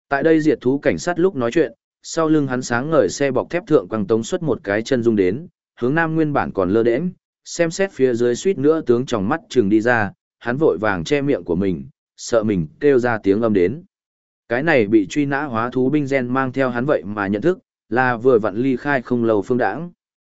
Tại đây diệt thú cảnh sát lúc nói chuyện, sau lưng hắn sáng ngời xe bọc thép thượng quăng tống xuất một cái chân dung đến, hướng nam nguyên bản còn lơ đễnh, xem xét phía dưới suýt nữa tướng tròng mắt chừng đi ra, hắn vội vàng che miệng của mình, sợ mình kêu ra tiếng âm đến. Cái này bị truy nã hóa thú binh gen mang theo hắn vậy mà nhận thức, là vừa vặn ly khai không lâu Phương Đãng.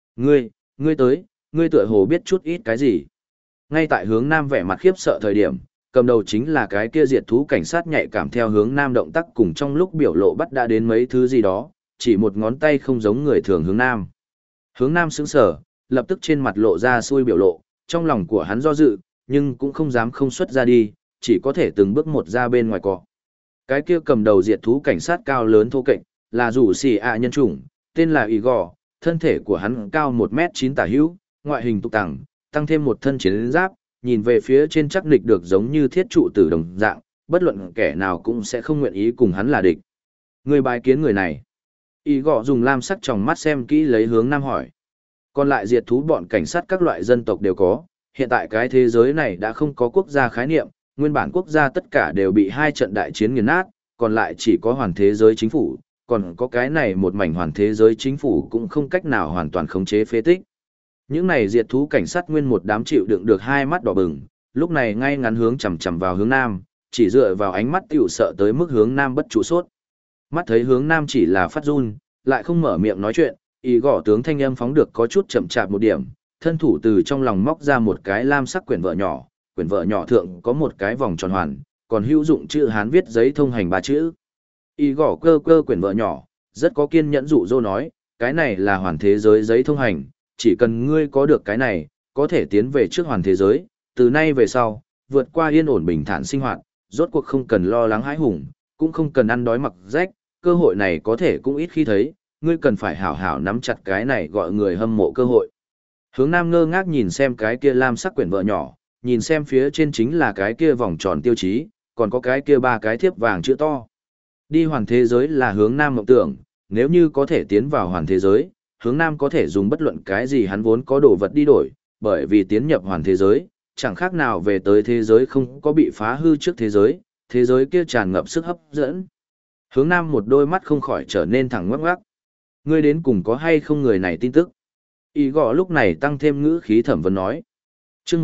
Ngươi tới, ngươi tựa hồ biết chút ít cái gì. Ngay tại hướng nam vẻ mặt khiếp sợ thời điểm, cầm đầu chính là cái kia diệt thú cảnh sát nhạy cảm theo hướng nam động tác cùng trong lúc biểu lộ bắt đã đến mấy thứ gì đó, chỉ một ngón tay không giống người thường hướng nam. Hướng nam sững sờ, lập tức trên mặt lộ ra xui biểu lộ, trong lòng của hắn do dự, nhưng cũng không dám không xuất ra đi, chỉ có thể từng bước một ra bên ngoài cọ. Cái kia cầm đầu diệt thú cảnh sát cao lớn thô kệch, là rủ xì ạ nhân chủng, tên là Igor, thân thể của hắn cao 1m9 tả hữu, ngoại hình tục tẳng, tăng thêm một thân chiến giáp, nhìn về phía trên chắc địch được giống như thiết trụ tử đồng dạng, bất luận kẻ nào cũng sẽ không nguyện ý cùng hắn là địch. Người bài kiến người này. Igor dùng lam sắc tròng mắt xem kỹ lấy hướng nam hỏi. Còn lại diệt thú bọn cảnh sát các loại dân tộc đều có, hiện tại cái thế giới này đã không có quốc gia khái niệm, nguyên bản quốc gia tất cả đều bị hai trận đại chiến nghiền nát, còn lại chỉ có hoàn thế giới chính phủ, còn có cái này một mảnh hoàn thế giới chính phủ cũng không cách nào hoàn toàn khống chế phế tích. Những này diệt thú cảnh sát nguyên một đám chịu đựng được hai mắt đỏ bừng, lúc này ngay ngắn hướng chằm chằm vào hướng nam, chỉ dựa vào ánh mắt tiểu sợ tới mức hướng nam bất trụ sốt. Mắt thấy hướng nam chỉ là phát run, lại không mở miệng nói chuyện, ý gõ tướng thanh âm phóng được có chút chậm chạp một điểm, thân thủ từ trong lòng móc ra một cái lam sắc quyển vợ nhỏ thượng có một cái vòng tròn hoàn, còn hữu dụng chữ Hán viết giấy thông hành 3 chữ. Ý gõ cơ quyển vợ nhỏ, rất có kiên nhẫn dụ dỗ nói, cái này là hoàn thế giới giấy thông hành, chỉ cần ngươi có được cái này, có thể tiến về trước hoàn thế giới, từ nay về sau, vượt qua yên ổn bình thản sinh hoạt, rốt cuộc không cần lo lắng hãi hùng, cũng không cần ăn đói mặc rách, cơ hội này có thể cũng ít khi thấy, ngươi cần phải hảo hảo nắm chặt cái này gọi người hâm mộ cơ hội. Hướng nam ngơ ngác nhìn xem cái kia lam sắc quyển vợ nhỏ, nhìn xem phía trên chính là cái kia vòng tròn tiêu chí, còn có cái kia 3 cái thiếp vàng chữ to. Đi hoàn thế giới là hướng nam mộng tưởng, nếu như có thể tiến vào hoàn thế giới, hướng nam có thể dùng bất luận cái gì hắn vốn có đồ vật đi đổi, bởi vì tiến nhập hoàn thế giới, chẳng khác nào về tới thế giới không có bị phá hư trước thế giới kia tràn ngập sức hấp dẫn. Hướng nam một đôi mắt không khỏi trở nên thẳng ngoắc ngoắc. Ngươi đến cùng có hay không người này tin tức? Ý gõ lúc này tăng thêm ngữ khí thẩm vấn nói. Chương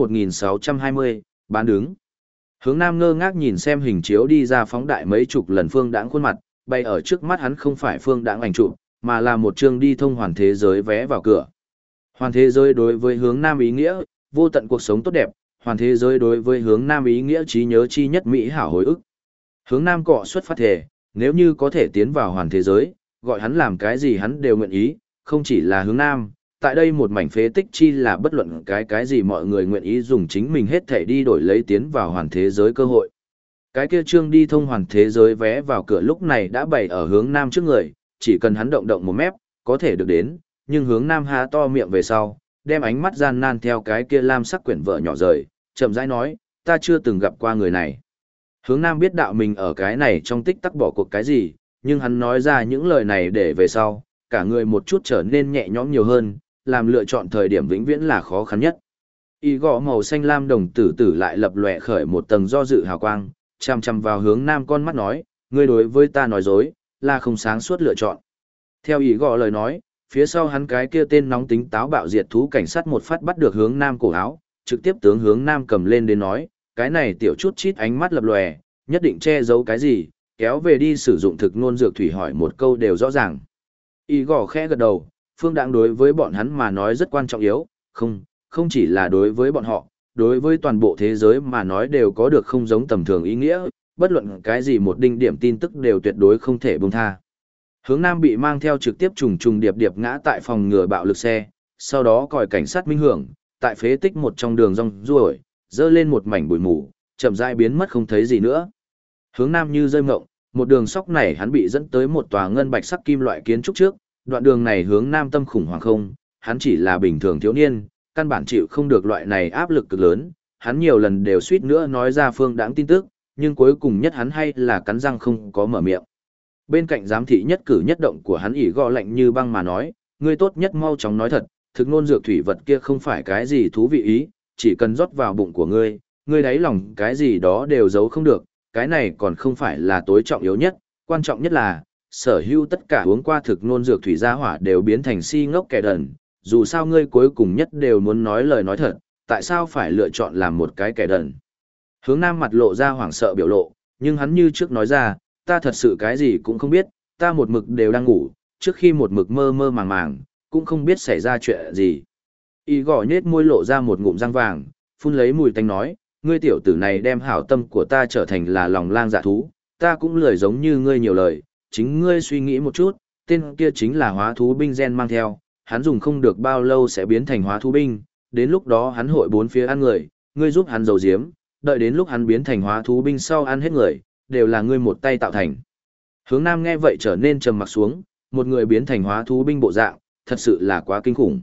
1620, bán đứng. Hướng nam ngơ ngác nhìn xem hình chiếu đi ra phóng đại mấy chục lần Phương Đãng khuôn mặt, bay ở trước mắt hắn không phải Phương Đãng ảnh chụp, mà là một chương đi thông hoàn thế giới vé vào cửa. Hoàn thế giới đối với hướng nam ý nghĩa, vô tận cuộc sống tốt đẹp, hoàn thế giới đối với hướng nam ý nghĩa trí nhớ chi nhất mỹ hảo hồi ức. Hướng nam cọ xuất phát thể, nếu như có thể tiến vào hoàn thế giới, gọi hắn làm cái gì hắn đều nguyện ý, không chỉ là hướng nam, tại đây một mảnh phế tích chi là bất luận cái gì mọi người nguyện ý dùng chính mình hết thể đi đổi lấy tiến vào hoàn thế giới cơ hội. Cái kia trương đi thông hoàn thế giới vé vào cửa lúc này đã bày ở hướng nam trước người, chỉ cần hắn động động một mép, có thể được đến, nhưng hướng nam há to miệng về sau, đem ánh mắt gian nan theo cái kia lam sắc quyển vợ nhỏ rời, chậm rãi nói, ta chưa từng gặp qua người này. Hướng nam biết đạo mình ở cái này trong tích tắc bỏ cuộc cái gì, nhưng hắn nói ra những lời này để về sau, cả người một chút trở nên nhẹ nhõm nhiều hơn, làm lựa chọn thời điểm vĩnh viễn là khó khăn nhất. Y gõ màu xanh lam đồng tử tử lại lập lòe khởi một tầng do dự hào quang, chằm chằm vào hướng nam con mắt nói, ngươi đối với ta nói dối, là không sáng suốt lựa chọn. Theo ý gõ lời nói, phía sau hắn cái kia tên nóng tính táo bạo diệt thú cảnh sát một phát bắt được hướng nam cổ áo, trực tiếp tướng hướng nam cầm lên đến nói, cái này tiểu chút chít ánh mắt lập lòe, nhất định che giấu cái gì, kéo về đi sử dụng thực ngôn dược thủy hỏi một câu đều rõ ràng. Ý gõ khẽ gật đầu, Phương Đãng đối với bọn hắn mà nói rất quan trọng yếu, không chỉ là đối với bọn họ, đối với toàn bộ thế giới mà nói đều có được không giống tầm thường ý nghĩa, bất luận cái gì một đinh điểm tin tức đều tuyệt đối không thể buông tha. Hướng nam bị mang theo trực tiếp trùng điệp ngã tại phòng ngừa bạo lực xe, sau đó còi cảnh sát minh hưởng, tại phế tích một trong đường rong ruổi, dơ lên một mảnh bụi mù, chậm rãi biến mất không thấy gì nữa. Hướng nam như rơi mộng, một đường sóc này hắn bị dẫn tới một tòa ngân bạch sắc kim loại kiến trúc trước, đoạn đường này hướng nam tâm khủng hoảng không, hắn chỉ là bình thường thiếu niên, căn bản chịu không được loại này áp lực cực lớn, hắn nhiều lần đều suýt nữa nói ra Phương Đãng tin tức, nhưng cuối cùng nhất hắn hay là cắn răng không có mở miệng. Bên cạnh giám thị nhất cử nhất động của hắn ỉ gò lạnh như băng mà nói, ngươi tốt nhất mau chóng nói thật, thực ngôn dược thủy vật kia không phải cái gì thú vị ý, chỉ cần rót vào bụng của ngươi đáy lòng cái gì đó đều giấu không được, cái này còn không phải là tối trọng yếu nhất, Quan trọng nhất là, sở hữu tất cả uống qua thực nôn dược thủy gia hỏa đều biến thành si ngốc kẻ đần, dù sao ngươi cuối cùng nhất đều muốn nói lời nói thật, tại sao phải lựa chọn làm một cái kẻ đần. Hướng Nam mặt lộ ra hoảng sợ biểu lộ, nhưng hắn như trước nói ra, ta thật sự cái gì cũng không biết, ta một mực đều đang ngủ, trước khi một mực mơ mơ màng màng, cũng không biết xảy ra chuyện gì. Y gõ nhết môi lộ ra một ngụm răng vàng, phun lấy mùi tanh nói, ngươi tiểu tử này đem hảo tâm của ta trở thành là lòng lang dạ thú, ta cũng lười giống như ngươi nhiều lời, chính ngươi suy nghĩ một chút, tên kia chính là hóa thú binh gen mang theo, hắn dùng không được bao lâu sẽ biến thành hóa thú binh, đến lúc đó hắn hội bốn phía ăn người, ngươi giúp hắn giấu giếm, đợi đến lúc hắn biến thành hóa thú binh sau ăn hết người, đều là ngươi một tay tạo thành. Hướng Nam nghe vậy trở nên trầm mặc xuống, một người biến thành hóa thú binh bộ dạng, thật sự là quá kinh khủng.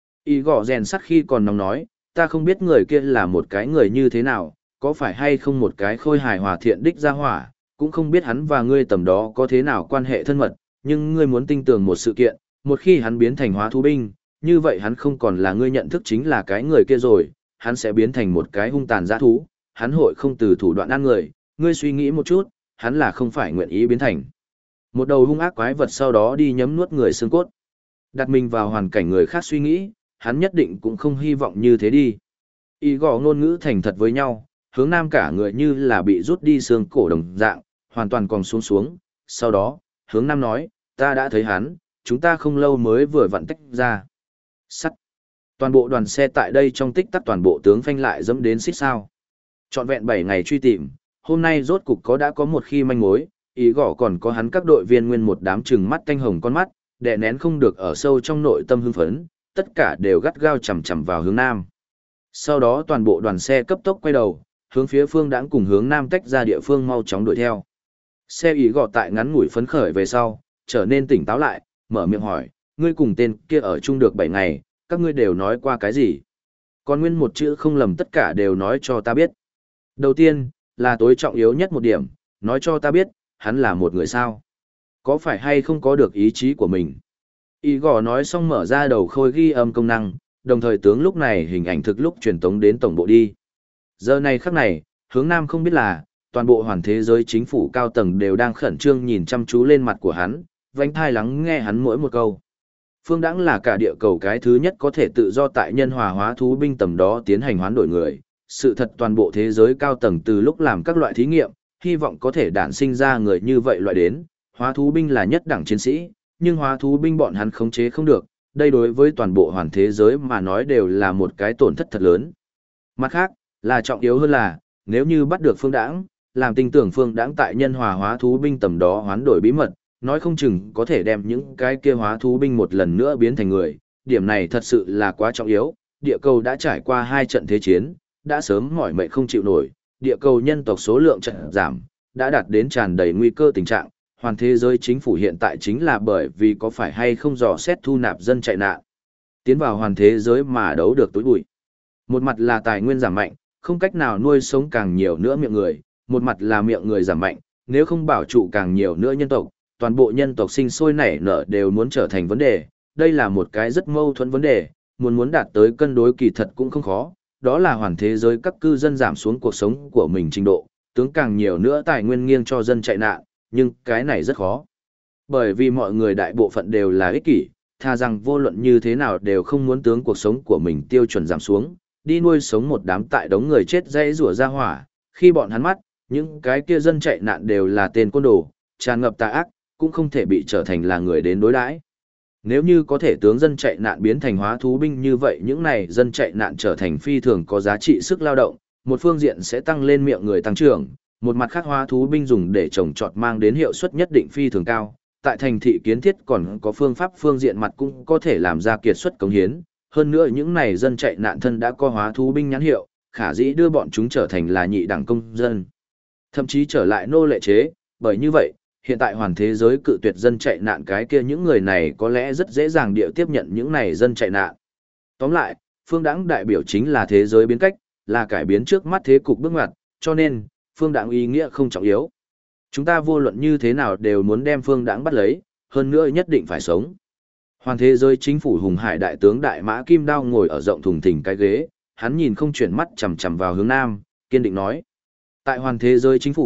Y gõ rèn sắt khi còn nóng nói, ta không biết người kia là một cái người như thế nào, có phải hay không một cái khôi hài hòa thiện đích ra hỏa, cũng không biết hắn và ngươi tầm đó có thế nào quan hệ thân mật, nhưng ngươi muốn tin tưởng một sự kiện, một khi hắn biến thành hóa thú binh, như vậy hắn không còn là ngươi nhận thức chính là cái người kia rồi, hắn sẽ biến thành một cái hung tàn dã thú, hắn hội không từ thủ đoạn ăn người, ngươi suy nghĩ một chút, hắn là không phải nguyện ý biến thành một đầu hung ác quái vật sau đó đi nhấm nuốt người xương cốt. Đặt mình vào hoàn cảnh người khác suy nghĩ, hắn nhất định cũng không hy vọng như thế đi. Y gõ ngôn ngữ thành thật với nhau, Hướng Nam cả người như là bị rút đi xương cổ đồng dạng, hoàn toàn còn xuống xuống. Sau đó, Hướng Nam nói, ta đã thấy hắn, chúng ta không lâu mới vừa vặn tách ra. Sắt. Toàn bộ đoàn xe tại đây trong tích tắc toàn bộ tướng phanh lại dẫm đến xích sao. Trọn vẹn 7 ngày truy tìm, hôm nay rốt cục đã có một khi manh mối, ý gõ còn có hắn các đội viên nguyên một đám trừng mắt canh hồng con mắt, đè nén không được ở sâu trong nội tâm hưng phấn, tất cả đều gắt gao chằm chằm vào Hướng Nam. Sau đó toàn bộ đoàn xe cấp tốc quay đầu, hướng phía Phương Đãng cùng Hướng Nam tách ra địa phương mau chóng đuổi theo. Xe ý gọ tại ngắn ngủi phấn khởi về sau, trở nên tỉnh táo lại, mở miệng hỏi, ngươi cùng tên kia ở chung được 7 ngày, các ngươi đều nói qua cái gì? Còn nguyên một chữ không lầm tất cả đều nói cho ta biết. Đầu tiên, là tối trọng yếu nhất một điểm, nói cho ta biết, hắn là một người sao? Có phải hay không có được ý chí của mình? Y gò nói xong mở ra đầu khôi ghi âm công năng, đồng thời tướng lúc này hình ảnh thực lúc truyền tống đến tổng bộ đi. Giờ này khắc này, Hướng Nam không biết là, toàn bộ hoàn thế giới chính phủ cao tầng đều đang khẩn trương nhìn chăm chú lên mặt của hắn, vánh thai lắng nghe hắn mỗi một câu. Phương Đãng là cả địa cầu cái thứ nhất có thể tự do tại nhân hòa hóa thú binh tầm đó tiến hành hoán đổi người. Sự thật toàn bộ thế giới cao tầng từ lúc làm các loại thí nghiệm, hy vọng có thể đản sinh ra người như vậy loại đến, hóa thú binh là nhất đẳng chiến sĩ, nhưng hóa thú binh bọn hắn khống chế không được, đây đối với toàn bộ hoàn thế giới mà nói đều là một cái tổn thất thật lớn. Mặt khác, là trọng yếu hơn là, nếu như bắt được Phương Đãng, làm tin tưởng Phương Đãng tại nhân hòa hóa thú binh tầm đó hoán đổi bí mật, nói không chừng có thể đem những cái kia hóa thú binh một lần nữa biến thành người, điểm này thật sự là quá trọng yếu, địa cầu đã trải qua 2 trận thế chiến, đã sớm mỏi mệt không chịu nổi, địa cầu nhân tộc số lượng trận giảm, đã đạt đến tràn đầy nguy cơ tình trạng, hoàn thế giới chính phủ hiện tại chính là bởi vì có phải hay không dò xét thu nạp dân chạy nạn, tiến vào hoàn thế giới mà đấu được túi bụi. Một mặt là tài nguyên giảm mạnh, không cách nào nuôi sống càng nhiều nữa miệng người, một mặt là miệng người giảm mạnh, nếu không bảo trụ càng nhiều nữa nhân tộc, toàn bộ nhân tộc sinh sôi nảy nở đều muốn trở thành vấn đề, đây là một cái rất mâu thuẫn vấn đề, muốn đạt tới cân đối kỳ thật cũng không khó, đó là hoàn thế giới các cư dân giảm xuống cuộc sống của mình trình độ, tướng càng nhiều nữa tài nguyên nghiêng cho dân chạy nạn, nhưng cái này rất khó. Bởi vì mọi người đại bộ phận đều là ích kỷ, thà rằng vô luận như thế nào đều không muốn tướng cuộc sống của mình tiêu chuẩn giảm xuống, đi nuôi sống một đám tại đống người chết dãy rủa ra hỏa, khi bọn hắn mắt, những cái kia dân chạy nạn đều là tên côn đồ, tràn ngập tà ác, cũng không thể bị trở thành là người đến đối đãi. Nếu như có thể tướng dân chạy nạn biến thành hóa thú binh như vậy, những này dân chạy nạn trở thành phi thường có giá trị sức lao động, một phương diện sẽ tăng lên miệng người tăng trưởng, một mặt khác hóa thú binh dùng để trồng trọt mang đến hiệu suất nhất định phi thường cao, tại thành thị kiến thiết còn có phương pháp phương diện mặt cũng có thể làm ra kiệt xuất cống hiến, hơn nữa những này dân chạy nạn thân đã có hóa thú binh nhãn hiệu, khả dĩ đưa bọn chúng trở thành là nhị đẳng công dân, thậm chí trở lại nô lệ chế, bởi như vậy, hiện tại hoàn thế giới cự tuyệt dân chạy nạn cái kia những người này có lẽ rất dễ dàng địa tiếp nhận những này dân chạy nạn. Tóm lại, Phương Đãng đại biểu chính là thế giới biến cách, là cải biến trước mắt thế cục bước ngoặt, cho nên, Phương Đãng ý nghĩa không trọng yếu. Chúng ta vô luận như thế nào đều muốn đem Phương Đãng bắt lấy, hơn nữa nhất định phải sống. Hoàn thế giới chính phủ hùng hải đại tướng Đại Mã Kim Đao ngồi ở rộng thùng thình cái ghế, hắn nhìn không chuyển mắt chằm chằm vào hướng nam, kiên định nói. Tại hoàn thế giới chính phủ,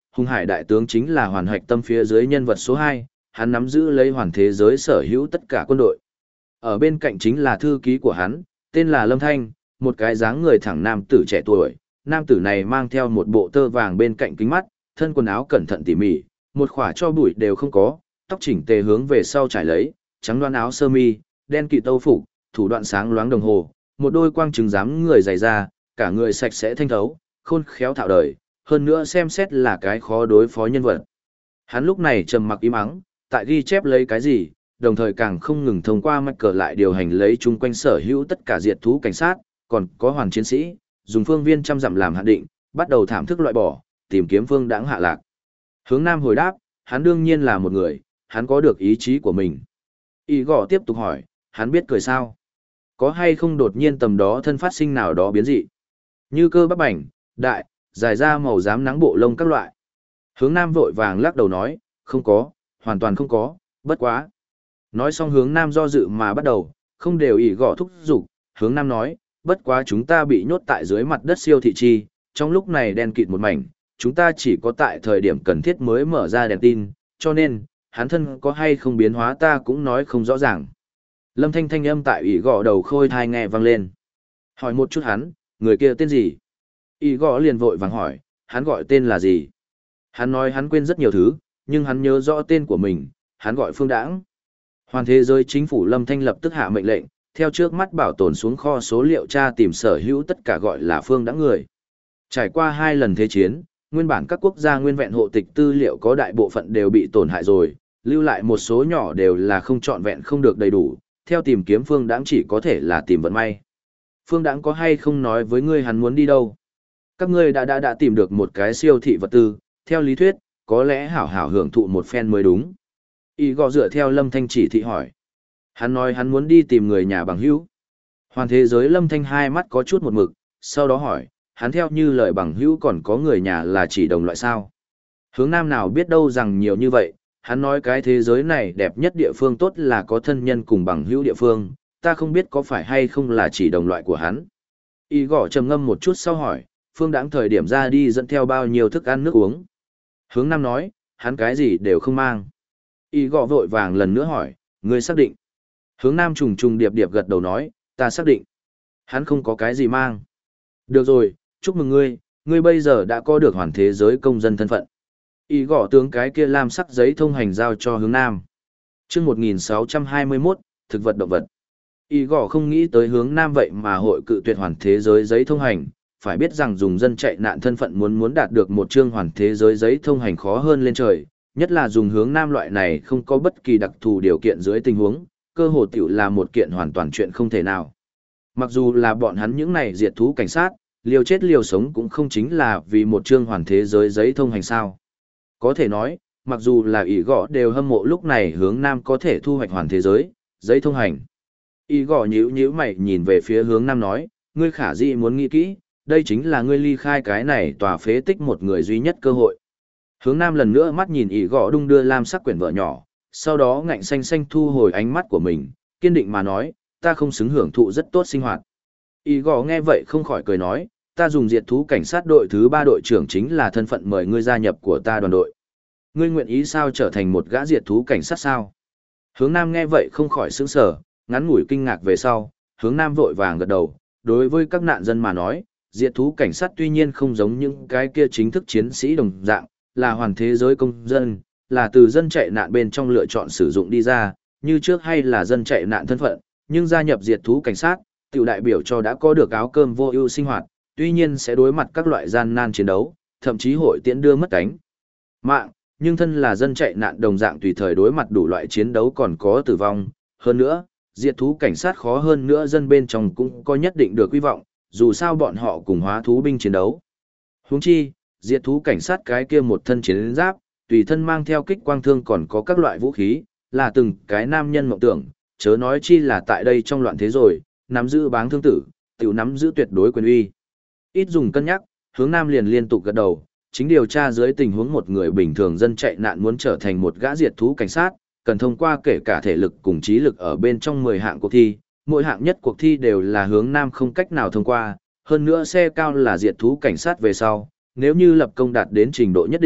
Hùng Hải đại tướng chính là hoàn hoạch tâm phía dưới nhân vật số 2, hắn nắm giữ lấy hoàn thế giới sở hữu tất cả quân đội. Ở bên cạnh chính là thư ký của hắn, tên là Lâm Thanh, một cái dáng người thẳng nam tử trẻ tuổi. Nam tử này mang theo một bộ tơ vàng bên cạnh kính mắt, thân quần áo cẩn thận tỉ mỉ, một khỏa cho bụi đều không có, tóc chỉnh tề hướng về sau trải lấy, trắng đoan áo sơ mi, đen kịt tâu phục, thủ đoạn sáng loáng đồng hồ, một đôi quang trứng dám người dày ra, cả người sạch sẽ thanh thấu, khôn khéo thạo đời, hơn nữa xem xét là cái khó đối phó nhân vật. Hắn lúc này trầm mặc im ắng, tại ghi chép lấy cái gì, đồng thời càng không ngừng thông qua mạch cờ lại điều hành lấy chung quanh sở hữu tất cả diệt thú cảnh sát, còn có hoàn chiến sĩ, dùng phương viên trăm dặm làm hạn định, bắt đầu thảm thức loại bỏ, tìm kiếm phương đãng hạ lạc. Hướng Nam hồi đáp, hắn đương nhiên là một người, hắn có được ý chí của mình. Y gõ tiếp tục hỏi, hắn biết cười sao? Có hay không đột nhiên tầm đó thân phát sinh nào đó biến dị? Như cơ bắp ảnh, đại, dài ra màu xám nắng bộ lông các loại. Hướng Nam vội vàng lắc đầu nói, không có, hoàn toàn không có, bất quá. Nói xong Hướng Nam do dự mà bắt đầu, không đều ỉ gõ thúc giục. Hướng Nam nói, bất quá chúng ta bị nhốt tại dưới mặt đất siêu thị chi, trong lúc này đen kịt một mảnh, chúng ta chỉ có tại thời điểm cần thiết mới mở ra đèn tin, cho nên, hắn thân có hay không biến hóa ta cũng nói không rõ ràng. Lâm Thanh thanh âm tại ỉ gõ đầu khôi thai nghe vang lên. Hỏi một chút hắn, người kia tên gì? ỉ gõ liền vội vàng hỏi, hắn gọi tên là gì? Hắn nói hắn quên rất nhiều thứ, nhưng hắn nhớ rõ tên của mình, hắn gọi Phương Đãng. Hoàn thế giới chính phủ Lâm Thanh lập tức hạ mệnh lệnh, theo trước mắt bảo tồn xuống kho số liệu tra tìm sở hữu tất cả gọi là Phương Đãng người. Trải qua 2 lần thế chiến, nguyên bản các quốc gia nguyên vẹn hộ tịch tư liệu có đại bộ phận đều bị tổn hại rồi, lưu lại một số nhỏ đều là không trọn vẹn không được đầy đủ, theo tìm kiếm Phương Đãng chỉ có thể là tìm vận may. Phương Đãng có hay không nói với ngươi hắn muốn đi đâu? Các ngươi đã tìm được một cái siêu thị vật tư, theo lý thuyết, có lẽ hảo hảo hưởng thụ một phen mới đúng. Y gò dựa theo Lâm Thanh chỉ thị hỏi. Hắn nói hắn muốn đi tìm người nhà bằng hữu. Hoàn thế giới Lâm Thanh hai mắt có chút một mực, sau đó hỏi, hắn theo như lời bằng hữu còn có người nhà là chỉ đồng loại sao? Hướng Nam nào biết đâu rằng nhiều như vậy, hắn nói cái thế giới này đẹp nhất địa phương tốt là có thân nhân cùng bằng hữu địa phương, ta không biết có phải hay không là chỉ đồng loại của hắn. Y gõ trầm ngâm một chút sau hỏi, Phương Đãng thời điểm ra đi dẫn theo bao nhiêu thức ăn nước uống. Hướng Nam nói, hắn cái gì đều không mang. Y gõ vội vàng lần nữa hỏi, ngươi xác định. Hướng Nam trùng trùng điệp điệp gật đầu nói, ta xác định. Hắn không có cái gì mang. Được rồi, chúc mừng ngươi, ngươi bây giờ đã có được hoàn thế giới công dân thân phận. Y gõ tướng cái kia lam sắc giấy thông hành giao cho Hướng Nam. Trước 1621, thực vật động vật. Y gõ không nghĩ tới Hướng Nam vậy mà hội cự tuyệt hoàn thế giới giấy thông hành, phải biết rằng dùng dân chạy nạn thân phận muốn đạt được một chương hoàn thế giới giấy thông hành khó hơn lên trời, nhất là dùng Hướng Nam loại này không có bất kỳ đặc thù điều kiện dưới tình huống, cơ hồ tiểu là một kiện hoàn toàn chuyện không thể nào. Mặc dù là bọn hắn những này diệt thú cảnh sát, liều chết liều sống cũng không chính là vì một chương hoàn thế giới giấy thông hành sao. Có thể nói, mặc dù là ỷ gõ đều hâm mộ lúc này Hướng Nam có thể thu hoạch hoàn thế giới, giấy thông hành. Y gõ nhíu mày nhìn về phía Hướng Nam nói, ngươi khả dĩ muốn nghĩ kỹ, đây chính là ngươi ly khai cái này tòa phế tích một người duy nhất cơ hội. Hướng Nam lần nữa mắt nhìn ỷ gõ đung đưa lam sắc quyển vợ nhỏ, sau đó ngạnh xanh xanh thu hồi ánh mắt của mình, kiên định mà nói, ta không xứng hưởng thụ rất tốt sinh hoạt. Y gõ nghe vậy không khỏi cười nói, ta dùng diệt thú cảnh sát đội thứ 3 đội trưởng chính là thân phận mời ngươi gia nhập của ta đoàn đội. Ngươi nguyện ý sao trở thành một gã diệt thú cảnh sát sao? Hướng Nam nghe vậy không khỏi sững sờ, ngắn ngủi kinh ngạc về sau, Hướng Nam vội vàng gật đầu, đối với các nạn dân mà nói, diệt thú cảnh sát tuy nhiên không giống những cái kia chính thức chiến sĩ đồng dạng, là hoàn thế giới công dân, là từ dân chạy nạn bên trong lựa chọn sử dụng đi ra, như trước hay là dân chạy nạn thân phận, nhưng gia nhập diệt thú cảnh sát, tiểu đại biểu cho đã có được áo cơm vô ưu sinh hoạt, tuy nhiên sẽ đối mặt các loại gian nan chiến đấu, thậm chí hội tiễn đưa mất cánh mạng, nhưng thân là dân chạy nạn đồng dạng tùy thời đối mặt đủ loại chiến đấu còn có tử vong, hơn nữa, diệt thú cảnh sát khó hơn nữa dân bên trong cũng có nhất định được quy vọng, dù sao bọn họ cùng hóa thú binh chiến đấu. Huống chi, diệt thú cảnh sát cái kia một thân chiến giáp, tùy thân mang theo kích quang thương còn có các loại vũ khí, là từng cái nam nhân mộng tưởng, chớ nói chi là tại đây trong loạn thế rồi, nắm giữ báng thương tử, tiểu nắm giữ tuyệt đối quyền uy. Ít dùng cân nhắc, Hướng Nam liền liên tục gật đầu, chính điều tra dưới tình huống một người bình thường dân chạy nạn muốn trở thành một gã diệt thú cảnh sát, cần thông qua kể cả thể lực cùng trí lực ở bên trong 10 hạng cuộc thi, mỗi hạng nhất cuộc thi đều là Hướng Nam không cách nào thông qua, hơn nữa xe cao là diệt thú cảnh sát về sau, nếu như lập công đạt đến trình độ nhất định,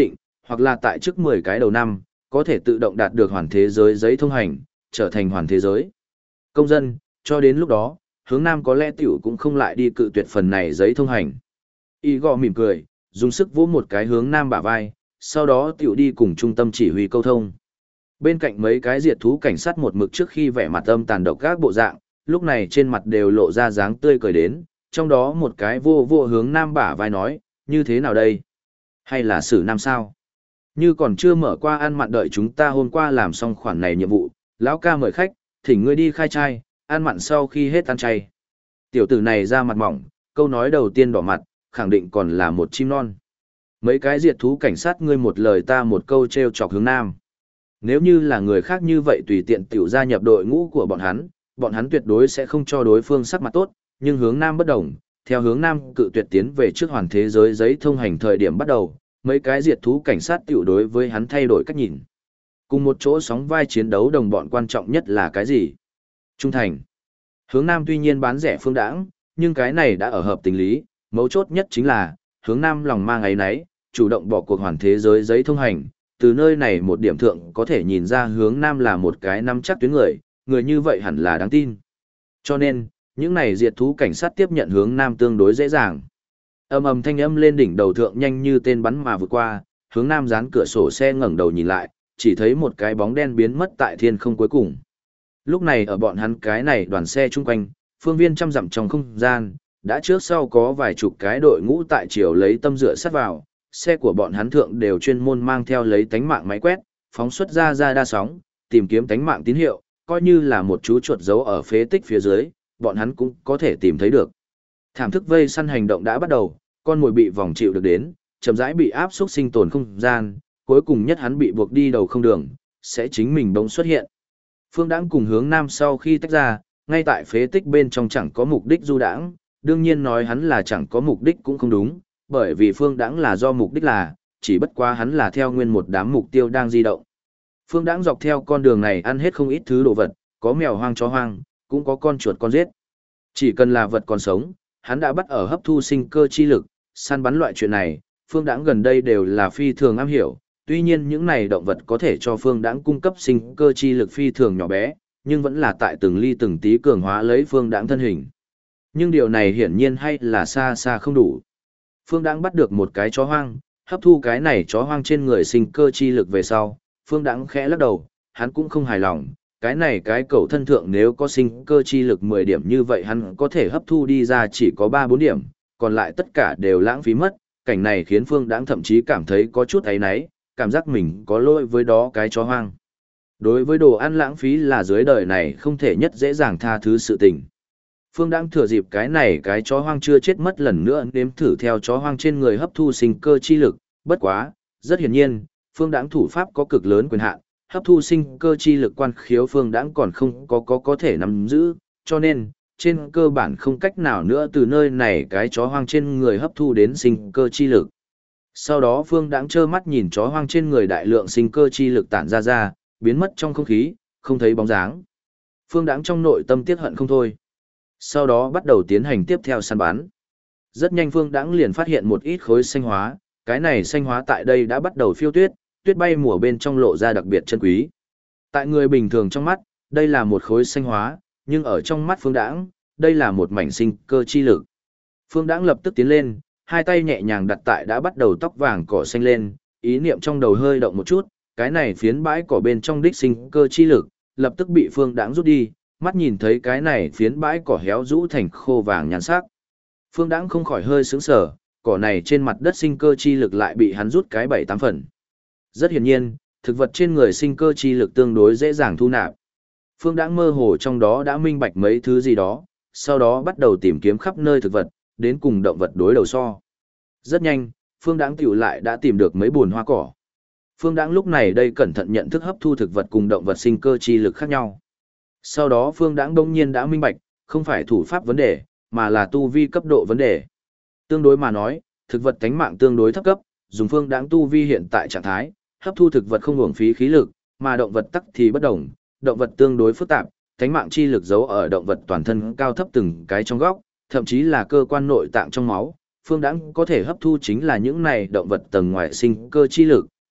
hoặc là tại trước 10 cái đầu năm, có thể tự động đạt được hoàn thế giới giấy thông hành, trở thành hoàn thế giới công dân, cho đến lúc đó, hướng Nam có lẽ tiểu cũng không lại đi cự tuyệt phần này giấy thông hành. Igor mỉm cười, dùng sức vỗ một cái hướng Nam bả vai, sau đó tiểu đi cùng trung tâm chỉ huy câu thông. Bên cạnh mấy cái diệt thú cảnh sát một mực trước khi vẻ mặt âm tàn độc các bộ dạng, lúc này trên mặt đều lộ ra dáng tươi cười đến, trong đó một cái vô vô hướng Nam bả vai nói, như thế nào đây? Hay là xử Nam sao? Như còn chưa mở qua ăn mặn đợi chúng ta hôm qua làm xong khoản này nhiệm vụ, lão ca mời khách, thỉnh ngươi đi khai trai, ăn mặn sau khi hết ăn chay. Tiểu tử này ra mặt mỏng, câu nói đầu tiên đỏ mặt, khẳng định còn là một chim non. Mấy cái diệt thú cảnh sát ngươi một lời ta một câu treo chọc hướng Nam. Nếu như là người khác như vậy tùy tiện tiểu gia nhập đội ngũ của bọn hắn tuyệt đối sẽ không cho đối phương sắc mặt tốt, nhưng hướng Nam bất đồng, theo hướng Nam cự tuyệt tiến về trước hoàn thế giới giấy thông hành thời điểm bắt đầu, mấy cái diệt thú cảnh sát tiểu đối với hắn thay đổi cách nhìn. Cùng một chỗ sóng vai chiến đấu đồng bọn quan trọng nhất là cái gì? Trung thành. Hướng Nam tuy nhiên bán rẻ Phương Đãng, nhưng cái này đã ở hợp tình lý, mấu chốt nhất chính là, hướng Nam lòng mang áy náy, chủ động bỏ cuộc hoàn thế giới giấy thông hành, từ nơi này một điểm thượng có thể nhìn ra hướng Nam là một cái nắm chắc tuyến người như vậy hẳn là đáng tin. Cho nên, những này diệt thú cảnh sát tiếp nhận hướng Nam tương đối dễ dàng. Ầm ầm thanh âm lên đỉnh đầu thượng nhanh như tên bắn mà vượt qua, hướng Nam dán cửa sổ xe ngẩng đầu nhìn lại, chỉ thấy một cái bóng đen biến mất tại thiên không cuối cùng. Lúc này ở bọn hắn cái này đoàn xe chung quanh, phương viên trăm dặm trong không gian, đã trước sau có vài chục cái đội ngũ tại chiều lấy tâm dựa sát vào, xe của bọn hắn thượng đều chuyên môn mang theo lấy tánh mạng máy quét, phóng xuất ra đa sóng, tìm kiếm tánh mạng tín hiệu, coi như là một chú chuột giấu ở phế tích phía dưới, bọn hắn cũng có thể tìm thấy được. Thảm thức vây săn hành động đã bắt đầu, con mồi bị vòng chịu được đến, chậm rãi bị áp xúc sinh tồn không gian, cuối cùng nhất hắn bị buộc đi đầu không đường, sẽ chính mình bỗng xuất hiện. Phương Đãng cùng hướng Nam sau khi tách ra, ngay tại phế tích bên trong chẳng có mục đích du đãng, đương nhiên nói hắn là chẳng có mục đích cũng không đúng, bởi vì Phương Đãng là do mục đích là, chỉ bất quá hắn là theo nguyên một đám mục tiêu đang di động. Phương Đãng dọc theo con đường này ăn hết không ít thứ đồ vật, có mèo hoang chó hoang, cũng có con chuột con giết. Chỉ cần là vật còn sống, hắn đã bắt ở hấp thu sinh cơ chi lực, săn bắn loại chuyện này, Phương Đãng gần đây đều là phi thường am hiểu. Tuy nhiên những này động vật có thể cho Phương Đãng cung cấp sinh cơ chi lực phi thường nhỏ bé, nhưng vẫn là tại từng ly từng tí cường hóa lấy Phương Đãng thân hình. Nhưng điều này hiển nhiên hay là xa xa không đủ. Phương Đãng bắt được một cái chó hoang, hấp thu cái này chó hoang trên người sinh cơ chi lực về sau, Phương Đãng khẽ lắc đầu, hắn cũng không hài lòng, cái này cái cẩu thân thượng nếu có sinh cơ chi lực 10 điểm như vậy hắn có thể hấp thu đi ra chỉ có 3-4 điểm, còn lại tất cả đều lãng phí mất, cảnh này khiến Phương Đãng thậm chí cảm thấy có chút áy náy, cảm giác mình có lỗi với đó cái chó hoang. Đối với đồ ăn lãng phí là dưới đời này không thể nhất dễ dàng tha thứ sự tình. Phương Đãng thừa dịp cái này cái chó hoang chưa chết mất lần nữa nếm thử theo chó hoang trên người hấp thu sinh cơ chi lực, bất quá, rất hiển nhiên, Phương Đãng thủ pháp có cực lớn quyền hạn, hấp thu sinh cơ chi lực quan khiếu Phương Đãng còn không có thể nắm giữ, cho nên, trên cơ bản không cách nào nữa từ nơi này cái chó hoang trên người hấp thu đến sinh cơ chi lực. Sau đó Phương Đãng trơ mắt nhìn chó hoang trên người đại lượng sinh cơ chi lực tản ra, biến mất trong không khí, không thấy bóng dáng. Phương Đãng trong nội tâm tiếc hận không thôi. Sau đó bắt đầu tiến hành tiếp theo săn bắn. Rất nhanh Phương Đãng liền phát hiện một ít khối xanh hóa, cái này xanh hóa tại đây đã bắt đầu phiêu tuyết, tuyết bay mùa bên trong lộ ra đặc biệt chân quý. Tại người bình thường trong mắt, đây là một khối xanh hóa, nhưng ở trong mắt Phương Đãng, đây là một mảnh sinh cơ chi lực. Phương Đãng lập tức tiến lên, hai tay nhẹ nhàng đặt tại đã bắt đầu tóc vàng cỏ xanh lên, ý niệm trong đầu hơi động một chút, cái này phiến bãi cỏ bên trong đích sinh cơ chi lực, lập tức bị Phương Đãng rút đi, mắt nhìn thấy cái này phiến bãi cỏ héo rũ thành khô vàng nhàn sắc. Phương Đãng không khỏi hơi sững sờ, cỏ này trên mặt đất sinh cơ chi lực lại bị hắn rút cái 7-8 phần. Rất hiển nhiên, thực vật trên người sinh cơ chi lực tương đối dễ dàng thu nạp. Phương Đãng mơ hồ trong đó đã minh bạch mấy thứ gì đó, sau đó bắt đầu tìm kiếm khắp nơi thực vật, đến cùng động vật đối đầu so. Rất nhanh, Phương Đãng tiểu lại đã tìm được mấy buồn hoa cỏ. Phương Đãng lúc này đây cẩn thận nhận thức hấp thu thực vật cùng động vật sinh cơ chi lực khác nhau. Sau đó Phương Đãng đông nhiên đã minh bạch, không phải thủ pháp vấn đề, mà là tu vi cấp độ vấn đề. Tương đối mà nói, thực vật tánh mạng tương đối thấp cấp, dùng Phương Đãng tu vi hiện tại trạng thái, hấp thu thực vật không uổng phí khí lực, mà động vật tắc thì bất đồng, động vật tương đối phức tạp, tánh mạng chi lực giấu ở động vật toàn thân cao thấp từng cái trong góc, thậm chí là cơ quan nội tạng trong máu. Phương Đãng có thể hấp thu chính là những này động vật tầng ngoài sinh cơ chi lực,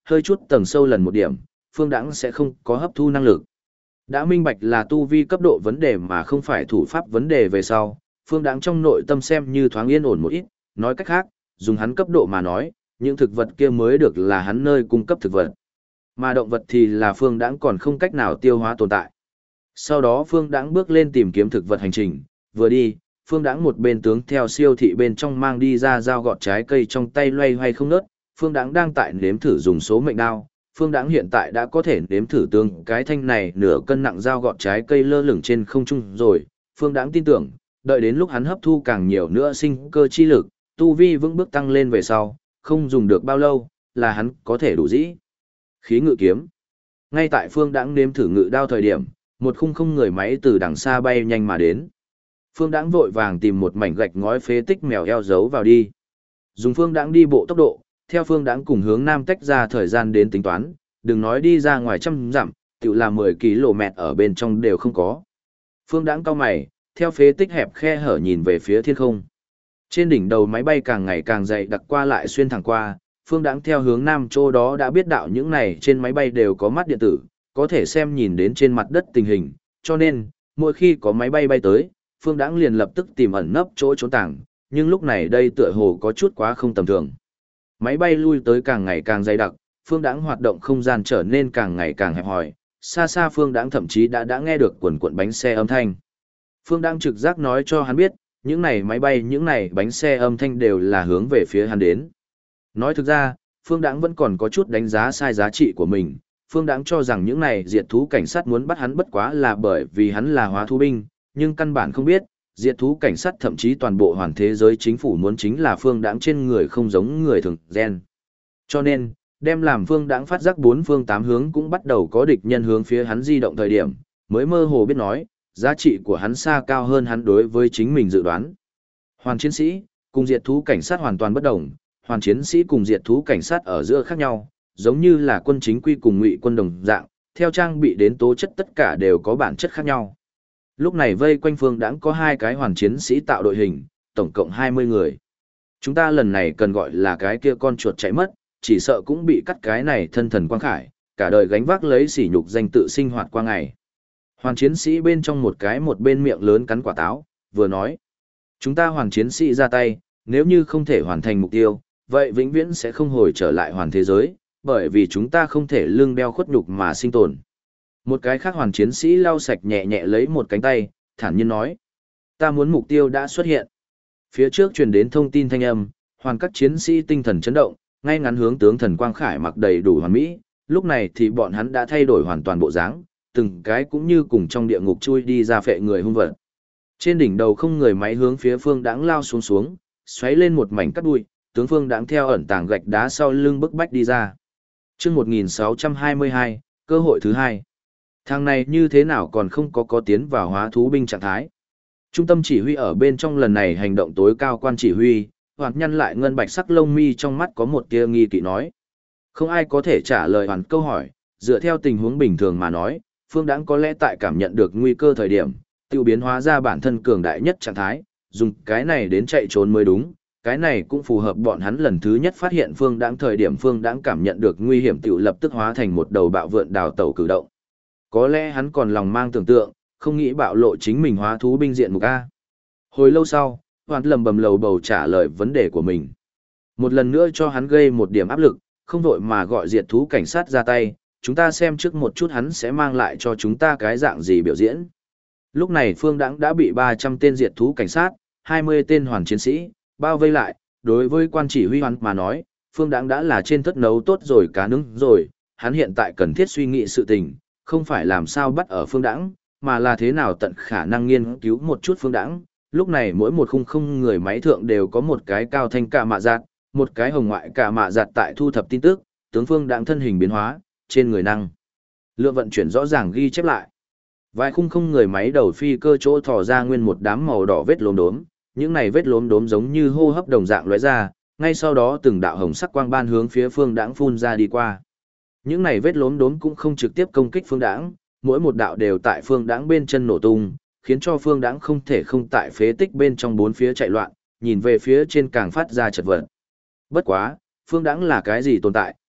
hơi chút tầng sâu lần một điểm, Phương Đãng sẽ không có hấp thu năng lực. Đã minh bạch là tu vi cấp độ vấn đề mà không phải thủ pháp vấn đề về sau, Phương Đãng trong nội tâm xem như thoáng yên ổn một ít, nói cách khác, dùng hắn cấp độ mà nói, những thực vật kia mới được là hắn nơi cung cấp thực vật. Mà động vật thì là Phương Đãng còn không cách nào tiêu hóa tồn tại. Sau đó Phương Đãng bước lên tìm kiếm thực vật hành trình, vừa đi, Phương Đãng một bên tướng theo siêu thị bên trong mang đi ra dao gọt trái cây trong tay loay hoay không ngớt, Phương Đãng đang tại nếm thử dùng số mệnh đao. Phương Đãng hiện tại đã có thể nếm thử tương cái thanh này nửa cân nặng dao gọt trái cây lơ lửng trên không trung rồi. Phương Đãng tin tưởng, đợi đến lúc hắn hấp thu càng nhiều nữa sinh cơ chi lực, tu vi vững bước tăng lên về sau, không dùng được bao lâu, là hắn có thể đủ dĩ. Khí ngự kiếm. Ngay tại Phương Đãng nếm thử ngự đao thời điểm, một khung không người máy từ đằng xa bay nhanh mà đến. Phương Đãng vội vàng tìm một mảnh gạch ngói phế tích mèo eo giấu vào đi. Dùng Phương Đãng đi bộ tốc độ, theo Phương Đãng cùng hướng nam tách ra thời gian đến tính toán, đừng nói đi ra ngoài trăm dặm, tự là 10 km ở bên trong đều không có. Phương Đãng cau mày, theo phế tích hẹp khe hở nhìn về phía thiên không. Trên đỉnh đầu máy bay càng ngày càng dày đặc qua lại xuyên thẳng qua, Phương Đãng theo hướng nam chỗ đó đã biết đạo những này trên máy bay đều có mắt điện tử, có thể xem nhìn đến trên mặt đất tình hình, cho nên, mỗi khi có máy bay bay tới, Phương Đãng liền lập tức tìm ẩn nấp chỗ trốn tàng, nhưng lúc này đây tựa hồ có chút quá không tầm thường. Máy bay lui tới càng ngày càng dày đặc, Phương Đãng hoạt động không gian trở nên càng ngày càng hẹp hòi, xa xa Phương Đãng thậm chí đã nghe được quần quần bánh xe âm thanh. Phương Đãng trực giác nói cho hắn biết, những này máy bay, những này bánh xe âm thanh đều là hướng về phía hắn đến. Nói thực ra, Phương Đãng vẫn còn có chút đánh giá sai giá trị của mình. Phương Đãng cho rằng những này diệt thú cảnh sát muốn bắt hắn bất quá là bởi vì hắn là hóa thú binh, nhưng căn bản không biết, diệt thú cảnh sát thậm chí toàn bộ hoàn thế giới chính phủ muốn chính là Phương Đãng trên người không giống người thường gen. Cho nên, đem làm Phương Đãng phát giác bốn phương tám hướng cũng bắt đầu có địch nhân hướng phía hắn di động thời điểm, mới mơ hồ biết nói, giá trị của hắn xa cao hơn hắn đối với chính mình dự đoán. Hoàn chiến sĩ, cùng diệt thú cảnh sát hoàn toàn bất đồng, hoàn chiến sĩ cùng diệt thú cảnh sát ở giữa khác nhau, giống như là quân chính quy cùng ngụy quân đồng dạng, theo trang bị đến tố chất tất cả đều có bản chất khác nhau. Lúc này vây quanh Phương Đãng có 2 cái hoàn chiến sĩ tạo đội hình, tổng cộng 20 người. Chúng ta lần này cần gọi là cái kia con chuột chạy mất, chỉ sợ cũng bị cắt cái này thân thần quang khải, cả đời gánh vác lấy sỉ nhục danh tự sinh hoạt qua ngày. Hoàn chiến sĩ bên trong một bên miệng lớn cắn quả táo, vừa nói. Chúng ta hoàn chiến sĩ ra tay, nếu như không thể hoàn thành mục tiêu, vậy vĩnh viễn sẽ không hồi trở lại hoàn thế giới, bởi vì chúng ta không thể lưng đeo khuất nhục mà sinh tồn. Một cái khác hoàn chiến sĩ lau sạch nhẹ nhẹ lấy một cánh tay, thản nhiên nói. Ta muốn mục tiêu đã xuất hiện. Phía trước truyền đến thông tin thanh âm, hoàn các chiến sĩ tinh thần chấn động, ngay ngắn hướng tướng thần Quang Khải mặc đầy đủ hoàn mỹ, lúc này thì bọn hắn đã thay đổi hoàn toàn bộ dáng, từng cái cũng như cùng trong địa ngục chui đi ra phệ người hung vật. Trên đỉnh đầu không người máy hướng phía Phương Đãng lao xuống, xoáy lên một mảnh cắt bụi, tướng Phương Đãng theo ẩn tàng gạch đá sau lưng bức bách đi ra. Chương 1622, cơ hội thứ 2. Thằng này như thế nào còn không có tiến vào hóa thú binh trạng thái. Trung tâm chỉ huy ở bên trong lần này hành động tối cao quan chỉ huy, Hoàn nhăn lại ngân bạch sắc lông mi trong mắt có một tia nghi kỵ nói. Không ai có thể trả lời Hoàn câu hỏi, dựa theo tình huống bình thường mà nói, Phương Đãng có lẽ tại cảm nhận được nguy cơ thời điểm, tiêu biến hóa ra bản thân cường đại nhất trạng thái, dùng cái này đến chạy trốn mới đúng. Cái này cũng phù hợp bọn hắn lần thứ nhất phát hiện Phương Đãng thời điểm Phương Đãng cảm nhận được nguy hiểm tiểu lập tức hóa thành một đầu bạo vượn đào tẩu cử động. Có lẽ hắn còn lòng mang tưởng tượng, không nghĩ bạo lộ chính mình hóa thú binh diện mục A. Hồi lâu sau, Hoàn lầm bầm lầu bầu trả lời vấn đề của mình. Một lần nữa cho hắn gây một điểm áp lực, không vội mà gọi diệt thú cảnh sát ra tay, chúng ta xem trước một chút hắn sẽ mang lại cho chúng ta cái dạng gì biểu diễn. Lúc này Phương Đãng đã bị 300 tên diệt thú cảnh sát, 20 tên hoàn chiến sĩ, bao vây lại, đối với quan chỉ huy Hoàn mà nói, Phương Đãng đã là trên thất nấu tốt rồi cá nướng rồi, hắn hiện tại cần thiết suy nghĩ sự tình, không phải làm sao bắt ở Phương Đãng, mà là thế nào tận khả năng nghiên cứu một chút Phương Đãng. Lúc này mỗi một khung không người máy thượng đều có một cái cao thanh cả mạ giặt, một cái hồng ngoại cả mạ giặt tại thu thập tin tức, tướng Phương Đãng thân hình biến hóa, trên người năng lượng vận chuyển rõ ràng ghi chép lại. Vài khung không người máy đầu phi cơ chỗ thò ra nguyên một đám màu đỏ vết lốm đốm, những này vết lốm đốm giống như hô hấp đồng dạng lóe ra, ngay sau đó từng đạo hồng sắc quang ban hướng phía Phương Đãng phun ra đi qua. Những này vết lốm đốm cũng không trực tiếp công kích Phương Đãng, mỗi một đạo đều tại Phương Đãng bên chân nổ tung, khiến cho Phương Đãng không thể không tại phế tích bên trong bốn phía chạy loạn, nhìn về phía trên càng phát ra chật vật. Bất quá, Phương Đãng là cái gì tồn tại,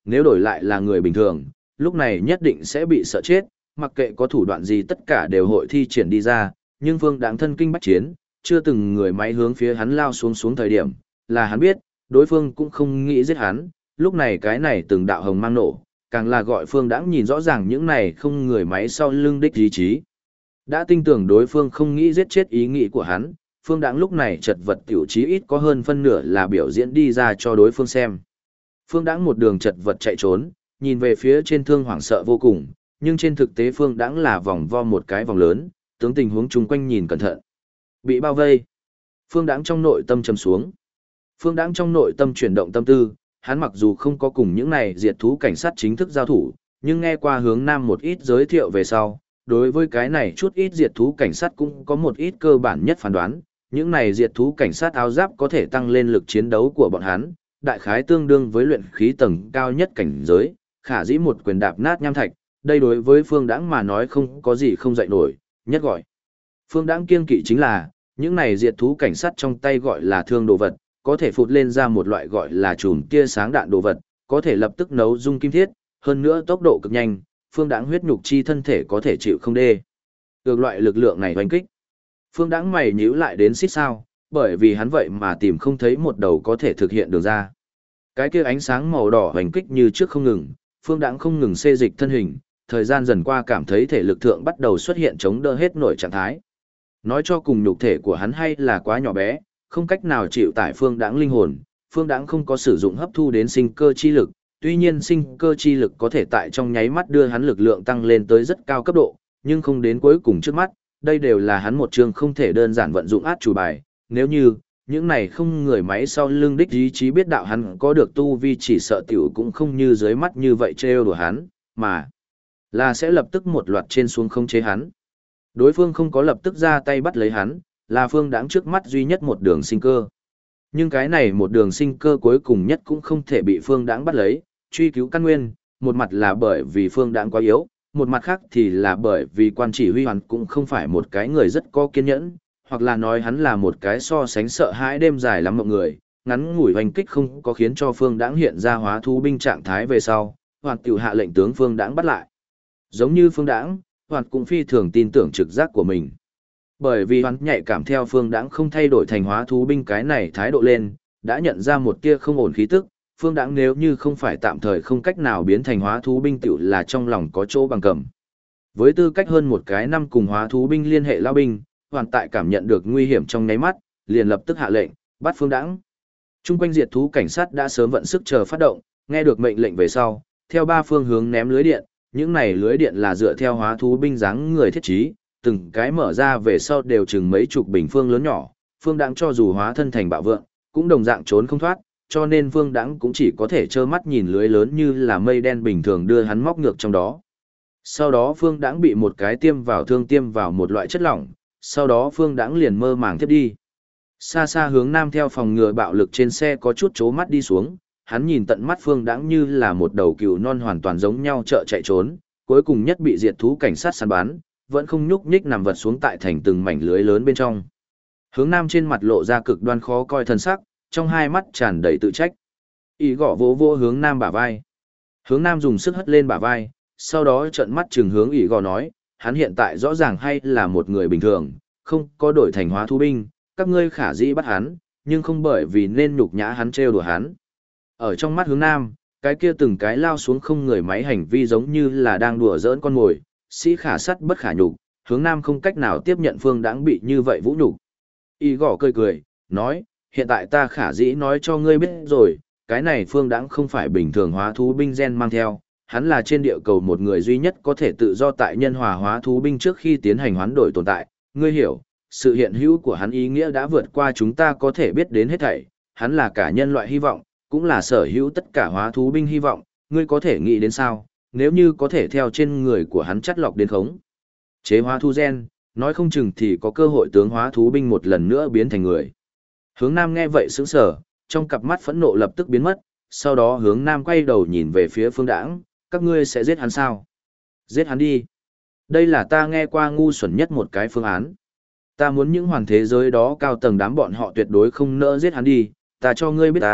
nếu đổi lại là người bình thường, lúc này nhất định sẽ bị sợ chết, mặc kệ có thủ đoạn gì tất cả đều hội thi triển đi ra, nhưng Phương Đãng thân kinh bách chiến, chưa từng người máy hướng phía hắn lao xuống thời điểm, là hắn biết, đối phương cũng không nghĩ giết hắn, lúc này cái này từng đạo hồng mang nổ, càng là gọi Phương Đãng nhìn rõ ràng những này không người máy sau lưng đích ý chí. Đã tin tưởng đối phương không nghĩ giết chết ý nghĩ của hắn, Phương Đãng lúc này chật vật tiểu chí ít có hơn phân nửa là biểu diễn đi ra cho đối phương xem. Phương Đãng một đường chật vật chạy trốn, nhìn về phía trên thương hoảng sợ vô cùng, nhưng trên thực tế Phương Đãng là vòng vo một cái vòng lớn, tướng tình huống chung quanh nhìn cẩn thận. Bị bao vây. Phương Đãng trong nội tâm trầm xuống. Phương Đãng trong nội tâm chuyển động tâm tư, hắn mặc dù không có cùng những này diệt thú cảnh sát chính thức giao thủ, nhưng nghe qua hướng nam một ít giới thiệu về sau, đối với cái này chút ít diệt thú cảnh sát cũng có một ít cơ bản nhất phán đoán, những này diệt thú cảnh sát áo giáp có thể tăng lên lực chiến đấu của bọn hắn, đại khái tương đương với luyện khí tầng cao nhất cảnh giới, khả dĩ một quyền đạp nát nham thạch, đây đối với Phương Đãng mà nói không có gì không dậy nổi, nhất gọi. Phương Đãng kiêng kỵ chính là, những này diệt thú cảnh sát trong tay gọi là thương đồ vật, có thể phụt lên ra một loại gọi là chùm tia sáng đạn đồ vật, có thể lập tức nấu dung kim thiết, hơn nữa tốc độ cực nhanh, Phương Đãng huyết nhục chi thân thể có thể chịu không đê. Được loại lực lượng này oanh kích. Phương Đãng mày nhíu lại đến xít sao, bởi vì hắn vậy mà tìm không thấy một đầu có thể thực hiện được ra. Cái kia ánh sáng màu đỏ oanh kích như trước không ngừng, Phương Đãng không ngừng xê dịch thân hình, thời gian dần qua cảm thấy thể lực thượng bắt đầu xuất hiện chống đỡ hết nổi trạng thái. Nói cho cùng nhục thể của hắn hay là quá nhỏ bé, không cách nào chịu tải Phương Đãng linh hồn, Phương Đãng không có sử dụng hấp thu đến sinh cơ chi lực, tuy nhiên sinh cơ chi lực có thể tại trong nháy mắt đưa hắn lực lượng tăng lên tới rất cao cấp độ, nhưng không đến cuối cùng trước mắt, đây đều là hắn một chương không thể đơn giản vận dụng át chủ bài, nếu như những này không người máy sau lưng đích ý chí biết đạo hắn có được tu vi chỉ sợ tiểu cũng không như dưới mắt như vậy trêu đùa hắn, mà là sẽ lập tức một loạt trên xuống khống chế hắn. Đối phương không có lập tức ra tay bắt lấy hắn, là Phương Đãng trước mắt duy nhất một đường sinh cơ. Nhưng cái này một đường sinh cơ cuối cùng nhất cũng không thể bị Phương Đãng bắt lấy, truy cứu căn nguyên, một mặt là bởi vì Phương Đãng quá yếu, một mặt khác thì là bởi vì quan chỉ huy hắn cũng không phải một cái người rất có kiên nhẫn, hoặc là nói hắn là một cái so sánh sợ hãi đêm dài lắm mọi người, ngắn ngủi hoành kích không có khiến cho Phương Đãng hiện ra hóa thú binh trạng thái về sau, Hoàn tiểu hạ lệnh tướng Phương Đãng bắt lại. Giống như Phương Đãng, Hoàn cũng phi thường tin tưởng trực giác của mình. Bởi vì Hoàn nhạy cảm theo Phương Đãng không thay đổi thành hóa thú binh cái này thái độ lên, đã nhận ra một tia không ổn khí tức, Phương Đãng nếu như không phải tạm thời không cách nào biến thành hóa thú binh tiểu là trong lòng có chỗ bằng cầm. Với tư cách hơn một cái năm cùng hóa thú binh liên hệ lao binh, Hoàn tại cảm nhận được nguy hiểm trong nháy mắt, liền lập tức hạ lệnh, bắt Phương Đãng. Trung quanh diệt thú cảnh sát đã sớm vận sức chờ phát động, nghe được mệnh lệnh về sau, theo ba phương hướng ném lưới điện, những này lưới điện là dựa theo hóa thú binh dáng người thiết trí, từng cái mở ra về sau đều chừng mấy chục bình phương lớn nhỏ, Phương Đãng cho dù hóa thân thành bạo vượng, cũng đồng dạng trốn không thoát, cho nên Phương Đãng cũng chỉ có thể trơ mắt nhìn lưới lớn như là mây đen bình thường đưa hắn móc ngược trong đó. Sau đó Phương Đãng bị một cái tiêm vào một loại chất lỏng, sau đó Phương Đãng liền mơ màng tiếp đi. Xa xa hướng nam theo phòng ngừa bạo lực trên xe có chút chố mắt đi xuống, hắn nhìn tận mắt Phương Đãng như là một đầu cừu non hoàn toàn giống nhau chợ chạy trốn, cuối cùng nhất bị diệt thú cảnh sát săn bắn, vẫn không nhúc nhích nằm vật xuống tại thành từng mảnh lưới lớn bên trong. Hướng nam trên mặt lộ ra cực đoan khó coi thân sắc, trong hai mắt tràn đầy tự trách. Ý gõ vỗ vỗ hướng nam bả vai. Hướng nam dùng sức hất lên bả vai, sau đó trợn mắt trừng hướng ý gõ nói, hắn hiện tại rõ ràng hay là một người bình thường, không có đổi thành hóa thú binh, các ngươi khả dĩ bắt hắn, nhưng không bởi vì nên nhục nhã hắn trêu đùa hắn. Ở trong mắt hướng nam, cái kia từng cái lao xuống không người máy hành vi giống như là đang đùa giỡn con mồi, sĩ khả sắt bất khả nhục, hướng nam không cách nào tiếp nhận Phương Đãng bị như vậy vũ nhục. Y gõ cười cười, nói, hiện tại ta khả dĩ nói cho ngươi biết rồi, cái này Phương Đãng không phải bình thường hóa thú binh gen mang theo, hắn là trên địa cầu một người duy nhất có thể tự do tại nhân hòa hóa thú binh trước khi tiến hành hoán đổi tồn tại, ngươi hiểu, sự hiện hữu của hắn ý nghĩa đã vượt qua chúng ta có thể biết đến hết thảy, hắn là cả nhân loại hy vọng, cũng là sở hữu tất cả hóa thú binh hy vọng, ngươi có thể nghĩ đến sao, nếu như có thể theo trên người của hắn chắt lọc đến khống. Chế hóa thú gen, nói không chừng thì có cơ hội tướng hóa thú binh một lần nữa biến thành người. Hướng nam nghe vậy sững sờ, trong cặp mắt phẫn nộ lập tức biến mất, sau đó hướng nam quay đầu nhìn về phía Phương Đãng, các ngươi sẽ giết hắn sao? Giết hắn đi. Đây là ta nghe qua ngu xuẩn nhất một cái phương án. Ta muốn những hoàn thế giới đó cao tầng đám bọn họ tuyệt đối không nỡ giết hắn đi, ta cho ngươi biết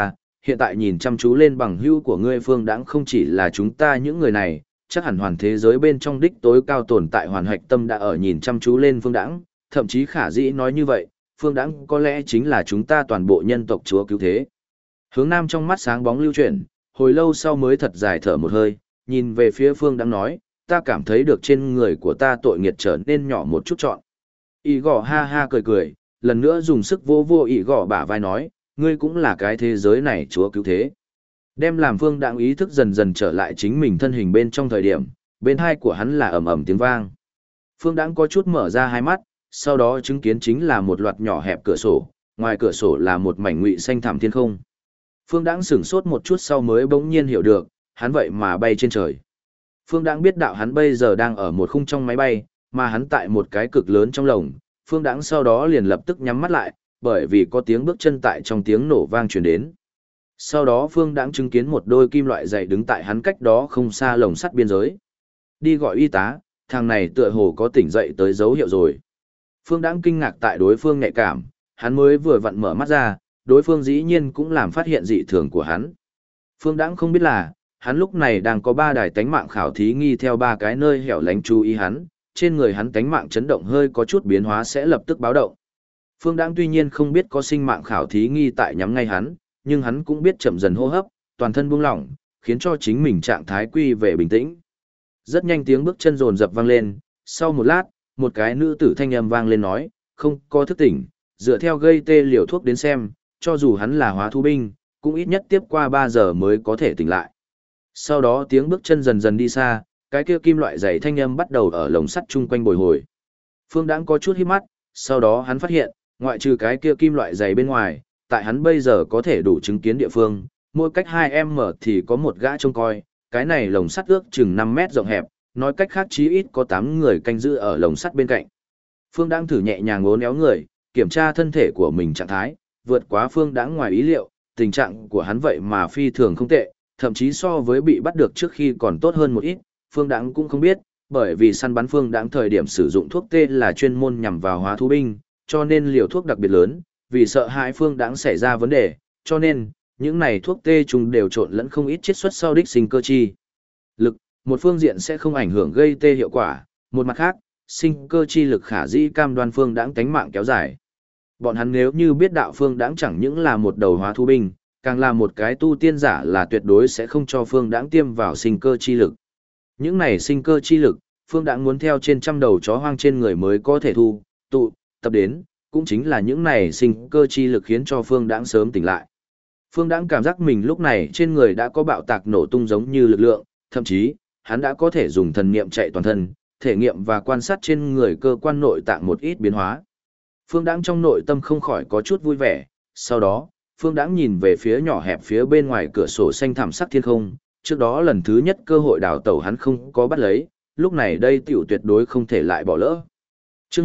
hiện tại nhìn chăm chú lên bằng hữu của ngươi Phương Đãng không chỉ là chúng ta những người này, chắc hẳn hoàn thế giới bên trong đích tối cao tồn tại hoàn hạch tâm đã ở nhìn chăm chú lên Phương Đãng, thậm chí khả dĩ nói như vậy, Phương Đãng có lẽ chính là chúng ta toàn bộ nhân tộc chúa cứu thế. Hướng Nam trong mắt sáng bóng lưu chuyển, hồi lâu sau mới thật dài thở một hơi, nhìn về phía Phương Đãng nói, ta cảm thấy được trên người của ta tội nghiệt trở nên nhỏ một chút trọn. Ý gõ ha ha cười cười, lần nữa dùng sức vô vô ý gõ bả vai nói, ngươi cũng là cái thế giới này chúa cứu thế. Đem làm Phương Đãng ý thức dần dần trở lại chính mình thân hình bên trong thời điểm, bên hai của hắn là ầm ầm tiếng vang. Phương Đãng có chút mở ra hai mắt, sau đó chứng kiến chính là một loạt nhỏ hẹp cửa sổ, ngoài cửa sổ là một mảnh ngụy xanh thẳm thiên không. Phương Đãng sửng sốt một chút sau mới bỗng nhiên hiểu được, hắn vậy mà bay trên trời. Phương Đãng biết đạo hắn bây giờ đang ở một khung trong máy bay, mà hắn tại một cái cực lớn trong lồng. Phương Đãng sau đó liền lập tức nhắm mắt lại, bởi vì có tiếng bước chân tại trong tiếng nổ vang truyền đến. Sau đó Phương Đãng chứng kiến một đôi kim loại dày đứng tại hắn cách đó không xa lồng sắt biên giới. Đi gọi y tá, thằng này tựa hồ có tỉnh dậy tới dấu hiệu rồi. Phương Đãng kinh ngạc tại đối phương nhạy cảm, hắn mới vừa vặn mở mắt ra, đối phương dĩ nhiên cũng làm phát hiện dị thường của hắn. Phương Đãng không biết là, hắn lúc này đang có 3 đài tánh mạng khảo thí nghi theo 3 cái nơi hẻo lánh chú ý hắn, trên người hắn tánh mạng chấn động hơi có chút biến hóa sẽ lập tức báo động. Phương Đãng tuy nhiên không biết có sinh mạng khảo thí nghi tại nhắm ngay hắn, nhưng hắn cũng biết chậm dần hô hấp, toàn thân buông lỏng, khiến cho chính mình trạng thái quy về bình tĩnh. Rất nhanh tiếng bước chân rồn rập vang lên, sau một lát, một cái nữ tử thanh âm vang lên nói, không có thức tỉnh, dựa theo gây tê liều thuốc đến xem, cho dù hắn là hóa thú binh, cũng ít nhất tiếp qua 3 giờ mới có thể tỉnh lại. Sau đó tiếng bước chân dần dần đi xa, cái kia kim loại dày thanh âm bắt đầu ở lồng sắt chung quanh bồi hồi. Phương Đãng có chút hít mắt, sau đó hắn phát hiện, ngoại trừ cái kia kim loại dày bên ngoài, tại hắn bây giờ có thể đủ chứng kiến địa phương, mỗi cách 2m thì có một gã trông coi, cái này lồng sắt ước chừng 5 mét rộng hẹp, nói cách khác chí ít có 8 người canh giữ ở lồng sắt bên cạnh. Phương Đãng thử nhẹ nhàng uốn éo người, kiểm tra thân thể của mình trạng thái, vượt quá Phương Đãng ngoài ý liệu, tình trạng của hắn vậy mà phi thường không tệ, thậm chí so với bị bắt được trước khi còn tốt hơn một ít, Phương Đãng cũng không biết, bởi vì săn bắn Phương Đãng thời điểm sử dụng thuốc tê là chuyên môn nhằm vào hóa thú binh, cho nên liều thuốc đặc biệt lớn, vì sợ hãi Phương Đãng xảy ra vấn đề, cho nên những này thuốc tê chúng đều trộn lẫn không ít chiết xuất sau đích sinh cơ chi lực, một phương diện sẽ không ảnh hưởng gây tê hiệu quả, một mặt khác, sinh cơ chi lực khả dĩ cam đoan Phương Đãng tánh mạng kéo dài. Bọn hắn nếu như biết đạo Phương Đãng chẳng những là một đầu hóa thú binh, càng là một cái tu tiên giả là tuyệt đối sẽ không cho Phương Đãng tiêm vào sinh cơ chi lực. Những này sinh cơ chi lực, Phương Đãng muốn theo trên trăm đầu chó hoang trên người mới có thể tụ tập đến, cũng chính là những này sinh cơ chi lực khiến cho Phương Đãng sớm tỉnh lại. Phương Đãng cảm giác mình lúc này trên người đã có bạo tạc nổ tung giống như lực lượng, thậm chí, hắn đã có thể dùng thần niệm chạy toàn thân, thể nghiệm và quan sát trên người cơ quan nội tạng một ít biến hóa. Phương Đãng trong nội tâm không khỏi có chút vui vẻ, sau đó, Phương Đãng nhìn về phía nhỏ hẹp phía bên ngoài cửa sổ xanh thẳm sắc thiên không, trước đó lần thứ nhất cơ hội đào tẩu hắn không có bắt lấy, lúc này đây tiểu tuyệt đối không thể lại bỏ lỡ. Chương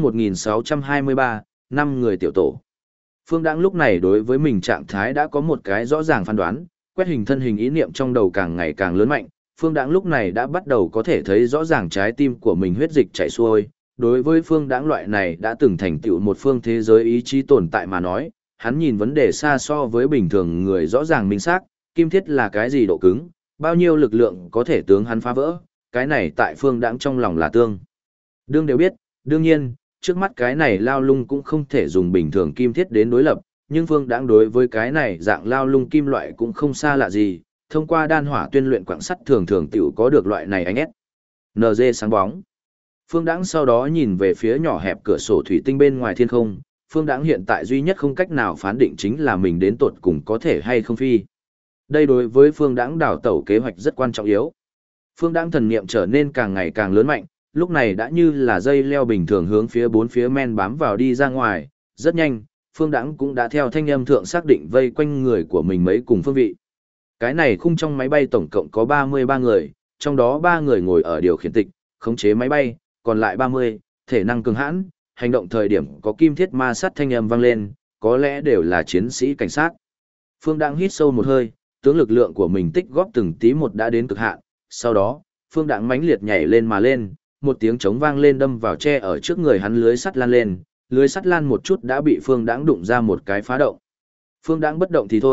1623, 5 người tiểu tổ. Phương Đãng lúc này đối với mình trạng thái đã có một cái rõ ràng phán đoán, quét hình thân hình ý niệm trong đầu càng ngày càng lớn mạnh, Phương Đãng lúc này đã bắt đầu có thể thấy rõ ràng trái tim của mình huyết dịch chảy xuôi. Đối với Phương Đãng loại này đã từng thành tựu một phương thế giới ý chí tồn tại mà nói, hắn nhìn vấn đề xa so với bình thường người rõ ràng minh xác, kim thiết là cái gì độ cứng, bao nhiêu lực lượng có thể tướng hắn phá vỡ, cái này tại Phương Đãng trong lòng là tương đương đều biết, đương nhiên, trước mắt cái này lao lung cũng không thể dùng bình thường kim thiết đến đối lập, nhưng Phương Đãng đối với cái này dạng lao lung kim loại cũng không xa lạ gì, thông qua đan hỏa tuyên luyện quặng sắt thường thường tiểu có được loại này ánh S. NG sáng bóng. Phương Đãng sau đó nhìn về phía nhỏ hẹp cửa sổ thủy tinh bên ngoài thiên không, Phương Đãng hiện tại duy nhất không cách nào phán định chính là mình đến tột cùng có thể hay không phi. Đây đối với Phương Đãng đào tẩu kế hoạch rất quan trọng yếu. Phương Đãng thần niệm trở nên càng ngày càng lớn mạnh, lúc này đã như là dây leo bình thường hướng phía bốn phía men bám vào đi ra ngoài, rất nhanh, Phương Đãng cũng đã theo thanh âm thượng xác định vây quanh người của mình mấy cùng phương vị. Cái này khung trong máy bay tổng cộng có 33 người, trong đó 3 người ngồi ở điều khiển tịch, khống chế máy bay, còn lại 30, thể năng cường hãn, hành động thời điểm có kim thiết ma sát thanh âm vang lên, có lẽ đều là chiến sĩ cảnh sát. Phương Đãng hít sâu một hơi, tướng lực lượng của mình tích góp từng tí một đã đến cực hạn, sau đó, Phương Đãng mãnh liệt nhảy lên mà lên, một tiếng trống vang lên đâm vào tre ở trước người hắn lưới sắt lan lên, lưới sắt lan một chút đã bị Phương Đãng đụng ra một cái phá động. Phương Đãng bất động thì thôi,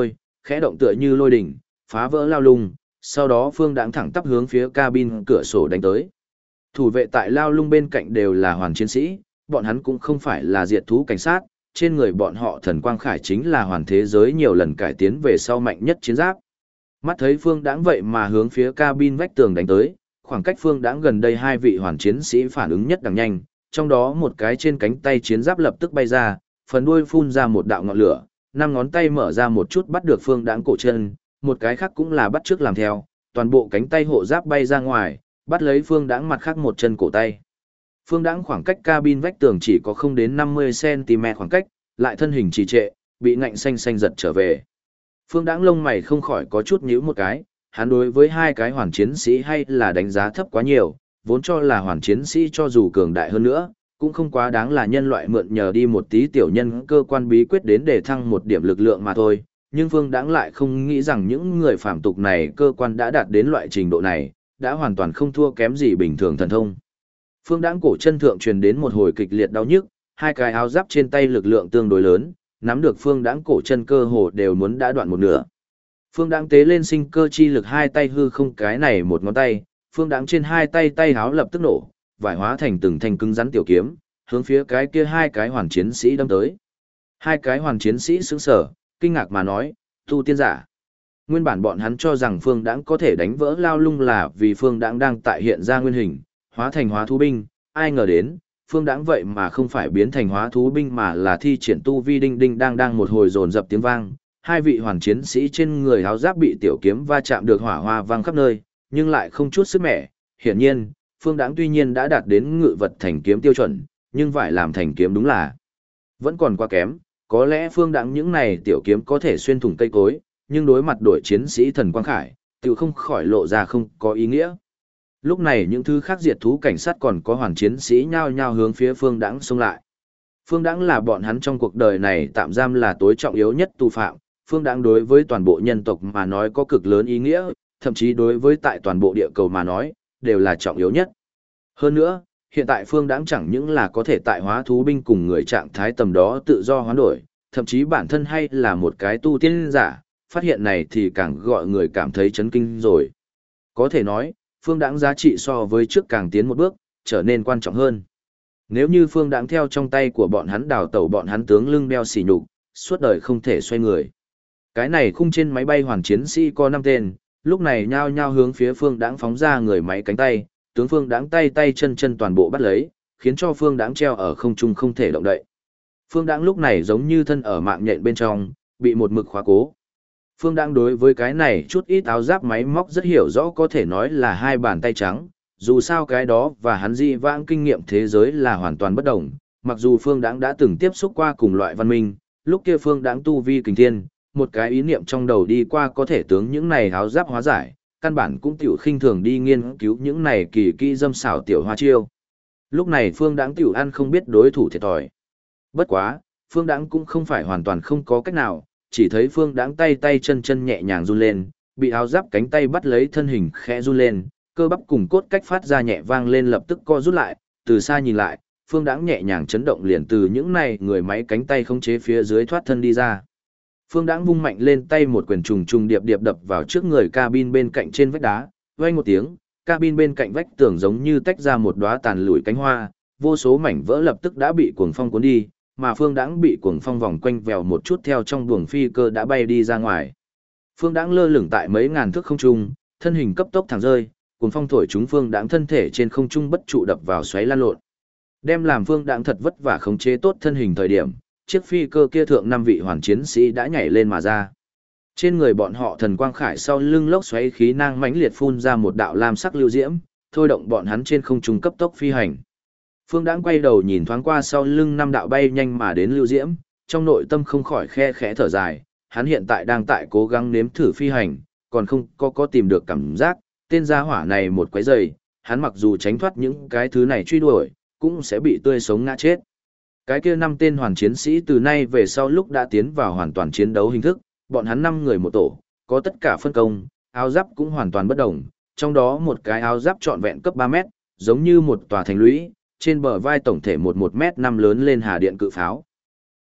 khẽ động tựa như lôi đỉnh, phá vỡ lao lung, sau đó Phương Đãng thẳng tắp hướng phía cabin cửa sổ đánh tới. Thủ vệ tại lao lung bên cạnh đều là hoàn chiến sĩ, bọn hắn cũng không phải là diệt thú cảnh sát, trên người bọn họ thần quang khải chính là hoàn thế giới nhiều lần cải tiến về sau mạnh nhất chiến giáp. Mắt thấy Phương Đãng vậy mà hướng phía cabin vách tường đánh tới, khoảng cách Phương Đãng gần đây hai vị hoàn chiến sĩ phản ứng nhất đằng nhanh, trong đó một cái trên cánh tay chiến giáp lập tức bay ra, phần đuôi phun ra một đạo ngọn lửa, năm ngón tay mở ra một chút bắt được Phương Đãng cổ chân, một cái khác cũng là bắt trước làm theo, toàn bộ cánh tay hộ giáp bay ra ngoài, bắt lấy Phương Đãng mặt khác một chân cổ tay. Phương Đãng khoảng cách cabin vách tường chỉ có không đến 50 cm khoảng cách, lại thân hình trì trệ, bị ngạnh xanh xanh giật trở về. Phương Đãng lông mày không khỏi có chút nhíu một cái, hắn đối với hai cái hoàn chiến sĩ hay là đánh giá thấp quá nhiều, vốn cho là hoàn chiến sĩ cho dù cường đại hơn nữa, cũng không quá đáng là nhân loại mượn nhờ đi một tí tiểu nhân cơ quan bí quyết đến để thăng một điểm lực lượng mà thôi. Nhưng Phương Đãng lại không nghĩ rằng những người phàm tục này cơ quan đã đạt đến loại trình độ này, đã hoàn toàn không thua kém gì bình thường thần thông. Phương Đãng cổ chân thượng truyền đến một hồi kịch liệt đau nhức, hai cái áo giáp trên tay lực lượng tương đối lớn, nắm được Phương Đãng cổ chân cơ hồ đều muốn đã đoạn một nửa. Phương Đãng tế lên sinh cơ chi lực hai tay hư không cái này một ngón tay, Phương Đãng trên hai tay tay áo lập tức nổ, vải hóa thành từng thanh cứng rắn tiểu kiếm, hướng phía cái kia hai cái hoàn chiến sĩ đâm tới. Hai cái hoàn chiến sĩ sững sờ, kinh ngạc mà nói, tu tiên giả. Nguyên bản bọn hắn cho rằng Phương Đãng có thể đánh vỡ lao lung là vì Phương Đãng đang tại hiện ra nguyên hình, hóa thành hóa thú binh, ai ngờ đến, Phương Đãng vậy mà không phải biến thành hóa thú binh mà là thi triển tu vi đinh đinh đang một hồi dồn dập tiếng vang. Hai vị hoàn chiến sĩ trên người áo giáp bị tiểu kiếm va chạm được hỏa hoa vang khắp nơi, nhưng lại không chút sức mẻ. Hiển nhiên, Phương Đãng tuy nhiên đã đạt đến ngự vật thành kiếm tiêu chuẩn, nhưng vải làm thành kiếm đúng là vẫn còn quá kém. Có lẽ Phương Đãng những này tiểu kiếm có thể xuyên thủng cây cối, nhưng đối mặt đội chiến sĩ thần quang khải, tự không khỏi lộ ra không có ý nghĩa. Lúc này những thứ khác diệt thú cảnh sát còn có hoàn chiến sĩ nhao nhao hướng phía Phương Đãng xông lại. Phương Đãng là bọn hắn trong cuộc đời này tạm giam là tối trọng yếu nhất tù phạm, Phương Đãng đối với toàn bộ nhân tộc mà nói có cực lớn ý nghĩa, thậm chí đối với tại toàn bộ địa cầu mà nói, đều là trọng yếu nhất. Hơn nữa, hiện tại Phương Đãng chẳng những là có thể tại hóa thú binh cùng người trạng thái tầm đó tự do hoán đổi, thậm chí bản thân hay là một cái tu tiên giả, phát hiện này thì càng gọi người cảm thấy chấn kinh rồi. Có thể nói, Phương Đãng giá trị so với trước càng tiến một bước, trở nên quan trọng hơn. Nếu như Phương Đãng theo trong tay của bọn hắn đào tẩu bọn hắn tướng lưng đeo xỉ nhục, suốt đời không thể xoay người. Cái này khung trên máy bay hoàn chiến sĩ có 5 tên, lúc này nhao nhao hướng phía Phương Đãng phóng ra người máy cánh tay, tướng Phương Đãng tay tay chân chân toàn bộ bắt lấy, khiến cho Phương Đãng treo ở không trung không thể động đậy. Phương Đãng lúc này giống như thân ở mạng nhện bên trong, bị một mực khóa cố. Phương Đãng đối với cái này chút ít áo giáp máy móc rất hiểu rõ, có thể nói là hai bàn tay trắng, dù sao cái đó và hắn di vãng kinh nghiệm thế giới là hoàn toàn bất đồng. Mặc dù Phương Đãng đã từng tiếp xúc qua cùng loại văn minh, lúc kia Phương Đãng tu vi kình thiên, một cái ý niệm trong đầu đi qua có thể tướng những này áo giáp hóa giải, căn bản cũng tiểu khinh thường đi nghiên cứu những này kỳ kỹ dâm xảo tiểu hoa chiêu. Lúc này Phương Đãng tiểu ăn không biết đối thủ thiệt thòi. Bất quá, Phương Đãng cũng không phải hoàn toàn không có cách nào, chỉ thấy Phương Đãng tay tay chân chân nhẹ nhàng run lên, bị áo giáp cánh tay bắt lấy thân hình khẽ run lên, cơ bắp cùng cốt cách phát ra nhẹ vang lên lập tức co rút lại, từ xa nhìn lại, Phương Đãng nhẹ nhàng chấn động liền từ những này người máy cánh tay khống chế phía dưới thoát thân đi ra. Phương Đãng vung mạnh lên tay một quyền trùng trùng điệp điệp đập vào trước người cabin bên cạnh trên vách đá, vang một tiếng, cabin bên cạnh vách tường giống như tách ra một đóa tàn lủi cánh hoa, vô số mảnh vỡ lập tức đã bị cuồng phong cuốn đi, mà Phương Đãng bị cuồng phong vòng quanh vèo một chút theo trong buồng phi cơ đã bay đi ra ngoài. Phương Đãng lơ lửng tại mấy ngàn thước không trung, thân hình cấp tốc thẳng rơi, cuồng phong thổi chúng Phương Đãng thân thể trên không trung bất trụ đập vào xoáy lan lộn. Đem làm Phương Đãng thật vất vả khống chế tốt thân hình thời điểm, chiếc phi cơ kia thượng 5 vị hoàn chiến sĩ đã nhảy lên mà ra. Trên người bọn họ thần quang khải sau lưng lốc xoáy khí nang mãnh liệt phun ra một đạo lam sắc lưu diễm, thôi động bọn hắn trên không trung cấp tốc phi hành. Phương Đãng quay đầu nhìn thoáng qua sau lưng 5 đạo bay nhanh mà đến lưu diễm, trong nội tâm không khỏi khe khẽ thở dài, hắn hiện tại đang tại cố gắng nếm thử phi hành, còn không có tìm được cảm giác, tên gia hỏa này một quấy giày, hắn mặc dù tránh thoát những cái thứ này truy đuổi, cũng sẽ bị tươi sống ngã chết. Cái kia 5 tên hoàn chiến sĩ từ nay về sau lúc đã tiến vào hoàn toàn chiến đấu hình thức, bọn hắn 5 người một tổ, có tất cả phân công, áo giáp cũng hoàn toàn bất đồng, trong đó một cái áo giáp trọn vẹn cấp 3 mét, giống như một tòa thành lũy, trên bờ vai tổng thể 11 mét 5 lớn lên hà điện cự pháo.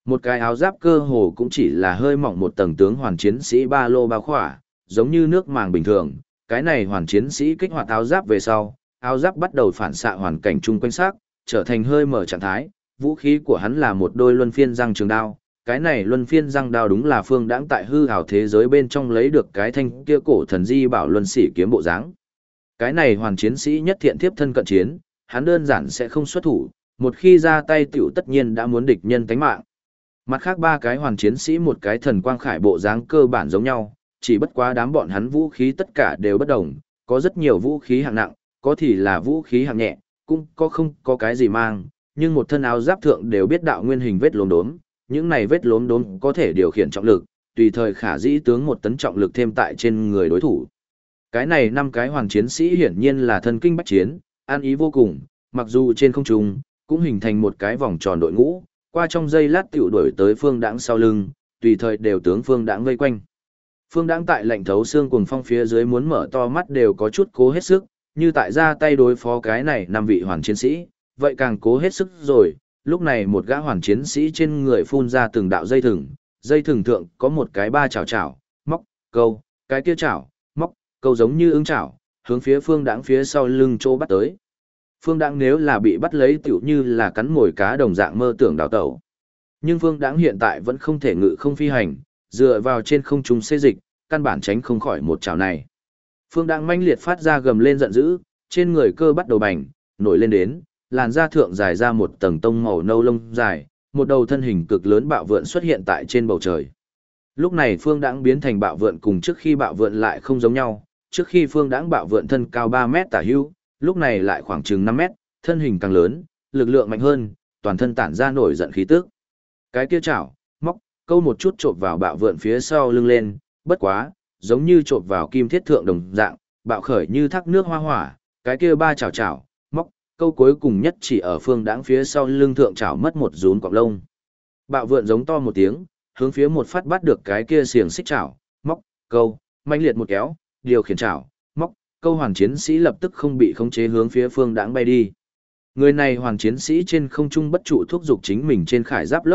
Một cái áo giáp cơ hồ cũng chỉ là hơi mỏng một tầng tướng hoàn chiến sĩ ba lô bao khỏa, giống như nước màng bình thường. Cái này hoàn chiến sĩ kích hoạt áo giáp về sau, áo giáp bắt đầu phản xạ hoàn cảnh chung quanh xác, trở thành hơi mở trạng thái. Vũ khí của hắn là một đôi luân phiên răng trường đao. Cái này luân phiên răng đao đúng là Phương Đãng tại hư ảo thế giới bên trong lấy được cái thanh kia cổ thần di bảo luân sĩ kiếm bộ dáng. Cái này hoàn chiến sĩ nhất thiện tiếp thân cận chiến, hắn đơn giản sẽ không xuất thủ, một khi ra tay tiểu tất nhiên đã muốn địch nhân tánh mạng. Mặt khác ba cái hoàn chiến sĩ một cái thần quang khải bộ dáng cơ bản giống nhau, chỉ bất quá đám bọn hắn vũ khí tất cả đều bất đồng, có rất nhiều vũ khí hạng nặng, có thì là vũ khí hạng nhẹ, cũng có không có cái gì mang, nhưng một thân áo giáp thượng đều biết đạo nguyên hình vết lốm đốm, những này vết lốm đốm có thể điều khiển trọng lực, tùy thời khả dĩ tướng một tấn trọng lực thêm tại trên người đối thủ. Cái này năm cái hoàn chiến sĩ hiển nhiên là thân kinh bách chiến, an ý vô cùng, mặc dù trên không trung cũng hình thành một cái vòng tròn đội ngũ, qua trong giây lát tiểu đuổi tới Phương Đãng sau lưng, tùy thời đều tướng Phương Đãng vây quanh. Phương Đãng tại lạnh thấu xương cuồng phong phía dưới muốn mở to mắt đều có chút cố hết sức, như tại ra tay đối phó cái này năm vị hoàn chiến sĩ, vậy càng cố hết sức rồi. Lúc này một gã hoàn chiến sĩ trên người phun ra từng đạo dây thừng thượng có một cái ba chảo, móc, câu, cái kia chảo, móc, câu giống như ưng chảo, hướng phía Phương Đãng phía sau lưng chỗ bắt tới. Phương Đãng nếu là bị bắt lấy tiểu như là cắn mồi cá đồng dạng mơ tưởng đào tẩu. Nhưng Phương Đãng hiện tại vẫn không thể ngự không phi hành, dựa vào trên không trung xê dịch, căn bản tránh không khỏi một chảo này. Phương Đãng manh liệt phát ra gầm lên giận dữ, trên người cơ bắt đầu bành, nổi lên đến, làn da thượng dài ra một tầng tông màu nâu lông dài, một đầu thân hình cực lớn bạo vượn xuất hiện tại trên bầu trời. Lúc này Phương Đãng biến thành bạo vượn cùng trước khi bạo vượn lại không giống nhau, trước khi Phương Đãng bạo vượn thân cao 3 mét tả hữu, lúc này lại khoảng chừng 5 mét, thân hình càng lớn, lực lượng mạnh hơn, toàn thân tản ra nổi giận khí tức. Cái kia chảo, móc, câu một chút chộp vào bạo vượn phía sau lưng lên, bất quá, giống như chộp vào kim thiết thượng đồng dạng, bạo khởi như thác nước hoa hỏa, cái kia ba chảo, móc, câu cuối cùng nhất chỉ ở Phương Đãng phía sau lưng thượng chảo mất một rún cọng lông. Bạo vượn giống to một tiếng, hướng phía một phát bắt được cái kia xiềng xích chảo, móc, câu, manh liệt một kéo, điều khiển chảo, móc, câu hoàn chiến sĩ lập tức không bị khống chế hướng phía Phương Đãng bay đi. Người này hoàn chiến sĩ trên không trung bất trụ thúc giục chính mình trên khải giáp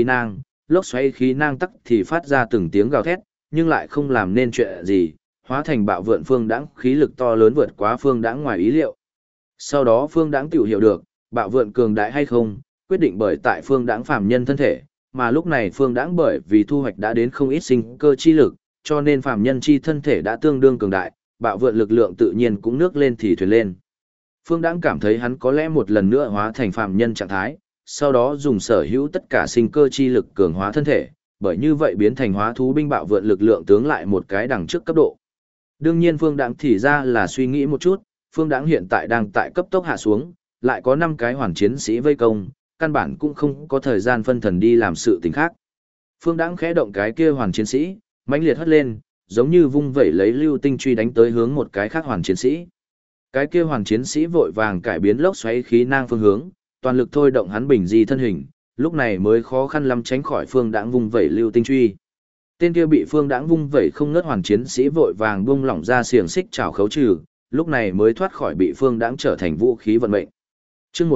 lốc xoáy khí nang tắc thì phát ra từng tiếng gào thét, nhưng lại không làm nên chuyện gì, hóa thành bạo vượn Phương Đãng khí lực to lớn vượt quá Phương Đãng ngoài ý liệu. Sau đó Phương Đãng tiểu hiểu được, bạo vượn cường đại hay không, quyết định bởi tại Phương Đãng phàm nhân thân thể, mà lúc này Phương Đãng bởi vì thu hoạch đã đến không ít sinh cơ chi lực, cho nên phàm nhân chi thân thể đã tương đương cường đại, bạo vượn lực lượng tự nhiên cũng nước lên thì thuyền lên. Phương Đãng cảm thấy hắn có lẽ một lần nữa hóa thành phàm nhân trạng thái, sau đó dùng sở hữu tất cả sinh cơ chi lực cường hóa thân thể, bởi như vậy biến thành hóa thú binh bạo vượn lực lượng tướng lại một cái đằng trước cấp độ. Đương nhiên Phương Đãng thì ra là suy nghĩ một chút, Phương Đãng hiện tại đang tại cấp tốc hạ xuống, lại có 5 cái hoàn chiến sĩ vây công, căn bản cũng không có thời gian phân thần đi làm sự tình khác. Phương Đãng khẽ động cái kia hoàn chiến sĩ, mãnh liệt hất lên, giống như vung vẩy lấy lưu tinh truy đánh tới hướng một cái khác hoàn chiến sĩ. Cái kia hoàn chiến sĩ vội vàng cải biến lốc xoáy khí nang phương hướng, toàn lực thôi động hắn bình di thân hình, lúc này mới khó khăn lắm tránh khỏi Phương Đãng vung vẩy lưu tinh truy. Tên kia bị Phương Đãng vung vẩy không ngớt hoàn chiến sĩ vội vàng buông lỏng ra xiềng xích chảo khấu trừ, lúc này mới thoát khỏi bị Phương Đãng trở thành vũ khí vận mệnh. Chương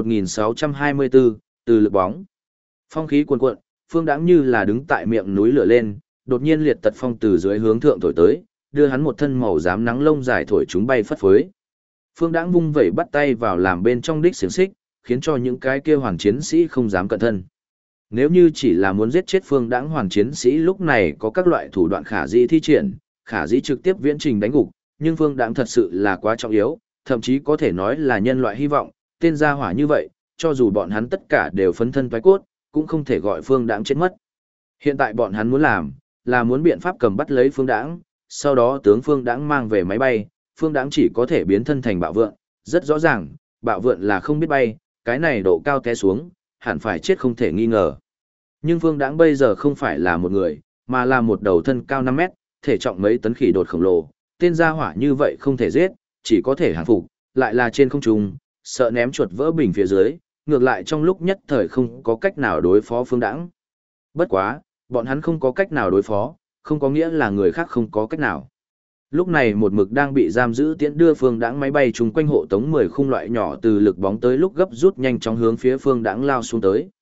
1624, từ lực bóng. Phong khí cuồn cuộn, Phương Đãng như là đứng tại miệng núi lửa lên, đột nhiên liệt tật phong từ dưới hướng thượng thổi tới, đưa hắn một thân màu xám nắng lông dài thổi chúng bay phất phới. Phương Đãng vung vẩy bắt tay vào làm bên trong đích xiềng xích, khiến cho những cái kia hoàn chiến sĩ không dám cận thân. Nếu như chỉ là muốn giết chết Phương Đãng hoàn chiến sĩ lúc này có các loại thủ đoạn khả dĩ thi triển, khả dĩ trực tiếp viễn trình đánh gục, nhưng Phương Đãng thật sự là quá trọng yếu, thậm chí có thể nói là nhân loại hy vọng, tên gia hỏa như vậy, cho dù bọn hắn tất cả đều phấn thân toái cốt, cũng không thể gọi Phương Đãng chết mất. Hiện tại bọn hắn muốn làm, là muốn biện pháp cầm bắt lấy Phương Đãng, sau đó tướng Phương Đãng mang về máy bay, Phương Đãng chỉ có thể biến thân thành bạo vượn, rất rõ ràng, bạo vượn là không biết bay, cái này độ cao té xuống, hẳn phải chết không thể nghi ngờ. Nhưng Phương Đãng bây giờ không phải là một người, mà là một đầu thân cao 5 mét, thể trọng mấy tấn khỉ đột khổng lồ, tên gia hỏa như vậy không thể giết, chỉ có thể hàng phục, lại là trên không trung, sợ ném chuột vỡ bình phía dưới, ngược lại trong lúc nhất thời không có cách nào đối phó Phương Đãng. Bất quá, bọn hắn không có cách nào đối phó, không có nghĩa là người khác không có cách nào. Lúc này một mực đang bị giam giữ tiễn đưa Phương Đãng máy bay chung quanh hộ tống 10 khung loại nhỏ từ lực bóng tới lúc gấp rút nhanh chóng hướng phía Phương Đãng lao xuống tới.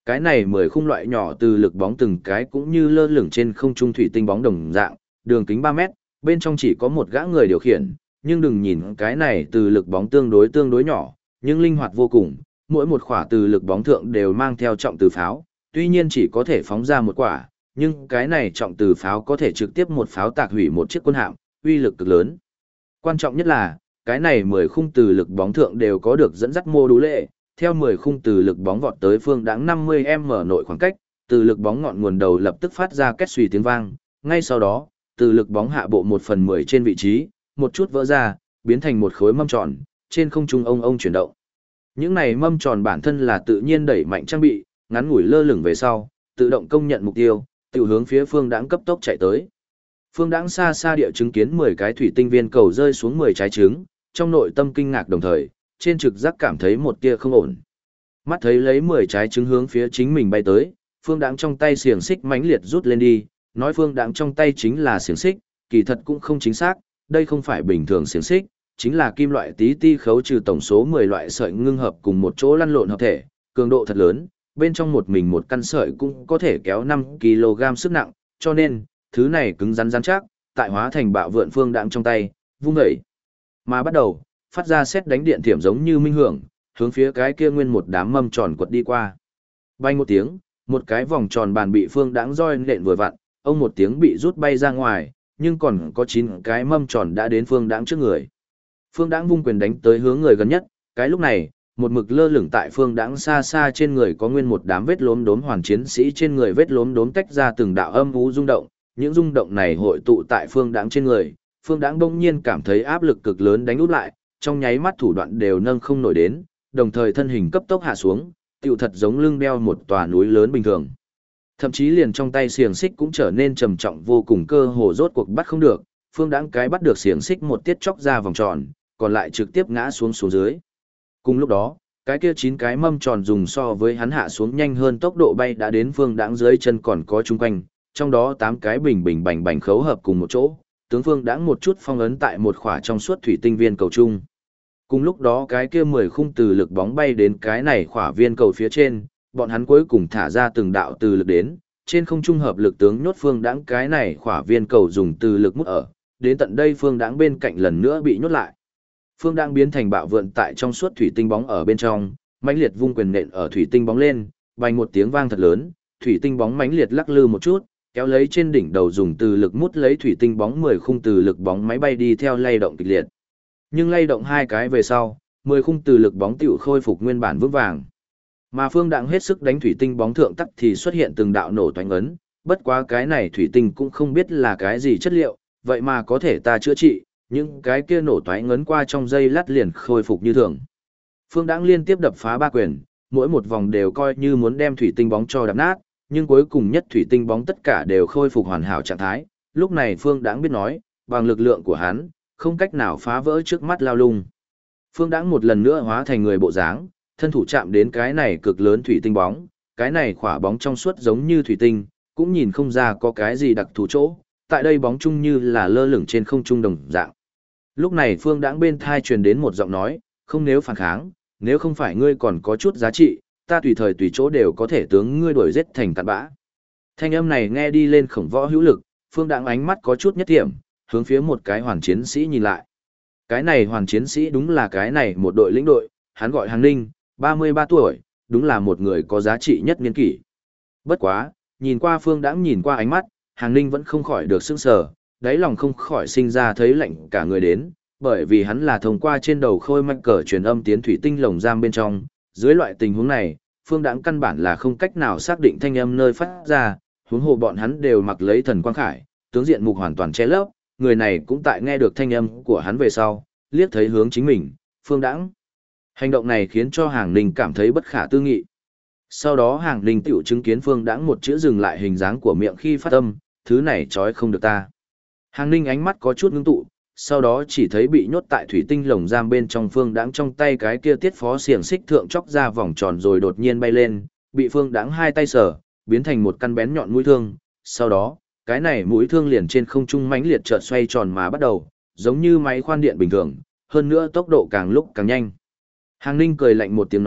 Cái này 10 khung loại nhỏ từ lực bóng từng cái cũng như lơ lửng trên không trung thủy tinh bóng đồng dạng, đường kính 3 mét, bên trong chỉ có một gã người điều khiển, nhưng đừng nhìn cái này từ lực bóng tương đối nhỏ, nhưng linh hoạt vô cùng, mỗi một quả từ lực bóng thượng đều mang theo trọng từ pháo, tuy nhiên chỉ có thể phóng ra một quả, nhưng cái này trọng từ pháo có thể trực tiếp một pháo tạc hủy một chiếc quân hạm, uy lực cực lớn. Quan trọng nhất là, cái này 10 khung từ lực bóng thượng đều có được dẫn dắt mô đũ lệ, theo 10 khung từ lực bóng vọt tới phương đãng 50m nội khoảng cách, từ lực bóng ngọn nguồn đầu lập tức phát ra két xùy tiếng vang, ngay sau đó, từ lực bóng hạ bộ 1/10 trên vị trí, một chút vỡ ra, biến thành một khối mâm tròn, trên không trung ông chuyển động. Những này mâm tròn bản thân là tự nhiên đẩy mạnh trang bị, ngắn ngủi lơ lửng về sau, tự động công nhận mục tiêu, tự hướng phía phương đãng cấp tốc chạy tới. Phương đãng xa xa địa chứng kiến 10 cái thủy tinh viên cầu rơi xuống 10 trái trứng, trong nội tâm kinh ngạc đồng thời, trên trực giác cảm thấy một tia không ổn. Mắt thấy lấy 10 trái trứng hướng phía chính mình bay tới, phương đãng trong tay xiềng xích mãnh liệt rút lên đi, nói phương đãng trong tay chính là xiềng xích, kỳ thật cũng không chính xác, đây không phải bình thường xiềng xích, chính là kim loại tí ti khấu trừ tổng số 10 loại sợi ngưng hợp cùng một chỗ lăn lộn hợp thể, cường độ thật lớn, bên trong một mình một căn sợi cũng có thể kéo 5 kg sức nặng, cho nên, thứ này cứng rắn rắn chắc, tại hóa thành bạo vượn phương đãng trong tay, vung dậy. Mà bắt đầu, phát ra sét đánh điện thiểm giống như minh hưởng, hướng phía cái kia nguyên một đám mâm tròn quật đi qua. Bay một tiếng, một cái vòng tròn bàn bị phương đãng roi nện vừa vặn, ông một tiếng bị rút bay ra ngoài, nhưng còn có 9 cái mâm tròn đã đến phương đãng trước người. Phương đãng vung quyền đánh tới hướng người gần nhất, cái lúc này, một mực lơ lửng tại phương đãng xa xa trên người có nguyên một đám vết lốm đốm hoàn chiến sĩ trên người vết lốm đốm tách ra từng đạo âm u rung động, những rung động này hội tụ tại phương đãng trên người, phương đãng bỗng nhiên cảm thấy áp lực cực lớn đánh úp lại, trong nháy mắt thủ đoạn đều nâng không nổi đến, đồng thời thân hình cấp tốc hạ xuống, tựu thật giống lưng đeo một tòa núi lớn bình thường. Thậm chí liền trong tay xiềng xích cũng trở nên trầm trọng vô cùng, cơ hồ rốt cuộc bắt không được, phương đãng cái bắt được xiềng xích một tiết chóc ra vòng tròn, còn lại trực tiếp ngã xuống dưới. Cùng lúc đó, cái kia 9 cái mâm tròn dùng so với hắn hạ xuống nhanh hơn tốc độ bay đã đến phương đãng dưới chân còn có chung quanh, trong đó 8 cái bình bình bành bành khấu hợp cùng một chỗ, tướng phương đãng một chút phong ấn tại một khỏa trong suốt thủy tinh viên cầu chung. Cùng lúc đó cái kia 10 khung từ lực bóng bay đến cái này khỏa viên cầu phía trên, bọn hắn cuối cùng thả ra từng đạo từ lực đến, trên không trung hợp lực tướng nhốt phương đãng cái này khỏa viên cầu dùng từ lực mút ở, đến tận đây phương đãng bên cạnh lần nữa bị nhốt lại. Phương đãng biến thành bạo vượn tại trong suốt thủy tinh bóng ở bên trong, mãnh liệt vung quyền nện ở thủy tinh bóng lên, vang một tiếng vang thật lớn, thủy tinh bóng mãnh liệt lắc lư một chút, kéo lấy trên đỉnh đầu dùng từ lực mút lấy thủy tinh bóng 10 khung từ lực bóng máy bay đi theo lay động kịch liệt. Nhưng lay động 2 cái về sau, 10 khung từ lực bóng tiểu khôi phục nguyên bản vững vàng. Mà phương đãng hết sức đánh thủy tinh bóng thượng tắc thì xuất hiện từng đạo nổ toánh ấn, bất quá cái này thủy tinh cũng không biết là cái gì chất liệu, vậy mà có thể ta chữa trị, những cái kia nổ toánh ấn qua trong giây lát liền khôi phục như thường. Phương đãng liên tiếp đập phá 3 quyền, mỗi một vòng đều coi như muốn đem thủy tinh bóng cho đập nát, nhưng cuối cùng nhất thủy tinh bóng tất cả đều khôi phục hoàn hảo trạng thái. Lúc này Phương đãng biết nói, bằng lực lượng của hắn, không cách nào phá vỡ trước mắt lao lung. Phương đãng một lần nữa hóa thành người bộ dáng, thân thủ chạm đến cái này cực lớn thủy tinh bóng, cái này khỏa bóng trong suốt giống như thủy tinh, cũng nhìn không ra có cái gì đặc thù chỗ, tại đây bóng chung như là lơ lửng trên không trung đồng dạng. Lúc này Phương đãng bên thai truyền đến một giọng nói, không nếu phản kháng, nếu không phải ngươi còn có chút giá trị, ta tùy thời tùy chỗ đều có thể tướng ngươi đuổi giết thành cặn bã. Thanh âm này nghe đi lên khổng võ hữu lực, Phương đãng ánh mắt có chút nhất thiểm, hướng phía một cái hoàn chiến sĩ nhìn lại. Cái này hoàn chiến sĩ đúng là cái này một đội lĩnh đội, hắn gọi Hàng Ninh, 33 tuổi, đúng là một người có giá trị nhất niên kỷ. Bất quá, nhìn qua Phương đãng nhìn qua ánh mắt, Hàng Ninh vẫn không khỏi được sững sờ, đáy lòng không khỏi sinh ra thấy lạnh cả người đến, bởi vì hắn là thông qua trên đầu khôi mạch cờ truyền âm tiến thủy tinh lồng giam bên trong, dưới loại tình huống này, Phương đãng căn bản là không cách nào xác định thanh âm nơi phát ra, huống hồ bọn hắn đều mặc lấy thần quang khải, tướng diện mục hoàn toàn che lấp, người này cũng tại nghe được thanh âm của hắn về sau, liếc thấy hướng chính mình, Phương đãng. Hành động này khiến cho Hàng Ninh cảm thấy bất khả tư nghị. Sau đó Hàng Ninh tiểu chứng kiến Phương đãng một chữ dừng lại hình dáng của miệng khi phát âm, thứ này trói không được ta. Hàng Ninh ánh mắt có chút ngưng tụ, sau đó chỉ thấy bị nhốt tại thủy tinh lồng giam bên trong Phương đãng trong tay cái kia tiết phó xiềng xích thượng chóc ra vòng tròn rồi đột nhiên bay lên, bị Phương đãng hai tay sở, biến thành một căn bén nhọn mũi thương. Sau đó, cái này mũi thương liền trên không trung mãnh liệt chợt xoay tròn mà bắt đầu, giống như máy khoan điện bình thường, hơn nữa tốc độ càng lúc càng nhanh. Hàng Ninh cười lạnh một tiếng nói,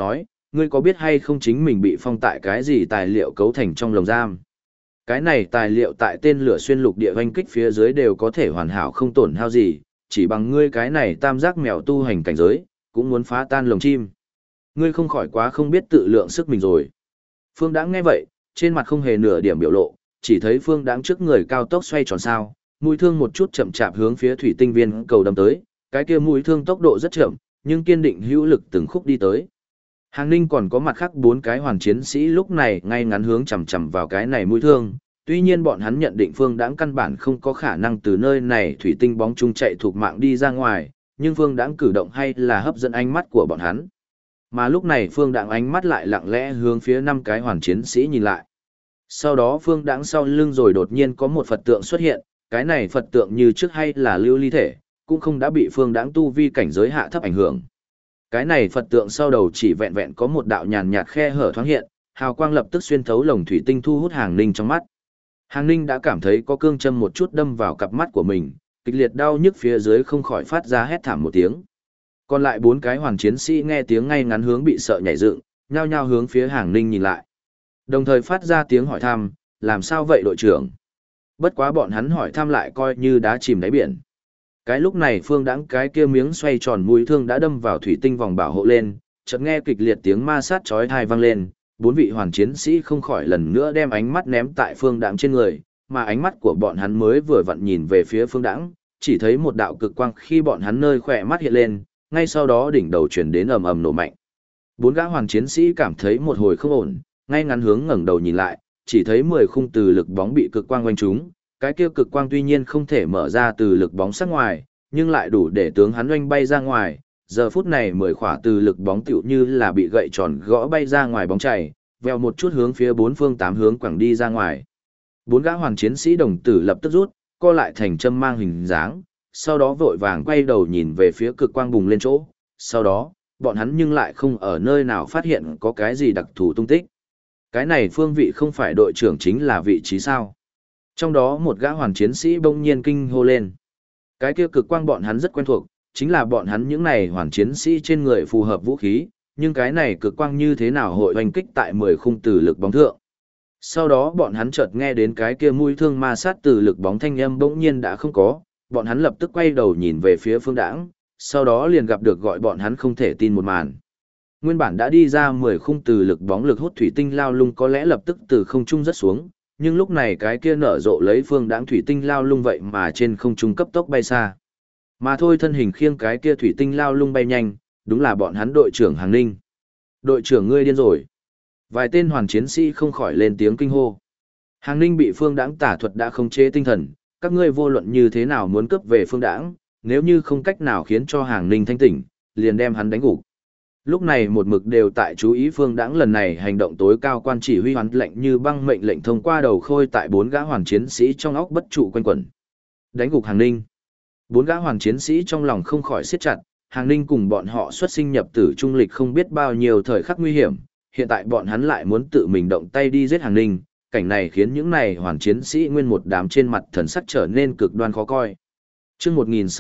ngươi có biết hay không chính mình bị phong tại cái gì tài liệu cấu thành trong lồng giam? Cái này tài liệu tại tên lửa xuyên lục địa hoanh kích phía dưới đều có thể hoàn hảo không tổn hao gì, chỉ bằng ngươi cái này tam giác mèo tu hành cảnh giới, cũng muốn phá tan lồng chim. Ngươi không khỏi quá không biết tự lượng sức mình rồi. Phương Đãng nghe vậy, trên mặt không hề nửa điểm biểu lộ, chỉ thấy Phương Đãng trước người cao tốc xoay tròn sao, mũi thương một chút chậm chạp hướng phía thủy tinh viên cầu đâm tới, cái kia mũi thương tốc độ rất chậm, nhưng kiên định hữu lực từng khúc đi tới. Hàng Ninh còn có mặt khác 4 cái hoàn chiến sĩ lúc này ngay ngắn hướng chằm chằm vào cái này mũi thương, tuy nhiên bọn hắn nhận định Phương Đãng căn bản không có khả năng từ nơi này thủy tinh bóng chung chạy thuộc mạng đi ra ngoài, nhưng Phương Đãng cử động hay là hấp dẫn ánh mắt của bọn hắn. Mà lúc này Phương Đãng ánh mắt lại lặng lẽ hướng phía 5 cái hoàn chiến sĩ nhìn lại. Sau đó Phương Đãng sau lưng rồi đột nhiên có một Phật tượng xuất hiện, cái này Phật tượng như trước hay là lưu ly thể, cũng không đã bị Phương Đãng tu vi cảnh giới hạ thấp ảnh hưởng. Cái này Phật tượng sau đầu chỉ vẹn vẹn có một đạo nhàn nhạt khe hở thoáng hiện, hào quang lập tức xuyên thấu lồng thủy tinh thu hút Hàng Ninh trong mắt. Hàng Ninh đã cảm thấy có cương châm một chút đâm vào cặp mắt của mình, kịch liệt đau nhức phía dưới không khỏi phát ra hét thảm một tiếng. Còn lại 4 cái hoàn chiến sĩ nghe tiếng ngay ngắn hướng bị sợ nhảy dựng, nhao nhao hướng phía Hàng Ninh nhìn lại. Đồng thời phát ra tiếng hỏi thăm, làm sao vậy đội trưởng? Bất quá bọn hắn hỏi thăm lại coi như đá chìm đáy biển. Cái lúc này Phương Đãng cái kia miếng xoay tròn mũi thương đã đâm vào thủy tinh vòng bảo hộ lên, chợt nghe kịch liệt tiếng ma sát chói tai vang lên, 4 vị hoàn chiến sĩ không khỏi lần nữa đem ánh mắt ném tại Phương Đãng trên người, mà ánh mắt của bọn hắn mới vừa vặn nhìn về phía Phương Đãng, chỉ thấy một đạo cực quang khi bọn hắn nơi khỏe mắt hiện lên, ngay sau đó đỉnh đầu truyền đến ầm ầm nổ mạnh. 4 gã hoàn chiến sĩ cảm thấy một hồi không ổn, ngay ngắn hướng ngẩng đầu nhìn lại, chỉ thấy 10 khung từ lực bóng bị cực quang quanh trúng, cái kia cực quang tuy nhiên không thể mở ra từ lực bóng sát ngoài, nhưng lại đủ để tướng hắn oanh bay ra ngoài. Giờ phút này 10 khỏa từ lực bóng tựu như là bị gậy tròn gõ bay ra ngoài bóng chảy, vèo một chút hướng phía 4 phương 8 hướng quẳng đi ra ngoài. 4 gã hoàn chiến sĩ đồng tử lập tức rút, co lại thành châm mang hình dáng, sau đó vội vàng quay đầu nhìn về phía cực quang bùng lên chỗ, sau đó, bọn hắn nhưng lại không ở nơi nào phát hiện có cái gì đặc thù tung tích. Cái này phương vị không phải đội trưởng chính là vị trí sao? Trong đó một gã hoàn chiến sĩ bỗng nhiên kinh hô lên. Cái kia cực quang bọn hắn rất quen thuộc, chính là bọn hắn những này hoàn chiến sĩ trên người phù hợp vũ khí, nhưng cái này cực quang như thế nào hội hoành kích tại 10 khung từ lực bóng thượng. Sau đó bọn hắn chợt nghe đến cái kia mũi thương ma sát từ lực bóng thanh âm bỗng nhiên đã không có, bọn hắn lập tức quay đầu nhìn về phía Phương Đãng, sau đó liền gặp được gọi bọn hắn không thể tin một màn. Nguyên bản đã đi ra 10 khung từ lực bóng lực hút thủy tinh lao lung có lẽ lập tức từ không trung rất xuống, nhưng lúc này cái kia nở rộ lấy Phương Đãng thủy tinh lao lung vậy mà trên không trung cấp tốc bay xa. Mà thôi thân hình khiêng cái kia thủy tinh lao lung bay nhanh, đúng là bọn hắn đội trưởng Hàng Ninh. Đội trưởng ngươi điên rồi. Vài tên hoàn chiến sĩ không khỏi lên tiếng kinh hô. Hàng Ninh bị Phương Đãng tả thuật đã khống chế tinh thần, các ngươi vô luận như thế nào muốn cướp về Phương Đãng, nếu như không cách nào khiến cho Hàng Ninh thanh tỉnh, liền đem hắn đánh gục. Lúc này một mực đều tại chú ý Phương Đãng lần này hành động tối cao quan chỉ huy hoán lệnh như băng mệnh lệnh thông qua đầu khôi tại 4 gã hoàn chiến sĩ trong óc bất trụ quanh quẩn. Đánh gục Hàng Ninh. 4 gã hoàn chiến sĩ trong lòng không khỏi siết chặt, Hàng Ninh cùng bọn họ xuất sinh nhập tử trung lịch không biết bao nhiêu thời khắc nguy hiểm, hiện tại bọn hắn lại muốn tự mình động tay đi giết Hàng Ninh, cảnh này khiến những này hoàn chiến sĩ nguyên một đám trên mặt thần sắc trở nên cực đoan khó coi. Chương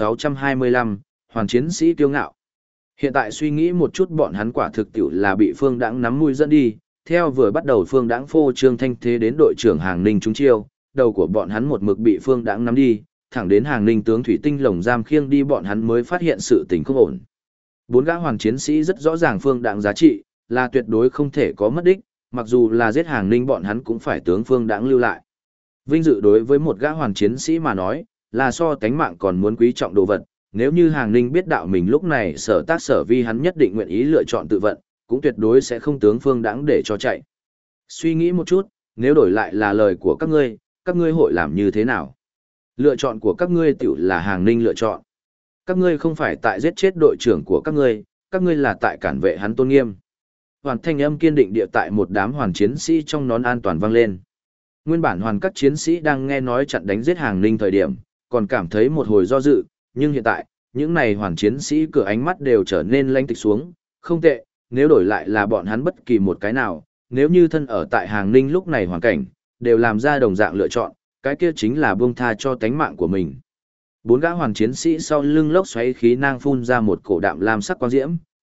1625, hoàn chiến sĩ kiêu ngạo. Hiện tại suy nghĩ một chút bọn hắn quả thực tiệu là bị Phương Đãng nắm mũi dẫn đi, theo vừa bắt đầu Phương Đãng phô trương thanh thế đến đội trưởng Hàng Ninh trúng chiêu, đầu của bọn hắn một mực bị Phương Đãng nắm đi, thẳng đến Hàng Ninh tướng thủy tinh lồng giam khiêng đi bọn hắn mới phát hiện sự tình không ổn. 4 gã hoàn chiến sĩ rất rõ ràng Phương Đãng giá trị, là tuyệt đối không thể có mất đích, mặc dù là giết Hàng Ninh bọn hắn cũng phải tướng Phương Đãng lưu lại. Vinh dự đối với một gã hoàn chiến sĩ mà nói, là so tánh mạng còn muốn quý trọng đồ vật, nếu như Hàng Ninh biết đạo mình lúc này sở tác sở vi hắn nhất định nguyện ý lựa chọn tự vận, cũng tuyệt đối sẽ không tướng Phương Đãng để cho chạy. Suy nghĩ một chút, nếu đổi lại là lời của các ngươi hội làm như thế nào? Lựa chọn của các ngươi tiểu là Hàng Ninh lựa chọn. Các ngươi không phải tại giết chết đội trưởng của các ngươi là tại cản vệ hắn tôn nghiêm. Hoàn thanh âm kiên định địa tại một đám hoàn chiến sĩ trong nón an toàn vang lên. Nguyên bản hoàn các chiến sĩ đang nghe nói chặn đánh giết Hàng Ninh thời điểm, còn cảm thấy một hồi do dự, nhưng hiện tại, những này hoàn chiến sĩ cửa ánh mắt đều trở nên lanh tịch xuống, không tệ, nếu đổi lại là bọn hắn bất kỳ một cái nào, nếu như thân ở tại Hàng Ninh lúc này hoàn cảnh, đều làm ra đồng dạng lựa chọn, cái kia chính là buông tha cho tánh mạng của mình. 4 gã hoàn chiến sĩ sau lưng lốc xoáy khí nang phun ra một cổ đạm lam sắc quang diễm,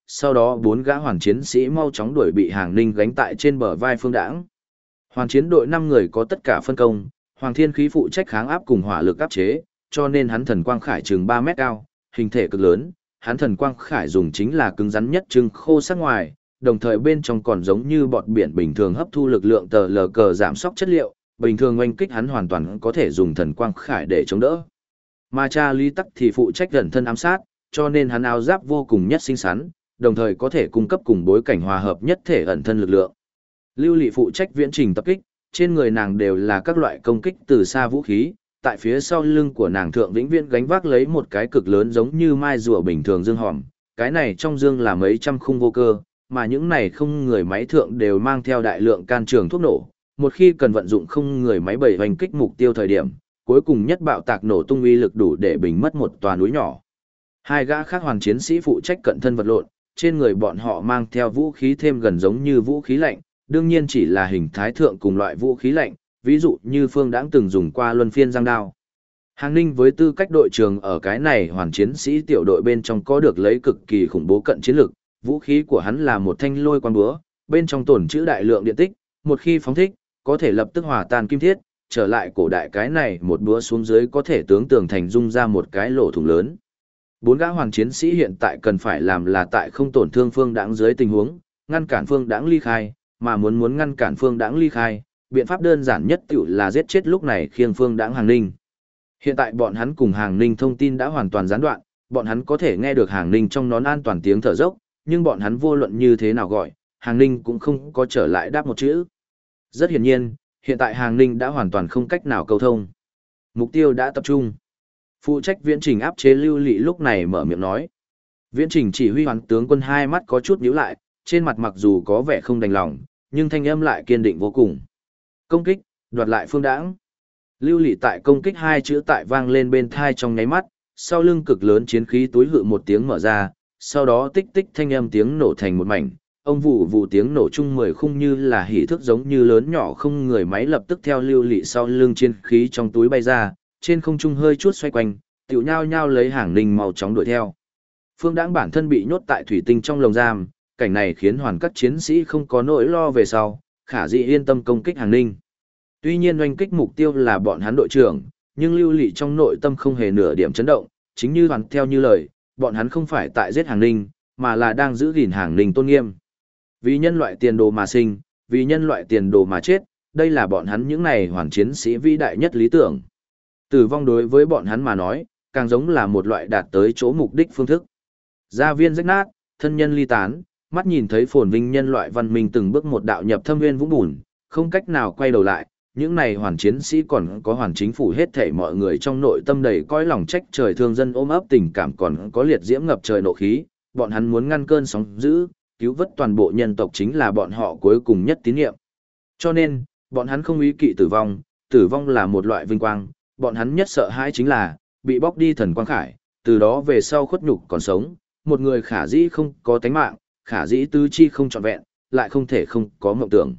sau đó 4 gã hoàn chiến sĩ mau chóng đuổi bị Hàng Ninh gánh tại trên bờ vai Phương Đãng. Hoàn chiến đội 5 người có tất cả phân công, Hoàng Thiên Khí phụ trách kháng áp cùng hỏa lực áp chế, cho nên hắn thần quang khải chừng 3 mét cao, hình thể cực lớn, hắn thần quang khải dùng chính là cứng rắn nhất trưng khô sắc ngoài, đồng thời bên trong còn giống như bọt biển bình thường hấp thu lực lượng tờ lờ cờ giảm sóc chất liệu, bình thường oanh kích hắn hoàn toàn có thể dùng thần quang khải để chống đỡ. Mà cha Lý Tắc thì phụ trách gần thân ám sát, cho nên hắn áo giáp vô cùng nhất xinh xắn, đồng thời có thể cung cấp cùng bối cảnh hòa hợp nhất thể ẩn thân lực lượng. Lưu Lị phụ trách viễn trình tập kích, trên người nàng đều là các loại công kích từ xa vũ khí, tại phía sau lưng của nàng thượng vĩnh viễn gánh vác lấy một cái cực lớn giống như mai rùa bình thường dương hòm, cái này trong dương là mấy trăm khung vô cơ, mà những này không người máy thượng đều mang theo đại lượng can trường thuốc nổ, một khi cần vận dụng không người máy bầy hoành kích mục tiêu thời điểm, cuối cùng nhất bạo tạc nổ tung uy lực đủ để bình mất một tòa núi nhỏ. Hai gã khác hoàn chiến sĩ phụ trách cận thân vật lộn, trên người bọn họ mang theo vũ khí thêm gần giống như vũ khí lạnh, đương nhiên chỉ là hình thái thượng cùng loại vũ khí lạnh, ví dụ như Phương Đãng từng dùng qua luân phiên giang đao. Hàng Ninh với tư cách đội trưởng ở cái này hoàn chiến sĩ tiểu đội bên trong có được lấy cực kỳ khủng bố cận chiến lực, vũ khí của hắn là một thanh lôi quang búa, bên trong tồn trữ đại lượng điện tích, một khi phóng thích, có thể lập tức hòa tan kim thiết, trở lại cổ đại cái này một búa xuống dưới có thể tướng tường thành dung ra một cái lỗ thủng lớn. 4 gã hoàn chiến sĩ hiện tại cần phải làm là tại không tổn thương Phương Đãng dưới tình huống, ngăn cản Phương Đãng ly khai, mà muốn ngăn cản Phương Đãng ly khai, biện pháp đơn giản nhất tiểu là giết chết lúc này khiêng Phương Đãng Hàng Ninh. Hiện tại bọn hắn cùng Hàng Ninh thông tin đã hoàn toàn gián đoạn, bọn hắn có thể nghe được Hàng Ninh trong nón an toàn tiếng thở dốc, nhưng bọn hắn vô luận như thế nào gọi, Hàng Ninh cũng không có trở lại đáp một chữ. Rất hiển nhiên, hiện tại Hàng Ninh đã hoàn toàn không cách nào câu thông. Mục tiêu đã tập trung. Phụ trách viễn trình áp chế Lưu Lị lúc này mở miệng nói. Viễn trình chỉ huy hoàn tướng quân hai mắt có chút nhíu lại, trên mặt mặc dù có vẻ không đành lòng, nhưng thanh âm lại kiên định vô cùng. Công kích, đoạt lại Phương Đãng. Lưu Lị tại công kích hai chữ tại vang lên bên thai trong nháy mắt, sau lưng cực lớn chiến khí túi hự một tiếng mở ra, sau đó tích tích thanh âm tiếng nổ thành một mảnh, ông vụ vụ tiếng nổ chung 10 khung như là hỉ thước giống như lớn nhỏ không người máy lập tức theo Lưu Lị sau lưng chiến khí trong túi bay ra, trên không trung hơi chút xoay quanh, tiểu nhao nhao lấy Hàng Ninh màu chóng đuổi theo. Phương Đãng bản thân bị nhốt tại thủy tinh trong lồng giam, cảnh này khiến hoàn các chiến sĩ không có nỗi lo về sau, khả dĩ yên tâm công kích Hàng Ninh. Tuy nhiên oanh kích mục tiêu là bọn hắn đội trưởng, nhưng Lưu Lị trong nội tâm không hề nửa điểm chấn động, chính như hoàn theo như lời, bọn hắn không phải tại giết Hàng Ninh, mà là đang giữ gìn Hàng Ninh tôn nghiêm. Vì nhân loại tiền đồ mà sinh, vì nhân loại tiền đồ mà chết, đây là bọn hắn những này hoàn chiến sĩ vĩ đại nhất lý tưởng. Tử vong đối với bọn hắn mà nói, càng giống là một loại đạt tới chỗ mục đích phương thức. Gia viên rách nát, thân nhân ly tán, mắt nhìn thấy phồn vinh nhân loại văn minh từng bước một đạo nhập thâm nguyên vũng bùn, không cách nào quay đầu lại, những này hoàn chiến sĩ còn có hoàn chính phủ hết thảy mọi người trong nội tâm đầy cõi lòng trách trời thương dân ôm ấp tình cảm còn có liệt diễm ngập trời nộ khí, bọn hắn muốn ngăn cơn sóng dữ, cứu vớt toàn bộ nhân tộc chính là bọn họ cuối cùng nhất tín nhiệm. Cho nên, bọn hắn không ý kỵ tử vong là một loại vinh quang, bọn hắn nhất sợ hãi chính là bị bóc đi thần quang khải, từ đó về sau khuất nhục còn sống, một người khả dĩ không có tánh mạng, khả dĩ tứ chi không trọn vẹn, lại không thể không có mộng tưởng.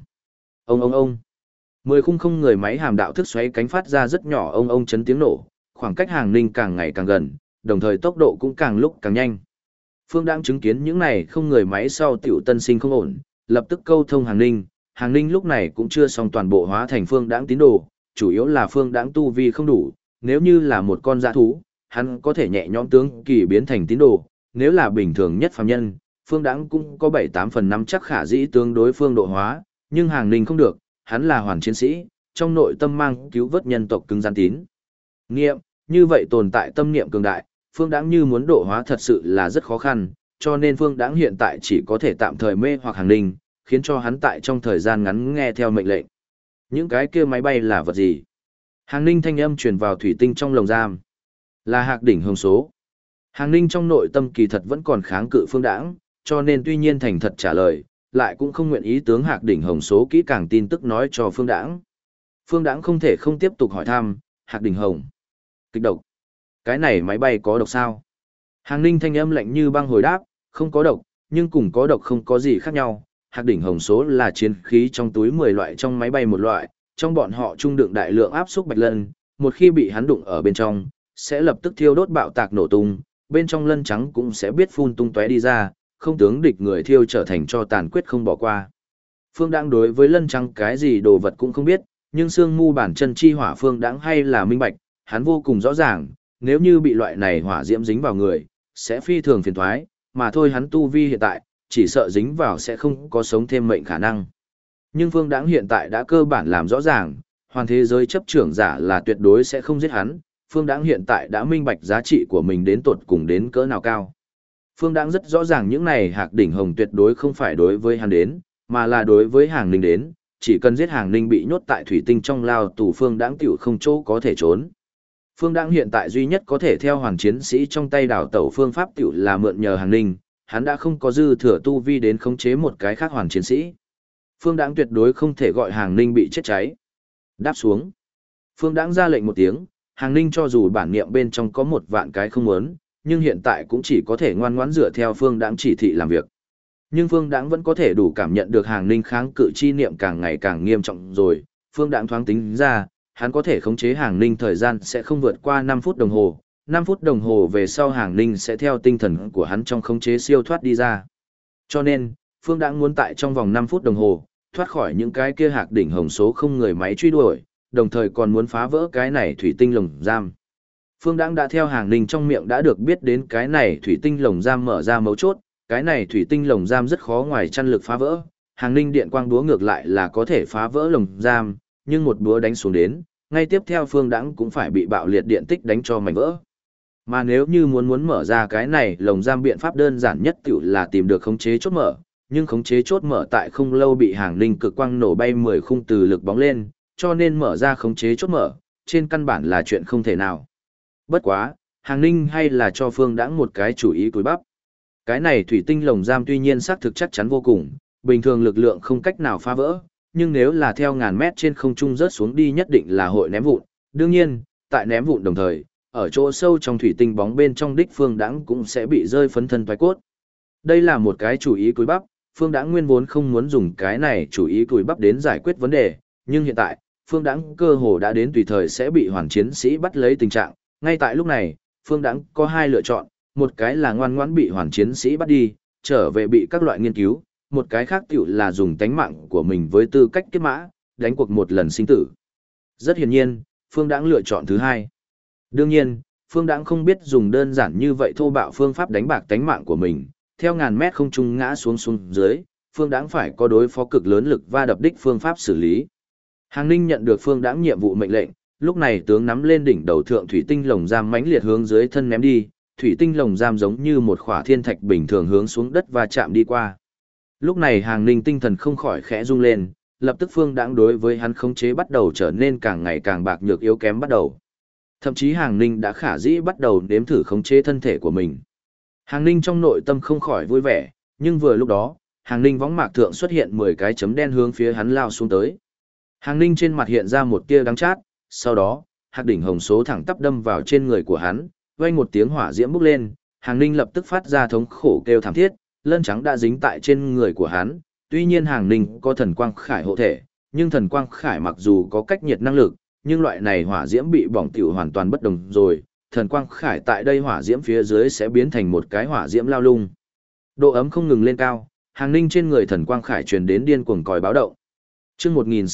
Ông. 10 khung không người máy hàm đạo thức xoáy cánh phát ra rất nhỏ ông chấn tiếng nổ, khoảng cách Hàng Ninh càng ngày càng gần, đồng thời tốc độ cũng càng lúc càng nhanh. Phương Đãng chứng kiến những này không người máy sau tiểu tân sinh không ổn, lập tức câu thông Hàng Ninh lúc này cũng chưa xong toàn bộ hóa thành Phương Đãng tín đồ, chủ yếu là Phương Đãng tu vi không đủ, nếu như là một con dã thú, hắn có thể nhẹ nhõm tướng kỳ biến thành tín đồ, nếu là bình thường nhất phàm nhân, Phương Đãng cũng có 7-8 phần 5 chắc khả dĩ tương đối phương độ hóa, nhưng Hàng Ninh không được, hắn là hoàn chiến sĩ, trong nội tâm mang cứu vớt nhân tộc cứng rắn tín niệm, như vậy tồn tại tâm niệm cường đại, Phương Đãng như muốn độ hóa thật sự là rất khó khăn, cho nên Phương Đãng hiện tại chỉ có thể tạm thời mê hoặc Hàng Ninh, khiến cho hắn tại trong thời gian ngắn nghe theo mệnh lệnh. Những cái kia máy bay là vật gì? Hàng Ninh thanh âm truyền vào thủy tinh trong lồng giam. Là Hạc đỉnh hồng số. Hàng Ninh trong nội tâm kỳ thật vẫn còn kháng cự Phương Đãng, cho nên tuy nhiên thành thật trả lời, lại cũng không nguyện ý tướng Hạc đỉnh hồng số kỹ càng tin tức nói cho Phương Đãng. Phương Đãng không thể không tiếp tục hỏi thăm, Hạc đỉnh hồng. Kịch độc. Cái này máy bay có độc sao? Hàng Ninh thanh âm lạnh như băng hồi đáp, không có độc, nhưng cùng có độc không có gì khác nhau. Hạc đỉnh hồng số là chiến khí trong túi 10 loại trong máy bay một loại, trong bọn họ trung đựng đại lượng áp xúc bạch lân, một khi bị hắn đụng ở bên trong, sẽ lập tức thiêu đốt bạo tạc nổ tung, bên trong lân trắng cũng sẽ biết phun tung tóe đi ra, không tướng địch người thiêu trở thành cho tàn quyết không bỏ qua. Phương Đãng đối với Lân Trắng cái gì đồ vật cũng không biết, nhưng xương mu bản chân chi hỏa Phương Đãng hay là minh bạch, hắn vô cùng rõ ràng, nếu như bị loại này hỏa diễm dính vào người, sẽ phi thường phiền toái, mà thôi hắn tu vi hiện tại, chỉ sợ dính vào sẽ không có sống thêm mệnh khả năng. Nhưng Phương Đãng hiện tại đã cơ bản làm rõ ràng, hoàn thế giới chấp trưởng giả là tuyệt đối sẽ không giết hắn, Phương Đãng hiện tại đã minh bạch giá trị của mình đến tột cùng đến cỡ nào cao. Phương Đãng rất rõ ràng những này Hạc đỉnh hồng tuyệt đối không phải đối với hắn đến, mà là đối với Hàng Ninh đến, chỉ cần giết Hàng Ninh bị nhốt tại thủy tinh trong lao tù Phương Đãng tiểu không chỗ có thể trốn. Phương Đãng hiện tại duy nhất có thể theo hoàn chiến sĩ trong tay đảo tẩu phương pháp tiểu là mượn nhờ Hàng Ninh, hắn đã không có dư thừa tu vi đến khống chế một cái khác hoàn chiến sĩ. Phương Đãng tuyệt đối không thể gọi Hàng Ninh bị chết cháy. Đáp xuống. Phương Đãng ra lệnh một tiếng, Hàng Ninh cho dù bản niệm bên trong có 1 vạn cái không muốn, nhưng hiện tại cũng chỉ có thể ngoan ngoãn dựa theo Phương Đãng chỉ thị làm việc. Nhưng Phương Đãng vẫn có thể đủ cảm nhận được Hàng Ninh kháng cự chi niệm càng ngày càng nghiêm trọng rồi, Phương Đãng thoáng tính ra, hắn có thể khống chế Hàng Ninh thời gian sẽ không vượt qua 5 phút đồng hồ, 5 phút đồng hồ về sau Hàng Ninh sẽ theo tinh thần của hắn trong khống chế siêu thoát đi ra. Cho nên, Phương Đãng muốn tại trong vòng 5 phút đồng hồ, thoát khỏi những cái kia Hạc đỉnh hồng số không người máy truy đuổi, đồng thời còn muốn phá vỡ cái này thủy tinh lồng giam. Phương Đãng đã theo Hàng Ninh trong miệng đã được biết đến cái này thủy tinh lồng giam mở ra mấu chốt, cái này thủy tinh lồng giam rất khó ngoài chăn lực phá vỡ, Hàng Ninh điện quang búa ngược lại là có thể phá vỡ lồng giam, nhưng một búa đánh xuống đến, ngay tiếp theo Phương Đãng cũng phải bị bạo liệt điện tích đánh cho mảnh vỡ. Mà nếu như muốn mở ra cái này lồng giam biện pháp đơn giản nhất tiểu là tìm được khống chế chốt mở, nhưng khống chế chốt mở tại không lâu bị Hàng Ninh cực quang nổ bay 10 khung từ lực bóng lên, cho nên mở ra khống chế chốt mở, trên căn bản là chuyện không thể nào. Bất quá, Hàng Ninh hay là cho Phương Đãng một cái chủ ý cúi bắp. Cái này thủy tinh lồng giam tuy nhiên xác thực chắc chắn vô cùng, bình thường lực lượng không cách nào phá vỡ, nhưng nếu là theo ngàn mét trên không trung rớt xuống đi nhất định là hội ném vụn. Đương nhiên, tại ném vụn đồng thời, ở chỗ sâu trong thủy tinh bóng bên trong đích Phương Đãng cũng sẽ bị rơi phấn thân toái cốt. Đây là một cái chủ ý cúi bắp, Phương Đãng nguyên vốn không muốn dùng cái này chủ ý cúi bắp đến giải quyết vấn đề, nhưng hiện tại, Phương Đãng cơ hồ đã đến tùy thời sẽ bị hoàn chiến sĩ bắt lấy tình trạng. Ngay tại lúc này, Phương Đãng có 2 lựa chọn, một cái là ngoan ngoãn bị hoàn chiến sĩ bắt đi, trở về bị các loại nghiên cứu, một cái khác tiểu là dùng tánh mạng của mình với tư cách kết mã, đánh cuộc một lần sinh tử. Rất hiển nhiên, Phương Đãng lựa chọn thứ 2. Đương nhiên, Phương Đãng không biết dùng đơn giản như vậy thô bạo phương pháp đánh bạc tánh mạng của mình, theo ngàn mét không trung ngã xuống dưới, Phương Đãng phải có đối phó cực lớn lực va đập đích phương pháp xử lý. Hàng Ninh nhận được Phương Đãng nhiệm vụ mệnh lệnh, lúc này tướng nắm lên đỉnh đầu thượng thủy tinh lồng giam mãnh liệt hướng dưới thân ném đi, thủy tinh lồng giam giống như một khỏa thiên thạch bình thường hướng xuống đất và chạm đi qua. Lúc này Hàng Ninh tinh thần không khỏi khẽ rung lên, lập tức Phương Đãng đối với hắn khống chế bắt đầu trở nên càng ngày càng bạc nhược yếu kém bắt đầu. Thậm chí Hàng Ninh đã khả dĩ bắt đầu nếm thử khống chế thân thể của mình. Hàng Ninh trong nội tâm không khỏi vui vẻ, nhưng vừa lúc đó, Hàng Ninh võng mạc thượng xuất hiện 10 cái chấm đen hướng phía hắn lao xuống tới. Hàng Ninh trên mặt hiện ra một tia đắng chát, sau đó, Hạc đỉnh hồng số thẳng tắp đâm vào trên người của hắn, vang một tiếng hỏa diễm bốc lên, Hàng Ninh lập tức phát ra thống khổ kêu thảm thiết, lân trắng đã dính tại trên người của hắn. Tuy nhiên Hàng Ninh có thần quang khải hộ thể, nhưng thần quang khải mặc dù có cách nhiệt năng lực, nhưng loại này hỏa diễm bị bỏng tiểu hoàn toàn bất đồng rồi, thần quang khải tại đây hỏa diễm phía dưới sẽ biến thành một cái hỏa diễm lao lung. Độ ấm không ngừng lên cao, Hàng Ninh trên người thần quang khải truyền đến điên cuồng còi báo động. Chương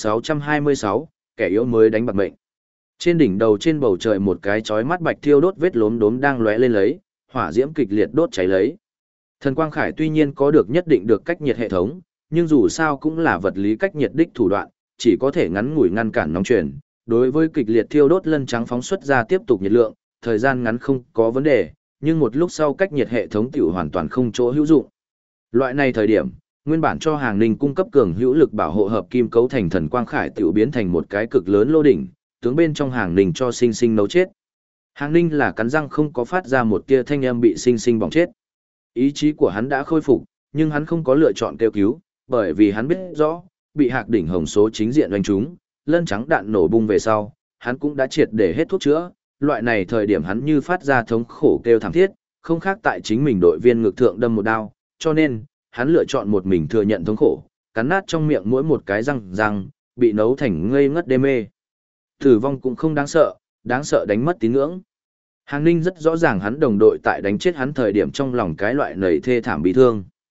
1626, kẻ yếu mới đánh bạc mệnh. Trên đỉnh đầu trên bầu trời một cái chói mắt bạch thiêu đốt vết lốm đốm đang lóe lên lấy, hỏa diễm kịch liệt đốt cháy lấy. Thần quang khải tuy nhiên có được nhất định được cách nhiệt hệ thống, nhưng dù sao cũng là vật lý cách nhiệt đích thủ đoạn, chỉ có thể ngắn ngủi ngăn cản nóng truyền. Đối với kịch liệt thiêu đốt lân trắng phóng xuất ra tiếp tục nhiệt lượng, thời gian ngắn không có vấn đề, nhưng một lúc sau cách nhiệt hệ thống tiểu hoàn toàn không chỗ hữu dụng. Loại này thời điểm, nguyên bản cho Hàng Ninh cung cấp cường hữu lực bảo hộ hợp kim cấu thành thần quang khải tiểu biến thành một cái cực lớn lô đỉnh, tướng bên trong Hàng Ninh cho sinh sinh nấu chết. Hàng Ninh là cắn răng không có phát ra một tia thanh âm bị sinh sinh bỏng chết. Ý chí của hắn đã khôi phục, nhưng hắn không có lựa chọn kêu cứu, bởi vì hắn biết rõ, bị Hạc đỉnh hồng số chính diện đánh trúng, lân trắng đạn nổ bung về sau, hắn cũng đã triệt để hết thuốc chữa, loại này thời điểm hắn như phát ra thống khổ kêu thảm thiết, không khác tại chính mình đội viên ngực thượng đâm một đao, cho nên, hắn lựa chọn một mình thừa nhận thống khổ, cắn nát trong miệng mỗi một cái răng, bị nấu thành ngây ngất đê mê. Tử vong cũng không đáng sợ đánh mất tín ngưỡng. Hàng Ninh rất rõ ràng hắn đồng đội tại đánh chết hắn thời điểm trong lòng cái loại nầy thê thảm bị thương.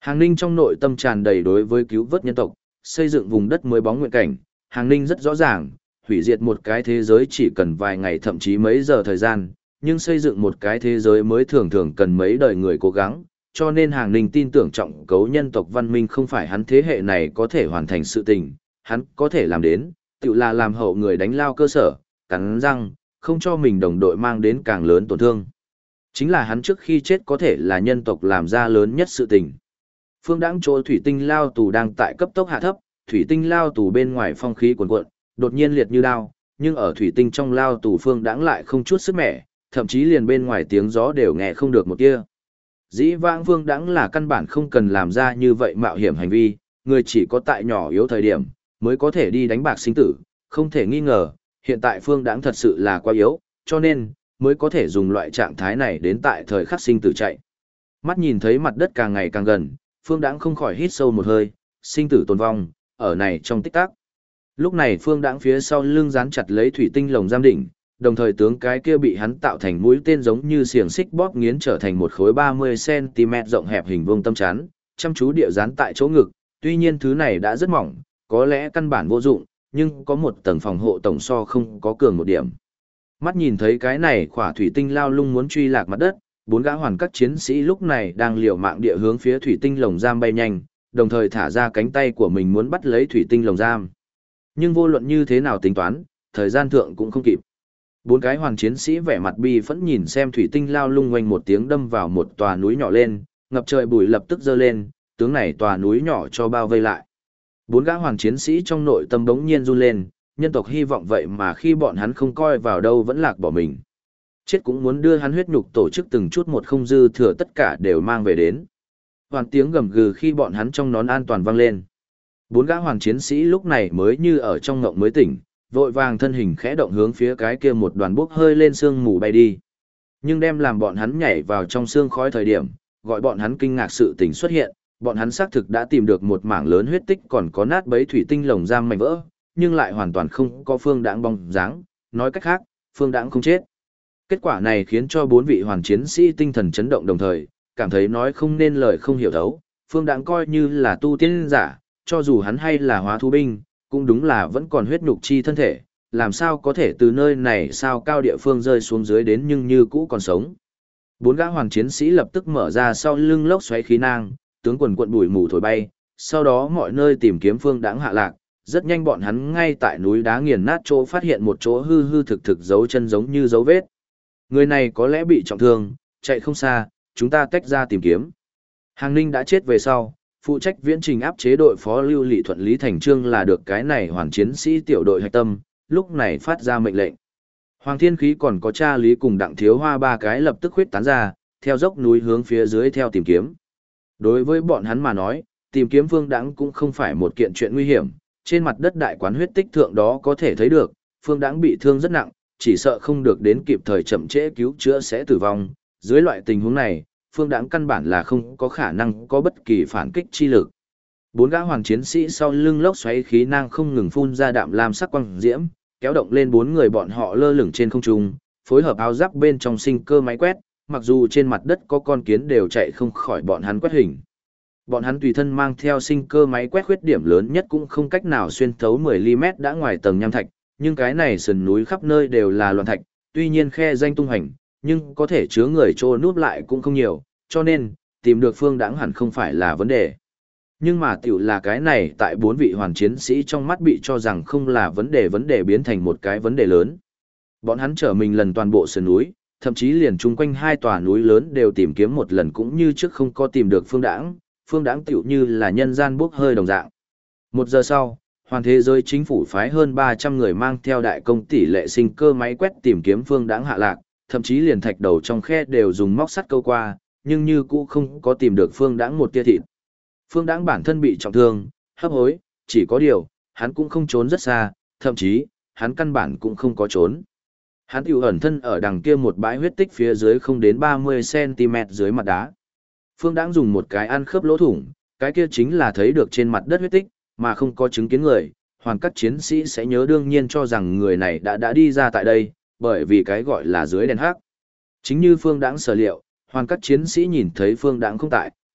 Hàng Ninh trong nội tâm tràn đầy đối với cứu vớt nhân tộc, xây dựng vùng đất mới bóng nguyện cảnh, Hàng Ninh rất rõ ràng, hủy diệt một cái thế giới chỉ cần vài ngày thậm chí mấy giờ thời gian, nhưng xây dựng một cái thế giới mới thường thường cần mấy đời người cố gắng, cho nên Hàng Ninh tin tưởng trọng cấu nhân tộc văn minh không phải hắn thế hệ này có thể hoàn thành sự tình, hắn có thể làm đến, tự là làm hậu người đánh lao cơ sở, cắn răng, không cho mình đồng đội mang đến càng lớn tổn thương. Chính là hắn trước khi chết có thể là nhân tộc làm ra lớn nhất sự tình. Phương Đãng chỗ thủy tinh lao tù đang tại cấp tốc hạ thấp, thủy tinh lao tù bên ngoài phong khí cuồn cuộn, đột nhiên liệt như đao, nhưng ở thủy tinh trong lao tù Phương Đãng lại không chút sức mẻ, thậm chí liền bên ngoài tiếng gió đều nghe không được một tia. Dĩ vãng Phương Đãng là căn bản không cần làm ra như vậy mạo hiểm hành vi, người chỉ có tại nhỏ yếu thời điểm mới có thể đi đánh bạc sinh tử, không thể nghi ngờ, hiện tại Phương Đãng thật sự là quá yếu, cho nên mới có thể dùng loại trạng thái này đến tại thời khắc sinh tử chạy. Mắt nhìn thấy mặt đất càng ngày càng gần, Phương Đãng không khỏi hít sâu một hơi, sinh tử tồn vong, ở này trong tích tắc. Lúc này Phương Đãng phía sau lưng dán chặt lấy thủy tinh lồng giam đỉnh, đồng thời tướng cái kia bị hắn tạo thành mũi tên giống như xiềng xích bóp nghiến trở thành một khối 30 cm rộng hẹp hình vuông tâm chắn, chăm chú địa dán tại chỗ ngực, tuy nhiên thứ này đã rất mỏng, có lẽ căn bản vô dụng, nhưng có một tầng phòng hộ tổng so không có cường một điểm. Mắt nhìn thấy cái này khỏa thủy tinh lao lung muốn truy lạc mặt đất, bốn gã hoàn các chiến sĩ lúc này đang liều mạng địa hướng phía thủy tinh lồng giam bay nhanh, đồng thời thả ra cánh tay của mình muốn bắt lấy thủy tinh lồng giam. Nhưng vô luận như thế nào tính toán, thời gian thượng cũng không kịp. Bốn cái hoàn chiến sĩ vẻ mặt bi phẫn nhìn xem thủy tinh lao lung ngoanh một tiếng đâm vào một tòa núi nhỏ lên, ngập trời bụi lập tức dơ lên, tướng này tòa núi nhỏ cho bao vây lại. Bốn gã hoàn chiến sĩ trong nội tâm bỗng nhiên run lên, nhân tộc hy vọng vậy mà khi bọn hắn không coi vào đâu vẫn lạc bỏ mình. Chết cũng muốn đưa hắn huyết nhục tổ chức từng chút một không dư thừa tất cả đều mang về đến. Hoàn tiếng gầm gừ khi bọn hắn trong nón an toàn vang lên. Bốn gã hoàn chiến sĩ lúc này mới như ở trong ngộng mới tỉnh, vội vàng thân hình khẽ động hướng phía cái kia một đoàn bốc hơi lên sương mù bay đi. Nhưng đem làm bọn hắn nhảy vào trong sương khói thời điểm, gọi bọn hắn kinh ngạc sự tình xuất hiện, bọn hắn xác thực đã tìm được một mảng lớn huyết tích còn có nát bấy thủy tinh lồng giam mảnh vỡ, nhưng lại hoàn toàn không có Phương Đãng bóng dáng, nói cách khác, Phương Đãng không chết. Kết quả này khiến cho bốn vị hoàn chiến sĩ tinh thần chấn động đồng thời, cảm thấy nói không nên lời không hiểu thấu, Phương Đãng coi như là tu tiên giả, cho dù hắn hay là hóa thú binh, cũng đúng là vẫn còn huyết nhục chi thân thể, làm sao có thể từ nơi này sao cao địa phương rơi xuống dưới đến nhưng như cũ còn sống. Bốn gã hoàn chiến sĩ lập tức mở ra sau lưng lốc xoáy khí nang, tướng quần quận bụi mù thổi bay, sau đó mọi nơi tìm kiếm Phương Đãng hạ lạc, rất nhanh bọn hắn ngay tại núi đá nghiền nát chỗ phát hiện một chỗ hư hư thực thực dấu chân giống như dấu vết. Người này có lẽ bị trọng thương, chạy không xa, chúng ta tách ra tìm kiếm. Hàng Ninh đã chết về sau, phụ trách viễn trình áp chế đội phó Lưu Lị Thuận Lý Thành Trương là được cái này hoàn chiến sĩ tiểu đội hạch tâm, lúc này phát ra mệnh lệnh. Hoàng Thiên Khí còn có cha Lý cùng Đặng Thiếu Hoa ba cái lập tức huyết tán ra, theo dốc núi hướng phía dưới theo tìm kiếm. Đối với bọn hắn mà nói, tìm kiếm Phương Đãng cũng không phải một kiện chuyện nguy hiểm, trên mặt đất đại quán huyết tích thượng đó có thể thấy được, Phương Đãng bị thương rất nặng, chỉ sợ không được đến kịp thời chậm trễ cứu chữa sẽ tử vong. Dưới loại tình huống này, Phương Đãng căn bản là không có khả năng có bất kỳ phản kích chi lực. Bốn gã hoàng chiến sĩ sau lưng lốc xoáy khí nang không ngừng phun ra đạm lam sắc quang diễm, kéo động lên bốn người bọn họ lơ lửng trên không trung, phối hợp áo giáp bên trong sinh cơ máy quét, mặc dù trên mặt đất có con kiến đều chạy không khỏi bọn hắn quét hình. Bọn hắn tùy thân mang theo sinh cơ máy quét khuyết điểm lớn nhất cũng không cách nào xuyên thấu 10mm đã ngoài tầng nham thạch, nhưng cái này sườn núi khắp nơi đều là loạn thạch, tuy nhiên khe danh tung hành, nhưng có thể chứa người trô núp lại cũng không nhiều, cho nên, tìm được Phương Đãng hẳn không phải là vấn đề. Nhưng mà tiểu là cái này tại bốn vị hoàn chiến sĩ trong mắt bị cho rằng không là vấn đề biến thành một cái vấn đề lớn. Bọn hắn trở mình lần toàn bộ sườn núi, thậm chí liền chung quanh hai tòa núi lớn đều tìm kiếm một lần cũng như trước không có tìm được Phương Đãng tiểu như là nhân gian bốc hơi đồng dạng. Một giờ sau, hoàn thế giới chính phủ phái hơn 300 người mang theo đại công tỷ lệ sinh cơ máy quét tìm kiếm Phương Đãng hạ lạc, thậm chí liền thạch đầu trong khe đều dùng móc sắt câu qua, nhưng như cũ không có tìm được Phương Đãng một tia thịt. Phương Đãng bản thân bị trọng thương, hấp hối, chỉ có điều, hắn cũng không trốn rất xa, thậm chí, hắn căn bản cũng không có trốn. Hắn tiểu ẩn thân ở đằng kia một bãi huyết tích phía dưới không đến 30 cm dưới mặt đá. Phương Đãng dùng một cái ăn khớp lỗ thủng, cái kia chính là thấy được trên mặt đất huyết tích, mà không có chứng kiến người, hoàn các chiến sĩ sẽ nhớ đương nhiên cho rằng người này đã đi ra tại đây, bởi vì cái gọi là dưới đèn hắc. Chính như Phương Đãng sở liệu, hoàn các chiến sĩ nhìn thấy Phương Đãng không tại,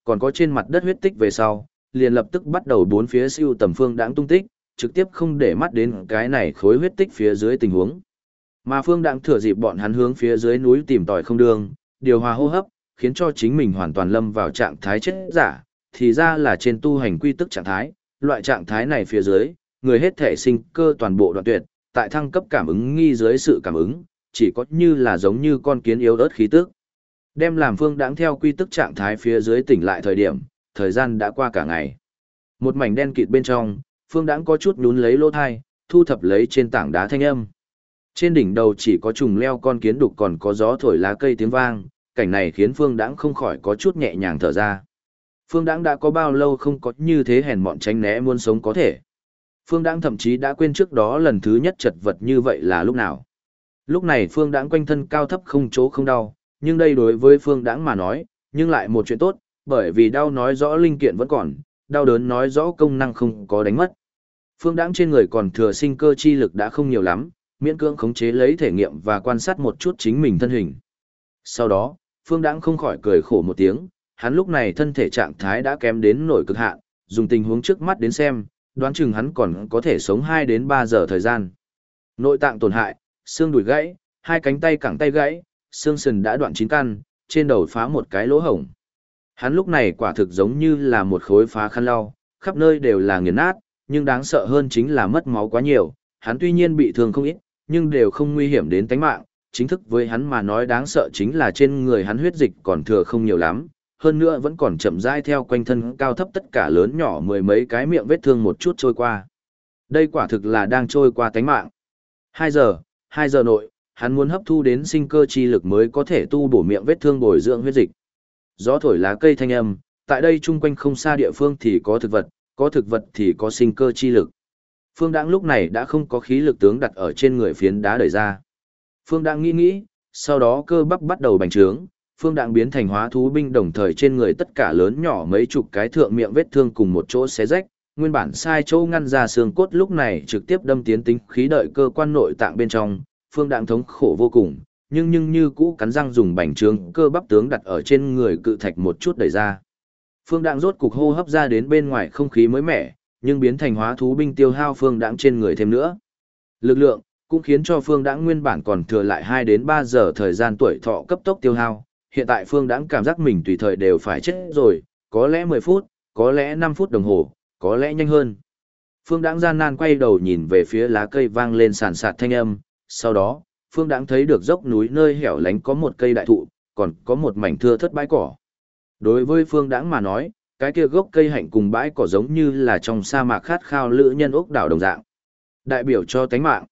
Còn có trên mặt đất huyết tích về sau, liền lập tức bắt đầu bốn phía siêu tầm Phương Đãng tung tích, trực tiếp không để mắt đến cái này khối huyết tích phía dưới tình huống. Mà Phương Đãng thừa dịp bọn hắn hướng phía dưới núi tìm tòi không đường, điều hòa hô hấp, khiến cho chính mình hoàn toàn lâm vào trạng thái chết giả, thì ra là trên tu hành quy tức trạng thái, loại trạng thái này phía dưới, người hết thể sinh cơ toàn bộ đoạn tuyệt, tại thăng cấp cảm ứng nghi dưới sự cảm ứng, chỉ có như là giống như con kiến yếu ớt khí tức. Đem làm Phương Đãng theo quy tức trạng thái phía dưới tỉnh lại thời điểm, thời gian đã qua cả ngày. Một mảnh đen kịt bên trong, Phương Đãng có chút nhún lấy lỗ thai, thu thập lấy trên tảng đá thanh âm. Trên đỉnh đầu chỉ có trùng leo con kiến đục còn có gió thổi lá cây tiếng vang, cảnh này khiến Phương Đãng không khỏi có chút nhẹ nhàng thở ra. Phương Đãng đã có bao lâu không có như thế hèn mọn tránh né muốn sống có thể. Phương Đãng thậm chí đã quên trước đó lần thứ nhất chật vật như vậy là lúc nào. Lúc này Phương Đãng quanh thân cao thấp không chỗ không đau, nhưng đây đối với Phương Đãng mà nói, nhưng lại một chuyện tốt, bởi vì đau nói rõ linh kiện vẫn còn, đau đớn nói rõ công năng không có đánh mất. Phương Đãng trên người còn thừa sinh cơ chi lực đã không nhiều lắm, miễn cưỡng khống chế lấy thể nghiệm và quan sát một chút chính mình thân hình. Sau đó, Phương Đãng không khỏi cười khổ một tiếng, hắn lúc này thân thể trạng thái đã kém đến nổi cực hạn, dùng tình huống trước mắt đến xem, đoán chừng hắn còn có thể sống 2 đến 3 giờ thời gian. Nội tạng tổn hại, xương đùi gãy, hai cánh tay cẳng tay gãy, xương sườn đã đoạn 9 căn, trên đầu phá một cái lỗ hổng. Hắn lúc này quả thực giống như là một khối phá khăn lau, khắp nơi đều là nghiền nát, nhưng đáng sợ hơn chính là mất máu quá nhiều, hắn tuy nhiên bị thương không ít, nhưng đều không nguy hiểm đến tính mạng, chính thức với hắn mà nói đáng sợ chính là trên người hắn huyết dịch còn thừa không nhiều lắm, hơn nữa vẫn còn chậm rãi theo quanh thân cao thấp tất cả lớn nhỏ mười mấy cái miệng vết thương một chút trôi qua. Đây quả thực là đang trôi qua tánh mạng. 2 giờ nội, hắn muốn hấp thu đến sinh cơ chi lực mới có thể tu bổ miệng vết thương bồi dưỡng huyết dịch. Gió thổi lá cây thanh âm, tại đây chung quanh không xa địa phương thì có thực vật thì có sinh cơ chi lực. Phương Đãng lúc này đã không có khí lực tướng đặt ở trên người phiến đá đẩy ra. Phương Đãng nghĩ, sau đó cơ bắp bắt đầu bành trướng, Phương Đãng biến thành hóa thú binh đồng thời trên người tất cả lớn nhỏ mấy chục cái thượng miệng vết thương cùng một chỗ xé rách, nguyên bản sai chỗ ngăn ra xương cốt lúc này trực tiếp đâm tiến tính khí đợi cơ quan nội tạng bên trong, Phương Đãng thống khổ vô cùng, nhưng như cũ cắn răng dùng bành trướng cơ bắp tướng đặt ở trên người cự thạch một chút đẩy ra. Phương Đãng rốt cục hô hấp ra đến bên ngoài không khí mới mẻ, nhưng biến thành hóa thú binh tiêu hao Phương Đãng trên người thêm nữa. Lực lượng cũng khiến cho Phương Đãng nguyên bản còn thừa lại 2 đến 3 giờ thời gian tuổi thọ cấp tốc tiêu hao, hiện tại Phương Đãng cảm giác mình tùy thời đều phải chết rồi, có lẽ 10 phút, có lẽ 5 phút đồng hồ, có lẽ nhanh hơn. Phương Đãng gian nan quay đầu nhìn về phía lá cây vang lên sàn sạt thanh âm, sau đó, Phương Đãng thấy được dốc núi nơi hẻo lánh có một cây đại thụ, còn có một mảnh thưa thớt bãi cỏ. Đối với Phương Đãng mà nói, cái kia gốc cây hạnh cùng bãi cỏ giống như là trong sa mạc khát khao lữ nhân ốc đảo đồng dạng. Đại biểu cho tánh mạng.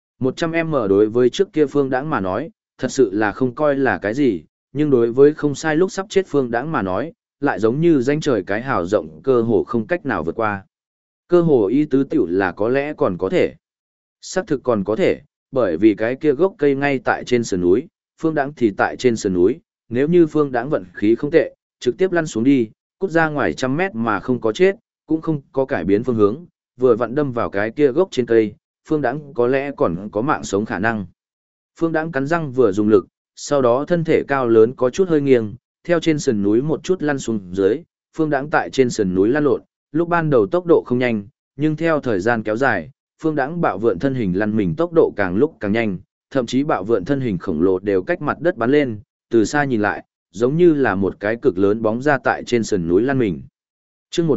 100m đối với trước kia Phương Đãng mà nói, thật sự là không coi là cái gì, nhưng đối với không sai lúc sắp chết Phương Đãng mà nói, lại giống như danh trời cái hào rộng cơ hồ không cách nào vượt qua. Cơ hồ ý tứ tiểu là có lẽ còn có thể. Xác thực còn có thể, bởi vì cái kia gốc cây ngay tại trên sườn núi, Phương Đãng thì tại trên sườn núi, nếu như Phương Đãng vận khí không tệ, trực tiếp lăn xuống đi, cút ra ngoài 100m mà không có chết, cũng không có cải biến phương hướng, vừa vặn đâm vào cái kia gốc trên cây, Phương Đãng có lẽ còn có mạng sống khả năng. Phương Đãng cắn răng vừa dùng lực, sau đó thân thể cao lớn có chút hơi nghiêng, theo trên sườn núi một chút lăn xuống dưới, Phương Đãng tại trên sườn núi lăn lộn, lúc ban đầu tốc độ không nhanh, nhưng theo thời gian kéo dài, Phương Đãng bạo vượn thân hình lăn mình tốc độ càng lúc càng nhanh, thậm chí bạo vượn thân hình khổng lồ đều cách mặt đất bắn lên, từ xa nhìn lại, giống như là một cái cực lớn bóng ra tại trên sườn núi lăn mình. Chương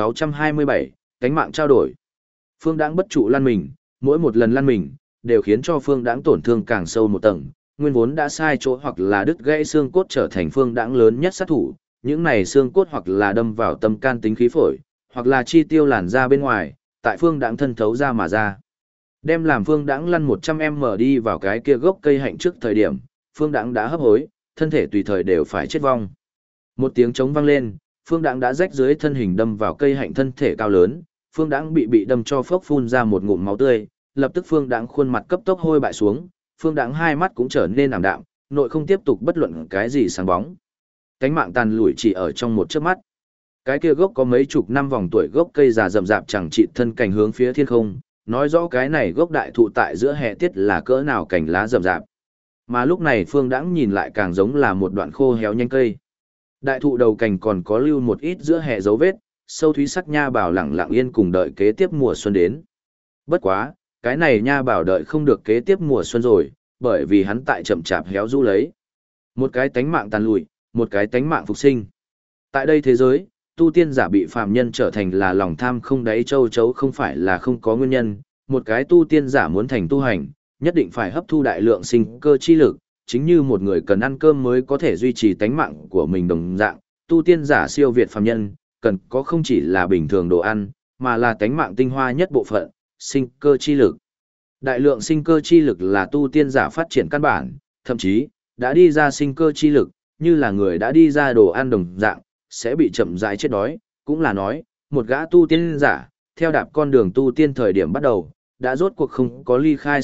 1627, cánh mạng trao đổi. Phương Đãng bất trụ lăn mình, mỗi một lần lăn mình đều khiến cho Phương Đãng tổn thương càng sâu một tầng, nguyên vốn đã sai chỗ hoặc là đứt gãy xương cốt trở thành Phương Đãng lớn nhất sát thủ, những này xương cốt hoặc là đâm vào tâm can tính khí phổi, hoặc là chi tiêu làn ra bên ngoài, tại Phương Đãng thân thấu ra mà ra. Đem làm Phương Đãng lăn 100m đi vào cái kia gốc cây hạnh trước thời điểm, Phương Đãng đã hấp hối, thân thể tùy thời đều phải chết vong. Một tiếng trống vang lên, Phương Đãng đã rách dưới thân hình đâm vào cây hạnh thân thể cao lớn, Phương Đãng bị đâm cho phốc phun ra một ngụm máu tươi, lập tức Phương Đãng khuôn mặt cấp tốc hôi bại xuống, Phương Đãng hai mắt cũng trở nên ảm đạm, nội không tiếp tục bất luận cái gì sáng bóng. Cánh mạng tàn lủi chỉ ở trong một chớp mắt. Cái kia gốc có mấy chục năm vòng tuổi gốc cây già rậm rạp chẳng chịt thân cành hướng phía thiên không, nói rõ cái này gốc đại thụ tại giữa hè tiết là cỡ nào cành lá rậm rạp. Mà lúc này Phương Đãng nhìn lại càng giống là một đoạn khô héo nhanh cây. Đại thụ đầu cành còn có lưu một ít giữa hè dấu vết, sâu thúy sắc nha bảo lẳng lặng yên cùng đợi kế tiếp mùa xuân đến. Bất quá, cái này nha bảo đợi không được kế tiếp mùa xuân rồi, bởi vì hắn tại chậm chạp héo rũ lấy. Một cái tánh mạng tàn lụi, một cái tánh mạng phục sinh. Tại đây thế giới, tu tiên giả bị phàm nhân trở thành là lòng tham không đáy châu chấu không phải là không có nguyên nhân, một cái tu tiên giả muốn thành tu hành, nhất định phải hấp thu đại lượng sinh cơ chi lực, chính như một người cần ăn cơm mới có thể duy trì tánh mạng của mình đồng dạng, tu tiên giả siêu việt phàm nhân, cần có không chỉ là bình thường đồ ăn, mà là tánh mạng tinh hoa nhất bộ phận, sinh cơ chi lực. Đại lượng sinh cơ chi lực là tu tiên giả phát triển căn bản, thậm chí, đã đi ra sinh cơ chi lực, như là người đã đi ra đồ ăn đồng dạng, sẽ bị chậm rãi chết đói, cũng là nói, một gã tu tiên giả, theo đạp con đường tu tiên thời điểm bắt đầu, đã rốt cuộc không có ly khai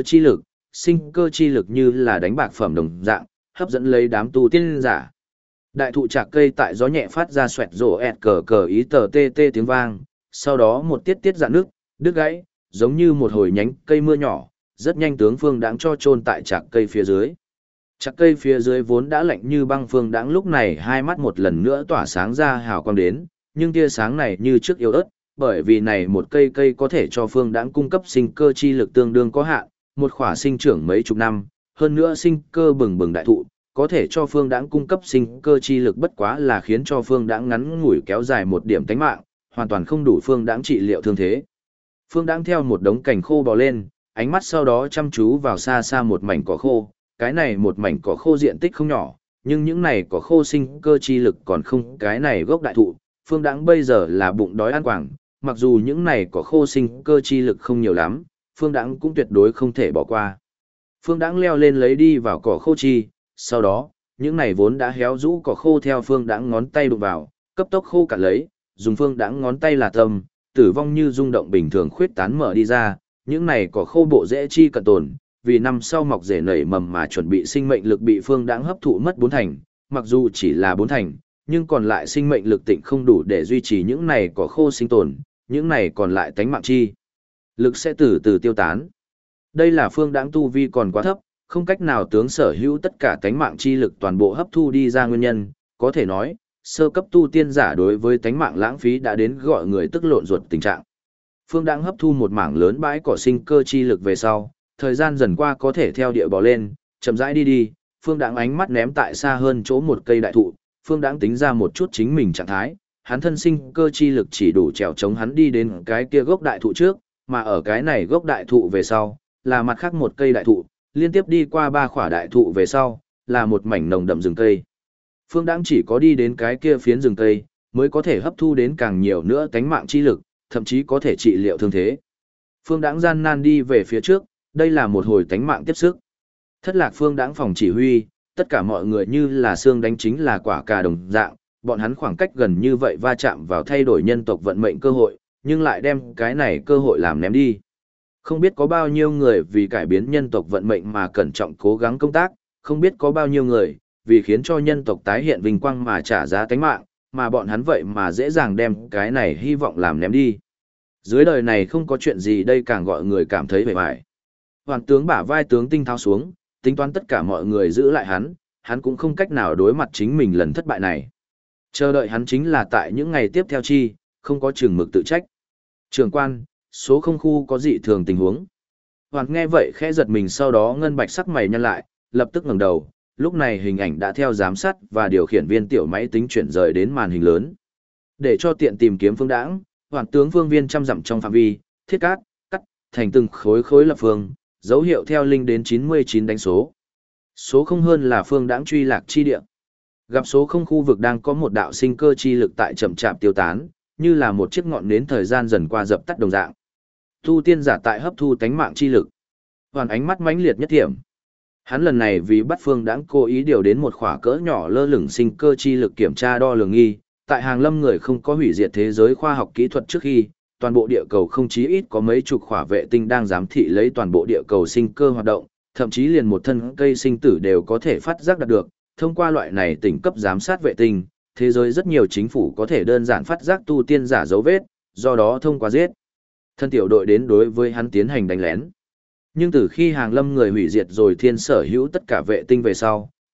sinh cơ chi lực như là đánh bạc phẩm đồng dạng, hấp dẫn lấy đám tu tiên giả. Đại thụ trạc cây tại gió nhẹ phát ra xoẹt rổ ẹt cờ cờ ý tờ tê tê tiếng vang, sau đó một tiết tiết dạn nước, đứt gãy, giống như một hồi nhánh cây mưa nhỏ, rất nhanh tướng Phương Đãng cho chôn tại trạc cây phía dưới. Trạc cây phía dưới vốn đã lạnh như băng, Phương Đãng lúc này hai mắt một lần nữa tỏa sáng ra hào quang đến, nhưng tia sáng này như trước yếu ớt, bởi vì này một cây cây có thể cho Phương Đãng cung cấp sinh cơ chi lực tương đương có hạn, một khỏa sinh trưởng mấy chục năm, hơn nữa sinh cơ bừng bừng đại thụ, có thể cho Phương Đãng cung cấp sinh cơ chi lực bất quá là khiến cho Phương Đãng ngắn ngủi kéo dài một điểm tánh mạng, hoàn toàn không đủ Phương Đãng trị liệu thương thế. Phương Đãng theo một đống cành khô bò lên, ánh mắt sau đó chăm chú vào xa xa một mảnh cỏ khô, cái này một mảnh cỏ khô diện tích không nhỏ, nhưng những này cỏ khô sinh cơ chi lực còn không cái này gốc đại thụ, Phương Đãng bây giờ là bụng đói ăn quảng, mặc dù những này cỏ khô sinh cơ chi lực không nhiều lắm, Phương Đãng cũng tuyệt đối không thể bỏ qua. Phương Đãng leo lên lấy đi vào cỏ khô chi, sau đó, những này vốn đã héo rũ cỏ khô theo Phương Đãng ngón tay đụng vào, cấp tốc khô cả lấy, dùng Phương Đãng ngón tay là tâm, tử vong như rung động bình thường khuyết tán mở đi ra, những này cỏ khô bộ rễ chi cận tồn, vì năm sau mọc rễ nảy mầm mà chuẩn bị sinh mệnh lực bị Phương Đãng hấp thụ mất 4 thành, mặc dù chỉ là 4 thành, nhưng còn lại sinh mệnh lực tịnh không đủ để duy trì những này cỏ khô sinh tồn, những này còn lại tánh mạng chi lực sẽ từ từ tiêu tán. Đây là Phương Đãng tu vi còn quá thấp, không cách nào tướng sở hữu tất cả tánh mạng chi lực toàn bộ hấp thu đi ra nguyên nhân, có thể nói, sơ cấp tu tiên giả đối với tánh mạng lãng phí đã đến gọi người tức lộn ruột tình trạng. Phương Đãng hấp thu một mảng lớn bãi cỏ sinh cơ chi lực về sau, thời gian dần qua có thể theo địa bò lên, chậm rãi đi, Phương Đãng ánh mắt ném tại xa hơn chỗ một cây đại thụ, Phương Đãng tính ra một chút chính mình trạng thái, hắn thân sinh cơ chi lực chỉ đủ trèo chống hắn đi đến cái kia gốc đại thụ trước, mà ở cái này gốc đại thụ về sau, là mặt khác một cây đại thụ, liên tiếp đi qua 3 khỏa đại thụ về sau, là một mảnh nồng đậm rừng cây. Phương Đãng chỉ có đi đến cái kia phiến rừng cây, mới có thể hấp thu đến càng nhiều nữa tánh mạng chi lực, thậm chí có thể trị liệu thương thế. Phương Đãng gian nan đi về phía trước, đây là một hồi tánh mạng tiếp sức. Thất lạc Phương Đãng phòng chỉ huy, tất cả mọi người như là xương đánh chính là quả cà đồng dạng, bọn hắn khoảng cách gần như vậy va chạm vào thay đổi nhân tộc vận mệnh cơ hội, nhưng lại đem cái này cơ hội làm ném đi. Không biết có bao nhiêu người vì cải biến nhân tộc vận mệnh mà cẩn trọng cố gắng công tác, không biết có bao nhiêu người vì khiến cho nhân tộc tái hiện vinh quang mà trả giá tánh mạng, mà bọn hắn vậy mà dễ dàng đem cái này hy vọng làm ném đi. Dưới đời này không có chuyện gì đây càng gọi người cảm thấy bề bại. Hoàng tướng bả vai tướng tinh tháo xuống, tính toán tất cả mọi người giữ lại hắn cũng không cách nào đối mặt chính mình lần thất bại này. Chờ đợi hắn chính là tại những ngày tiếp theo chi, không có chừng mực tự trách. Trường quan, số không khu có dị thường tình huống. Hoàng nghe vậy khẽ giật mình, sau đó ngân bạch sắc mày nhăn lại, lập tức ngẩng đầu, lúc này hình ảnh đã theo giám sát và điều khiển viên tiểu máy tính chuyển rời đến màn hình lớn. Để cho tiện tìm kiếm Phương Đãng, Hoàng tướng phương viên trăm dặm trong phạm vi, thiết cắt thành từng khối lập phương, dấu hiệu theo linh đến 99 đánh số. Số không hơn là Phương Đãng truy lạc chi địa. Gặp số không khu vực đang có một đạo sinh cơ chi lực tại chậm chạp tiêu tán, như là một chiếc ngọn nến thời gian dần qua dập tắt đồng dạng. Tu tiên giả tại hấp thu tánh mạng chi lực. Hoàn ánh mắt mãnh liệt nhất thiểm. Hắn lần này vì bắt Phương Đãng cố ý điều đến một khỏa cỡ nhỏ lơ lửng sinh cơ chi lực kiểm tra đo lường nghi, tại hàng lâm người không có hủy diệt thế giới khoa học kỹ thuật trước khi, toàn bộ địa cầu không chí ít có mấy chục khỏa vệ tinh đang giám thị lấy toàn bộ địa cầu sinh cơ hoạt động, thậm chí liền một thân cây sinh tử đều có thể phát giác đạt được. Thông qua loại này tỉnh cấp giám sát vệ tinh, thế giới rất nhiều chính phủ có thể đơn giản phát giác tu tiên giả dấu vết, do đó thông qua giết thân tiểu đội đến đối với hắn tiến hành đánh lén. Nhưng từ khi hàng lâm người hủy diệt rồi thiên sở hữu tất cả vệ tinh về sau,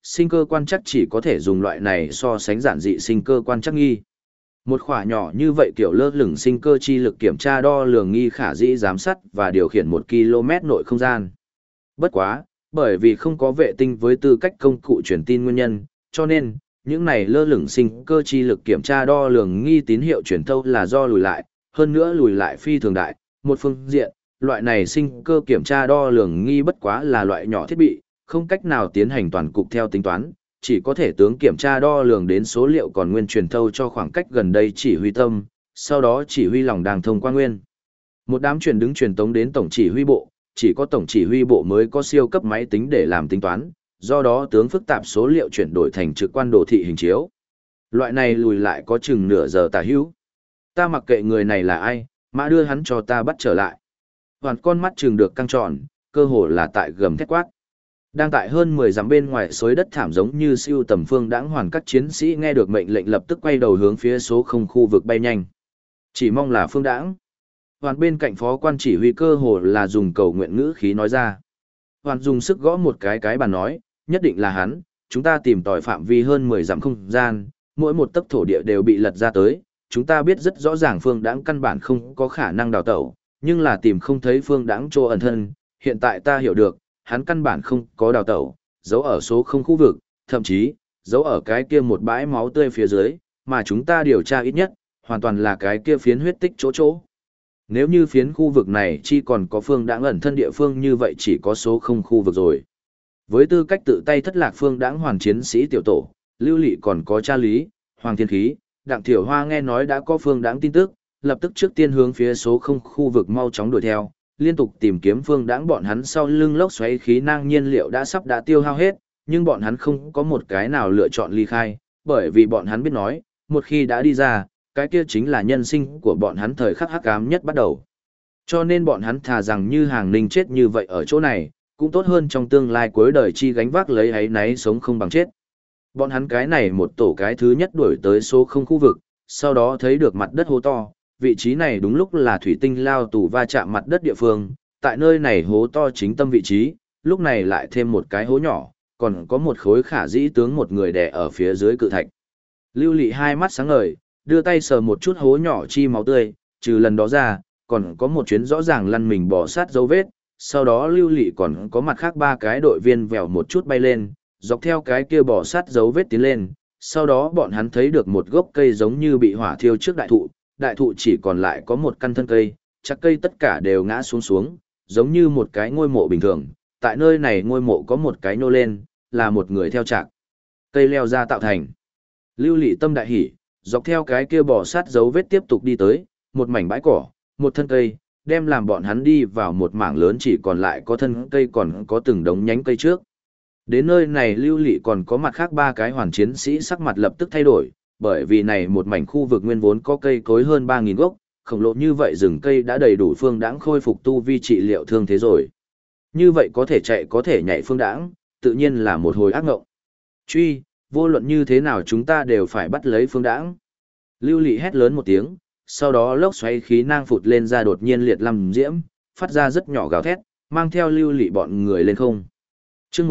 sinh cơ quan trắc chỉ có thể dùng loại này so sánh giản dị sinh cơ quan trắc nghi. Một khỏa nhỏ như vậy kiểu lơ lửng sinh cơ chi lực kiểm tra đo lường nghi khả dĩ giám sát và điều khiển 1 km nội không gian. Bất quá, bởi vì không có vệ tinh với tư cách công cụ truyền tin nguyên nhân, cho nên, những này lơ lửng sinh cơ chi lực kiểm tra đo lường nghi tín hiệu truyền thâu là do lùi lại, hơn nữa lùi lại phi thường đại. Một phương diện, loại này sinh cơ kiểm tra đo lường nghi bất quá là loại nhỏ thiết bị, không cách nào tiến hành toàn cục theo tính toán, chỉ có thể tướng kiểm tra đo lường đến số liệu còn nguyên truyền thâu cho khoảng cách gần đây chỉ huy tâm, sau đó chỉ huy lòng đang thông qua nguyên. Một đám truyền tống đến tổng chỉ huy bộ, chỉ có tổng chỉ huy bộ mới có siêu cấp máy tính để làm tính toán, do đó tướng phức tạp số liệu chuyển đổi thành trực quan đồ thị hình chiếu. Loại này lùi lại có chừng nửa giờ tả hữu. Ta mặc kệ người này là ai, mã đưa hắn cho ta bắt trở lại. Hoàn con mắt chừng được căng tròn, cơ hồ là tại gầm thét quát. Đang tại hơn 10 dặm bên ngoài xối đất thảm giống như siêu tầm phương đãng hoàn các chiến sĩ nghe được mệnh lệnh lập tức quay đầu hướng phía số không khu vực bay nhanh. Chỉ mong là phương đãng. Hoàn bên cạnh phó quan chỉ huy cơ hồ là dùng cầu nguyện ngữ khí nói ra. Hoàn dùng sức gõ một cái bàn nói, nhất định là hắn, chúng ta tìm tòi phạm vi hơn 10 dặm không gian, mỗi một tấc thổ địa đều bị lật ra tới, chúng ta biết rất rõ ràng phương đãng căn bản không có khả năng đào tẩu, nhưng là tìm không thấy phương đãng chỗ ẩn thân, hiện tại ta hiểu được, hắn căn bản không có đào tẩu, giấu ở số không khu vực, thậm chí, giấu ở cái kia một bãi máu tươi phía dưới, mà chúng ta điều tra ít nhất, hoàn toàn là cái kia phiến huyết tích chỗ. Nếu như phiến khu vực này chỉ còn có phương đãng ẩn thân địa phương như vậy chỉ có số không khu vực rồi. Với tư cách tự tay thất lạc phương đãng hoàn chiến sĩ tiểu tổ, Lưu Lị còn có cha Lý, Hoàng Thiên Khí, Đặng Thiểu Hoa nghe nói đã có phương đãng tin tức, lập tức trước tiên hướng phía số không khu vực mau chóng đuổi theo, liên tục tìm kiếm phương đãng bọn hắn sau lưng lốc xoáy khí năng nhiên liệu đã tiêu hao hết, nhưng bọn hắn không có một cái nào lựa chọn ly khai, bởi vì bọn hắn biết nói, một khi đã đi ra, cái kia chính là nhân sinh của bọn hắn thời khắc hắc ám nhất bắt đầu. Cho nên bọn hắn thà rằng như Hàng Ninh chết như vậy ở chỗ này, cũng tốt hơn trong tương lai cuối đời chi gánh vác lấy ấy náy sống không bằng chết. Bọn hắn cái này một tổ cái thứ nhất đuổi tới số không khu vực, sau đó thấy được mặt đất hố to, vị trí này đúng lúc là thủy tinh lao tù va chạm mặt đất địa phương, tại nơi này hố to chính tâm vị trí, lúc này lại thêm một cái hố nhỏ, còn có một khối khả dĩ tướng một người đè ở phía dưới cự thạch. Lưu Lị hai mắt sáng ngời, đưa tay sờ một chút hố nhỏ chi máu tươi, trừ lần đó ra, còn có một chuyến rõ ràng lăn mình bỏ sát dấu vết, sau đó Lưu Lị còn có mặt khác 3 cái đội viên vèo một chút bay lên, dọc theo cái kia bỏ sát dấu vết tiến lên, sau đó bọn hắn thấy được một gốc cây giống như bị hỏa thiêu trước đại thụ chỉ còn lại có một căn thân cây, chắc cây tất cả đều ngã xuống, giống như một cái ngôi mộ bình thường, tại nơi này ngôi mộ có một cái nô lên, là một người theo chạc cây leo ra tạo thành. Lưu Lị tâm đại hỉ, dọc theo cái kia bò sát dấu vết tiếp tục đi tới, một mảnh bãi cỏ, một thân cây, đem làm bọn hắn đi vào một mảng lớn chỉ còn lại có thân cây còn có từng đống nhánh cây trước. Đến nơi này Lưu Lị còn có mặt khác 3 cái hoàn chiến sĩ sắc mặt lập tức thay đổi, bởi vì này một mảnh khu vực nguyên vốn có cây cối hơn 3.000 gốc, khổng lồ như vậy rừng cây đã đầy đủ phương đãng khôi phục tu vi trị liệu thương thế rồi. Như vậy có thể chạy có thể nhảy phương đãng, tự nhiên là một hồi ác ngộng. Truy, vô luận như thế nào chúng ta đều phải bắt lấy phương đãng. Lưu Lị hét lớn một tiếng, sau đó lốc xoáy khí nang phụt lên ra đột nhiên liệt lâm diễm, phát ra rất nhỏ gào thét, mang theo Lưu Lị bọn người lên không. Chương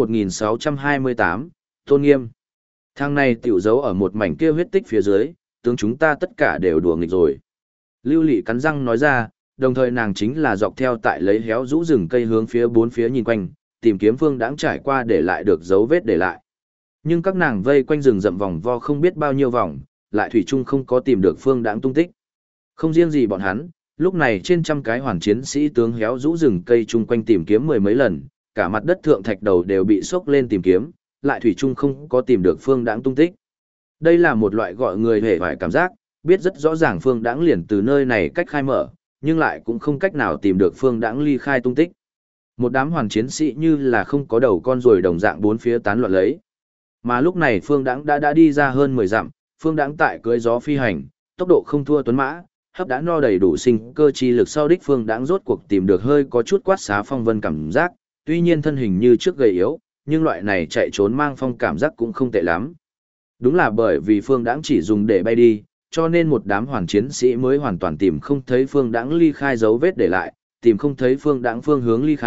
1628, Tôn Nghiêm. Thang này tiểu giấu ở một mảnh kia huyết tích phía dưới, tướng chúng ta tất cả đều đùa nghịch rồi. Lưu Lị cắn răng nói ra, đồng thời nàng chính là dọc theo tại lấy héo rũ rừng cây hướng phía bốn phía nhìn quanh, tìm kiếm phương đãng trải qua để lại được dấu vết để lại. Nhưng các nàng vây quanh rừng rậm vòng vo không biết bao nhiêu vòng, lại thủy chung không có tìm được phương đãng tung tích. Không riêng gì bọn hắn, lúc này trên trăm cái hoàn chiến sĩ tướng héo rũ rừng cây chung quanh tìm kiếm 10 mấy lần, cả mặt đất thượng thạch đầu đều bị sốc lên tìm kiếm, lại thủy chung không có tìm được phương đãng tung tích. Đây là một loại gọi người hề vải cảm giác, biết rất rõ ràng phương đãng liền từ nơi này cách khai mở, nhưng lại cũng không cách nào tìm được phương đãng ly khai tung tích. Một đám hoàn chiến sĩ như là không có đầu con ruồi đồng dạng bốn phía tán loạn lấy. Mà lúc này phương đãng đã đi ra hơn 10 dặm, phương đãng tại cưỡi gió phi hành, tốc độ không thua tuấn mã, hấp đã no đầy đủ sinh cơ chi lực sau đích phương đãng rốt cuộc tìm được hơi có chút quát xá phong vân cảm giác, tuy nhiên thân hình như trước gầy yếu, nhưng loại này chạy trốn mang phong cảm giác cũng không tệ lắm. Đúng là bởi vì phương đãng chỉ dùng để bay đi, cho nên một đám hoàn chiến sĩ mới hoàn toàn tìm không thấy phương đãng ly khai dấu vết để lại, tìm không thấy phương đãng phương hướng ly khai,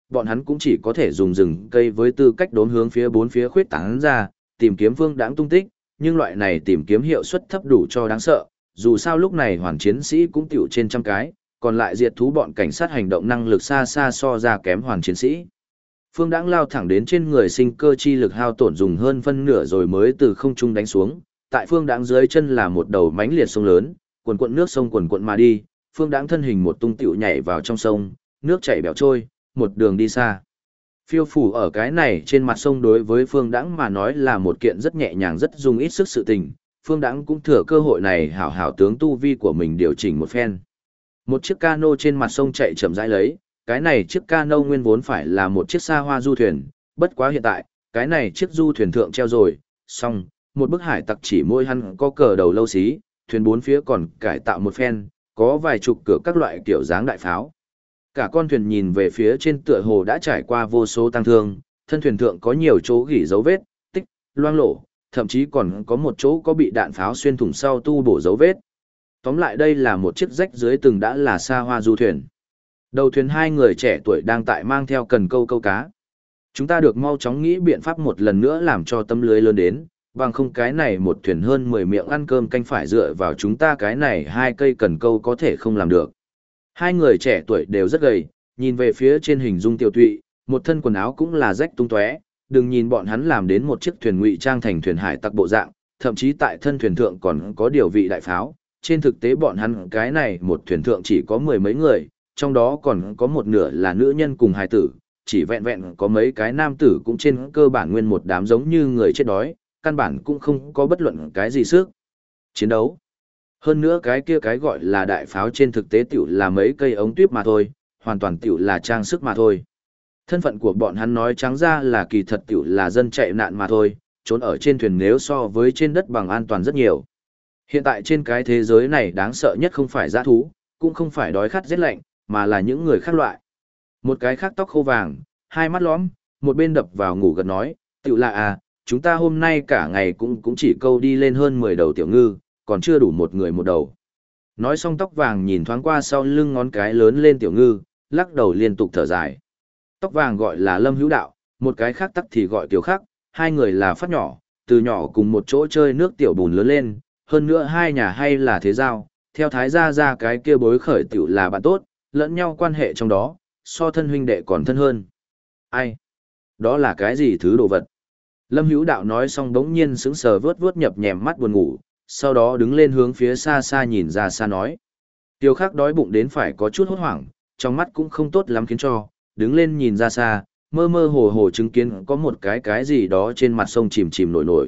bọn hắn cũng chỉ có thể dùng rừng cây với tư cách đốn hướng phía bốn phía khuyết tán ra, tìm kiếm Phương Đãng tung tích, nhưng loại này tìm kiếm hiệu suất thấp đủ cho đáng sợ, dù sao lúc này hoàn chiến sĩ cũng tiểu trên trăm cái, còn lại diệt thú bọn cảnh sát hành động năng lực xa xa so ra kém hoàn chiến sĩ. Phương Đãng lao thẳng đến trên người sinh cơ chi lực hao tổn dùng hơn phân nửa rồi mới từ không trung đánh xuống, tại Phương Đãng dưới chân là một đầu mãnh liệt sông lớn, quần quận nước sông quần quận mà đi, Phương Đãng thân hình một tung tiểu nhảy vào trong sông, nước chảy bèo trôi, một đường đi xa. Phiêu phủ ở cái này trên mặt sông đối với Phương Đãng mà nói là một kiện rất nhẹ nhàng rất dùng ít sức sự tình, Phương Đãng cũng thừa cơ hội này hảo hảo tướng tu vi của mình điều chỉnh một phen. Một chiếc cano trên mặt sông chạy chậm rãi lấy, cái này chiếc cano nguyên vốn phải là một chiếc xa hoa du thuyền, bất quá hiện tại, cái này chiếc du thuyền thượng treo rồi, xong, một bức hải tặc chỉ môi hắn có cờ đầu lâu xí, thuyền bốn phía còn cải tạo một phen, có vài chục cửa các loại kiểu dáng đại pháo. Cả con thuyền nhìn về phía trên tựa hồ đã trải qua vô số tăng thương, thân thuyền thượng có nhiều chỗ gỉ dấu vết, tích, loang lổ, thậm chí còn có một chỗ có bị đạn pháo xuyên thủng sau tu bổ dấu vết. Tóm lại đây là một chiếc rách dưới từng đã là xa hoa du thuyền. Đầu thuyền hai người trẻ tuổi đang tại mang theo cần câu câu cá. Chúng ta được mau chóng nghĩ biện pháp một lần nữa làm cho tấm lưới lớn đến, bằng không cái này một thuyền hơn 10 miệng ăn cơm canh phải dựa vào chúng ta cái này hai cây cần câu có thể không làm được. Hai người trẻ tuổi đều rất gầy, nhìn về phía trên hình dung tiểu tụy, một thân quần áo cũng là rách tung tóe, đừng nhìn bọn hắn làm đến một chiếc thuyền ngụy trang thành thuyền hải tặc bộ dạng, thậm chí tại thân thuyền thượng còn có điều vị đại pháo, trên thực tế bọn hắn cái này một thuyền thượng chỉ có mười mấy người, trong đó còn có một nửa là nữ nhân cùng hài tử, chỉ vẹn vẹn có mấy cái nam tử cũng trên cơ bản nguyên một đám giống như người chết đói, căn bản cũng không có bất luận cái gì sức chiến đấu. Hơn nữa cái kia cái gọi là đại pháo trên thực tế tiểu là mấy cây ống tuyếp mà thôi, hoàn toàn tiểu là trang sức mà thôi. Thân phận của bọn hắn nói trắng ra là kỳ thật tiểu là dân chạy nạn mà thôi, trốn ở trên thuyền nếu so với trên đất bằng an toàn rất nhiều. Hiện tại trên cái thế giới này đáng sợ nhất không phải dã thú, cũng không phải đói khát rét lạnh, mà là những người khác loại. Một cái khác tóc khô vàng, hai mắt lõm, một bên đập vào ngủ gật nói, tiểu là à, chúng ta hôm nay cả ngày cũng chỉ câu đi lên hơn 10 đầu tiểu ngư, còn chưa đủ một người một đầu. Nói xong tóc vàng nhìn thoáng qua sau lưng ngón cái lớn lên tiểu ngư, lắc đầu liên tục thở dài. Tóc vàng gọi là Lâm Hữu Đạo, một cái khác tắc thì gọi tiểu khắc, hai người là phát nhỏ, từ nhỏ cùng một chỗ chơi nước tiểu bùn lớn lên, hơn nữa hai nhà hay là thế giao, theo thái gia ra cái kia bối khởi tiểu là bạn tốt, lẫn nhau quan hệ trong đó, so thân huynh đệ còn thân hơn. Ai? Đó là cái gì thứ đồ vật? Lâm Hữu Đạo nói xong đống nhiên sững sờ vớt vớt nhập nhèm mắt buồn ngủ, sau đó đứng lên hướng phía xa xa nhìn ra xa nói. Tiêu Khắc đói bụng đến phải có chút hốt hoảng, trong mắt cũng không tốt lắm khiến cho, đứng lên nhìn ra xa, mơ mơ hồ hồ chứng kiến có một cái gì đó trên mặt sông chìm chìm nổi nổi.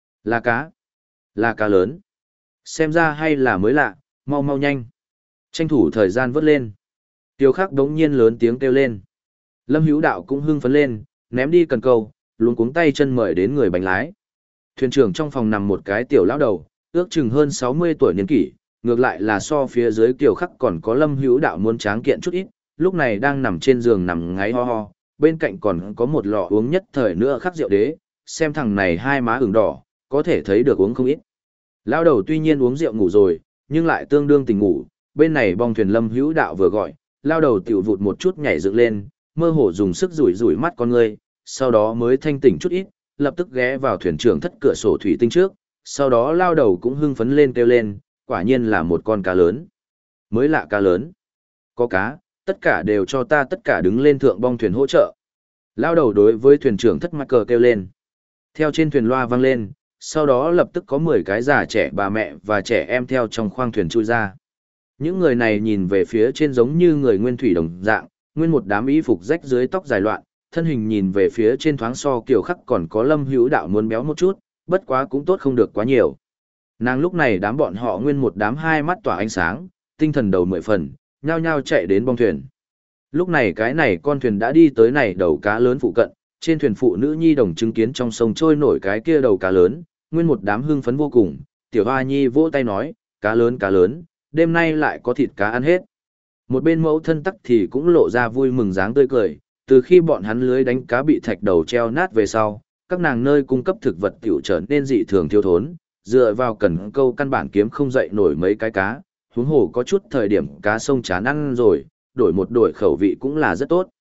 Là cá lớn. Xem ra hay là mới lạ, mau mau nhanh. Tranh thủ thời gian vớt lên. Tiêu Khắc đống nhiên lớn tiếng kêu lên. Lâm Hữu Đạo cũng hưng phấn lên, ném đi cần câu, luống cuống tay chân mời đến người bánh lái. Thuyền trưởng trong phòng nằm một cái tiểu lão đầu, ước chừng hơn 60 tuổi niên kỷ, ngược lại là so phía dưới Kiều Khắc còn có Lâm Hữu Đạo muốn tráng kiện chút ít, lúc này đang nằm trên giường nằm ngáy ho ho, bên cạnh còn có một lọ uống nhất thời nữa khắc rượu đế, xem thằng này hai má ửng đỏ, có thể thấy được uống không ít. Lão đầu tuy nhiên uống rượu ngủ rồi, nhưng lại tương đương tỉnh ngủ, bên này bong thuyền Lâm Hữu Đạo vừa gọi, lão đầu tiểu vụt một chút nhảy dựng lên, mơ hồ dùng sức rủi rủi mắt con người, sau đó mới thanh tỉnh chút ít, lập tức ghé vào thuyền trưởng thất cửa sổ thủy tinh trước, sau đó lao đầu cũng hưng phấn lên kêu lên, quả nhiên là một con cá lớn. Mới lạ cá lớn. Có cá, tất cả đều cho ta tất cả đứng lên thượng bong thuyền hỗ trợ. Lao đầu đối với thuyền trưởng thất mắc cờ kêu lên. Theo trên thuyền loa vang lên, sau đó lập tức có 10 cái già trẻ bà mẹ và trẻ em theo trong khoang thuyền chui ra. Những người này nhìn về phía trên giống như người nguyên thủy đồng dạng, nguyên một đám y phục rách dưới tóc dài loạn, thân hình nhìn về phía trên thoáng so Kiều Khắc còn có Lâm Hữu Đạo muốn béo một chút, bất quá cũng tốt không được quá nhiều. Nàng lúc này đám bọn họ nguyên một đám hai mắt tỏa ánh sáng, tinh thần đầu 10 phần, nhao nhao chạy đến bong thuyền. Lúc này cái này con thuyền đã đi tới này đầu cá lớn phụ cận, trên thuyền phụ nữ nhi đồng chứng kiến trong sông trôi nổi cái kia đầu cá lớn, nguyên một đám hưng phấn vô cùng, tiểu hoa nhi vỗ tay nói, cá lớn, đêm nay lại có thịt cá ăn hết. Một bên mẫu thân tắc thì cũng lộ ra vui mừng dáng tươi cười, từ khi bọn hắn lưới đánh cá bị thạch đầu treo nát về sau, các nàng nơi cung cấp thực vật tiểu trở nên dị thường thiếu thốn, dựa vào cần câu căn bản kiếm không dậy nổi mấy cái cá, huống hồ có chút thời điểm cá sông chán ăn rồi, đổi một đổi khẩu vị cũng là rất tốt.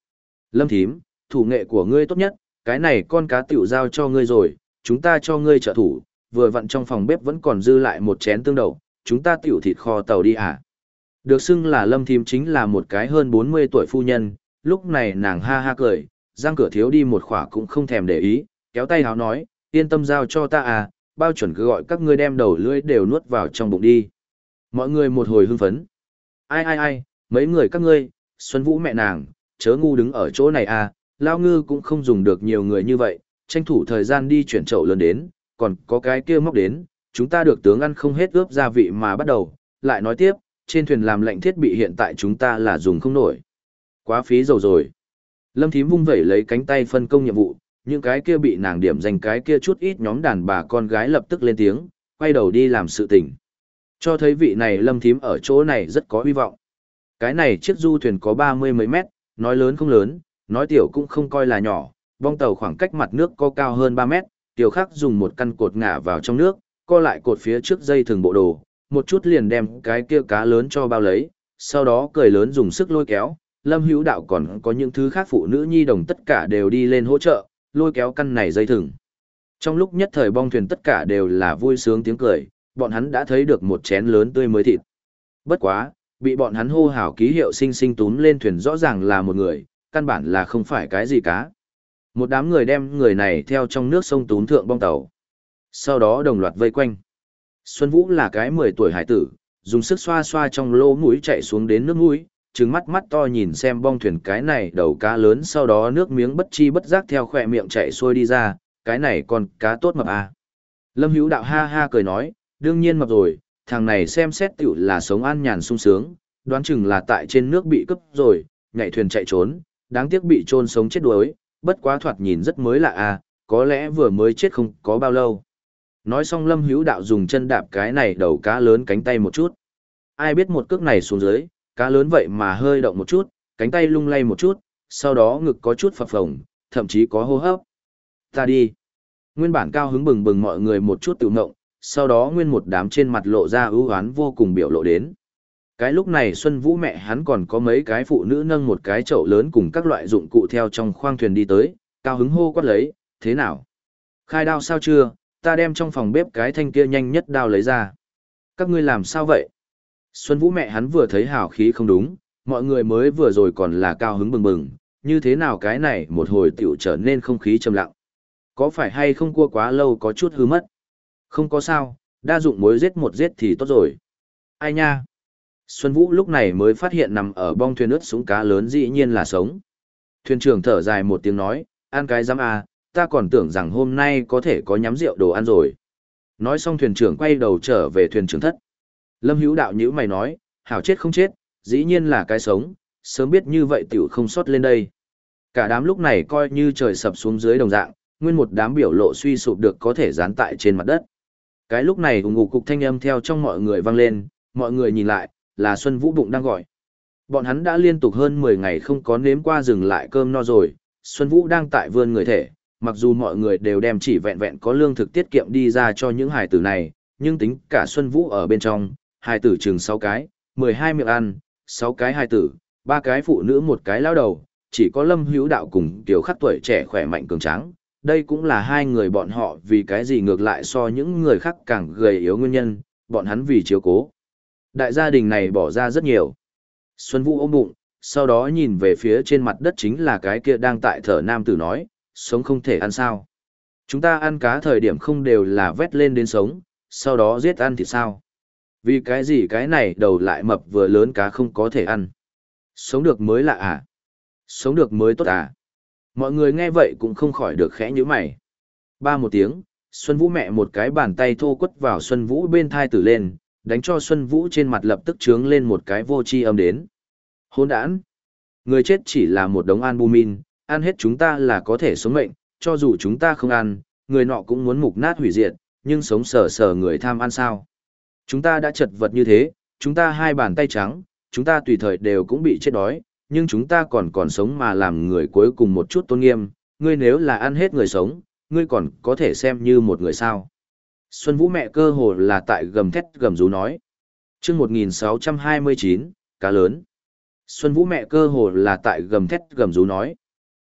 Lâm thím, thủ nghệ của ngươi tốt nhất, cái này con cá tiểu giao cho ngươi rồi, chúng ta cho ngươi trợ thủ, vừa vặn trong phòng bếp vẫn còn dư lại một chén tương đậu, chúng ta tiểu thịt kho tàu đi à. Được xưng là Lâm thím chính là một cái hơn 40 tuổi phu nhân, lúc này nàng ha ha cười, răng cửa thiếu đi một khỏa cũng không thèm để ý, kéo tay háo nói, yên tâm giao cho ta à, bao chuẩn cứ gọi các ngươi đem đầu lưỡi đều nuốt vào trong bụng đi. Mọi người một hồi hưng phấn. Ai, mấy người các ngươi, Xuân Vũ mẹ nàng, chớ ngu đứng ở chỗ này à, Lao Ngư cũng không dùng được nhiều người như vậy, tranh thủ thời gian đi chuyển chậu lớn đến, còn có cái kia móc đến, chúng ta được tướng ăn không hết ướp gia vị mà bắt đầu, lại nói tiếp, trên thuyền làm lạnh thiết bị hiện tại chúng ta là dùng không nổi. Quá phí dầu rồi. Lâm thím vung vẩy lấy cánh tay phân công nhiệm vụ, những cái kia bị nàng điểm dành cái kia chút ít nhóm đàn bà con gái lập tức lên tiếng, quay đầu đi làm sự tình. Cho thấy vị này Lâm thím ở chỗ này rất có hy vọng. Cái này chiếc du thuyền có 30 mấy mét, nói lớn không lớn, nói tiểu cũng không coi là nhỏ, bong tàu khoảng cách mặt nước có cao hơn 3 mét, tiểu khác dùng một căn cột ngả vào trong nước, co lại cột phía trước dây thừng bộ đồ, một chút liền đem cái kia cá lớn cho bao lấy, sau đó cười lớn dùng sức lôi kéo, Lâm Hữu Đạo còn có những thứ khác phụ nữ nhi đồng tất cả đều đi lên hỗ trợ, lôi kéo căn này dây thừng. Trong lúc nhất thời bong thuyền tất cả đều là vui sướng tiếng cười, bọn hắn đã thấy được một chén lớn tươi mới thịt. Bất quá, bị bọn hắn hô hào ký hiệu sinh sinh túm lên thuyền rõ ràng là một người, căn bản là không phải cái gì cá. Một đám người đem người này theo trong nước sông túm thượng bong tàu. Sau đó đồng loạt vây quanh. Xuân Vũ là cái 10 tuổi hải tử, dùng sức xoa xoa trong lỗ mũi chạy xuống đến nước mũi, trừng mắt mắt to nhìn xem bong thuyền cái này đầu cá lớn, sau đó nước miếng bất chi bất giác theo khỏe miệng chạy xuôi đi ra, cái này còn cá tốt mập à. Lâm Hữu Đạo ha ha cười nói, đương nhiên mập rồi, thằng này xem xét tiểu là sống an nhàn sung sướng, đoán chừng là tại trên nước bị cướp rồi, nhảy thuyền chạy trốn, đáng tiếc bị chôn sống chết đuối, bất quá thoạt nhìn rất mới lạ à, có lẽ vừa mới chết không có bao lâu. Nói xong Lâm Hữu Đạo dùng chân đạp cái này đầu cá lớn cánh tay một chút. Ai biết một cước này xuống dưới, cá lớn vậy mà hơi động một chút, cánh tay lung lay một chút, sau đó ngực có chút phập phồng, thậm chí có hô hấp. Ta đi. Nguyên bản cao hứng bừng bừng mọi người một chút tự ngộng, sau đó nguyên một đám trên mặt lộ ra ưu hoán vô cùng biểu lộ đến. Cái lúc này Xuân Vũ mẹ hắn còn có mấy cái phụ nữ nâng một cái chậu lớn cùng các loại dụng cụ theo trong khoang thuyền đi tới, cao hứng hô quát lấy, thế nào? Khai đao sao chưa? Ta đem trong phòng bếp cái thanh kia nhanh nhất đao lấy ra. Các ngươi làm sao vậy? Xuân Vũ mẹ hắn vừa thấy hào khí không đúng, mọi người mới vừa rồi còn là cao hứng bừng bừng, như thế nào cái này một hồi tiểu trở nên không khí trầm lặng. Có phải hay không cua quá lâu có chút hư mất? Không có sao, đa dụng muối giết một giết thì tốt rồi. Ai nha? Xuân Vũ lúc này mới phát hiện nằm ở bong thuyền ướt súng cá lớn dĩ nhiên là sống. Thuyền trưởng thở dài một tiếng nói, ăn cái giám à, ta còn tưởng rằng hôm nay có thể có nhắm rượu đồ ăn rồi. Nói xong thuyền trưởng quay đầu trở về thuyền trưởng thất. Lâm Hữu Đạo nhữ mày nói, hảo chết không chết, dĩ nhiên là cái sống, sớm biết như vậy tiểu không sót lên đây. Cả đám lúc này coi như trời sập xuống dưới đồng dạng, nguyên một đám biểu lộ suy sụp được có thể dán tại trên mặt đất. Cái lúc này ủng ngục cục thanh âm theo trong mọi người vang lên, mọi người nhìn lại, là Xuân Vũ bụng đang gọi. Bọn hắn đã liên tục hơn 10 ngày không có nếm qua dừng lại cơm no rồi, Xuân Vũ đang tại vươn người thể, mặc dù mọi người đều đem chỉ vẹn vẹn có lương thực tiết kiệm đi ra cho những hài tử này, nhưng tính cả Xuân Vũ ở bên trong, hài tử chừng 6 cái, 12 miệng ăn, 6 cái hài tử, 3 cái phụ nữ một cái lao đầu, chỉ có Lâm Hữu Đạo cùng Tiểu Khắc tuổi trẻ khỏe mạnh cường tráng. Đây cũng là hai người bọn họ vì cái gì ngược lại so những người khác càng gầy yếu nguyên nhân, bọn hắn vì chiếu cố. Đại gia đình này bỏ ra rất nhiều. Xuân Vũ ôm bụng, sau đó nhìn về phía trên mặt đất chính là cái kia đang tại thở nam tử nói, sống không thể ăn sao. Chúng ta ăn cá thời điểm không đều là vét lên đến sống, sau đó giết ăn thì sao. Vì cái gì cái này đầu lại mập vừa lớn cá không có thể ăn. Sống được mới lạ à? Sống được mới tốt à? Mọi người nghe vậy cũng không khỏi được khẽ nhíu mày. Ba một tiếng, Xuân Vũ mẹ một cái bàn tay thô quất vào Xuân Vũ bên thai tử lên, đánh cho Xuân Vũ trên mặt lập tức trướng lên một cái vô tri âm đến. Hỗn đản! Người chết chỉ là một đống albumin, ăn hết chúng ta là có thể sống mệnh, cho dù chúng ta không ăn, người nọ cũng muốn mục nát hủy diệt, nhưng sống sờ sờ người tham ăn sao? Chúng ta đã chật vật như thế, chúng ta hai bàn tay trắng, chúng ta tùy thời đều cũng bị chết đói, nhưng chúng ta còn sống mà làm người cuối cùng một chút tôn nghiêm, ngươi nếu là ăn hết người sống, ngươi còn có thể xem như một người sao. Xuân Vũ mẹ cơ hồ là tại gầm thét gầm rú nói. Chương 1629, cá lớn. Xuân Vũ mẹ cơ hồ là tại gầm thét gầm rú nói.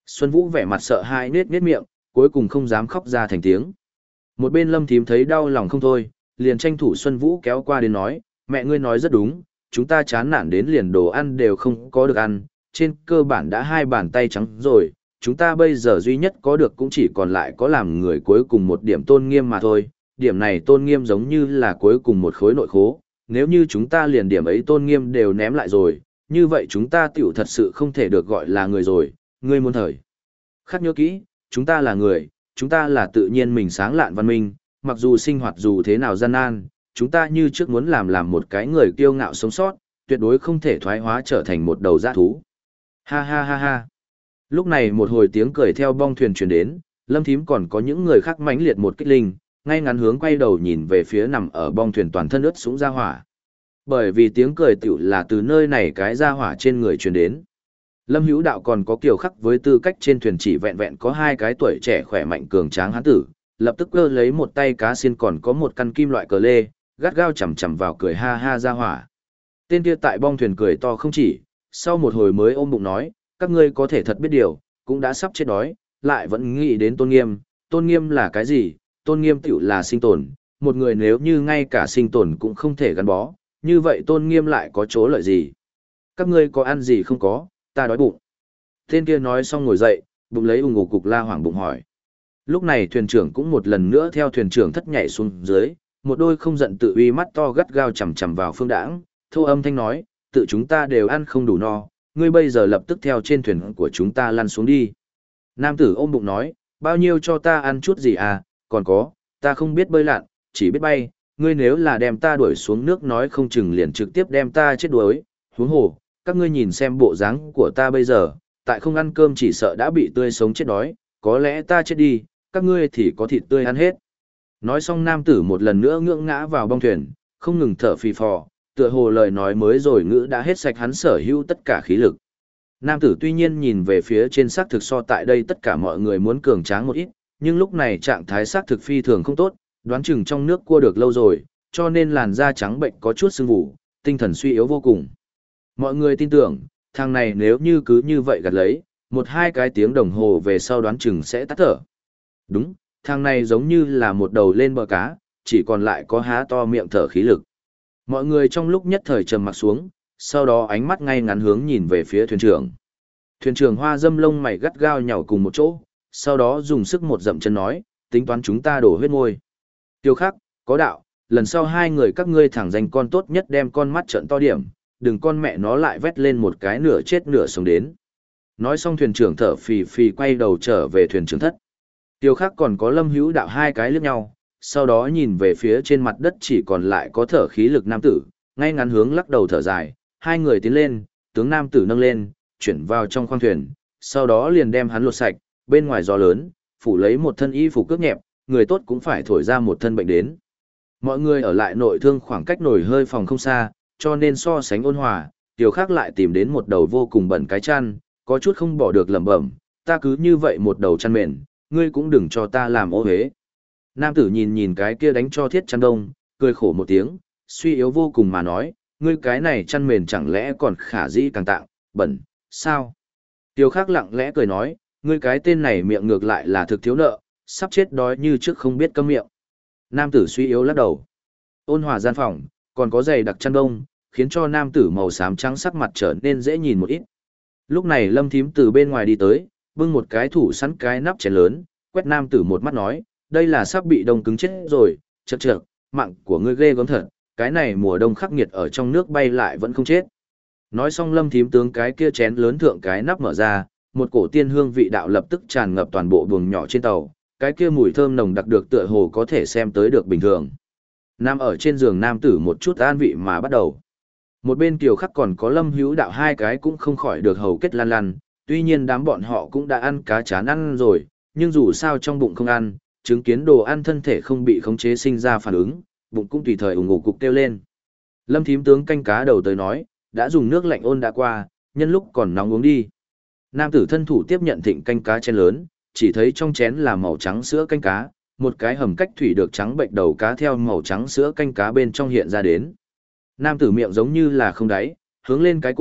Xuân Vũ vẻ mặt sợ hãi nết nết miệng, cuối cùng không dám khóc ra thành tiếng. Một bên Lâm Thím thấy đau lòng không thôi, liền tranh thủ Xuân Vũ kéo qua đến nói, mẹ ngươi nói rất đúng, chúng ta chán nản đến liền đồ ăn đều không có được ăn, trên cơ bản đã 2 bàn tay trắng rồi, chúng ta bây giờ duy nhất có được cũng chỉ còn lại có làm người cuối cùng một điểm tôn nghiêm mà thôi, điểm này tôn nghiêm giống như là cuối cùng một khối nội khố, nếu như chúng ta liền điểm ấy tôn nghiêm đều ném lại rồi, như vậy chúng ta tiểu thật sự không thể được gọi là người rồi, ngươi muốn thời. Khắc nhớ kỹ, chúng ta là người, chúng ta là tự nhiên mình sáng lạn văn minh, mặc dù sinh hoạt dù thế nào gian nan, chúng ta như trước muốn làm một cái người kiêu ngạo sống sót, tuyệt đối không thể thoái hóa trở thành một đầu dã thú. Ha ha ha ha. Lúc này một hồi tiếng cười theo bong thuyền truyền đến, Lâm Thím còn có những người khác mãnh liệt một kích linh, ngay ngắn hướng quay đầu nhìn về phía nằm ở bong thuyền toàn thân ướt sũng ra hỏa. Bởi vì tiếng cười tiểu là từ nơi này cái ra hỏa trên người truyền đến. Lâm Hữu Đạo còn có Kiều Khắc với tư cách trên thuyền chỉ vẹn vẹn có 2 cái tuổi trẻ khỏe mạnh cường tráng hán tử, lập tức cơ lấy một tay cá xiên còn có một căn kim loại cờ lê, gắt gao chầm chầm vào cười ha ha ra hỏa. Tên kia tại bong thuyền cười to không chỉ, sau một hồi mới ôm bụng nói, các ngươi có thể thật biết điều, cũng đã sắp chết đói, lại vẫn nghĩ đến tôn nghiêm là cái gì, tôn nghiêm tiểu là sinh tồn, một người nếu như ngay cả sinh tồn cũng không thể gắn bó, như vậy tôn nghiêm lại có chỗ lợi gì? Các ngươi có ăn gì không có, ta đói bụng. Tên kia nói xong ngồi dậy, bụng lấy ủng ngủ cục la hoảng bụng hỏi. Lúc này thuyền trưởng cũng một lần nữa theo thuyền trưởng thất nhảy xuống dưới, một đôi không giận tự uy mắt to gắt gao chằm chằm vào Phương Đãng, thô âm thanh nói, tự chúng ta đều ăn không đủ no, ngươi bây giờ lập tức theo trên thuyền của chúng ta lăn xuống đi. Nam tử ôm bụng nói, bao nhiêu cho ta ăn chút gì à, còn có, ta không biết bơi lặn, chỉ biết bay, ngươi nếu là đem ta đuổi xuống nước nói không chừng liền trực tiếp đem ta chết đuối, huống hồ, các ngươi nhìn xem bộ dáng của ta bây giờ, tại không ăn cơm chỉ sợ đã bị tươi sống chết đói, có lẽ ta chết đi, các ngươi thì có thịt tươi ăn hết. Nói xong nam tử một lần nữa ngưỡng ngã vào bong thuyền, không ngừng thở phì phò, tựa hồ lời nói mới rồi ngữ đã hết sạch hắn sở hữu tất cả khí lực. Nam tử tuy nhiên nhìn về phía trên xác thực so tại đây tất cả mọi người muốn cường tráng một ít, nhưng lúc này trạng thái xác thực phi thường không tốt, đoán chừng trong nước cua được lâu rồi, cho nên làn da trắng bệnh có chút sưng vù, tinh thần suy yếu vô cùng. Mọi người tin tưởng, thằng này nếu như cứ như vậy gặt lấy, 1-2 cái tiếng đồng hồ về sau đoán chừng sẽ tắt thở. Đúng, thằng này giống như là một đầu lên bờ cá, chỉ còn lại có há to miệng thở khí lực. Mọi người trong lúc nhất thời trầm mặc xuống, sau đó ánh mắt ngay ngắn hướng nhìn về phía thuyền trưởng. Thuyền trưởng hoa dâm lông mày gắt gao nhảy cùng một chỗ, sau đó dùng sức một dậm chân nói, tính toán chúng ta đổ huyết môi. Tiêu Khắc, có đạo, lần sau 2 người các ngươi thẳng danh con tốt nhất đem con mắt trận to điểm, đừng con mẹ nó lại vét lên một cái nửa chết nửa sống đến. Nói xong thuyền trưởng thở phì phì quay đầu trở về thuyền trưởng thất. Tiêu Khắc còn có Lâm Hữu Đạo 2 cái liếc nhau, sau đó nhìn về phía trên mặt đất chỉ còn lại có thở khí lực nam tử, ngay ngắn hướng lắc đầu thở dài, 2 người tiến lên, tướng nam tử nâng lên, chuyển vào trong khoang thuyền, sau đó liền đem hắn lột sạch, bên ngoài gió lớn, phủ lấy một thân y phục cướp nhẹp, người tốt cũng phải thổi ra một thân bệnh đến. Mọi người ở lại nội thương khoảng cách nổi hơi phòng không xa, cho nên so sánh ôn hòa, Tiêu Khắc lại tìm đến một đầu vô cùng bẩn cái chăn, có chút không bỏ được lẩm bẩm, ta cứ như vậy một đầu chăn mền, ngươi cũng đừng cho ta làm ô hế. Nam tử nhìn nhìn cái kia đánh cho thiết chăn đông, cười khổ một tiếng, suy yếu vô cùng mà nói, ngươi cái này chăn mền chẳng lẽ còn khả dĩ càng tạng, bẩn, sao? Tiêu Khắc lặng lẽ cười nói, ngươi cái tên này miệng ngược lại là thực thiếu nợ, sắp chết đói như trước không biết câm miệng. Nam tử suy yếu lắc đầu. Ôn hòa gian phòng, còn có giày đặc chăn đông, khiến cho nam tử màu xám trắng sắc mặt trở nên dễ nhìn một ít. Lúc này Lâm Thím từ bên ngoài đi tới, bưng một cái thủ sẵn cái nắp chén lớn, quét nam tử một mắt nói, đây là sắp bị đông cứng chết rồi, chậc chậc, mạng của ngươi ghê gớm thật, cái này mùa đông khắc nghiệt ở trong nước bay lại vẫn không chết. Nói xong Lâm Thím tướng cái kia chén lớn thượng cái nắp mở ra, một cổ tiên hương vị đạo lập tức tràn ngập toàn bộ buồng nhỏ trên tàu, cái kia mùi thơm nồng đặc được tựa hồ có thể xem tới được bình thường. Nam ở trên giường nam tử một chút an vị mà bắt đầu. Một bên Kiều Khắc còn có Lâm Hữu Đạo 2 cái cũng không khỏi được hầu kết lan lan, tuy nhiên đám bọn họ cũng đã ăn cá chán ăn rồi, nhưng dù sao trong bụng không ăn, chứng kiến đồ ăn thân thể không bị khống chế sinh ra phản ứng, bụng cũng tùy thời ủng ngủ cục kêu lên. Lâm Thím tướng canh cá đầu tới nói, đã dùng nước lạnh ôn đã qua, nhân lúc còn nóng uống đi. Nam tử thân thủ tiếp nhận thịnh canh cá chén lớn, chỉ thấy trong chén là màu trắng sữa canh cá, một cái hầm cách thủy được trắng bệnh đầu cá theo màu trắng sữa canh cá bên trong hiện ra đến. Nam tử miệng giống như là không đáy, hướng lên cái cổ,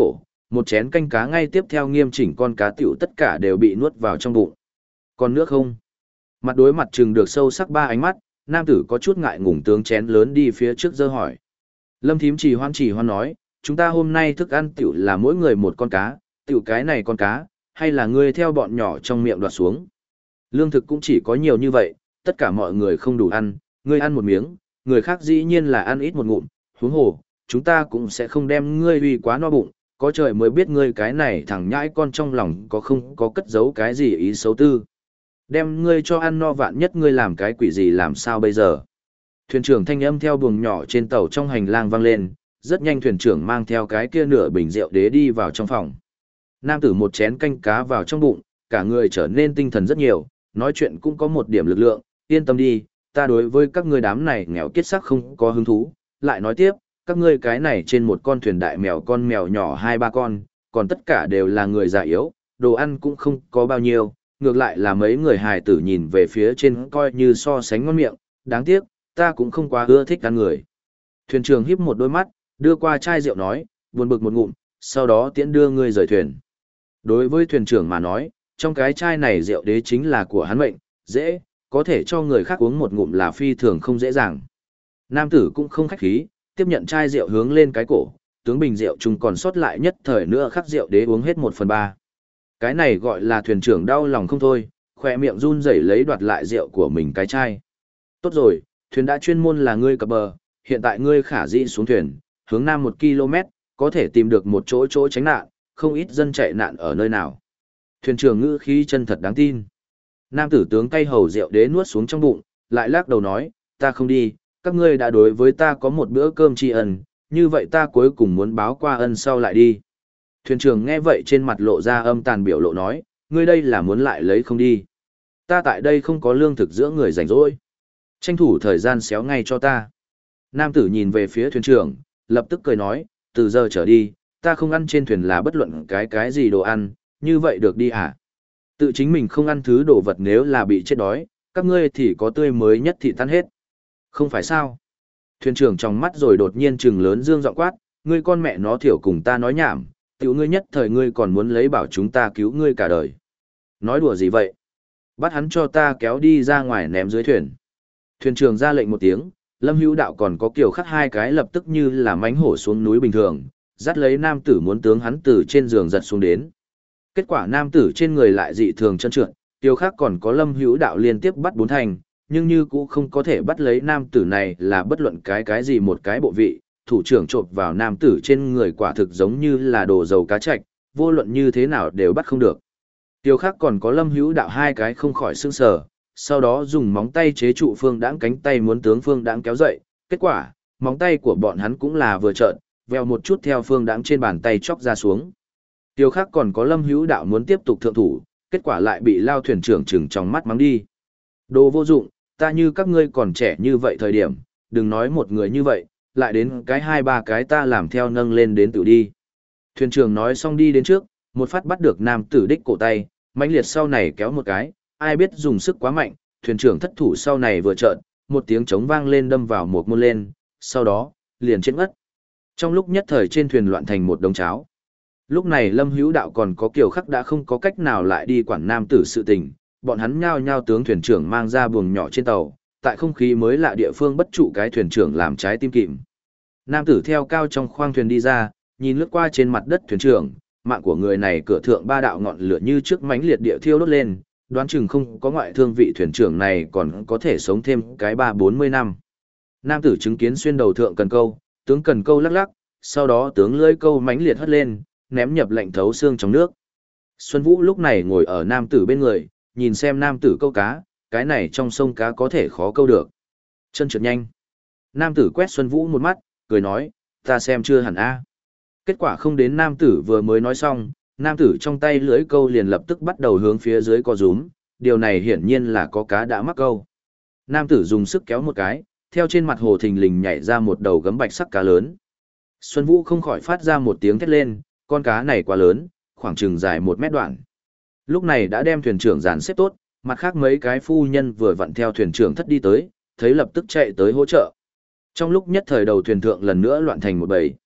Một chén canh cá ngay tiếp theo nghiêm chỉnh con cá tiểu tất cả đều bị nuốt vào trong bụng. Còn nước không? Mặt đối mặt chừng được sâu sắc ba ánh mắt, nam tử có chút ngại ngùng tướng chén lớn đi phía trước dơ hỏi. Lâm thím chỉ hoan nói, chúng ta hôm nay thức ăn tiểu là mỗi người một con cá, tiểu cái này con cá, hay là ngươi theo bọn nhỏ trong miệng đoạt xuống. Lương thực cũng chỉ có nhiều như vậy, tất cả mọi người không đủ ăn, ngươi ăn một miếng, người khác dĩ nhiên là ăn ít một ngụm, huống hồ, chúng ta cũng sẽ không đem ngươi uy quá no bụng, có trời mới biết ngươi cái này thằng nhãi con trong lòng có không có cất giấu cái gì ý xấu tư. Đem ngươi cho ăn no vạn nhất ngươi làm cái quỷ gì làm sao bây giờ. Thuyền trưởng thanh âm theo buồng nhỏ trên tàu trong hành lang vang lên, rất nhanh thuyền trưởng mang theo cái kia nửa bình rượu đế đi vào trong phòng. Nam tử một chén canh cá vào trong bụng, cả người trở nên tinh thần rất nhiều, nói chuyện cũng có một điểm lực lượng, yên tâm đi, ta đối với các ngươi đám này nghèo kiết sắc không có hứng thú, lại nói tiếp, các ngươi cái này trên một con thuyền đại mèo con mèo nhỏ 2-3 con, còn tất cả đều là người già yếu, đồ ăn cũng không có bao nhiêu, ngược lại là mấy người hài tử nhìn về phía trên coi như so sánh ngon miệng, đáng tiếc, ta cũng không quá ưa thích ăn người. Thuyền trưởng híp một đôi mắt, đưa qua chai rượu nói, buồn bực một ngụm, sau đó tiễn đưa ngươi rời thuyền. Đối với thuyền trưởng mà nói, trong cái chai này rượu đế chính là của hắn mệnh, dễ, có thể cho người khác uống một ngụm là phi thường không dễ dàng. Nam tử cũng không khách khí, tiếp nhận chai rượu hướng lên cái cổ, tướng bình rượu chung còn sót lại nhất thời nữa khắc rượu đế uống hết 1/3. Cái này gọi là thuyền trưởng đau lòng không thôi, khỏe miệng run rẩy lấy đoạt lại rượu của mình cái chai. Tốt rồi, thuyền đã chuyên môn là ngươi cập bờ, hiện tại ngươi khả dĩ xuống thuyền, hướng nam 1 km, có thể tìm được một chỗ tránh nạn, không ít dân chạy nạn ở nơi nào. Thuyền trưởng ngữ khí chân thật đáng tin. Nam tử tướng tay hầu rượu đế nuốt xuống trong bụng, lại lắc đầu nói, ta không đi, các ngươi đã đối với ta có một bữa cơm tri ân, như vậy ta cuối cùng muốn báo qua ân sau lại đi. Thuyền trưởng nghe vậy trên mặt lộ ra âm tàn biểu lộ nói, ngươi đây là muốn lại lấy không đi. Ta tại đây không có lương thực giữa người rảnh rỗi. Tranh thủ thời gian xéo ngay cho ta. Nam tử nhìn về phía thuyền trưởng, lập tức cười nói, từ giờ trở đi, ta không ăn trên thuyền là bất luận cái gì đồ ăn, như vậy được đi à? Tự chính mình không ăn thứ đồ vật nếu là bị chết đói, các ngươi thì có tươi mới nhất thì tan hết. Không phải sao? Thuyền trưởng trong mắt rồi đột nhiên trừng lớn dương giọng quát, ngươi con mẹ nó thiểu cùng ta nói nhảm, tiểu ngươi nhất thời ngươi còn muốn lấy bảo chúng ta cứu ngươi cả đời. Nói đùa gì vậy? Bắt hắn cho ta kéo đi ra ngoài ném dưới thuyền. Thuyền trưởng ra lệnh một tiếng, Lâm Hữu Đạo còn có Kiều Khắc hai cái lập tức như là mánh hổ xuống núi bình thường, dắt lấy nam tử muốn tướng hắn từ trên giường giật xuống đến. Kết quả nam tử trên người lại dị thường trơn trượt, Kiều Khắc còn có Lâm Hữu Đạo liên tiếp bắt 4 thành, nhưng như cũng không có thể bắt lấy nam tử này là bất luận cái gì một cái bộ vị, thủ trưởng chộp vào nam tử trên người quả thực giống như là đồ dầu cá chạch, vô luận như thế nào đều bắt không được. Kiều Khắc còn có Lâm Hữu Đạo hai cái không khỏi sững sờ, sau đó dùng móng tay chế trụ Phương Đãng cánh tay muốn tướng Phương Đãng kéo dậy, kết quả, móng tay của bọn hắn cũng là vừa trợn, vèo một chút theo Phương Đãng trên bàn tay chóc ra xuống. Kiều Khắc còn có Lâm Hữu Đạo muốn tiếp tục thượng thủ, kết quả lại bị lao thuyền trưởng trừng trong mắt mắng đi. Đồ vô dụng, ta như các ngươi còn trẻ như vậy thời điểm, đừng nói một người như vậy, lại đến cái 2-3 cái ta làm theo nâng lên đến tự đi. Thuyền trưởng nói xong đi đến trước, một phát bắt được nam tử đích cổ tay, mãnh liệt sau này kéo một cái, ai biết dùng sức quá mạnh, thuyền trưởng thất thủ sau này vừa trợn, một tiếng trống vang lên đâm vào một môn lên, sau đó, liền chết ngất. Trong lúc nhất thời trên thuyền loạn thành một đống cháo. Lúc này Lâm Hữu Đạo còn có Kiều Khắc đã không có cách nào lại đi quản nam tử sự tình, bọn hắn nhao nhao tướng thuyền trưởng mang ra buồng nhỏ trên tàu, tại không khí mới lạ địa phương bất trụ cái thuyền trưởng làm trái tim kìm. Nam tử theo cao trong khoang thuyền đi ra, nhìn lướt qua trên mặt đất thuyền trưởng, mạng của người này cửa thượng 3 đạo ngọn lửa như trước mãnh liệt địa thiêu đốt lên, đoán chừng không có ngoại thương vị thuyền trưởng này còn có thể sống thêm cái 30-40 năm. Nam tử chứng kiến xuyên đầu thượng cần câu, tướng cần câu lắc lắc, sau đó tướng lưỡi câu mãnh liệt hất lên, ném nhập lạnh thấu xương trong nước. Xuân Vũ lúc này ngồi ở nam tử bên người, nhìn xem nam tử câu cá, cái này trong sông cá có thể khó câu được. Chân trượt nhanh. Nam tử quét Xuân Vũ một mắt, cười nói, ta xem chưa hẳn a. Kết quả không đến nam tử vừa mới nói xong, nam tử trong tay lưỡi câu liền lập tức bắt đầu hướng phía dưới co rúm, điều này hiển nhiên là có cá đã mắc câu. Nam tử dùng sức kéo một cái, theo trên mặt hồ thình lình nhảy ra một đầu gấm bạch sắc cá lớn. Xuân Vũ không khỏi phát ra một tiếng thét lên, con cá này quá lớn, khoảng chừng dài 1 mét đoạn. Lúc này đã đem thuyền trưởng dàn xếp tốt, mặt khác mấy cái phu nhân vừa vặn theo thuyền trưởng thất đi tới, thấy lập tức chạy tới hỗ trợ. Trong lúc nhất thời đầu thuyền thượng lần nữa loạn thành một bầy.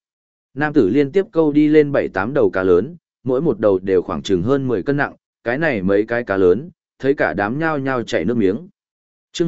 Nam tử liên tiếp câu đi lên 7-8 đầu cá lớn, mỗi một đầu đều khoảng chừng hơn 10 cân nặng, cái này mấy cái cá lớn, thấy cả đám nhao nhao chảy nước miếng. Chương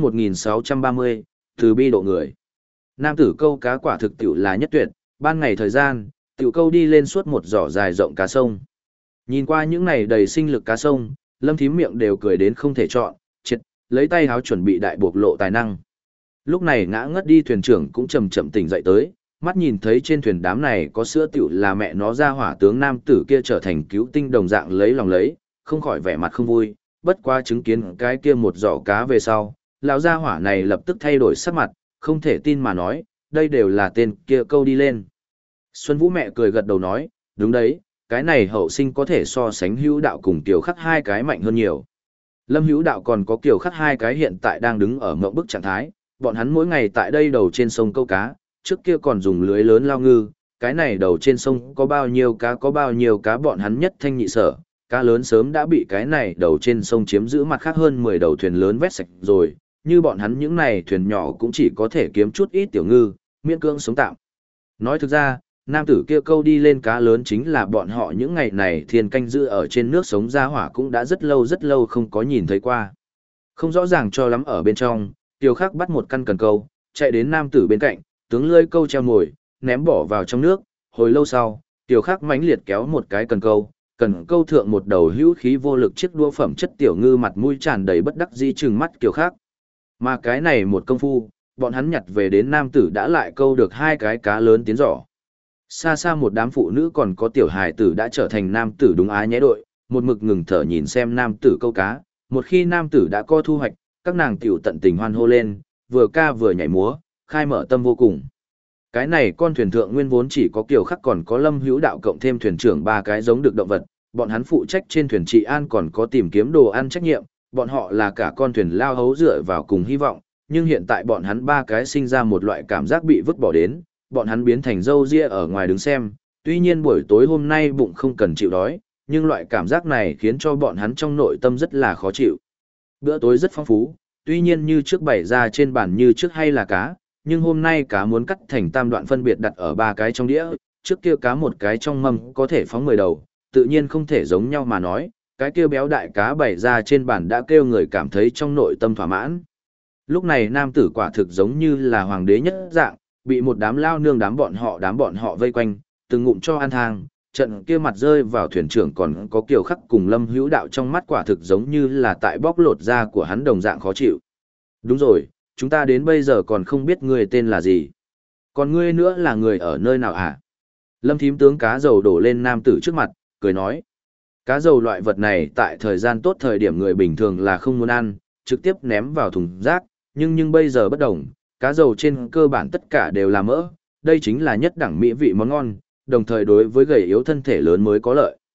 1630, từ bi độ người. Nam tử câu cá quả thực tiểu là nhất tuyệt, ban ngày thời gian, tiểu câu đi lên suốt một giỏ dài rộng cá sông. Nhìn qua những này đầy sinh lực cá sông, Lâm Thím miệng đều cười đến không thể chọn, triệt, lấy tay háo chuẩn bị đại bộc lộ tài năng. Lúc này ngã ngất đi thuyền trưởng cũng chậm chậm tỉnh dậy tới, mắt nhìn thấy trên thuyền đám này có sữa tiểu là mẹ nó ra hỏa tướng nam tử kia trở thành cứu tinh đồng dạng lấy lòng lấy, không khỏi vẻ mặt không vui, bất qua chứng kiến cái kia một giỏ cá về sau, lão gia hỏa này lập tức thay đổi sắc mặt, không thể tin mà nói, đây đều là tên kia câu đi lên. Xuân Vũ mẹ cười gật đầu nói, đúng đấy, cái này hậu sinh có thể so sánh Hữu Đạo cùng Kiều Khắc hai cái mạnh hơn nhiều. Lâm Hữu Đạo còn có Kiều Khắc hai cái hiện tại đang đứng ở mộng bức trạng thái, bọn hắn mỗi ngày tại đây đầu trên sông câu cá, trước kia còn dùng lưới lớn lao ngư, cái này đầu trên sông có bao nhiêu cá bọn hắn nhất thanh nhị sở, cá lớn sớm đã bị cái này đầu trên sông chiếm giữ, mặt khác hơn 10 đầu thuyền lớn vét sạch rồi, như bọn hắn những này thuyền nhỏ cũng chỉ có thể kiếm chút ít tiểu ngư, miễn cưỡng sống tạm. Nói thực ra, nam tử kia câu đi lên cá lớn chính là bọn họ những ngày này thiên canh giữ ở trên nước sống ra hỏa cũng đã rất lâu không có nhìn thấy qua. Không rõ ràng cho lắm ở bên trong, Tiêu Khắc bắt một căn cần câu, chạy đến nam tử bên cạnh, tướng lưỡi câu treo mồi, ném bỏ vào trong nước, hồi lâu sau, Tiêu Khắc mãnh liệt kéo một cái cần câu thượng một đầu hữu khí vô lực chiếc đũa phẩm chất tiểu ngư, mặt mũi tràn đầy bất đắc dĩ trừng mắt Tiêu Khắc. Mà cái này một công phu, bọn hắn nhặt về đến nam tử đã lại câu được hai cái cá lớn tiến giỏ. Xa xa một đám phụ nữ còn có tiểu hài tử đã trở thành nam tử đúng ái nhé đội, một mực ngừng thở nhìn xem nam tử câu cá, một khi nam tử đã có thu hoạch, các nàng tiểu tận tình hoan hô lên, vừa ca vừa nhảy múa, khai mở tâm vô cùng. Cái này con thuyền thượng nguyên vốn chỉ có Kiều Khắc còn có Lâm Hữu Đạo cộng thêm thuyền trưởng ba cái giống được động vật, bọn hắn phụ trách trên thuyền trị an còn có tìm kiếm đồ ăn trách nhiệm, bọn họ là cả con thuyền lao hấu dựa vào cùng hy vọng, nhưng hiện tại bọn hắn ba cái sinh ra một loại cảm giác bị vứt bỏ đến, bọn hắn biến thành râu ria ở ngoài đứng xem, tuy nhiên buổi tối hôm nay bụng không cần chịu đói, nhưng loại cảm giác này khiến cho bọn hắn trong nội tâm rất là khó chịu. Bữa tối rất phong phú, tuy nhiên như trước bày ra trên bàn như trước hay là cá, nhưng hôm nay cá muốn cắt thành tam đoạn phân biệt đặt ở ba cái trong đĩa, trước kia cá một cái trong mâm có thể phóng 10 đầu, tự nhiên không thể giống nhau mà nói, cái kia béo đại cá bày ra trên bàn đã kêu người cảm thấy trong nội tâm thỏa mãn. Lúc này nam tử quả thực giống như là hoàng đế nhất dạng, bị một đám lao nương đám bọn họ vây quanh, từng ngụm cho ăn thang, trận kia mặt rơi vào thuyền trưởng còn có Kiều Khắc cùng Lâm Hữu Đạo trong mắt quả thực giống như là tại bóc lột da của hắn đồng dạng khó chịu. Đúng rồi, chúng ta đến bây giờ còn không biết ngươi tên là gì. Còn ngươi nữa là người ở nơi nào hả? Lâm Thím tướng cá dầu đổ lên nam tử trước mặt, cười nói. Cá dầu loại vật này tại thời gian tốt thời điểm người bình thường là không muốn ăn, trực tiếp ném vào thùng rác, nhưng bây giờ bất đồng, cá dầu trên cơ bản tất cả đều là mỡ, đây chính là nhất đẳng mỹ vị món ngon, đồng thời đối với gầy yếu thân thể lớn mới có lợi.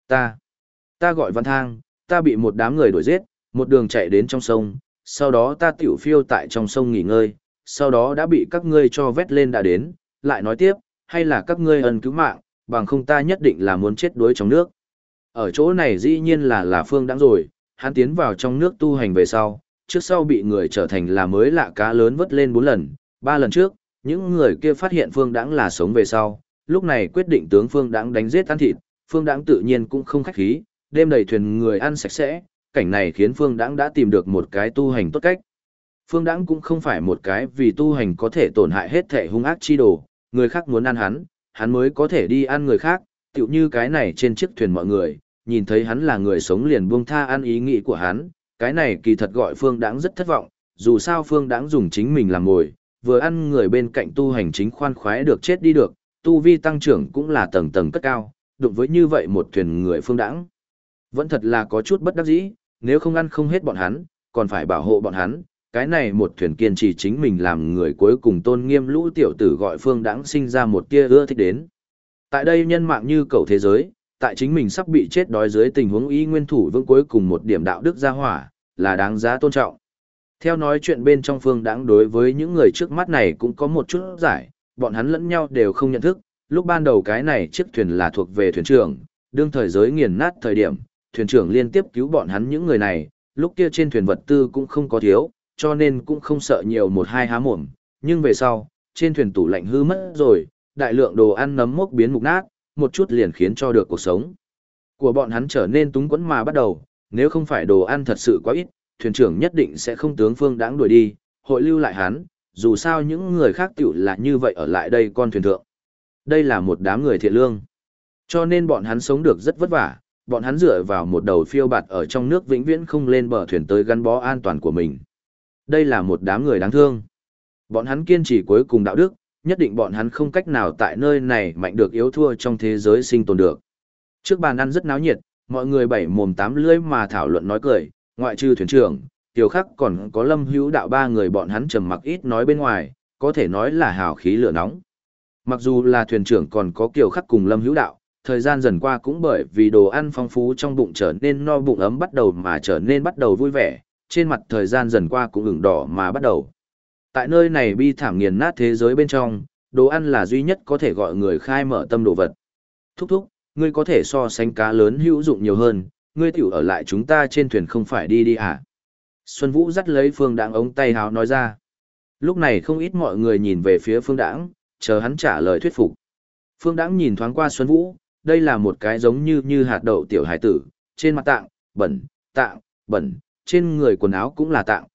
Ta gọi Văn Thang, ta bị một đám người đuổi giết, một đường chạy đến trong sông, sau đó ta tiểu phiêu tại trong sông nghỉ ngơi, sau đó đã bị các ngươi cho vét lên đã đến, lại nói tiếp, hay là các ngươi ân cứu mạng, bằng không ta nhất định là muốn chết đuối trong nước. Ở chỗ này dĩ nhiên là Phương Đãng rồi, hắn tiến vào trong nước tu hành về sau, trước sau bị người trở thành là mới lạ cá lớn vớt lên 4 lần, 3 lần trước, những người kia phát hiện Phương Đãng là sống về sau, lúc này quyết định tướng Phương Đãng đánh giết ăn thịt, Phương Đãng tự nhiên cũng không khách khí, đêm đầy thuyền người ăn sạch sẽ, cảnh này khiến Phương Đãng đã tìm được một cái tu hành tốt cách. Phương Đãng cũng không phải một cái vì tu hành có thể tổn hại hết thể hung ác chi đồ, người khác muốn ăn hắn mới có thể đi ăn người khác, tựu như cái này trên chiếc thuyền mọi người, nhìn thấy hắn là người sống liền buông tha ăn ý nghĩ của hắn, cái này kỳ thật gọi Phương Đãng rất thất vọng, dù sao Phương Đãng dùng chính mình làm mồi, vừa ăn người bên cạnh tu hành chính khoan khoái được chết đi được, tu vi tăng trưởng cũng là tầng tầng cất cao, đụng với như vậy một thuyền người Phương Đãng. Vẫn thật là có chút bất đắc dĩ, nếu không ăn không hết bọn hắn, còn phải bảo hộ bọn hắn, cái này một thuyền kiên trì chính mình làm người cuối cùng tôn nghiêm lũ tiểu tử gọi Phương Đãng sinh ra một tia ưa thích đến. Tại đây nhân mạng như cầu thế giới, tại chính mình sắp bị chết đói dưới tình huống y nguyên thủ vững cuối cùng một điểm đạo đức gia hỏa, là đáng giá tôn trọng. Theo nói chuyện bên trong Phương Đãng đối với những người trước mắt này cũng có một chút giải, bọn hắn lẫn nhau đều không nhận thức, lúc ban đầu cái này chiếc thuyền là thuộc về thuyền trưởng, đương thời giới nghiền nát thời điểm, thuyền trưởng liên tiếp cứu bọn hắn những người này, lúc kia trên thuyền vật tư cũng không có thiếu, cho nên cũng không sợ nhiều một hai há mồm, nhưng về sau, trên thuyền tủ lạnh hư mất rồi, đại lượng đồ ăn nấm mốc biến mục nát, một chút liền khiến cho được cuộc sống của bọn hắn trở nên túng quẫn mà bắt đầu, nếu không phải đồ ăn thật sự quá ít, thuyền trưởng nhất định sẽ không tướng Phương Đãng đuổi đi, hội lưu lại hắn, dù sao những người khác tiểu là như vậy ở lại đây con thuyền thượng. Đây là một đám người thiện lương, cho nên bọn hắn sống được rất vất vả, bọn hắn dựa vào một đầu phiêu bạt ở trong nước vĩnh viễn không lên bờ thuyền tới gắn bó an toàn của mình. Đây là một đám người đáng thương. Bọn hắn kiên trì cuối cùng đạo đức, nhất định bọn hắn không cách nào tại nơi này mạnh được yếu thua trong thế giới sinh tồn được. Trước bàn ăn rất náo nhiệt, mọi người bảy mồm tám lưỡi mà thảo luận nói cười, ngoại trừ thuyền trưởng, Tiểu Khắc còn có Lâm Hữu Đạo ba người bọn hắn trầm mặc ít nói bên ngoài, có thể nói là hào khí lửa nóng. Mặc dù là thuyền trưởng còn có Kiều Khắc cùng Lâm Hữu Đạo, thời gian dần qua cũng bởi vì đồ ăn phong phú trong bụng trở nên no bụng ấm bắt đầu mà trở nên bắt đầu vui vẻ, trên mặt thời gian dần qua cũng ửng đỏ mà bắt đầu. Tại nơi này bi thảm nghiền nát thế giới bên trong, đồ ăn là duy nhất có thể gọi người khai mở tâm đồ vật. Thúc thúc, ngươi có thể so sánh cá lớn hữu dụng nhiều hơn, ngươi tiểu ở lại chúng ta trên thuyền không phải đi à? Xuân Vũ dắt lấy Phương Đãng ống tay háo nói ra. Lúc này không ít mọi người nhìn về phía Phương Đãng, chờ hắn trả lời thuyết phục. Phương Đãng nhìn thoáng qua Xuân Vũ, đây là một cái giống như hạt đậu tiểu hải tử, trên mặt tạng, bẩn, trên người quần áo cũng là tạng,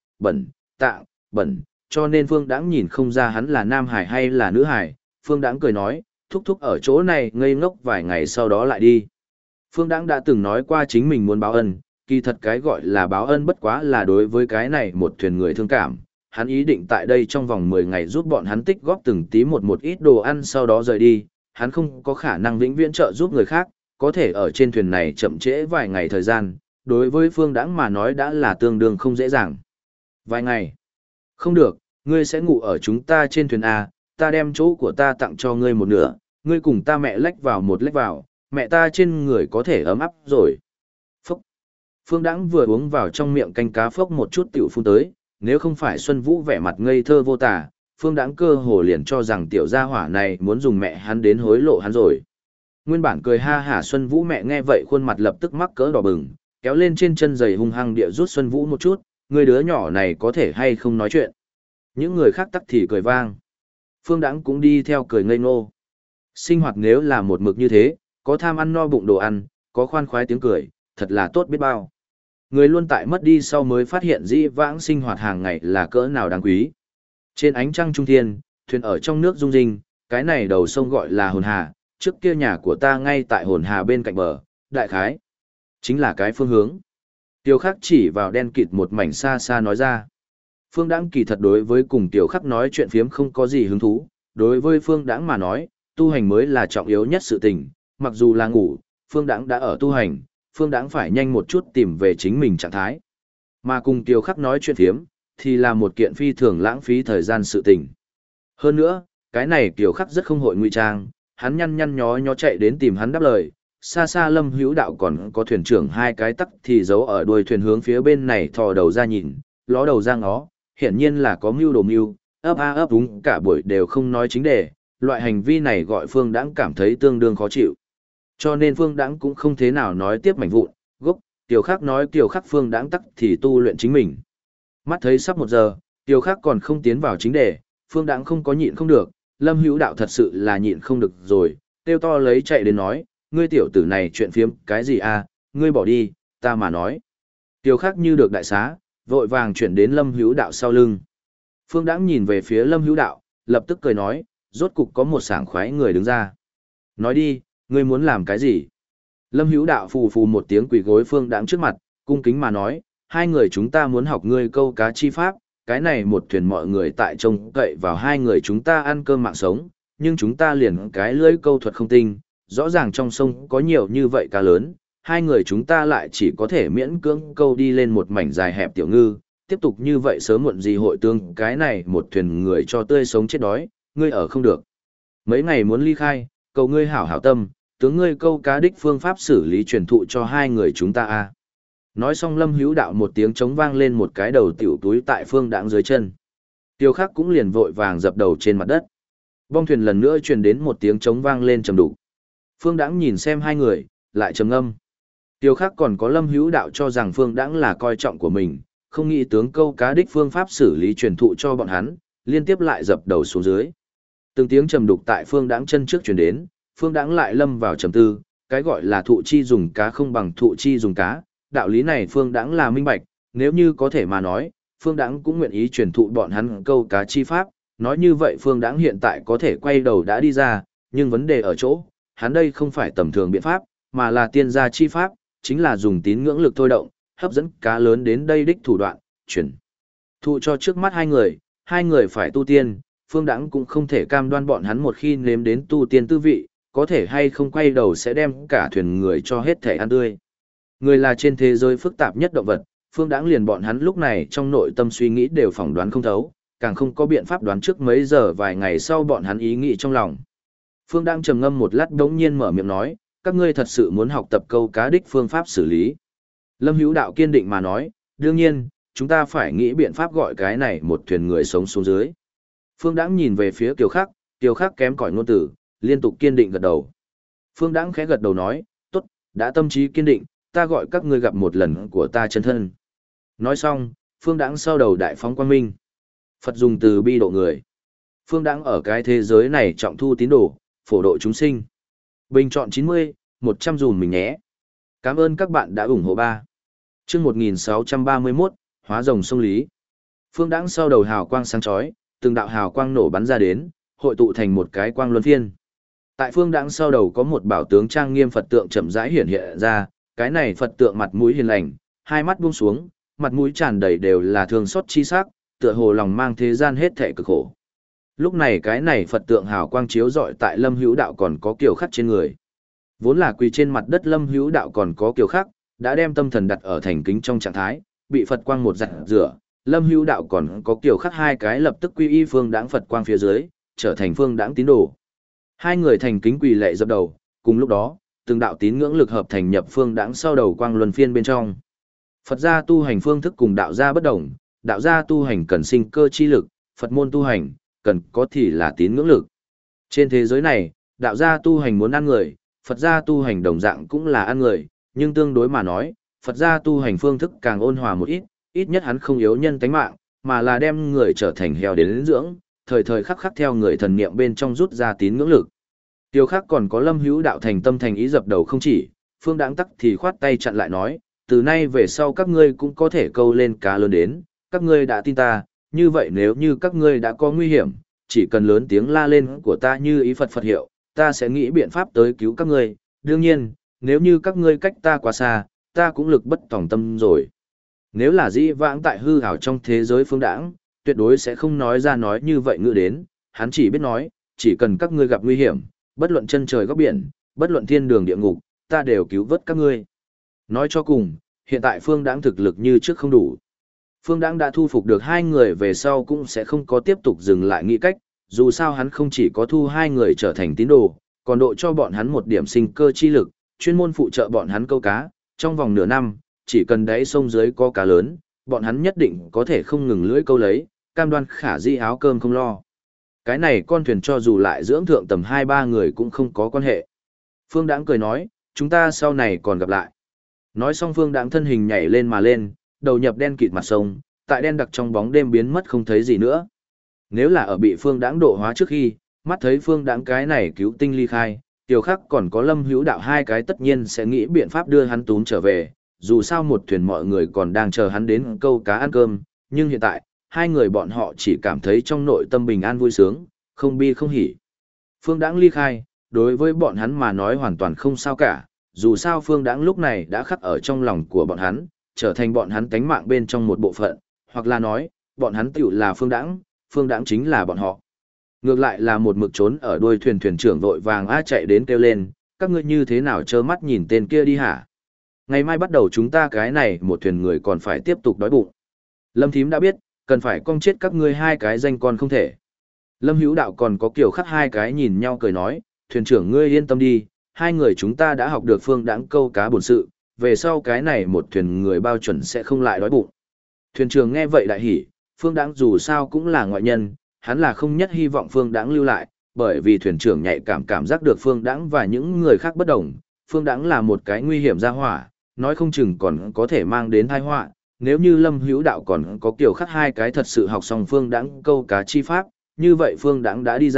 bẩn, cho nên Phương Đãng nhìn không ra hắn là nam hải hay là nữ hải. Phương Đãng cười nói, thúc thúc ở chỗ này ngây ngốc vài ngày sau đó lại đi. Phương Đãng đã từng nói qua chính mình muốn báo ân, kỳ thật cái gọi là báo ân bất quá là đối với cái này một thuyền người thương cảm. Hắn ý định tại đây trong vòng 10 ngày giúp bọn hắn tích góp từng tí một ít đồ ăn sau đó rời đi. Hắn không có khả năng vĩnh viễn trợ giúp người khác, có thể ở trên thuyền này chậm trễ vài ngày thời gian, đối với Phương Đãng mà nói đã là tương đương không dễ dàng. Vài ngày? Không được, ngươi sẽ ngủ ở chúng ta trên thuyền A, ta đem chỗ của ta tặng cho ngươi một nửa, ngươi cùng ta mẹ lách vào một lách vào, mẹ ta trên người có thể ấm áp rồi. Phúc! Phương Đãng vừa uống vào trong miệng canh cá phốc một chút tiểu phun tới, nếu không phải Xuân Vũ vẻ mặt ngây thơ vô tả, Phương Đãng cơ hồ liền cho rằng tiểu gia hỏa này muốn dùng mẹ hắn đến hối lộ hắn rồi. Nguyên bản cười ha hả Xuân Vũ mẹ nghe vậy khuôn mặt lập tức mắc cỡ đỏ bừng, kéo lên trên chân giày hung hăng địa rút Xuân Vũ một chút, người đứa nhỏ này có thể hay không nói chuyện. Những người khác tắc thì cười vang. Phương Đãng cũng đi theo cười ngây ngô. Sinh hoạt nếu là một mực như thế, có tham ăn no bụng đồ ăn, có khoan khoái tiếng cười, thật là tốt biết bao. Người luôn tại mất đi sau mới phát hiện dĩ vãng sinh hoạt hàng ngày là cỡ nào đáng quý. Trên ánh trăng trung thiên, thuyền ở trong nước rung rinh, cái này đầu sông gọi là Hồn Hà, trước kia nhà của ta ngay tại Hồn Hà bên cạnh bờ, đại khái. Chính là cái phương hướng. Tiêu Khắc chỉ vào đen kịt một mảnh xa xa nói ra. Phương Đãng kỳ thật đối với cùng Tiêu Khắc nói chuyện phiếm không có gì hứng thú, đối với Phương Đãng mà nói, tu hành mới là trọng yếu nhất sự tình, mặc dù là ngủ, Phương Đãng đã ở tu hành, Phương Đãng phải nhanh một chút tìm về chính mình trạng thái. Mà cùng Tiêu Khắc nói chuyện phiếm, thì là một kiện phi thường lãng phí thời gian sự tình. Hơn nữa, cái này Tiêu Khắc rất không hội ngụy trang, hắn nhăn nhó chạy đến tìm hắn đáp lời, xa xa Lâm Hữu Đạo còn có thuyền trưởng hai cái tắc thì giấu ở đuôi thuyền hướng phía bên này thò đầu ra nhìn, ló đầu ra ngó, hiển nhiên là có mưu đồ mưu, ấp úng cả buổi đều không nói chính đề, loại hành vi này gọi Phương Đãng cảm thấy tương đương khó chịu. Cho nên Phương Đãng cũng không thế nào nói tiếp mảnh vụn, gốc, Tiêu Khắc nói Tiêu Khắc Phương Đãng tắc thì tu luyện chính mình. Mắt thấy sắp 1 giờ, Tiêu Khắc còn không tiến vào chính đề, Phương Đãng không có nhịn không được, Lâm Hữu Đạo thật sự là nhịn không được rồi, tiêu to lấy chạy đến nói, ngươi tiểu tử này chuyện phiếm cái gì à, ngươi bỏ đi, ta mà nói. Tiêu Khắc như được đại xá, vội vàng chuyển đến Lâm Hữu Đạo sau lưng. Phương Đãng nhìn về phía Lâm Hữu Đạo, lập tức cười nói, rốt cục có một sảng khoái người đứng ra. Nói đi, ngươi muốn làm cái gì? Lâm Hữu Đạo phù phù một tiếng quỳ gối Phương Đãng trước mặt, cung kính mà nói, hai người chúng ta muốn học ngươi câu cá chi pháp, cái này một thuyền mọi người tại trông cậy vào hai người chúng ta ăn cơm mạng sống, nhưng chúng ta liền cái lưỡi câu thuật không tinh, rõ ràng trong sông có nhiều như vậy cá lớn, hai người chúng ta lại chỉ có thể miễn cưỡng câu đi lên một mảnh dài hẹp tiểu ngư, tiếp tục như vậy sớm muộn gì hội tương cái này một thuyền người cho tươi sống chết đói, ngươi ở không được. Mấy ngày muốn ly khai, cầu ngươi hảo hảo tâm, tướng ngươi câu cá đích phương pháp xử lý truyền thụ cho hai người chúng ta a. Nói xong Lâm Hữu Đạo một tiếng trống vang lên một cái đầu tiểu túi tại Phương Đãng dưới chân. Tiêu Khắc cũng liền vội vàng dập đầu trên mặt đất. Bong thuyền lần nữa truyền đến một tiếng trống vang lên trầm đục. Phương Đãng nhìn xem hai người, lại trầm ngâm. Tiêu Khắc còn có Lâm Hữu Đạo cho rằng Phương Đãng là coi trọng của mình, không nghĩ tướng câu cá đích phương pháp xử lý truyền thụ cho bọn hắn, liên tiếp lại dập đầu xuống dưới. Từng tiếng trầm đục tại Phương Đãng chân trước chuyển đến, Phương Đãng lại lâm vào trầm tư, cái gọi là thụ chi dùng cá không bằng thụ chi dùng cá, đạo lý này Phương Đãng là minh bạch, nếu như có thể mà nói, Phương Đãng cũng nguyện ý truyền thụ bọn hắn câu cá chi pháp, nói như vậy Phương Đãng hiện tại có thể quay đầu đã đi ra, nhưng vấn đề ở chỗ, hắn đây không phải tầm thường biện pháp, mà là tiên gia chi pháp, chính là dùng tín ngưỡng lực thôi động, hấp dẫn cá lớn đến đây đích thủ đoạn, chuyển thụ cho trước mắt hai người phải tu tiên, Phương Đãng cũng không thể cam đoan bọn hắn một khi nếm đến tu tiên tư vị, có thể hay không quay đầu sẽ đem cả thuyền người cho hết thể ăn tươi. Người là trên thế giới phức tạp nhất động vật, Phương Đãng liền bọn hắn lúc này trong nội tâm suy nghĩ đều phỏng đoán không thấu, càng không có biện pháp đoán trước mấy giờ vài ngày sau bọn hắn ý nghĩ trong lòng. Phương Đãng trầm ngâm một lát đống nhiên mở miệng nói, các ngươi thật sự muốn học tập câu cá đích phương pháp xử lý. Lâm Hữu Đạo kiên định mà nói, đương nhiên, chúng ta phải nghĩ biện pháp gọi cái này một thuyền người sống xuống dưới. Phương Đãng nhìn về phía Kiều Khắc kém cỏi ngôn tử, liên tục kiên định gật đầu. Phương Đãng khẽ gật đầu nói, tốt, đã tâm trí kiên định, ta gọi các ngươi gặp một lần của ta chân thân. Nói xong, Phương Đãng sau đầu đại phóng quang minh. Phật dùng từ bi độ người. Phương Đãng ở cái thế giới này trọng thu tín đồ, phổ độ chúng sinh. Bình chọn 90, 100 dùm mình nhé. Cảm ơn các bạn đã ủng hộ ba. Chương 1631, hóa rồng sông Lý. Phương Đãng sau đầu hào quang sáng chói, từng đạo hào quang nổ bắn ra đến, hội tụ thành một cái quang luân phiên. Tại Phương Đãng sau đầu có một bảo tướng trang nghiêm Phật tượng chậm rãi hiện hiện ra, cái này Phật tượng mặt mũi hiền lành, hai mắt buông xuống, mặt mũi tràn đầy đều là thương xót chi sắc, tựa hồ lòng mang thế gian hết thảy cực khổ. Lúc này cái này Phật tượng hào quang chiếu rọi tại Lâm Hữu Đạo còn có kiều khắc trên người. Vốn là quỳ trên mặt đất Lâm Hữu Đạo còn có kiều khắc, đã đem tâm thần đặt ở thành kính trong trạng thái, bị Phật quang một giặt rửa, Lâm Hữu Đạo còn có kiều khắc hai cái lập tức quy y Phương Đãng Phật quang phía dưới, trở thành Phương Đãng tín đồ. Hai người thành kính quỳ lạy dập đầu, cùng lúc đó, từng đạo tín ngưỡng lực hợp thành nhập Phương Đãng sau đầu quang luân phiên bên trong. Phật gia tu hành phương thức cùng đạo gia bất đồng, đạo gia tu hành cần sinh cơ chi lực, Phật môn tu hành cần có thì là tín ngưỡng lực. Trên thế giới này, đạo gia tu hành muốn ăn người, Phật gia tu hành đồng dạng cũng là ăn người, nhưng tương đối mà nói, Phật gia tu hành phương thức càng ôn hòa một ít, ít nhất hắn không yếu nhân tánh mạng, mà là đem người trở thành heo đến dưỡng, thời thời khắc khắc theo người thần niệm bên trong rút ra tín ngưỡng lực. Tiêu khắc còn có Lâm Hữu Đạo thành tâm thành ý dập đầu không chỉ, Phương Đãng tắc thì khoát tay chặn lại nói, từ nay về sau các ngươi cũng có thể câu lên cá lớn đến, các ngươi đã tin ta, như vậy nếu như các ngươi đã có nguy hiểm, chỉ cần lớn tiếng la lên của ta như ý Phật Phật hiệu, ta sẽ nghĩ biện pháp tới cứu các ngươi, đương nhiên, nếu như các ngươi cách ta quá xa, ta cũng lực bất tòng tâm rồi. Nếu là dĩ vãng tại hư ảo trong thế giới Phương Đãng, tuyệt đối sẽ không nói ra nói như vậy ngữ đến, hắn chỉ biết nói, chỉ cần các ngươi gặp nguy hiểm, bất luận chân trời góc biển, bất luận thiên đường địa ngục, ta đều cứu vớt các ngươi. Nói cho cùng, hiện tại Phương Đãng thực lực như trước không đủ. Phương Đãng đã thu phục được hai người về sau cũng sẽ không có tiếp tục dừng lại nghĩ cách, dù sao hắn không chỉ có thu hai người trở thành tín đồ, còn độ cho bọn hắn một điểm sinh cơ chi lực, chuyên môn phụ trợ bọn hắn câu cá, trong vòng nửa năm, chỉ cần đáy sông dưới có cá lớn, bọn hắn nhất định có thể không ngừng lưỡi câu lấy, cam đoan khả dĩ áo cơm không lo. Cái này con thuyền cho dù lại dưỡng thượng tầm 2-3 người cũng không có quan hệ. Phương Đãng cười nói, chúng ta sau này còn gặp lại. Nói xong Phương Đãng thân hình nhảy lên mà lên, đầu nhập đen kịt mặt sông, tại đen đặc trong bóng đêm biến mất không thấy gì nữa. Nếu là ở bị Phương Đãng độ hóa trước khi, mắt thấy Phương Đãng cái này cứu tinh ly khai, Tiểu Khắc còn có Lâm Hữu Đạo hai cái tất nhiên sẽ nghĩ biện pháp đưa hắn túm trở về, dù sao một thuyền mọi người còn đang chờ hắn đến câu cá ăn cơm, nhưng hiện tại, hai người bọn họ chỉ cảm thấy trong nội tâm bình an vui sướng, không bi không hỉ. Phương Đãng ly khai, đối với bọn hắn mà nói hoàn toàn không sao cả, dù sao Phương Đãng lúc này đã khắc ở trong lòng của bọn hắn, trở thành bọn hắn tánh mạng bên trong một bộ phận, hoặc là nói, bọn hắn tiểu là Phương Đãng chính là bọn họ. Ngược lại là một mực trốn ở đuôi thuyền thuyền trưởng vội vàng chạy đến kêu lên, các ngươi như thế nào trơ mắt nhìn tên kia đi hả? Ngày mai bắt đầu chúng ta cái này một thuyền người còn phải tiếp tục đói bụng. Lâm Thím đã biết, cần phải cong chết các ngươi hai cái danh con không thể. Lâm Hữu Đạo còn có Kiều Khắc hai cái nhìn nhau cười nói, thuyền trưởng ngươi yên tâm đi, hai người chúng ta đã học được Phương Đãng câu cá bổn sự, về sau cái này một thuyền người bao chuẩn sẽ không lại đói bụng. Thuyền trưởng nghe vậy đại hỉ, Phương Đãng dù sao cũng là ngoại nhân, hắn là không nhất hy vọng Phương Đãng lưu lại, bởi vì thuyền trưởng nhạy cảm giác được Phương Đãng và những người khác bất đồng, Phương Đãng là một cái nguy hiểm ra hỏa, nói không chừng còn có thể mang đến tai họa. Nếu như Lâm Hữu Đạo còn có Kiều Khắc hai cái thật sự học xong Phương Đãng câu cá chi pháp, như vậy Phương Đãng đã đi ra,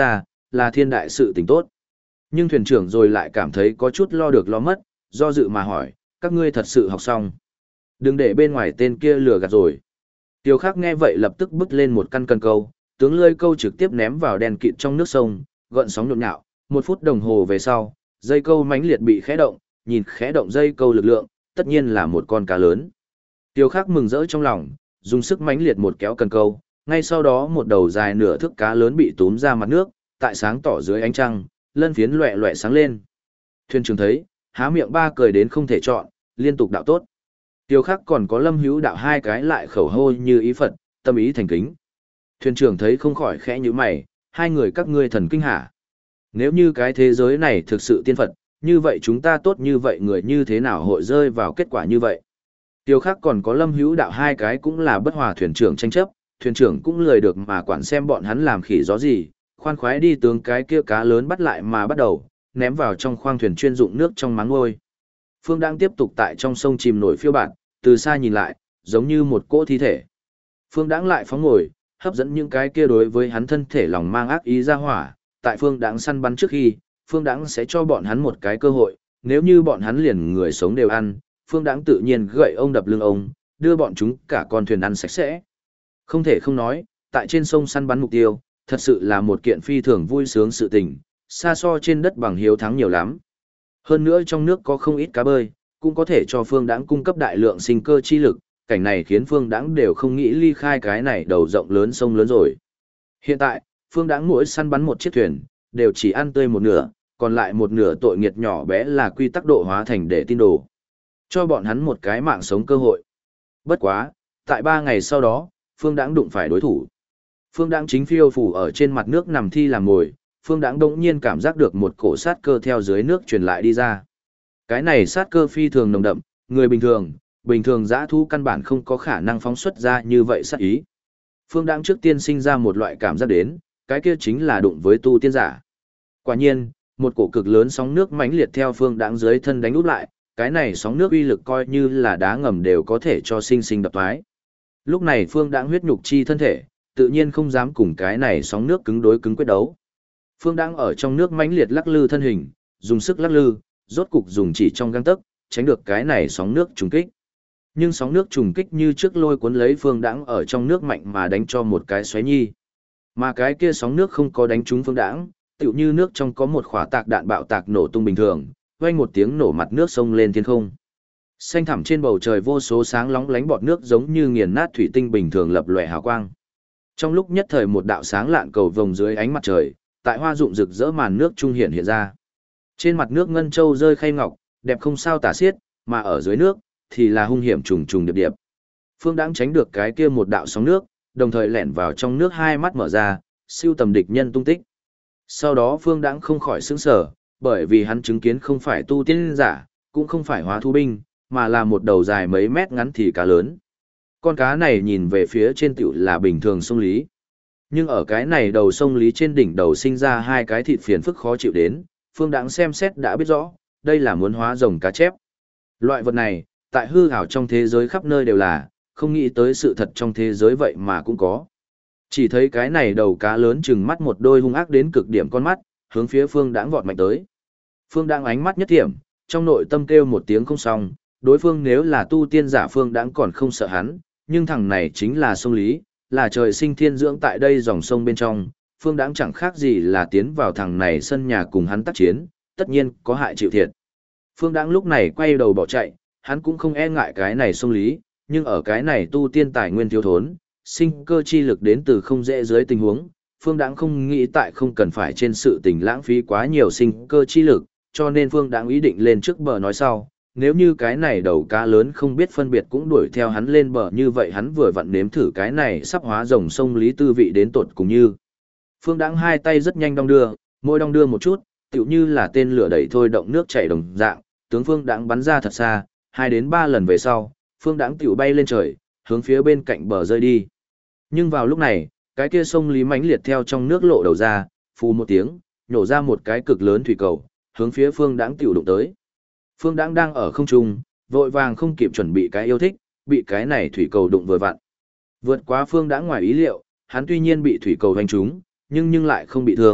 là thiên đại sự tình tốt. Nhưng thuyền trưởng rồi lại cảm thấy có chút lo được lo mất, do dự mà hỏi, các ngươi thật sự học xong. Đừng để bên ngoài tên kia lừa gạt rồi. Tiêu Khắc nghe vậy lập tức bứt lên một căn cần câu, tướng lưỡi câu trực tiếp ném vào đen kịt trong nước sông, gợn sóng nhộn nhạo, 1 phút đồng hồ về sau, dây câu mãnh liệt bị khẽ động, nhìn khẽ động dây câu lực lượng, tất nhiên là một con cá lớn. Tiêu Khắc mừng rỡ trong lòng, dùng sức mãnh liệt một kéo cần câu, ngay sau đó một đầu dài nửa thước cá lớn bị túm ra mặt nước, tại sáng tỏ dưới ánh trăng, lân phiến loẹt loẹt sáng lên. Thuyền trưởng thấy, há miệng ba cười đến không thể chọn, liên tục đạo tốt. Tiêu Khắc còn có Lâm Hữu đạo hai cái lại khẩu hô như ý Phật, tâm ý thành kính. Thuyền trưởng thấy không khỏi khẽ nhíu mày, hai người các ngươi thần kinh hả? Nếu như cái thế giới này thực sự tiên Phật, như vậy chúng ta tốt như vậy người như thế nào hội rơi vào kết quả như vậy? Tiêu Khắc còn có Lâm Hữu đạo hai cái cũng là bất hòa thuyền trưởng tranh chấp, thuyền trưởng cũng lười được mà quản xem bọn hắn làm khỉ gió gì, khoan khoái đi tướng cái kia cá lớn bắt lại mà bắt đầu, ném vào trong khoang thuyền chuyên dụng nước trong máng ngôi. Phương đang tiếp tục tại trong sông chìm nổi phiêu bạt, từ xa nhìn lại, giống như một cỗ thi thể. Phương Đãng lại phóng ngồi, hấp dẫn những cái kia đối với hắn thân thể lòng mang ác ý ra hỏa, tại Phương Đãng săn bắn trước khi, Phương Đãng sẽ cho bọn hắn một cái cơ hội, nếu như bọn hắn liền người sống đều ăn, Phương Đãng tự nhiên gậy ông đập lưng ông, đưa bọn chúng cả con thuyền ăn sạch sẽ. Không thể không nói, tại trên sông săn bắn mục tiêu, thật sự là một kiện phi thường vui sướng sự tình, xa so trên đất bằng hiếu thắng nhiều lắm. Hơn nữa trong nước có không ít cá bơi, cũng có thể cho Phương Đãng cung cấp đại lượng sinh cơ chi lực, cảnh này khiến Phương Đãng đều không nghĩ ly khai cái này đầu rộng lớn sông lớn rồi. Hiện tại, Phương Đãng mỗi săn bắn một chiếc thuyền, đều chỉ ăn tươi một nửa, còn lại một nửa tội nghiệt nhỏ bé là quy tắc độ hóa thành để tin đồ. Cho bọn hắn một cái mạng sống cơ hội. Bất quá, tại 3 ngày sau đó, Phương Đãng đụng phải đối thủ. Phương Đãng chính phiêu phù ở trên mặt nước nằm thi làm mồi, Phương Đãng đột nhiên cảm giác được một cổ sát cơ theo dưới nước truyền lại đi ra. Cái này sát cơ phi thường nồng đậm, người bình thường dã thú căn bản không có khả năng phóng xuất ra như vậy sát ý. Phương Đãng trước tiên sinh ra một loại cảm giác đến, cái kia chính là đụng với tu tiên giả. Quả nhiên, một cổ cực lớn sóng nước mãnh liệt theo Phương Đãng dưới thân đánh úp lại, cái này sóng nước uy lực coi như là đá ngầm đều có thể cho sinh sinh đập thoái. Lúc này Phương Đãng huyết nhục chi thân thể, tự nhiên không dám cùng cái này sóng nước cứng đối cứng quyết đấu. Phương Đãng ở trong nước mãnh liệt lắc lư thân hình, dùng sức lắc lư, rốt cục dùng chỉ trong gang tấc, tránh được cái này sóng nước trùng kích. Nhưng sóng nước trùng kích như trước lôi cuốn lấy Phương Đãng ở trong nước mạnh mà đánh cho một cái xoáy nhi. Mà cái kia sóng nước không có đánh trúng Phương Đãng, tựu như nước trong có một quả tạc đạn bạo tạc nổ tung bình thường, vang một tiếng nổ mặt nước sông lên thiên không. Xanh thẳm trên bầu trời vô số sáng lóng lánh bọt nước giống như nghiền nát thủy tinh bình thường lập lòe hào quang. Trong lúc nhất thời một đạo sáng lạn cầu vồng dưới ánh mặt trời, tại hoa dụng rực rỡ màn nước trung hiện ra. Trên mặt nước ngân châu rơi khay ngọc, đẹp không sao tả xiết, mà ở dưới nước thì là hung hiểm trùng trùng điệp điệp. Phương Đãng tránh được cái kia một đạo sóng nước, đồng thời lẻn vào trong nước hai mắt mở ra, siêu tầm địch nhân tung tích. Sau đó Phương Đãng không khỏi sững sờ, bởi vì hắn chứng kiến không phải tu tiên giả, cũng không phải hóa thú binh, mà là một đầu dài mấy mét ngắn thì cá lớn. Con cá này nhìn về phía trên tiểu là bình thường sông Lý. Nhưng ở cái này đầu sông Lý trên đỉnh đầu sinh ra hai cái thịt phiền phức khó chịu đến, Phương Đãng xem xét đã biết rõ, đây là muốn hóa rồng cá chép. Loại vật này, tại hư ảo trong thế giới khắp nơi đều là, không nghĩ tới sự thật trong thế giới vậy mà cũng có. Chỉ thấy cái này đầu cá lớn chừng mắt một đôi hung ác đến cực điểm con mắt, hướng phía Phương Đãng vọt mạnh tới. Phương Đãng ánh mắt nhất thiểm, trong nội tâm kêu một tiếng không xong, đối phương nếu là tu tiên giả Phương Đãng còn không sợ hắn, nhưng thằng này chính là sông Lý, là trời sinh thiên dưỡng tại đây dòng sông bên trong, Phương Đãng chẳng khác gì là tiến vào thằng này sân nhà cùng hắn tác chiến, tất nhiên có hại chịu thiệt. Phương Đãng lúc này quay đầu bỏ chạy, hắn cũng không e ngại cái này sông Lý, nhưng ở cái này tu tiên tài nguyên thiếu thốn, sinh cơ chi lực đến từ không dễ dưới tình huống, Phương Đãng không nghĩ tại không cần phải trên sự tình lãng phí quá nhiều sinh cơ chi lực, cho nên Phương Đãng ý định lên trước bờ nói sau, nếu như cái này đầu cá lớn không biết phân biệt cũng đuổi theo hắn lên bờ như vậy hắn vừa vặn nếm thử cái này sắp hóa rồng sông Lý tư vị đến tột cùng như. Phương Đãng hai tay rất nhanh đong đưa, môi đong đưa một chút, tựu như là tên lửa đẩy thôi động nước chảy đồng dạng, tướng Phương Đãng bắn ra thật xa, 2 đến 3 lần về sau, Phương Đãng tựu bay lên trời, hướng phía bên cạnh bờ rơi đi. Nhưng vào lúc này, cái kia sông Lý mãnh liệt theo trong nước lộ đầu ra, phù một tiếng, nhổ ra một cái cực lớn thủy cầu, hướng phía Phương Đãng tiểu đụng tới. Phương Đãng đang ở không trung, vội vàng không kịp chuẩn bị cái yêu thích, bị cái này thủy cầu đụng vừa vặn. Vượt quá Phương Đãng ngoài ý liệu, hắn tuy nhiên bị thủy cầu đánh trúng, nhưng lại không bị thương,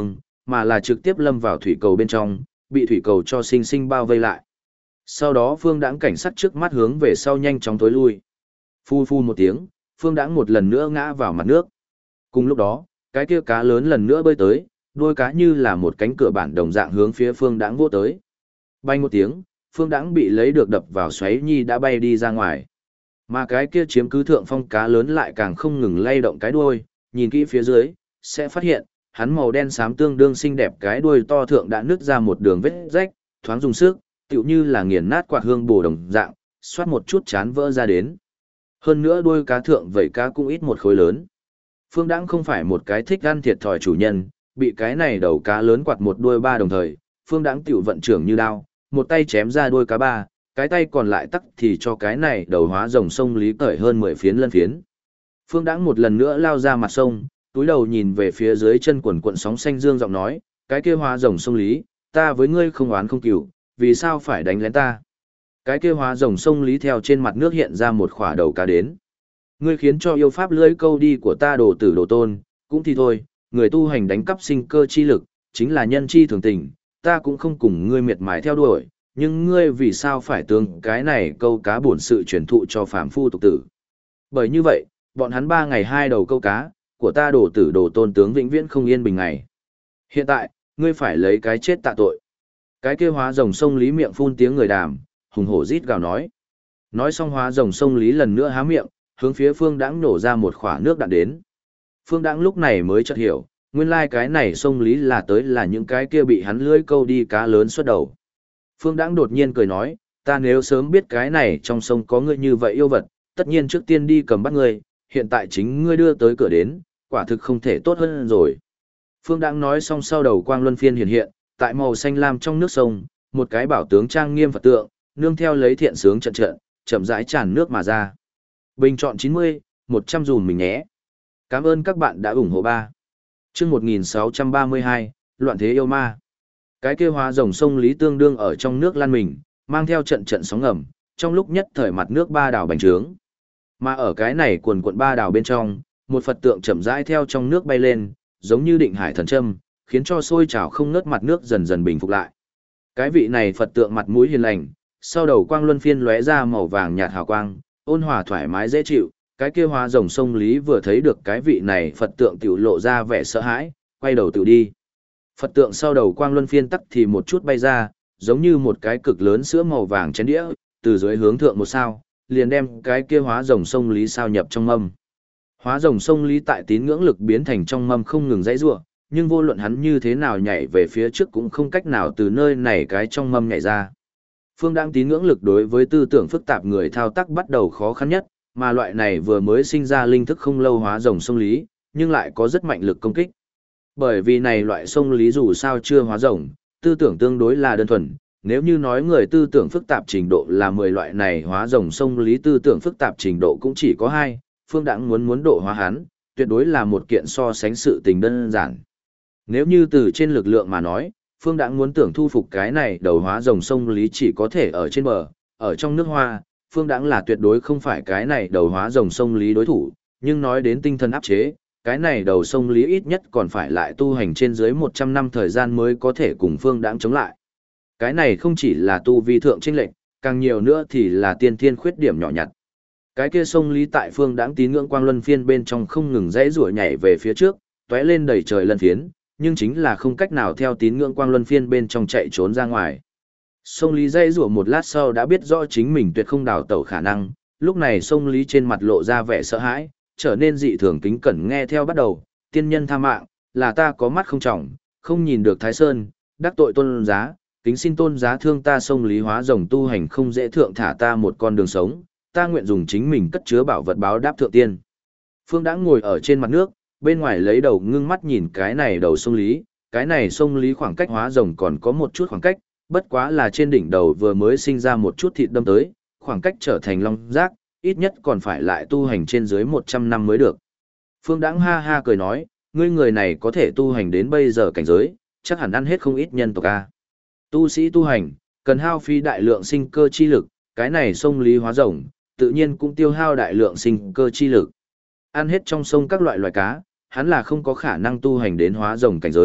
mà là trực tiếp lâm vào thủy cầu bên trong, bị thủy cầu cho sinh sinh bao vây lại. Sau đó Phương Đãng cảnh sát trước mắt hướng về sau nhanh chóng tối lui. Phu phu một tiếng, Phương Đãng một lần nữa ngã vào mặt nước. Cùng lúc đó, cái kia cá lớn lần nữa bơi tới, đuôi cá như là một cánh cửa bản đồng dạng hướng phía Phương Đãng vỗ tới. Bay một tiếng, Phương Đãng bị lấy được đập vào xoáy nhi đã bay đi ra ngoài. Mà cái kia chiếm cứ thượng phong cá lớn lại càng không ngừng lay động cái đuôi, nhìn kỹ phía dưới, sẽ phát hiện, hắn màu đen xám tương đương xinh đẹp cái đuôi to thượng đã nứt ra một đường vết rách, thoáng dùng sức, tựu như là nghiền nát quạt hương bổ đồng dạng, xoát một chút chán vỡ ra đến. Hơn nữa đuôi cá thượng vẩy cá cũng ít một khối lớn. Phương Đãng không phải một cái thích ăn thiệt thòi chủ nhân, bị cái này đầu cá lớn quạt một đuôi ba đồng thời, Phương Đãng tiểu vận trưởng như đao, một tay chém ra đuôi cá ba, cái tay còn lại tắc thì cho cái này đầu hóa rồng sông lý cởi hơn 10 phiến lân phiến. Phương Đãng một lần nữa lao ra mặt sông, túi đầu nhìn về phía dưới chân quần cuộn sóng xanh dương giọng nói, cái kia hóa rồng sông lý, ta với ngươi không oán không cừu, vì sao phải đánh lén ta? Cái kia hóa rồng sông lý theo trên mặt nước hiện ra một khỏa đầu cá đến. Ngươi khiến cho yêu pháp lưỡi câu đi của ta đồ tử đồ tôn, cũng thì thôi, người tu hành đánh cắp sinh cơ chi lực, chính là nhân chi thường tình, ta cũng không cùng ngươi miệt mài theo đuổi, nhưng ngươi vì sao phải tương cái này câu cá bổn sự truyền thụ cho phàm phu tục tử. Bởi như vậy, bọn hắn 3 ngày 2 đầu câu cá, của ta đồ tử đồ tôn tướng vĩnh viễn không yên bình ngày. Hiện tại, ngươi phải lấy cái chết tạ tội. Cái kia hóa rồng sông lý miệng phun tiếng người đàm, hùng hổ rít gào nói. Nói xong hóa rồng sông lý lần nữa há miệng, hướng phía Phương Đãng nổ ra một khỏa nước đạn đến. Phương Đãng lúc này mới chợt hiểu, nguyên lai cái này sông lý là tới là những cái kia bị hắn lưỡi câu đi cá lớn xuất đầu. Phương Đãng đột nhiên cười nói, ta nếu sớm biết cái này trong sông có ngươi như vậy yêu vật, tất nhiên trước tiên đi cầm bắt ngươi, hiện tại chính ngươi đưa tới cửa đến, quả thực không thể tốt hơn rồi. Phương Đãng nói xong sau đầu quang luân phiên hiện hiện, tại màu xanh lam trong nước sông, một cái bảo tướng trang nghiêm Phật tượng, nương theo lấy thiện sướng trận trận, chậm rãi tràn nước mà ra. Bình chọn 90, 100 dùm mình nhé. Cảm ơn các bạn đã ủng hộ ba. Chương 1632, Loạn thế yêu ma. Cái kia hóa rồng sông lý tương đương ở trong nước lan mình, mang theo trận trận sóng ngầm, trong lúc nhất thời mặt nước ba đảo bành trướng. Mà ở cái này quần quận ba đảo bên trong, một Phật tượng chậm rãi theo trong nước bay lên, giống như định hải thần châm, khiến cho sôi trào không ngớt mặt nước dần dần bình phục lại. Cái vị này Phật tượng mặt mũi hiền lành, sau đầu quang luân phiên lóe ra màu vàng nhạt hào quang, ôn hòa thoải mái dễ chịu. Cái kia hóa rồng sông lý vừa thấy được cái vị này Phật tượng tiểu lộ ra vẻ sợ hãi, quay đầu tiểu đi. Phật tượng sau đầu quang luân phiên tắc thì một chút bay ra, giống như một cái cực lớn sữa màu vàng chén đĩa, từ dưới hướng thượng một sao, liền đem cái kia hóa rồng sông lý sao nhập trong mâm. Hóa rồng sông lý tại tín ngưỡng lực biến thành trong mâm không ngừng dãy rủa, nhưng vô luận hắn như thế nào nhảy về phía trước cũng không cách nào từ nơi này cái trong mâm nhảy ra. Phương Đãng tín ngưỡng lực đối với tư tưởng phức tạp người thao tác bắt đầu khó khăn nhất, mà loại này vừa mới sinh ra linh thức không lâu hóa rồng sông lý, nhưng lại có rất mạnh lực công kích. Bởi vì này loại sông lý dù sao chưa hóa rồng, tư tưởng tương đối là đơn thuần, nếu như nói người tư tưởng phức tạp trình độ là 10 loại này hóa rồng sông lý tư tưởng phức tạp trình độ cũng chỉ có 2, Phương Đãng muốn độ hóa hắn, tuyệt đối là một kiện so sánh sự tình đơn giản. Nếu như từ trên lực lượng mà nói, Phương Đãng muốn tưởng thu phục cái này đầu hóa rồng sông lý chỉ có thể ở trên bờ, ở trong nước hoa, Phương Đãng là tuyệt đối không phải cái này đầu hóa rồng sông lý đối thủ, nhưng nói đến tinh thần áp chế, cái này đầu sông lý ít nhất còn phải lại tu hành trên dưới 100 năm thời gian mới có thể cùng Phương Đãng chống lại. Cái này không chỉ là tu vi thượng chênh lệch, càng nhiều nữa thì là tiên thiên khuyết điểm nhỏ nhặt. Cái kia sông lý tại Phương Đãng tín ngưỡng quang luân phiên bên trong không ngừng rẽ rủa nhảy về phía trước, tóe lên đầy trời lân phiến, nhưng chính là không cách nào theo tín ngưỡng quang luân phiên bên trong chạy trốn ra ngoài. Sông lý rẽ rủa một lát sau đã biết rõ chính mình tuyệt không đào tẩu khả năng, lúc này sông lý trên mặt lộ ra vẻ sợ hãi, trở nên dị thường kính cẩn nghe theo bắt đầu, tiên nhân tha mạng, là ta có mắt không trọng, không nhìn được Thái Sơn, đắc tội tôn giá, kính xin tôn giá thương ta sông lý hóa rồng tu hành không dễ thượng thả ta một con đường sống, ta nguyện dùng chính mình cất chứa bảo vật báo đáp thượng tiên. Phương Đãng ngồi ở trên mặt nước, bên ngoài lấy đầu ngưng mắt nhìn cái này đầu sông lý, cái này sông lý khoảng cách hóa rồng còn có một chút khoảng cách, bất quá là trên đỉnh đầu vừa mới sinh ra một chút thịt đâm tới, khoảng cách trở thành long giác, ít nhất còn phải lại tu hành trên dưới 100 năm mới được. Phương Đãng ha ha cười nói, ngươi người này có thể tu hành đến bây giờ cảnh giới, chắc hẳn ăn hết không ít nhân tộc a. Tu sĩ tu hành, cần hao phí đại lượng sinh cơ chi lực, cái này sông lý hóa rồng, tự nhiên cũng tiêu hao đại lượng sinh cơ chi lực. Ăn hết trong sông các loại loài cá, hắn là không có khả năng tu hành đến hóa rồng cảnh giới,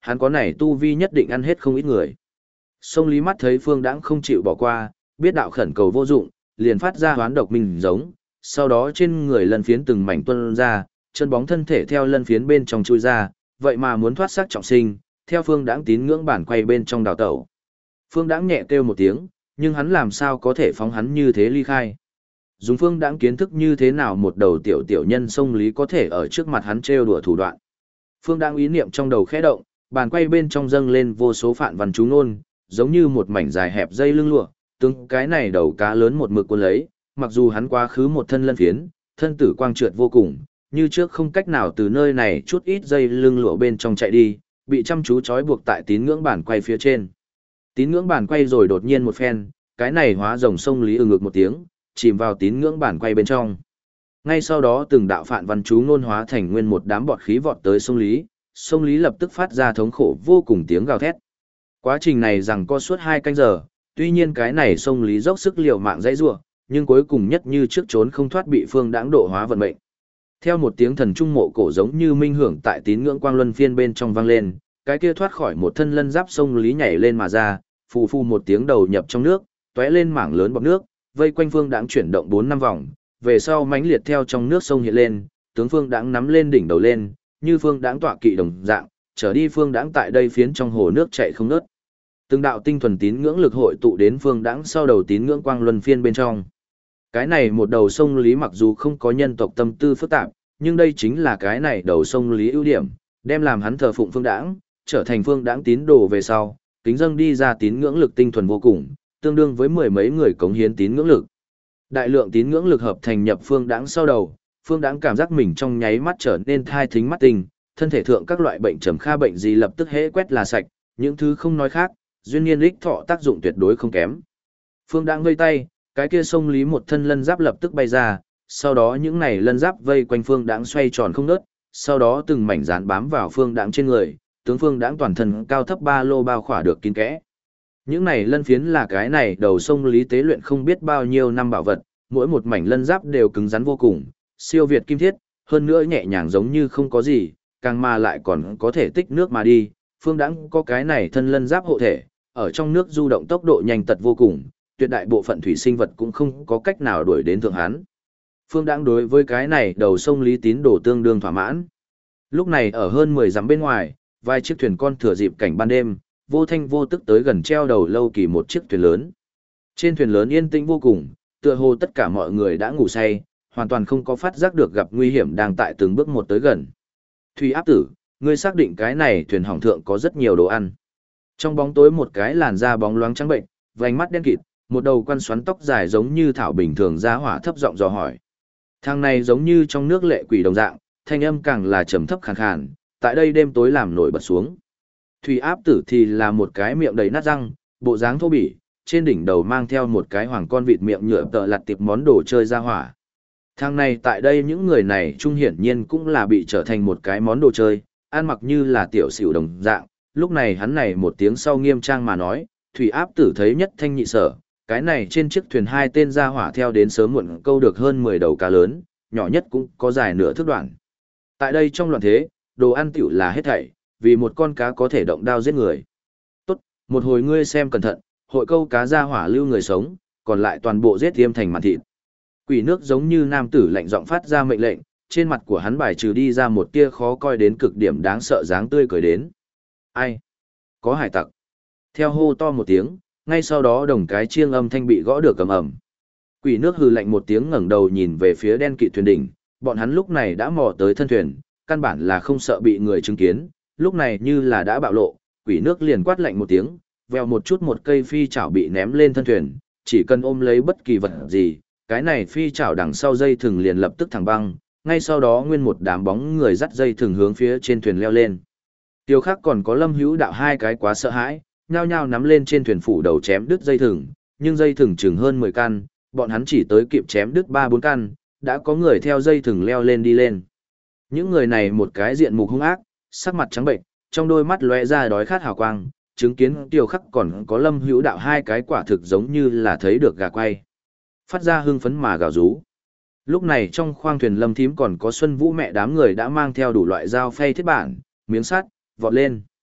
hắn có này tu vi nhất định ăn hết không ít người. Sông Lý mắt thấy Phương Đãng không chịu bỏ qua, biết đạo khẩn cầu vô dụng, liền phát ra hoán độc mình giống, sau đó trên người lân phiến từng mảnh tuôn ra, chân bóng thân thể theo lân phiến bên trong chui ra, vậy mà muốn thoát xác trọng sinh, theo Phương Đãng tín ngưỡng bản quay bên trong đào tẩu. Phương Đãng nhẹ kêu một tiếng, nhưng hắn làm sao có thể phóng hắn như thế ly khai. Dùng Phương Đãng kiến thức như thế nào một đầu tiểu nhân sông Lý có thể ở trước mặt hắn trêu đùa thủ đoạn. Phương Đãng ý niệm trong đầu khẽ động, bàn quay bên trong dâng lên vô số phạn văn chú ngôn, giống như một mảnh dài hẹp dây lưng lụa, tướng cái này đầu cá lớn một mực cuốn lấy, mặc dù hắn quá khứ một thân lân phiến, thân tử quang trượt vô cùng, như trước không cách nào từ nơi này chút ít dây lưng lụa bên trong chạy đi, bị chăm chú trói buộc tại tín ngưỡng bản quay phía trên. Tín ngưỡng bản quay rồi đột nhiên một phen, cái này hóa rồng sông Lý ngực một tiếng, chìm vào tín ngưỡng bản quay bên trong. Ngay sau đó từng đạo phạn văn chú ngôn hóa thành nguyên một đám bọt khí vọt tới sông Lý lập tức phát ra thống khổ vô cùng tiếng gào thét. Quá trình này rằng co suốt 2 canh giờ, tuy nhiên cái này sông Lý dốc sức liều mạng dãy rủa, nhưng cuối cùng nhất như trước trốn không thoát bị Phương Đãng độ hóa vận mệnh. Theo một tiếng thần trung mộ cổ giống như minh hưởng tại tín ngưỡng quang luân phiên bên trong vang lên, cái kia thoát khỏi một thân lân giáp sông Lý nhảy lên mà ra, phù phù một tiếng đầu nhập trong nước, tóe lên mảng lớn bọt nước, vây quanh Phương Đãng chuyển động 4-5 vòng, về sau mãnh liệt theo trong nước sông hiện lên, tướng Phương Đãng nắm lên đỉnh đầu lên, như Phương Đãng tọa kỵ đồng dạng, trở đi Phương Đãng tại đây phiến trong hồ nước chạy không ngớt. Từng đạo tinh thuần tín ngưỡng lực hội tụ đến Phương Đãng sau đầu tín ngưỡng quang luân phiên bên trong. Cái này một đầu sông Lý mặc dù không có nhân tộc tâm tư phức tạp, nhưng đây chính là cái này đầu sông Lý ưu điểm, đem làm hắn thờ phụng Phương Đãng, trở thành Phương Đãng tín đồ về sau, kính dâng đi ra tín ngưỡng lực tinh thuần vô cùng, tương đương với 10 mấy người cống hiến tín ngưỡng lực. Đại lượng tín ngưỡng lực hợp thành nhập Phương Đãng sau đầu, Phương Đãng cảm giác mình trong nháy mắt trở nên thai thính mắt tinh, thân thể thượng các loại bệnh trầm kha bệnh gì lập tức hễ quét là sạch, những thứ không nói khác, duyên niên ích thọ tác dụng tuyệt đối không kém. Phương Đãng vây tay, cái kia sông Lý một thân lân giáp lập tức bay ra, sau đó những này lân giáp vây quanh Phương Đãng xoay tròn không ngớt, sau đó từng mảnh dán bám vào Phương Đãng trên người, tướng Phương Đãng toàn thân cao thấp ba lô bao khỏa được kín kẽ. Những này lân phiến là cái này đầu sông Lý tế luyện không biết bao nhiêu năm bảo vật, mỗi một mảnh lân giáp đều cứng rắn vô cùng, siêu việt kim thiết, hơn nữa nhẹ nhàng giống như không có gì, càng mà lại còn có thể tích nước mà đi. Phương Đãng có cái này thân lân giáp hộ thể, ở trong nước du động tốc độ nhanh tật vô cùng, tuyệt đại bộ phận thủy sinh vật cũng không có cách nào đuổi đến thượng hắn. Phương Đãng đối với cái này đầu sông Lý tín đồ tương đương thỏa mãn. Lúc này ở hơn 10 dặm bên ngoài, vài chiếc thuyền con thừa dịp cảnh ban đêm, vô thanh vô tức tới gần treo đầu lâu kỳ một chiếc thuyền lớn. Trên thuyền lớn yên tĩnh vô cùng, tựa hồ tất cả mọi người đã ngủ say, hoàn toàn không có phát giác được gặp nguy hiểm đang tại từng bước một tới gần. Thủy áp tử, ngươi xác định cái này thuyền hỏng thượng có rất nhiều đồ ăn. Trong bóng tối một cái làn da bóng loáng trắng bệnh, vành mắt đen kịt, một đầu quăn xoắn tóc dài giống như thảo bình thường ra hỏa thấp giọng dò hỏi. Thằng này giống như trong nước lệ quỷ đồng dạng, thanh âm càng là trầm thấp khàn khàn, tại đây đêm tối làm nổi bật xuống. Thủy áp tử thì là một cái miệng đầy nát răng, bộ dáng thô bỉ, trên đỉnh đầu mang theo một cái hoàng con vịt miệng nhựa tợ lặt tiệp món đồ chơi ra hỏa. Thằng này tại đây những người này trung hiển nhiên cũng là bị trở thành một cái món đồ chơi, ăn mặc như là tiểu xỉu đồng dạng. Lúc này hắn này một tiếng sau nghiêm trang mà nói, Thủy áp tử thấy nhất thanh nhị sở, cái này trên chiếc thuyền 2 tên ra hỏa theo đến sớm muộn câu được hơn 10 đầu cá lớn, nhỏ nhất cũng có dài nửa thước đoạn. Tại đây trong loạn thế, đồ ăn tiểu là hết thảy, vì một con cá có thể động đao giết người. Tốt, một hồi ngươi xem cẩn thận, hội câu cá ra hỏa lưu người sống, còn lại toàn bộ giết tiêm thành màn thịt. Quỷ nước giống như nam tử lạnh giọng phát ra mệnh lệnh, trên mặt của hắn bài trừ đi ra một tia khó coi đến cực điểm đáng sợ dáng tươi cười đến. Ai? Có hải tặc. Theo hô to một tiếng, ngay sau đó đồng cái chiêng âm thanh bị gõ được cầm ẩm. Quỷ nước hừ lạnh một tiếng ngẩng đầu nhìn về phía đen kịt thuyền đỉnh, bọn hắn lúc này đã mò tới thân thuyền, căn bản là không sợ bị người chứng kiến, lúc này như là đã bạo lộ, quỷ nước liền quát lạnh một tiếng, vèo một chút một cây phi chảo bị ném lên thân thuyền, chỉ cần ôm lấy bất kỳ vật gì, cái này phi chảo đằng sau dây thừng liền lập tức thẳng băng, ngay sau đó nguyên một đám bóng người dắt dây thừng hướng phía trên thuyền leo lên. Tiêu khác còn có Lâm Hữu Đạo hai cái quá sợ hãi, nhao nhao nắm lên trên thuyền phủ đầu chém đứt dây thừng, nhưng dây thừng chừng hơn 10 căn, bọn hắn chỉ tới kịp chém đứt 3-4 căn, đã có người theo dây thừng leo lên đi lên. Những người này một cái diện mục hung ác, sắc mặt trắng bệnh, trong đôi mắt lóe ra đói khát hào quang, chứng kiến Tiêu Khắc còn có Lâm Hữu Đạo hai cái quả thực giống như là thấy được gà quay. Phát ra hưng phấn mà gào rú. Lúc này trong khoang thuyền Lâm Thím còn có Xuân Vũ mẹ đám người đã mang theo đủ loại dao phay thiết bản, miếng sắt, vọt lên.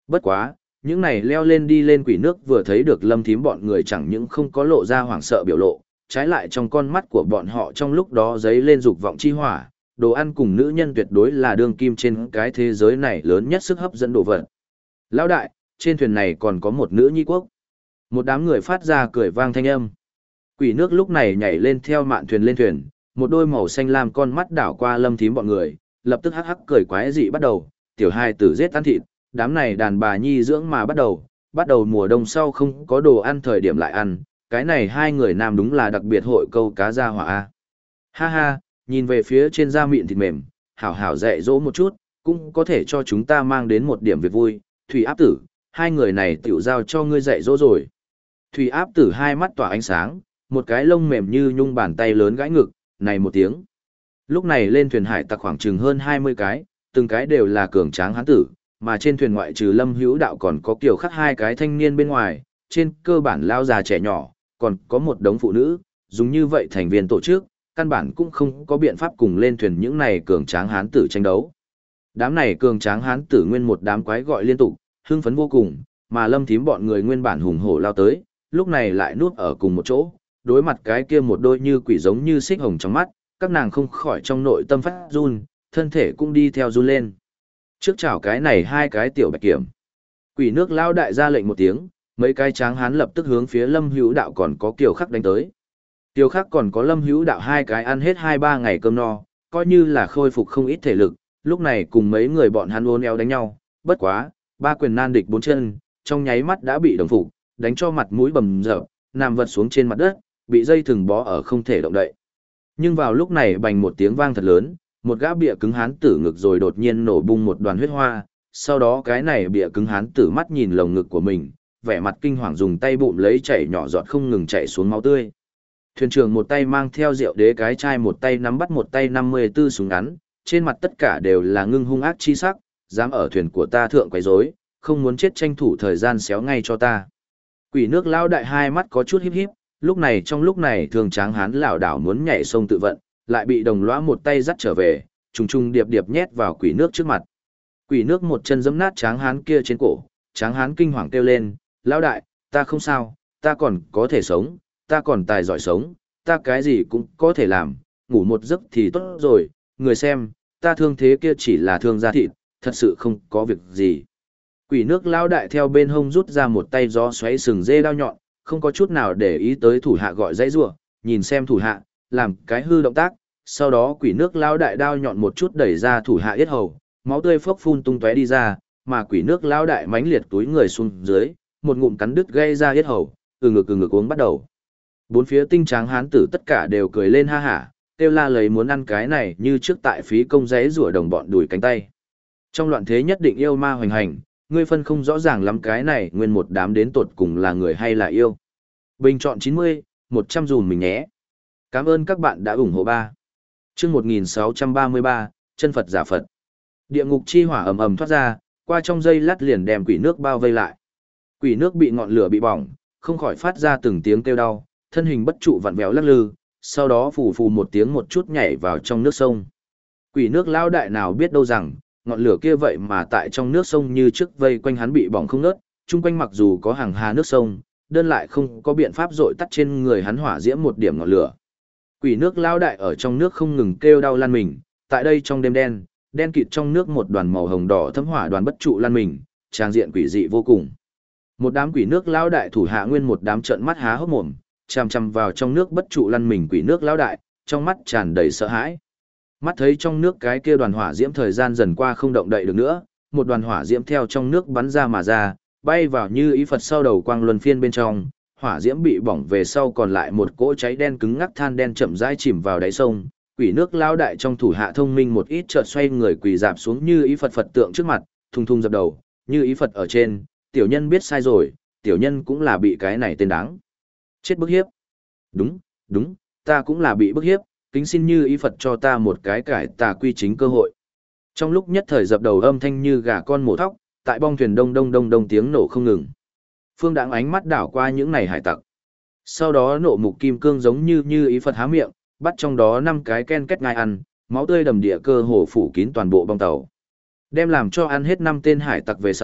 Bất quá, những này leo lên đi lên quỷ nước vừa thấy được Lâm Thím bọn người chẳng những không có lộ ra hoảng sợ biểu lộ, trái lại trong con mắt của bọn họ trong lúc đó dấy lên dục vọng chi hỏa, đồ ăn cùng nữ nhân tuyệt đối là đương kim trên cái thế giới này lớn nhất sức hấp dẫn đồ vật. Lão đại, trên thuyền này còn có một nữ nhi quốc. Một đám người phát ra cười vang thanh âm. Quỷ nước lúc này nhảy lên theo mạn thuyền lên thuyền, một đôi màu xanh lam con mắt đảo qua Lâm Thím bọn người, lập tức hắc hắc cười quái dị bắt đầu, tiểu hai tử giết ăn thịt, đám này đàn bà nhi dưỡng mà bắt đầu mùa đông sau không có đồ ăn thời điểm lại ăn, cái này hai người nam đúng là đặc biệt hội câu cá ra hỏa a. Ha ha, nhìn về phía trên da mịn thịt mềm, hảo hảo dạy dỗ một chút, cũng có thể cho chúng ta mang đến một điểm việc vui. Thủy áp tử, hai người này tiểu giao cho ngươi dạy dỗ rồi. Thủy áp tử hai mắt tỏa ánh sáng, một cái lông mềm như nhung bàn tay lớn gãi ngực, này một tiếng. Lúc này lên thuyền hải tặc khoảng chừng hơn 20 cái, từng cái đều là cường tráng hán tử, mà trên thuyền ngoại trừ Lâm Hữu Đạo còn có kiểu khắc hai cái thanh niên bên ngoài, trên cơ bản lao già trẻ nhỏ, còn có một đống phụ nữ, dùng như vậy thành viên tổ chức, căn bản cũng không có biện pháp cùng lên thuyền những này cường tráng hán tử tranh đấu. Đám này cường tráng hán tử nguyên một đám quái gọi liên tục, hưng phấn vô cùng, mà Lâm Thím bọn người nguyên bản hùng hổ lao tới, lúc này lại nuốt ở cùng một chỗ, đối mặt cái kia một đôi như quỷ giống như xích hồng trong mắt, các nàng không khỏi trong nội tâm phát run, thân thể cũng đi theo run lên. Trước chảo cái này hai cái tiểu bạch kiểm. Quỷ nước lao đại ra lệnh một tiếng, mấy cái tráng hán lập tức hướng phía Lâm Hữu Đạo còn có Kiều Khắc đánh tới. Kiều Khắc còn có Lâm Hữu Đạo hai cái ăn hết 2-3 ngày cơm no, coi như là khôi phục không ít thể lực, lúc này cùng mấy người bọn hắn uốn éo đánh nhau, bất quá, ba quyền nan địch bốn chân, trong nháy mắt đã bị đồng phục, đánh cho mặt mũi bầm dập, nằm vật xuống trên mặt đất, bị dây thừng bó ở không thể động đậy. Nhưng vào lúc này bành một tiếng vang thật lớn, một gã bịa cứng hán tử ngực rồi đột nhiên nổ bung một đoàn huyết hoa, sau đó cái này bịa cứng hán tử mắt nhìn lồng ngực của mình, vẻ mặt kinh hoàng dùng tay bụm lấy chảy nhỏ giọt không ngừng chảy xuống máu tươi. Thuyền trưởng một tay mang theo rượu đế cái chai, một tay nắm bắt một tay 54 súng ngắn, trên mặt tất cả đều là ngưng hung ác chi sắc, dám ở thuyền của ta thượng quấy rối, không muốn chết tranh thủ thời gian xéo ngay cho ta. Quỷ nước lao đại hai mắt có chút híp híp, lúc này trong lúc này thường tráng hán lảo đảo muốn nhảy sông tự vận, lại bị đồng lõa một tay dắt trở về, trùng trùng điệp điệp nhét vào quỷ nước trước mặt. Quỷ nước một chân giẫm nát tráng hán kia trên cổ, tráng hán kinh hoàng kêu lên, lao đại, ta không sao, ta còn có thể sống, ta còn tài giỏi sống, ta cái gì cũng có thể làm, ngủ một giấc thì tốt rồi, người xem, ta thương thế kia chỉ là thương da thịt, thật sự không có việc gì. Quỷ nước lao đại theo bên hông rút ra một tay gió xoáy sừng dê đao nhọn, không có chút nào để ý tới thủ hạ gọi dãy rủa, nhìn xem thủ hạ, làm cái hư động tác, sau đó quỷ nước lao đại đao nhọn một chút đẩy ra thủ hạ yết hầu, máu tươi phốc phun tung tóe đi ra, mà quỷ nước lao đại mãnh liệt túi người xuống dưới, một ngụm cắn đứt gây ra yết hầu, từ ngực uống bắt đầu. Bốn phía tinh tráng hán tử tất cả đều cười lên ha hả, kêu la lấy muốn ăn cái này như trước tại phí công giấy rủa đồng bọn đùi cánh tay. Trong loạn thế nhất định yêu ma hoành hành, ngươi phân không rõ ràng lắm cái này nguyên một đám đến tột cùng là người hay là yêu. Bình chọn 90, 100 dùm mình nhé. Cảm ơn các bạn đã ủng hộ ba. Chương 1633, chân Phật giả Phật. Địa ngục chi hỏa ầm ầm thoát ra, qua trong giây lát liền đem quỷ nước bao vây lại. Quỷ nước bị ngọn lửa bị bỏng, không khỏi phát ra từng tiếng kêu đau, thân hình bất trụ vặn vẹo lắc lư, sau đó phù phù một tiếng một chút nhảy vào trong nước sông. Quỷ nước lao đại nào biết đâu rằng, ngọn lửa kia vậy mà tại trong nước sông như trước vây quanh hắn bị bỏng không ngớt, chung quanh mặc dù có hàng hà nước sông, đơn lại không có biện pháp dội tắt trên người hắn hỏa diễm một điểm ngọn lửa. Quỷ nước lao đại ở trong nước không ngừng kêu đau lăn mình, tại đây trong đêm đen, đen kịt trong nước một đoàn màu hồng đỏ thấm hỏa đoàn bất trụ lăn mình, trang diện quỷ dị vô cùng. Một đám quỷ nước lao đại thủ hạ nguyên một đám trợn mắt há hốc mồm, chằm chằm vào trong nước bất trụ lăn mình quỷ nước lao đại, trong mắt tràn đầy sợ hãi. Mắt thấy trong nước cái kia đoàn hỏa diễm thời gian dần qua không động đậy được nữa, một đoàn hỏa diễm theo trong nước bắn ra mà ra, bay vào như ý Phật sau đầu quang luân phiên bên trong, hỏa diễm bị bỏng về sau còn lại một cỗ cháy đen cứng ngắc than đen chậm rãi chìm vào đáy sông. Quỷ nước lao đại trong thủ hạ thông minh một ít chợt xoay người quỳ dạp xuống như ý Phật Phật tượng trước mặt, thung thung dập đầu, như ý Phật ở trên, tiểu nhân biết sai rồi, tiểu nhân cũng là bị cái này tên đáng chết bức hiếp. Đúng, đúng, ta cũng là bị bức hiếp, kính xin như ý Phật cho ta một cái cải tà quy chính cơ hội. Trong lúc nhất thời dập đầu âm thanh như gà con mổ thóc, tại bong thuyền đông đông đông đông tiếng nổ không ngừng. Phương Đãng ánh mắt đảo qua những này hải tặc. Sau đó nộ mục kim cương giống như ý Phật há miệng, bắt trong đó 5 cái ken kết ngai ăn, máu tươi đầm địa cơ hồ phủ kín toàn bộ bong tàu. Đem làm cho ăn hết 5 tên hải tặc về sau,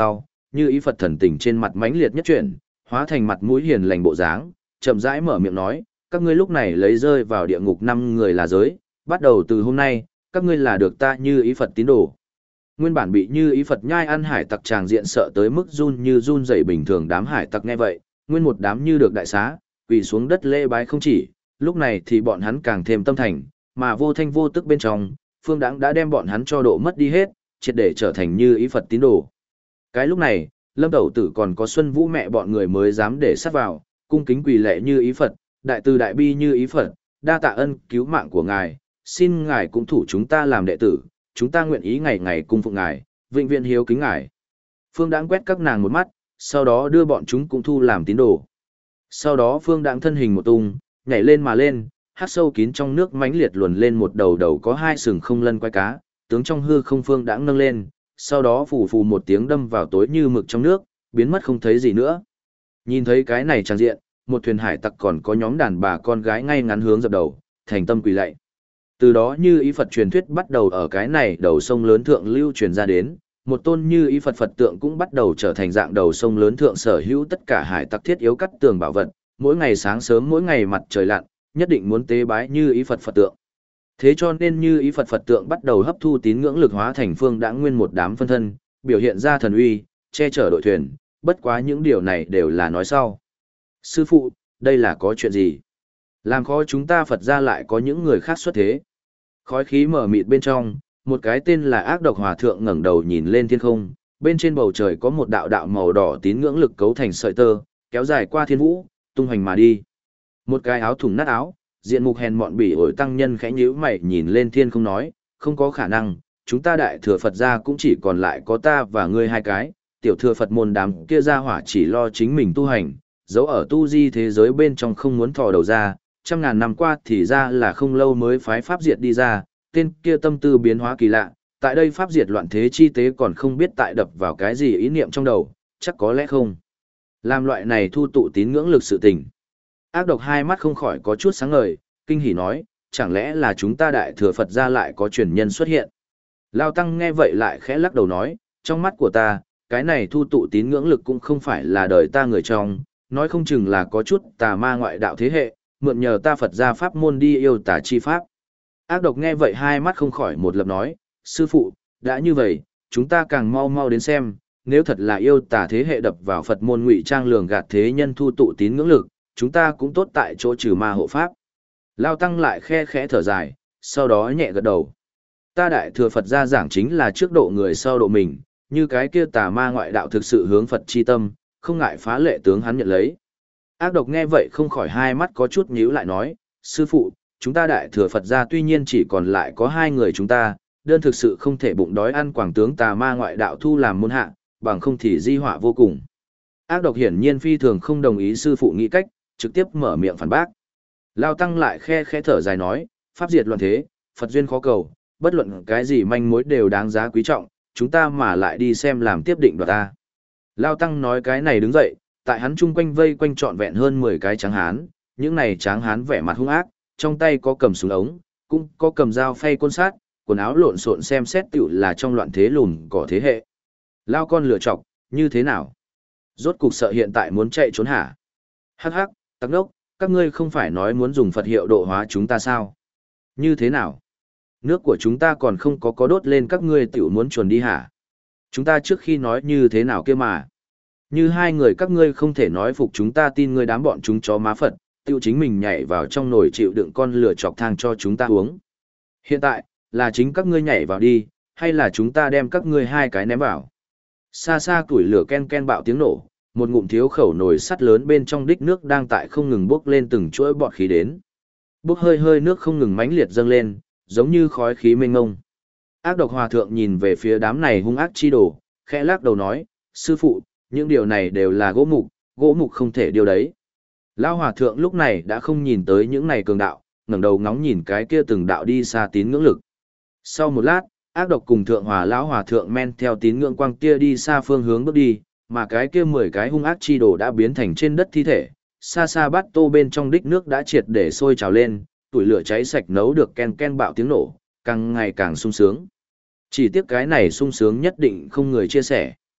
như ý Phật thần tình trên mặt mãnh liệt nhất chuyển, hóa thành mặt mũi hiền lành bộ dáng, chậm rãi mở miệng nói, các ngươi lúc này lấy rơi vào địa ngục 5 người là giới, bắt đầu từ hôm nay, các ngươi là được ta như ý Phật tín đồ. Nguyên bản bị như ý Phật nhai ăn hải tặc tràng diện sợ tới mức run như run rẩy bình thường, đám hải tặc nghe vậy, nguyên một đám như được đại xá, quỳ xuống đất lễ bái không chỉ, lúc này thì bọn hắn càng thêm tâm thành, mà vô thanh vô tức bên trong, Phương Đãng đã đem bọn hắn cho độ mất đi hết, triệt để trở thành như ý Phật tín đồ. Cái lúc này, Lâm Tẩu Tử còn có Xuân Vũ mẹ bọn người mới dám để sát vào, cung kính quỳ lạy như ý Phật, đại từ đại bi như ý Phật, đa tạ ân cứu mạng của ngài, xin ngài cũng thủ chúng ta làm đệ tử, chúng ta nguyện ý ngày ngày cung phụng ngài, vĩnh viễn hiếu kính ngài. Phương Đãng quét các nàng một mắt, sau đó đưa bọn chúng cũng thu làm tín đồ. Sau đó Phương Đãng thân hình một tung, nhảy lên mà lên, hát sâu kín trong nước mãnh liệt luồn lên một đầu đầu có 2 sừng không lân quái cá, tướng trong hư không Phương Đãng nâng lên, sau đó phù phù một tiếng đâm vào tối như mực trong nước, biến mất không thấy gì nữa. Nhìn thấy cái này tràn diện, một thuyền hải tặc còn có nhóm đàn bà con gái ngay ngắn hướng dập đầu, thành tâm quỳ lạy. Từ đó như ý Phật truyền thuyết bắt đầu ở cái này đầu sông lớn thượng lưu truyền ra đến, một tôn như ý Phật Phật tượng cũng bắt đầu trở thành dạng đầu sông lớn thượng sở hữu tất cả hải tặc thiết yếu cắt tường bảo vật, mỗi ngày sáng sớm mỗi ngày mặt trời lặn, nhất định muốn tế bái như ý Phật Phật tượng. Thế cho nên như ý Phật Phật tượng bắt đầu hấp thu tín ngưỡng lực hóa thành Phương Đãng nguyên một đám phân thân, biểu hiện ra thần uy, che chở đội thuyền, bất quá những điều này đều là nói sau. Sư phụ, đây là có chuyện gì? Làm khó chúng ta Phật ra lại có những người khác xuất thế. Khói khí mở mịt bên trong, một cái tên là ác độc hòa thượng ngẩng đầu nhìn lên thiên không, bên trên bầu trời có một đạo đạo màu đỏ tín ngưỡng lực cấu thành sợi tơ, kéo dài qua thiên vũ, tung hoành mà đi. Một cái áo thủng nát áo, diện mục hèn mọn bỉ ổi tăng nhân khẽ nhíu mày nhìn lên thiên không nói, không có khả năng, chúng ta đại thừa Phật gia cũng chỉ còn lại có ta và ngươi 2 cái, tiểu thừa Phật môn đám kia ra hỏa chỉ lo chính mình tu hành, giấu ở tu di thế giới bên trong không muốn thò đầu ra, trăm ngàn năm qua thì ra là không lâu mới phái pháp diệt đi ra, tên kia tâm tư biến hóa kỳ lạ, tại đây pháp diệt loạn thế chi tế còn không biết tại đập vào cái gì ý niệm trong đầu, chắc có lẽ không. Làm loại này thu tụ tín ngưỡng lực sự tình. Ác độc hai mắt không khỏi có chút sáng ngời, kinh hỉ nói, chẳng lẽ là chúng ta đại thừa Phật gia lại có truyền nhân xuất hiện. Lao Tăng nghe vậy lại khẽ lắc đầu nói, trong mắt của ta, cái này thu tụ tín ngưỡng lực cũng không phải là đời ta người trong, nói không chừng là có chút tà ma ngoại đạo thế hệ, mượn nhờ ta Phật gia pháp môn đi yêu tà chi pháp. Ác độc nghe vậy hai mắt không khỏi một lập nói, sư phụ, đã như vậy, chúng ta càng mau mau đến xem, nếu thật là yêu tà thế hệ đập vào Phật môn ngụy trang lường gạt thế nhân thu tụ tín ngưỡng lực, chúng ta cũng tốt tại chỗ trừ ma hộ pháp. Lao Tăng lại khe khẽ thở dài, sau đó nhẹ gật đầu. Ta đại thừa Phật gia giảng chính là trước độ người sau độ mình, như cái kia tà ma ngoại đạo thực sự hướng Phật chi tâm, không ngại phá lệ tướng hắn nhận lấy. Ác độc nghe vậy không khỏi hai mắt có chút nhíu lại nói, sư phụ, chúng ta đại thừa Phật gia tuy nhiên chỉ còn lại có 2 người chúng ta, đơn thực sự không thể bụng đói ăn quảng tướng tà ma ngoại đạo thu làm môn hạ, bằng không thì di họa vô cùng. Ác độc hiển nhiên phi thường không đồng ý sư phụ nghĩ cách, trực tiếp mở miệng phản bác. Lao Tăng lại khe khẽ thở dài nói, pháp diệt loạn thế, Phật duyên khó cầu, bất luận cái gì manh mối đều đáng giá quý trọng, chúng ta mà lại đi xem làm tiếp định đoạt ta. Lao Tăng nói cái này đứng dậy, tại hắn chung quanh vây quanh trọn vẹn hơn 10 cái tráng hán, những này tráng hán vẻ mặt hung ác, trong tay có cầm súng ống, cũng có cầm dao phay côn sát, quần áo lộn xộn xem xét tựu là trong loạn thế lùn cỏ thế hệ. Lao con lựa chọc, như thế nào? Rốt cục sợ hiện tại muốn chạy trốn hả? Hắc hắc, tắc đốc, các ngươi không phải nói muốn dùng Phật hiệu độ hóa chúng ta sao? Như thế nào? Nước của chúng ta còn không có đốt lên các ngươi tiểu muốn chuồn đi hả? Chúng ta trước khi nói như thế nào kia mà? Như 2 người các ngươi không thể nói phục chúng ta tin ngươi đám bọn chúng chó má Phật, tiêu chính mình nhảy vào trong nồi chịu đựng con lửa chọc thang cho chúng ta uống. Hiện tại, là chính các ngươi nhảy vào đi, hay là chúng ta đem các ngươi 2 cái ném vào? Xa xa củi lửa ken ken bạo tiếng nổ, một ngụm thiếu khẩu nồi sắt lớn bên trong đích nước đang tại không ngừng bốc lên từng chuỗi bọt khí đến. Bốc hơi hơi nước không ngừng mãnh liệt dâng lên, giống như khói khí mênh mông. Ác độc hòa thượng nhìn về phía đám này hung ác chi đồ, khẽ lắc đầu nói, sư phụ, những điều này đều là gỗ mục không thể điều đấy. Lão hòa thượng lúc này đã không nhìn tới những này cường đạo, ngẩng đầu ngóng nhìn cái kia từng đạo đi xa tín ngưỡng lực. Sau một lát, ác độc cùng thượng hòa lão hòa thượng men theo tín ngưỡng quang kia đi xa phương hướng bước đi, mà cái kia 10 cái hung ác chi đồ đã biến thành trên đất thi thể, xa xa bát tô bên trong đích nước đã triệt để sôi trào lên, tuổi lửa cháy sạch nấu được ken ken bạo tiếng nổ, càng ngày càng sung sướng. Chỉ tiếc cái này sung sướng nhất định không người chia sẻ.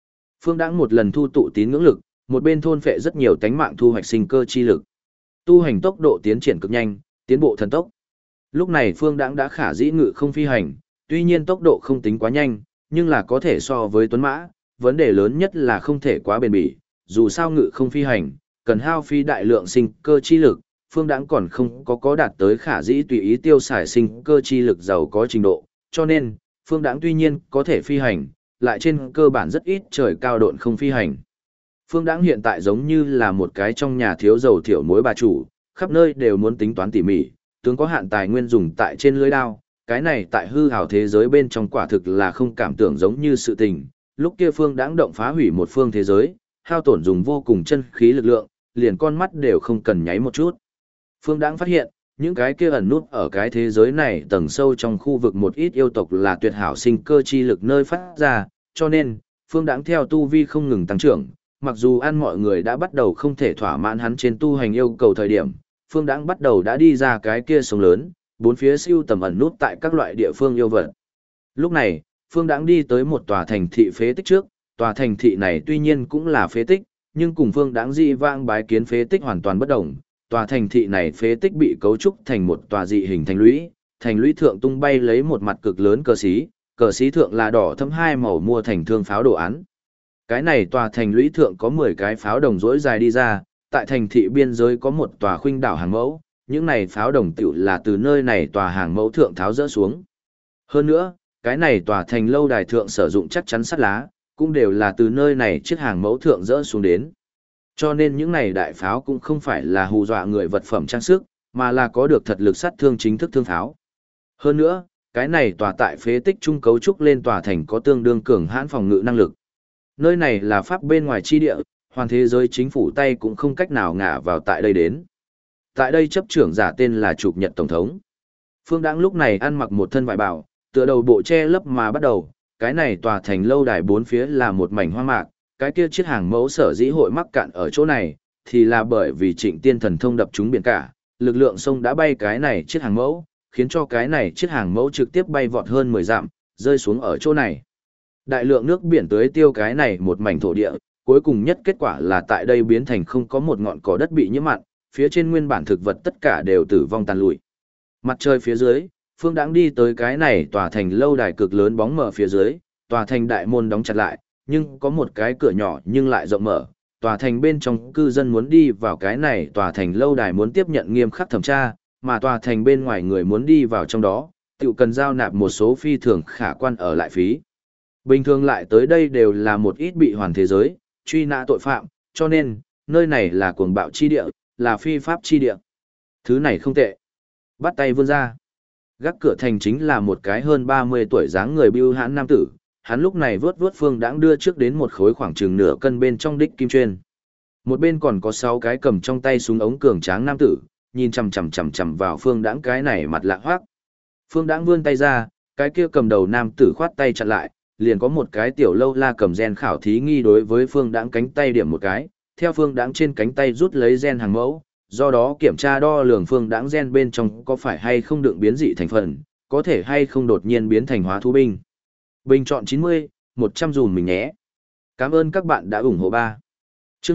Phương Đãng một lần thu tụ tín ngưỡng lực, một bên thôn phệ rất nhiều tánh mạng thu hoạch sinh cơ chi lực. Tu hành tốc độ tiến triển cực nhanh, tiến bộ thần tốc. Lúc này Phương Đãng đã khả dĩ ngự không phi hành, tuy nhiên tốc độ không tính quá nhanh, nhưng là có thể so với tuấn mã, vấn đề lớn nhất là không thể quá bền bỉ, dù sao ngự không phi hành, cần hao phí đại lượng sinh cơ chi lực, Phương Đãng còn không có đạt tới khả dĩ tùy ý tiêu xài sinh cơ chi lực giàu có trình độ, cho nên, Phương Đãng tuy nhiên có thể phi hành, lại trên cơ bản rất ít trời cao độn không phi hành. Phương Đãng hiện tại giống như là một cái trong nhà thiếu dầu thiểu muối bà chủ, khắp nơi đều muốn tính toán tỉ mỉ, tướng có hạn tài nguyên dùng tại trên lưới đao, cái này tại hư ảo thế giới bên trong quả thực là không cảm tưởng giống như sự tình. Lúc kia Phương Đãng động phá hủy một phương thế giới, hao tổn dùng vô cùng chân khí lực lượng, liền con mắt đều không cần nháy một chút. Phương Đãng phát hiện, những cái kia ẩn nút ở cái thế giới này tầng sâu trong khu vực một ít yêu tộc là tuyệt hảo sinh cơ chi lực nơi phát ra, cho nên, Phương Đãng theo tu vi không ngừng tăng trưởng, mặc dù ăn mọi người đã bắt đầu không thể thỏa mãn hắn trên tu hành yêu cầu thời điểm, Phương Đãng bắt đầu đã đi ra cái kia sông lớn, bốn phía siêu tầm ẩn nút tại các loại địa phương yêu vật. Lúc này, Phương Đãng đi tới một tòa thành thị phế tích trước, tòa thành thị này tuy nhiên cũng là phế tích, nhưng cùng Phương Đãng dị vãng bái kiến phế tích hoàn toàn bất đồng. Tòa thành thị này phế tích bị cấu trúc thành một tòa dị hình thành lũy thượng tung bay lấy một mặt cực lớn cờ xí thượng là đỏ thẫm hai màu mua thành thương pháo đồ án. Cái này tòa thành lũy thượng có 10 cái pháo đồng rỗi dài đi ra, tại thành thị biên giới có một tòa khuynh đảo hàng mẫu, những này pháo đồng tựu là từ nơi này tòa hàng mẫu thượng tháo rỡ xuống. Hơn nữa, cái này tòa thành lâu đài thượng sử dụng chắc chắn sắt lá, cũng đều là từ nơi này chiếc hàng mẫu thượng rỡ xuống đến. Cho nên những này đại pháo cũng không phải là hù dọa người vật phẩm trang sức, mà là có được thật lực sát thương chính thức thương pháo. Hơn nữa, cái này tòa tại phế tích trung cấu trúc lên tòa thành có tương đương cường hãn phòng ngự năng lực. Nơi này là pháp bên ngoài chi địa, hoàn thế giới chính phủ tay cũng không cách nào ngả vào tại đây đến. Tại đây chấp trưởng giả tên là Trục Nhật Tổng thống. Phương Đãng lúc này ăn mặc một thân vải bảo, tựa đầu bộ che lấp mà bắt đầu, cái này tòa thành lâu đài bốn phía là một mảnh hoang mạc, cái kia chiếc hàng mẫu sở dĩ hội mắc cạn ở chỗ này, thì là bởi vì Trịnh Tiên Thần thông đập trúng biển cả, lực lượng sông đã bay cái này chiếc hàng mẫu, khiến cho cái này chiếc hàng mẫu trực tiếp bay vọt hơn 10 dặm, rơi xuống ở chỗ này. Đại lượng nước biển tưới tiêu cái này một mảnh thổ địa, cuối cùng nhất kết quả là tại đây biến thành không có một ngọn cỏ đất bị nhiễm mặn, phía trên nguyên bản thực vật tất cả đều tử vong tàn lụi. Mặt trời phía dưới, Phương Đãng đi tới cái này tòa thành lâu đài cực lớn bóng mở phía dưới, tòa thành đại môn đóng chặt lại, nhưng có một cái cửa nhỏ nhưng lại rộng mở, tòa thành bên trong cư dân muốn đi vào cái này tòa thành lâu đài muốn tiếp nhận nghiêm khắc thẩm tra, mà tòa thành bên ngoài người muốn đi vào trong đó, tự cần giao nạp một số phi thường khả quan ở lại phí. Bình thường lại tới đây đều là một ít bị hoàn thế giới, truy nã tội phạm, cho nên, nơi này là cuồng bạo chi địa, là phi pháp chi địa. Thứ này không tệ. Bắt tay vươn ra. Gác cửa thành chính là một cái hơn 30 tuổi dáng người bưu hãn nam tử, hắn lúc này vớt Phương Đãng đưa trước đến một khối khoảng chừng nửa cân bên trong đích kim chuyên. Một bên còn có 6 cái cầm trong tay súng ống cường tráng nam tử, nhìn chằm chằm vào Phương Đãng cái này mặt lạ hoắc. Phương Đãng vươn tay ra, cái kia cầm đầu nam tử khoát tay chặn lại, liền có một cái tiểu lâu la cầm gen khảo thí nghi đối với Phương Đãng cánh tay điểm một cái, theo Phương Đãng trên cánh tay rút lấy gen hàng mẫu, do đó kiểm tra đo lường Phương Đãng gen bên trong có phải hay không đựng biến dị thành phần, có thể hay không đột nhiên biến thành hóa thú binh. Bình chọn 90, 100 dùm mình nhé. Cảm ơn các bạn đã ủng hộ ba. Chương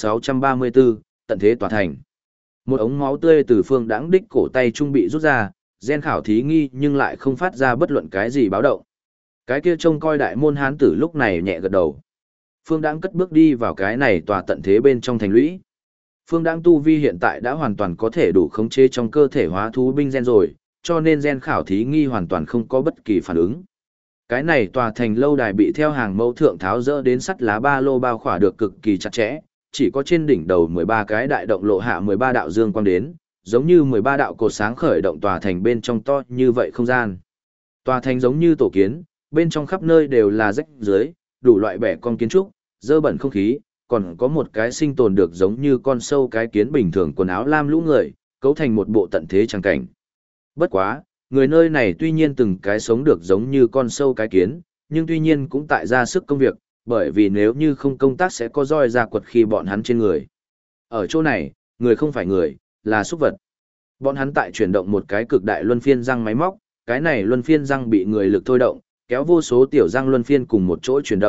1634, tận thế tòa thành. Một ống máu tươi từ Phương Đãng đích cổ tay trung bị rút ra, gen khảo thí nghi nhưng lại không phát ra bất luận cái gì báo động. Cái kia trông coi đại môn hán tử lúc này nhẹ gật đầu. Phương Đãng cất bước đi vào cái này tòa tận thế bên trong thành lũy. Phương Đãng tu vi hiện tại đã hoàn toàn có thể đủ khống chế trong cơ thể hóa thú binh gen rồi, cho nên gen khảo thí nghi hoàn toàn không có bất kỳ phản ứng. Cái này tòa thành lâu đài bị theo hàng mẫu thượng tháo dỡ đến sắt lá ba lô bao khỏa được cực kỳ chặt chẽ, chỉ có trên đỉnh đầu 13 cái đại động lộ hạ 13 đạo dương quang đến, giống như 13 đạo cột sáng khởi động tòa thành bên trong to như vậy không gian. Tòa thành giống như tổ kiến, bên trong khắp nơi đều là rách dưới, đủ loại bẻ cong kiến trúc, dơ bẩn không khí, còn có một cái sinh tồn được giống như con sâu cái kiến bình thường quần áo lam lũ người, cấu thành một bộ tận thế trang cảnh. Bất quá, người nơi này tuy nhiên từng cái sống được giống như con sâu cái kiến, nhưng tuy nhiên cũng tại ra sức công việc, bởi vì nếu như không công tác sẽ có roi ra quật khi bọn hắn trên người. Ở chỗ này, người không phải người, là súc vật. Bọn hắn tại chuyển động một cái cực đại luân phiên răng máy móc, cái này luân phiên răng bị người lực thôi động, kéo vô số tiểu răng luân phiên cùng một chỗ chuyển động,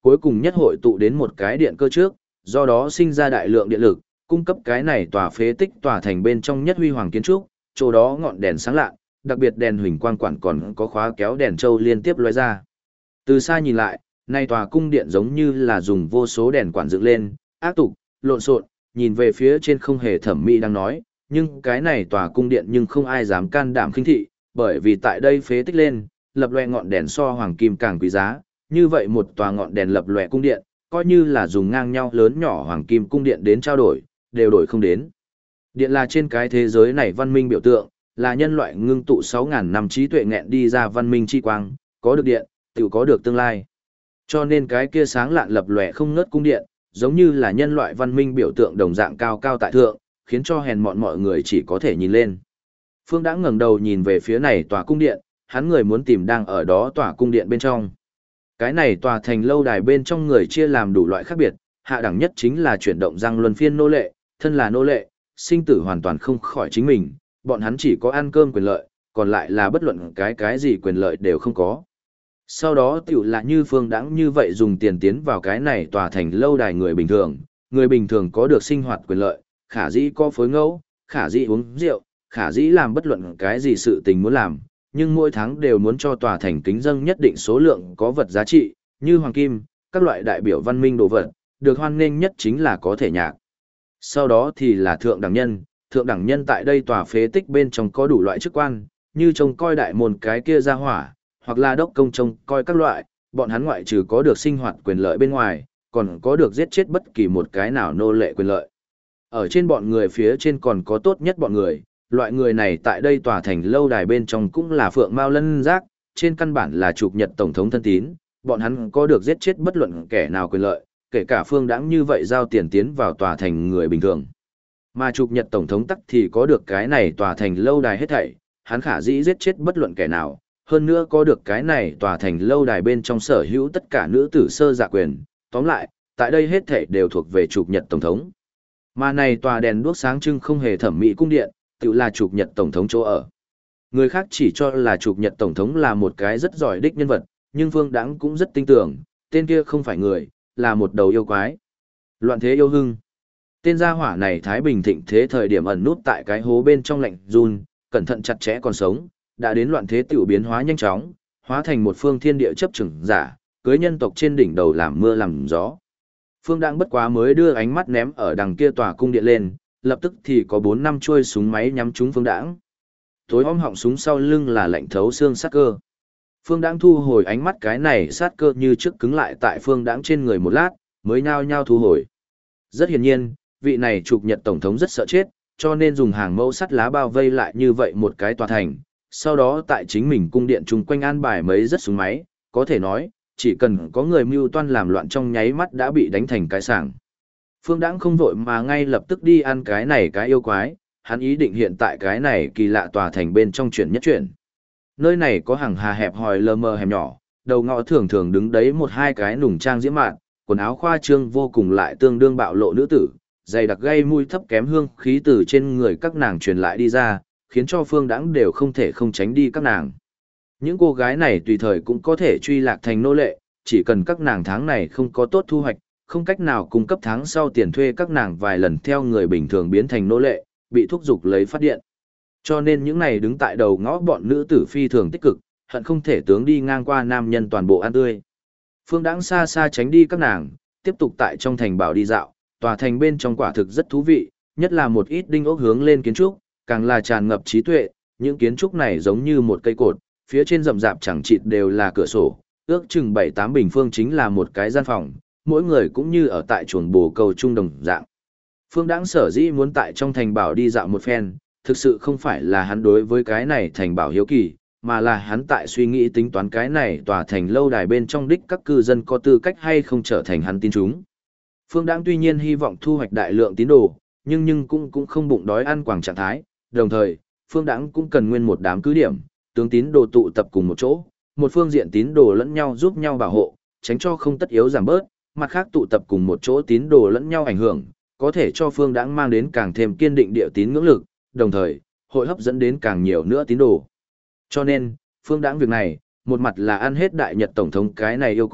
cuối cùng nhất hội tụ đến một cái điện cơ trước, do đó sinh ra đại lượng điện lực, cung cấp cái này tòa phế tích tòa thành bên trong nhất huy hoàng kiến trúc, chỗ đó ngọn đèn sáng lạ, đặc biệt đèn huỳnh quang quản còn có khóa kéo đèn châu liên tiếp lóe ra. Từ xa nhìn lại, nay tòa cung điện giống như là dùng vô số đèn quản dựng lên, ác tục, lộn xộn, nhìn về phía trên không hề thẩm mỹ đang nói, nhưng cái này tòa cung điện nhưng không ai dám can đảm khinh thị, bởi vì tại đây phế tích lên, lập loè ngọn đèn so hoàng kim càng quý giá, như vậy một tòa ngọn đèn lập loè cung điện, coi như là dùng ngang nhau lớn nhỏ hoàng kim cung điện đến trao đổi, đều đổi không đến. Điện là trên cái thế giới này văn minh biểu tượng, là nhân loại ngưng tụ 6.000 năm trí tuệ nghẹn đi ra văn minh chi quang, có được điện, tự có được tương lai. Cho nên cái kia sáng lạn lập lòe không ngớt cung điện, giống như là nhân loại văn minh biểu tượng đồng dạng cao cao tại thượng, khiến cho hèn mọn mọi người chỉ có thể nhìn lên. Phương đã ngẩng đầu nhìn về phía này tòa cung điện, hắn người muốn tìm đang ở đó tòa cung điện bên trong. Cái này tòa thành lâu đài bên trong người chia làm đủ loại khác biệt, hạ đẳng nhất chính là chuyển động răng luân phiên nô lệ, thân là nô lệ, sinh tử hoàn toàn không khỏi chính mình, bọn hắn chỉ có ăn cơm quyền lợi, còn lại là bất luận cái gì quyền lợi đều không có. Sau đó tiểu là như Phương Đãng như vậy dùng tiền tiến vào cái này tòa thành lâu đài người bình thường có được sinh hoạt quyền lợi, khả dĩ có phối ngẫu, khả dĩ uống rượu, khả dĩ làm bất luận cái gì sự tình muốn làm, nhưng mỗi tháng đều muốn cho tòa thành kính dâng nhất định số lượng có vật giá trị, như hoàng kim, các loại đại biểu văn minh đồ vật, được hoan nghênh nhất chính là có thể nhạc. Sau đó thì là thượng đẳng nhân tại đây tòa phế tích bên trong có đủ loại chức quan, như trông coi đại môn cái kia ra hỏa, hoặc là đốc công trông coi các loại, bọn hắn ngoại trừ có được sinh hoạt quyền lợi bên ngoài, còn có được giết chết bất kỳ một cái nào nô lệ quyền lợi. Ở trên bọn người phía trên còn có tốt nhất bọn người, loại người này tại đây tòa thành lâu đài bên trong cũng là phượng mao lân giác, trên căn bản là chụp nhật tổng thống thân tín, bọn hắn có được giết chết bất luận kẻ nào quyền lợi, kể cả Phương Đãng như vậy giao tiền tiến vào tòa thành người bình thường. Mà chụp nhật tổng thống tắc thì có được cái này tòa thành lâu đài hết thảy, hắn khả dĩ giết chết bất luận kẻ nào, hơn nữa có được cái này tòa thành lâu đài bên trong sở hữu tất cả nữ tử sơ dạ quyền, tóm lại, tại đây hết thảy đều thuộc về chụp nhật tổng thống. Mà này tòa đèn đuốc sáng trưng không hề thẩm mỹ cung điện, tự là chụp nhật tổng thống chỗ ở. Người khác chỉ cho là chụp nhật tổng thống là một cái rất giỏi đích nhân vật, nhưng Phương Đãng cũng rất tin tưởng, tên kia không phải người, là một đầu yêu quái. Loạn thế yêu hưng. Tên gia hỏa này thái bình thịnh thế thời điểm ẩn nút tại cái hố bên trong lạnh run, cẩn thận chặt chẽ còn sống, đã đến loạn thế tiểu biến hóa nhanh chóng, hóa thành một phương thiên địa chấp chừng giả, cưới nhân tộc trên đỉnh đầu làm mưa làm gió. Phương Đãng bất quá mới đưa ánh mắt ném ở đằng kia tòa cung điện lên, lập tức thì có 4 năm chuôi súng máy nhắm trúng Phương Đãng. Tối om họng súng sau lưng là lạnh thấu xương sát cơ. Phương Đãng thu hồi ánh mắt, cái này sát cơ như trước cứng lại tại Phương Đãng trên người một lát, mới nhao nhao thu hồi. Rất hiển nhiên, vị này chụp nhật tổng thống rất sợ chết, cho nên dùng hàng mẫu sắt lá bao vây lại như vậy một cái tòa thành. Sau đó tại chính mình cung điện chung quanh an bài mấy rất súng máy, có thể nói, chỉ cần có người mưu toan làm loạn trong nháy mắt đã bị đánh thành cái sảng. Phương Đãng không vội mà ngay lập tức đi ăn cái này cái yêu quái, hắn ý định hiện tại cái này kỳ lạ tòa thành bên trong chuyển nhất chuyển. Nơi này có hàng hà hẹp hòi lờ mờ hẻm nhỏ, đầu ngõ thường thường đứng đấy một hai cái nùng trang diễm mạn, quần áo khoa trương vô cùng lại tương đương bạo lộ nữ tử, dày đặc gây mùi thấp kém hương khí từ trên người các nàng truyền lại đi ra, khiến cho Phương Đãng đều không thể không tránh đi các nàng. Những cô gái này tùy thời cũng có thể truy lạc thành nô lệ, chỉ cần các nàng tháng này không có tốt thu hoạch, không cách nào cung cấp tháng sau tiền thuê các nàng vài lần theo người bình thường biến thành nô lệ, bị thúc giục lấy phát điện. Cho nên những này đứng tại đầu ngõ bọn nữ tử phi thường tích cực, hận không thể tướng đi ngang qua nam nhân toàn bộ ăn tươi. Phương Đãng xa xa tránh đi các nàng, tiếp tục tại trong thành bảo đi dạo, tòa thành bên trong quả thực rất thú vị, nhất là một ít đinh ốc hướng lên kiến trúc, càng là tràn ngập trí tuệ, những kiến trúc này giống như một cây cột, phía trên rậm rạp chẳng chịt đều là cửa sổ, ước chừng 7-8 bình phương chính là một cái gian phòng, mỗi người cũng như ở tại chuồng bồ câu trung đồng dạng. Phương Đãng sở dĩ muốn tại trong thành bảo đi dạo một phen, thực sự không phải là hắn đối với cái này thành bảo hiếu kỳ, mà là hắn tại suy nghĩ tính toán cái này tòa thành lâu đài bên trong đích các cư dân có tư cách hay không trở thành hắn tín chúng. Phương Đãng tuy nhiên hy vọng thu hoạch đại lượng tín đồ, nhưng cũng không bụng đói ăn quảng trạng thái, đồng thời, Phương Đãng cũng cần nguyên một đám cứ điểm, tướng tín đồ tụ tập cùng một chỗ, một phương diện tín đồ lẫn nhau giúp nhau bảo hộ, tránh cho không tất yếu giảm bớt, mặt khác tụ tập cùng một chỗ tín đồ lẫn nhau ảnh hưởng, có thể cho Phương Đãng mang đến càng thêm kiên định địa tín ngưỡng lực, đồng thời, hội hấp dẫn đến càng nhiều nữa tín đồ. Cho nên, Phương Đãng việc này, một mặt là ăn hết đại Nhật tổng thống cái này yêu quái,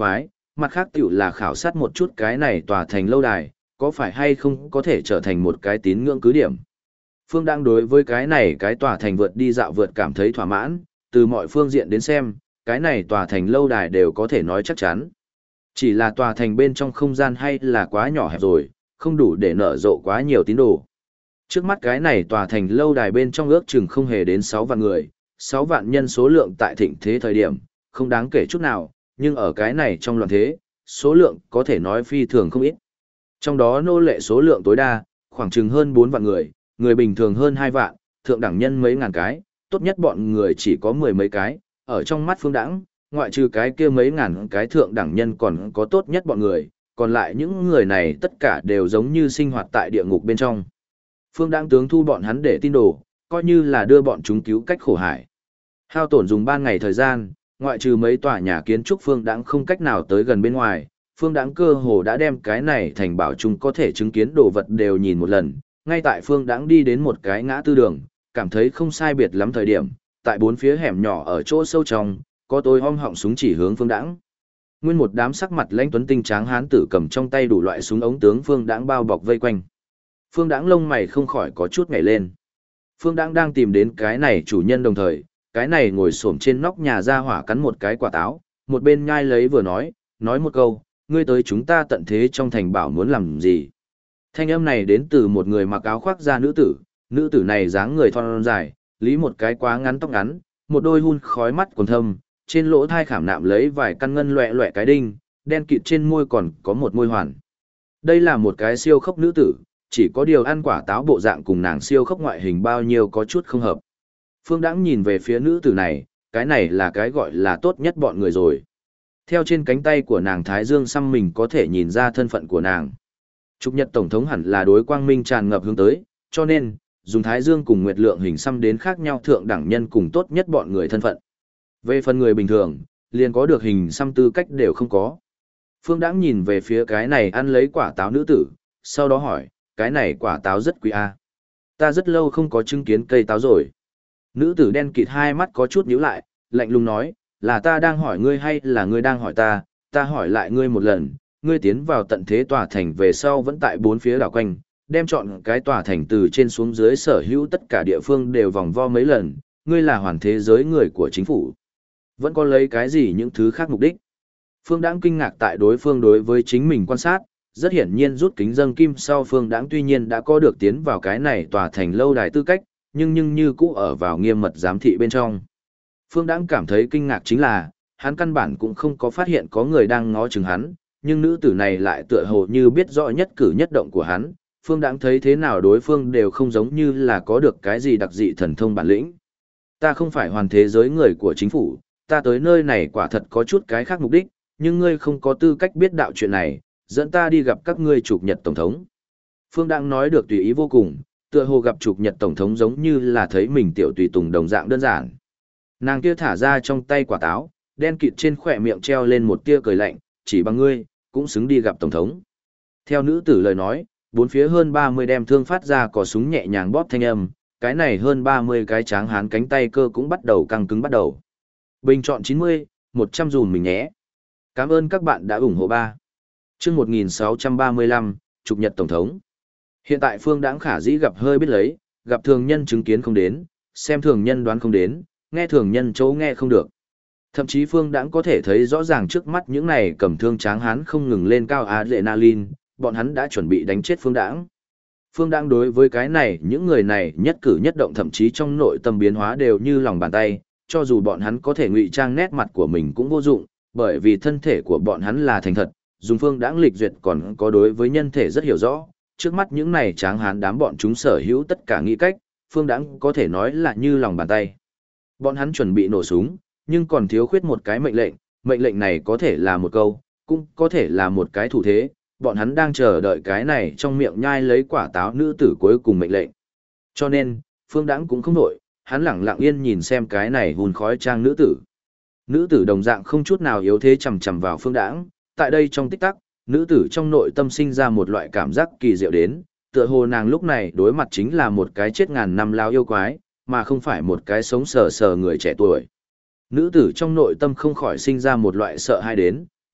mặt khác tiểu là khảo sát một chút cái này tòa thành lâu đài, có phải hay không có thể trở thành một cái tín ngưỡng cứ điểm. Phương đang đối với cái này cái tòa thành vượt đi dạo vượt cảm thấy thỏa mãn, từ mọi phương diện đến xem, cái này tòa thành lâu đài đều có thể nói chắc chắn. Chỉ là tòa thành bên trong không gian hay là quá nhỏ hẹp rồi, không đủ để nở rộ quá nhiều tín đồ. Trước mắt cái này tòa thành lâu đài bên trong ước chừng không hề đến 6 vạn người, 6 vạn nhân số lượng tại thịnh thế thời điểm, không đáng kể chút nào, nhưng ở cái này trong loạn thế, số lượng có thể nói phi thường không ít. Trong đó nô lệ số lượng tối đa, khoảng chừng hơn 4 vạn người bình thường hơn 2 vạn, thượng đẳng nhân mấy ngàn cái, tốt nhất bọn người chỉ có 10 mấy cái, ở trong mắt Phương Đãng, ngoại trừ cái kia mấy ngàn cái thượng đẳng nhân còn có tốt nhất bọn người, còn lại những người này tất cả đều giống như sinh hoạt tại địa ngục bên trong. Phương Đãng tướng thu bọn hắn để tin đồ, coi như là đưa bọn chúng cứu cách khổ hải. Hao tổn dùng 3 ngày thời gian, ngoại trừ mấy tòa nhà kiến trúc Phương Đãng không cách nào tới gần bên ngoài, Phương Đãng cơ hồ đã đem cái này thành bảo chúng có thể chứng kiến đồ vật đều nhìn một lần, ngay tại Phương Đãng đi đến một cái ngã tư đường, cảm thấy không sai biệt lắm thời điểm, tại bốn phía hẻm nhỏ ở chỗ sâu trong, có tối om họng súng chỉ hướng Phương Đãng. Nguyên một đám sắc mặt lãnh tuấn tinh tráng hán tử cầm trong tay đủ loại súng ống tướng Phương Đãng bao bọc vây quanh. Phương Đãng lông mày không khỏi có chút nhảy lên. Phương Đãng đang tìm đến cái này chủ nhân đồng thời, cái này ngồi xổm trên nóc nhà ra hỏa cắn một cái quả táo, một bên nhai lấy vừa nói một câu, ngươi tới chúng ta tận thế trong thành bảo muốn làm gì. Thanh âm này đến từ một người mặc áo khoác da nữ tử này dáng người thon dài, lý một cái quá ngắn tóc ngắn, một đôi hun khói mắt còn thâm, trên lỗ thai khảm nạm lấy vài căn ngân loẹ loẹ cái đinh, đen kịt trên môi còn có một môi hoàn. Đây là một cái siêu khốc nữ tử, chỉ có điều ăn quả táo bộ dạng cùng nàng siêu khốc ngoại hình bao nhiêu có chút không hợp. Phương Đãng nhìn về phía nữ tử này, cái này là cái gọi là tốt nhất bọn người rồi. Theo trên cánh tay của nàng Thái Dương xăm mình có thể nhìn ra thân phận của nàng. Trục Nhật Tổng thống hẳn là đối quang minh tràn ngập hướng tới, cho nên, dùng Thái Dương cùng Nguyệt Lượng hình xăm đến khác nhau thượng đẳng nhân cùng tốt nhất bọn người thân phận. Về phần người bình thường, liền có được hình xăm tư cách đều không có. Phương Đãng nhìn về phía cái này ăn lấy quả táo nữ tử, sau đó hỏi, cái này quả táo rất quý à. Ta rất lâu không có chứng kiến cây táo rồi. Nữ tử đen kịt hai mắt có chút nhíu lại, lạnh lùng nói, là ta đang hỏi ngươi hay là ngươi đang hỏi ta hỏi lại ngươi một lần, ngươi tiến vào tận thế tòa thành về sau vẫn tại bốn phía đảo quanh, đem chọn cái tòa thành từ trên xuống dưới sở hữu tất cả địa phương đều vòng vo mấy lần, ngươi là hoàn thế giới người của chính phủ. Vẫn có lấy cái gì những thứ khác mục đích. Phương Đãng kinh ngạc tại đối phương đối với chính mình quan sát, rất hiển nhiên rút kính dâng kim sau Phương Đãng tuy nhiên đã có được tiến vào cái này tòa thành lâu đài tư cách, nhưng như cũ ở vào nghiêm mật giám thị bên trong. Phương Đãng cảm thấy kinh ngạc chính là, hắn căn bản cũng không có phát hiện có người đang ngó chừng hắn, nhưng nữ tử này lại tựa hồ như biết rõ nhất cử nhất động của hắn, Phương Đãng thấy thế nào đối phương đều không giống như là có được cái gì đặc dị thần thông bản lĩnh. Ta không phải hoàn thế giới người của chính phủ, ta tới nơi này quả thật có chút cái khác mục đích, nhưng ngươi không có tư cách biết đạo chuyện này, dẫn ta đi gặp các ngươi Trục Nhật Tổng thống. Phương Đãng nói được tùy ý vô cùng, tựa hồ gặp Trục Nhật Tổng thống giống như là thấy mình tiểu tùy tùng đồng dạng đơn giản. Nàng kia thả ra trong tay quả táo, đen kịt trên khỏe miệng treo lên một tia cười lạnh, chỉ bằng ngươi, cũng xứng đi gặp Tổng thống. Theo nữ tử lời nói, bốn phía hơn 30 đem thương phát ra cò súng nhẹ nhàng bóp thanh âm, cái này hơn 30 cái tráng hán cánh tay cơ cũng bắt đầu căng cứng bắt đầu. Bình chọn 90, 100 dùn mình nhé. Cảm ơn các bạn đã ủng hộ ba. Chương 1635, Trục Nhật Tổng thống. Hiện tại Phương Đãng khả dĩ gặp hơi biết lấy, gặp thường nhân chứng kiến không đến, xem thường nhân đoán không đến, nghe thường nhân chỗ nghe không được. Thậm chí Phương Đãng có thể thấy rõ ràng trước mắt những này cầm thương tráng hán không ngừng lên cao adrenaline, bọn hắn đã chuẩn bị đánh chết Phương Đãng. Phương Đãng đối với cái này, những người này nhất cử nhất động thậm chí trong nội tâm biến hóa đều như lòng bàn tay, cho dù bọn hắn có thể ngụy trang nét mặt của mình cũng vô dụng, bởi vì thân thể của bọn hắn là thành thật, dùng Phương Đãng lịch duyệt còn có đối với nhân thể rất hiểu rõ, trước mắt những này tráng hán đám bọn chúng sở hữu tất cả nghĩ cách, Phương Đãng có thể nói là như lòng bàn tay. Bọn hắn chuẩn bị nổ súng, nhưng còn thiếu khuyết một cái mệnh lệnh này có thể là một câu, cũng có thể là một cái thủ thế, bọn hắn đang chờ đợi cái này trong miệng nhai lấy quả táo nữ tử cuối cùng mệnh lệnh. Cho nên, Phương Đãng cũng không nổi, hắn lặng lặng yên nhìn xem cái này hùn khói trang nữ tử. Nữ tử đồng dạng không chút nào yếu thế chầm chầm vào Phương Đãng, tại đây trong tích tắc, nữ tử trong nội tâm sinh ra một loại cảm giác kỳ diệu đến, tựa hồ nàng lúc này đối mặt chính là một cái chết ngàn năm lao yêu quái, mà không phải một cái sống sờ sờ người trẻ tuổi. Nữ tử trong nội tâm không khỏi sinh ra một loại sợ hãi đến,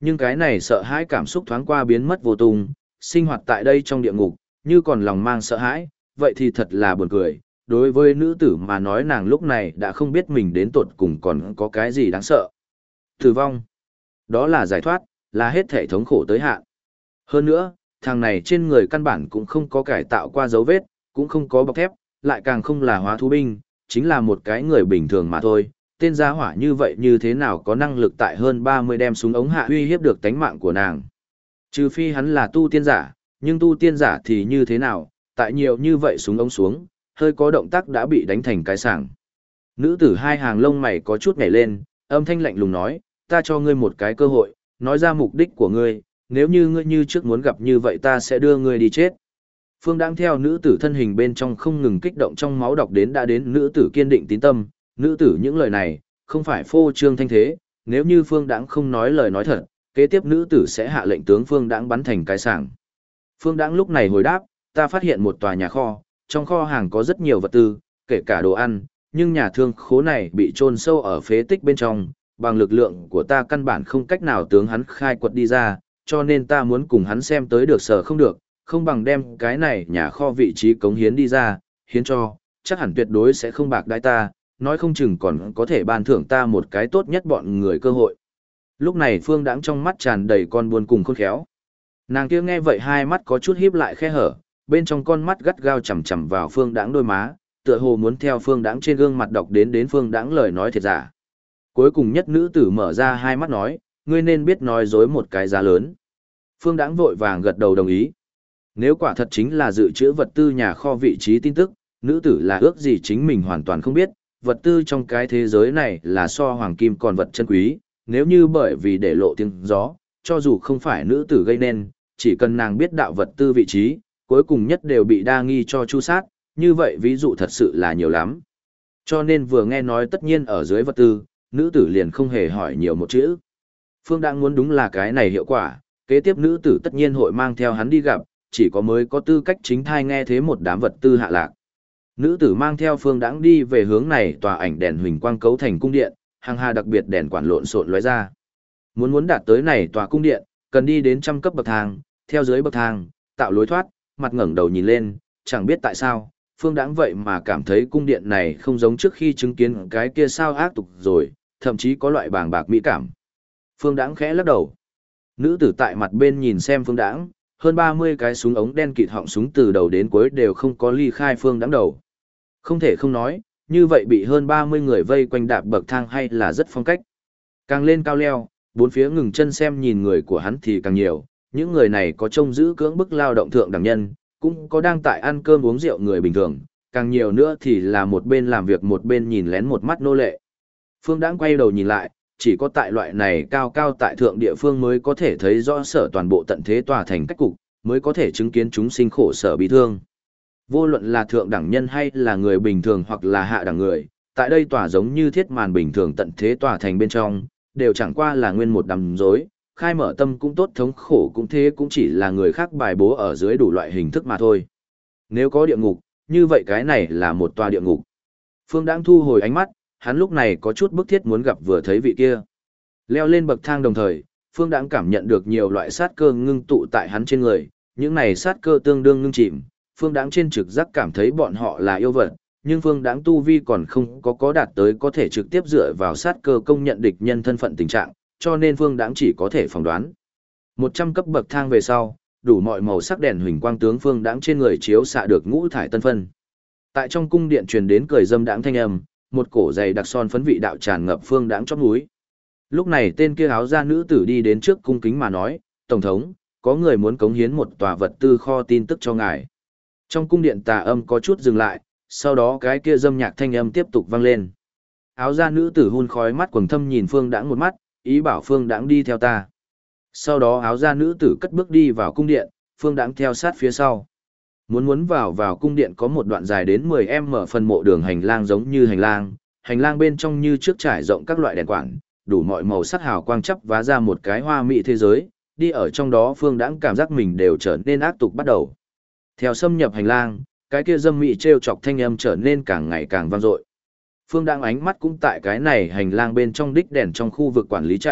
Nhưng cái này sợ hãi cảm xúc thoáng qua biến mất vô tung, sinh hoạt tại đây trong địa ngục, như còn lòng mang sợ hãi, vậy thì thật là buồn cười. Đối với nữ tử mà nói nàng lúc này đã không biết mình đến tột cùng còn có cái gì đáng sợ. Tử vong. Đó là giải thoát, là hết thể thống khổ tới hạn. Hơn nữa, thằng này trên người căn bản cũng không có cải tạo qua dấu vết, cũng không có bọc thép, lại càng không là hóa thú binh, chính là một cái người bình thường mà thôi. Tên gia hỏa như vậy như thế nào có năng lực tại hơn 30 đem súng ống hạ uy hiếp được tánh mạng của nàng. Trừ phi hắn là tu tiên giả, nhưng tu tiên giả thì như thế nào, tại nhiều như vậy súng ống xuống, hơi có động tác đã bị đánh thành cái sảng. Nữ tử hai hàng lông mày có chút nhảy lên, âm thanh lạnh lùng nói, ta cho ngươi một cái cơ hội, nói ra mục đích của ngươi, nếu như ngươi như trước muốn gặp như vậy ta sẽ đưa ngươi đi chết. Phương Đãng theo nữ tử thân hình bên trong không ngừng kích động trong máu đọc đến đã đến nữ tử kiên định tín tâm, nữ tử những lời này, không phải phô trương thanh thế, nếu như Phương Đãng không nói lời nói thật, kế tiếp nữ tử sẽ hạ lệnh tướng Phương Đãng bắn thành cái sảng. Phương Đãng lúc này hồi đáp, ta phát hiện một tòa nhà kho, trong kho hàng có rất nhiều vật tư, kể cả đồ ăn, nhưng nhà thương khố này bị chôn sâu ở phế tích bên trong, bằng lực lượng của ta căn bản không cách nào tướng hắn khai quật đi ra, cho nên ta muốn cùng hắn xem tới được sở không được, không bằng đem cái này nhà kho vị trí cống hiến đi ra, hiến cho, chắc hẳn tuyệt đối sẽ không bạc đãi ta, nói không chừng còn có thể ban thưởng ta một cái tốt nhất bọn người cơ hội. Lúc này Phương Đãng trong mắt tràn đầy con buồn cùng khôn khéo. Nàng kia nghe vậy hai mắt có chút híp lại khe hở, bên trong con mắt gắt gao chằm chằm vào Phương Đãng đôi má, tựa hồ muốn theo Phương Đãng trên gương mặt đọc đến Phương Đãng lời nói thiệt giả. Cuối cùng nhất nữ tử mở ra hai mắt nói, ngươi nên biết nói dối một cái giá lớn. Phương Đãng vội vàng gật đầu đồng ý. Nếu quả thật chính là dự trữ vật tư nhà kho vị trí tin tức, nữ tử là ước gì chính mình hoàn toàn không biết, vật tư trong cái thế giới này là so hoàng kim còn vật chân quý, nếu như bởi vì để lộ tiếng gió, cho dù không phải nữ tử gây nên, chỉ cần nàng biết đạo vật tư vị trí, cuối cùng nhất đều bị đa nghi cho chu sát, như vậy ví dụ thật sự là nhiều lắm. Cho nên vừa nghe nói tất nhiên ở dưới vật tư, nữ tử liền không hề hỏi nhiều một chữ. Phương Đãng muốn đúng là cái này hiệu quả, kế tiếp nữ tử tất nhiên hội mang theo hắn đi gặp, chỉ có mới có tư cách chính thai nghe thế một đám vật tư hạ lạc. Nữ tử mang theo Phương Đãng đi về hướng này tòa ảnh đèn huỳnh quang cấu thành cung điện, hàng hà đặc biệt đèn quản lộn xộn lóe ra. Muốn đạt tới này tòa cung điện, cần đi đến trăm cấp bậc thang, theo dưới bậc thang, tạo lối thoát, mặt ngẩng đầu nhìn lên, chẳng biết tại sao, Phương Đãng vậy mà cảm thấy cung điện này không giống trước khi chứng kiến cái kia sao ác tục rồi, thậm chí có loại bàng bạc mỹ cảm. Phương Đãng khẽ lắc đầu. Nữ tử tại mặt bên nhìn xem Phương Đãng, hơn 30 cái súng ống đen kịt họng súng từ đầu đến cuối đều không có ly khai Phương Đãng đầu. Không thể không nói, như vậy bị hơn 30 người vây quanh đạp bậc thang hay là rất phong cách. Càng lên cao leo, bốn phía ngừng chân xem nhìn người của hắn thì càng nhiều, những người này có trông giữ cưỡng bức lao động thượng đẳng nhân, cũng có đang tại ăn cơm uống rượu người bình thường, càng nhiều nữa thì là một bên làm việc một bên nhìn lén một mắt nô lệ. Phương Đãng quay đầu nhìn lại, chỉ có tại loại này cao cao tại thượng địa phương mới có thể thấy rõ sở toàn bộ tận thế tòa thành cách cục, mới có thể chứng kiến chúng sinh khổ sở bi thương. Vô luận là thượng đẳng nhân hay là người bình thường hoặc là hạ đẳng người, tại đây tòa giống như thiết màn bình thường tận thế tòa thành bên trong, đều chẳng qua là nguyên một đám rối, khai mở tâm cũng tốt thống khổ cũng thế cũng chỉ là người khác bài bố ở dưới đủ loại hình thức mà thôi. Nếu có địa ngục, như vậy cái này là một tòa địa ngục. Phương Đãng thu hồi ánh mắt, hắn lúc này có chút bức thiết muốn gặp vừa thấy vị kia. Leo lên bậc thang đồng thời, Phương Đãng cảm nhận được nhiều loại sát cơ ngưng tụ tại hắn trên người, những này sát cơ tương đương ngưng chìm. Phương Đãng trên trực giác cảm thấy bọn họ là yêu vật, nhưng Phương Đãng tu vi còn không có đạt tới có thể trực tiếp dựa vào sát cơ công nhận địch nhân thân phận tình trạng, cho nên Phương Đãng chỉ có thể phỏng đoán. 100 cấp bậc thang về sau, đủ mọi màu sắc đèn huỳnh quang tướng Phương Đãng trên người chiếu xạ được ngũ thải tân phân. Tại trong cung điện truyền đến cười dâm đãng thanh âm, một cổ dày đặc son phấn vị đạo tràn ngập Phương Đãng chóp mũi. Lúc này tên kia áo da nữ tử đi đến trước cung kính mà nói, "Tổng thống, có người muốn cống hiến một tòa vật tư kho tin tức cho ngài." Trong cung điện tà âm có chút dừng lại, sau đó cái kia dâm nhạc thanh âm tiếp tục vang lên. Áo da nữ tử hun khói mắt quầng thâm nhìn Phương Đãng một mắt, ý bảo Phương Đãng đi theo ta. Sau đó áo da nữ tử cất bước đi vào cung điện, Phương Đãng theo sát phía sau. Muốn vào cung điện có một đoạn dài đến 10m phần mộ đường hành lang giống như hành lang bên trong như trước trải rộng các loại đèn quản, đủ mọi màu sắc hào quang chắp vá ra một cái hoa mỹ thế giới, đi ở trong đó Phương Đãng cảm giác mình đều trở nên ác tục bắt đầu. Theo xâm nhập hành lang, cái kia dâm mỹ trêu chọc thanh âm trở nên càng ngày càng vang dội. Phương Đãng ánh mắt cũng tại cái này hành lang bên trong đích đèn trong khu vực quản lý chạy,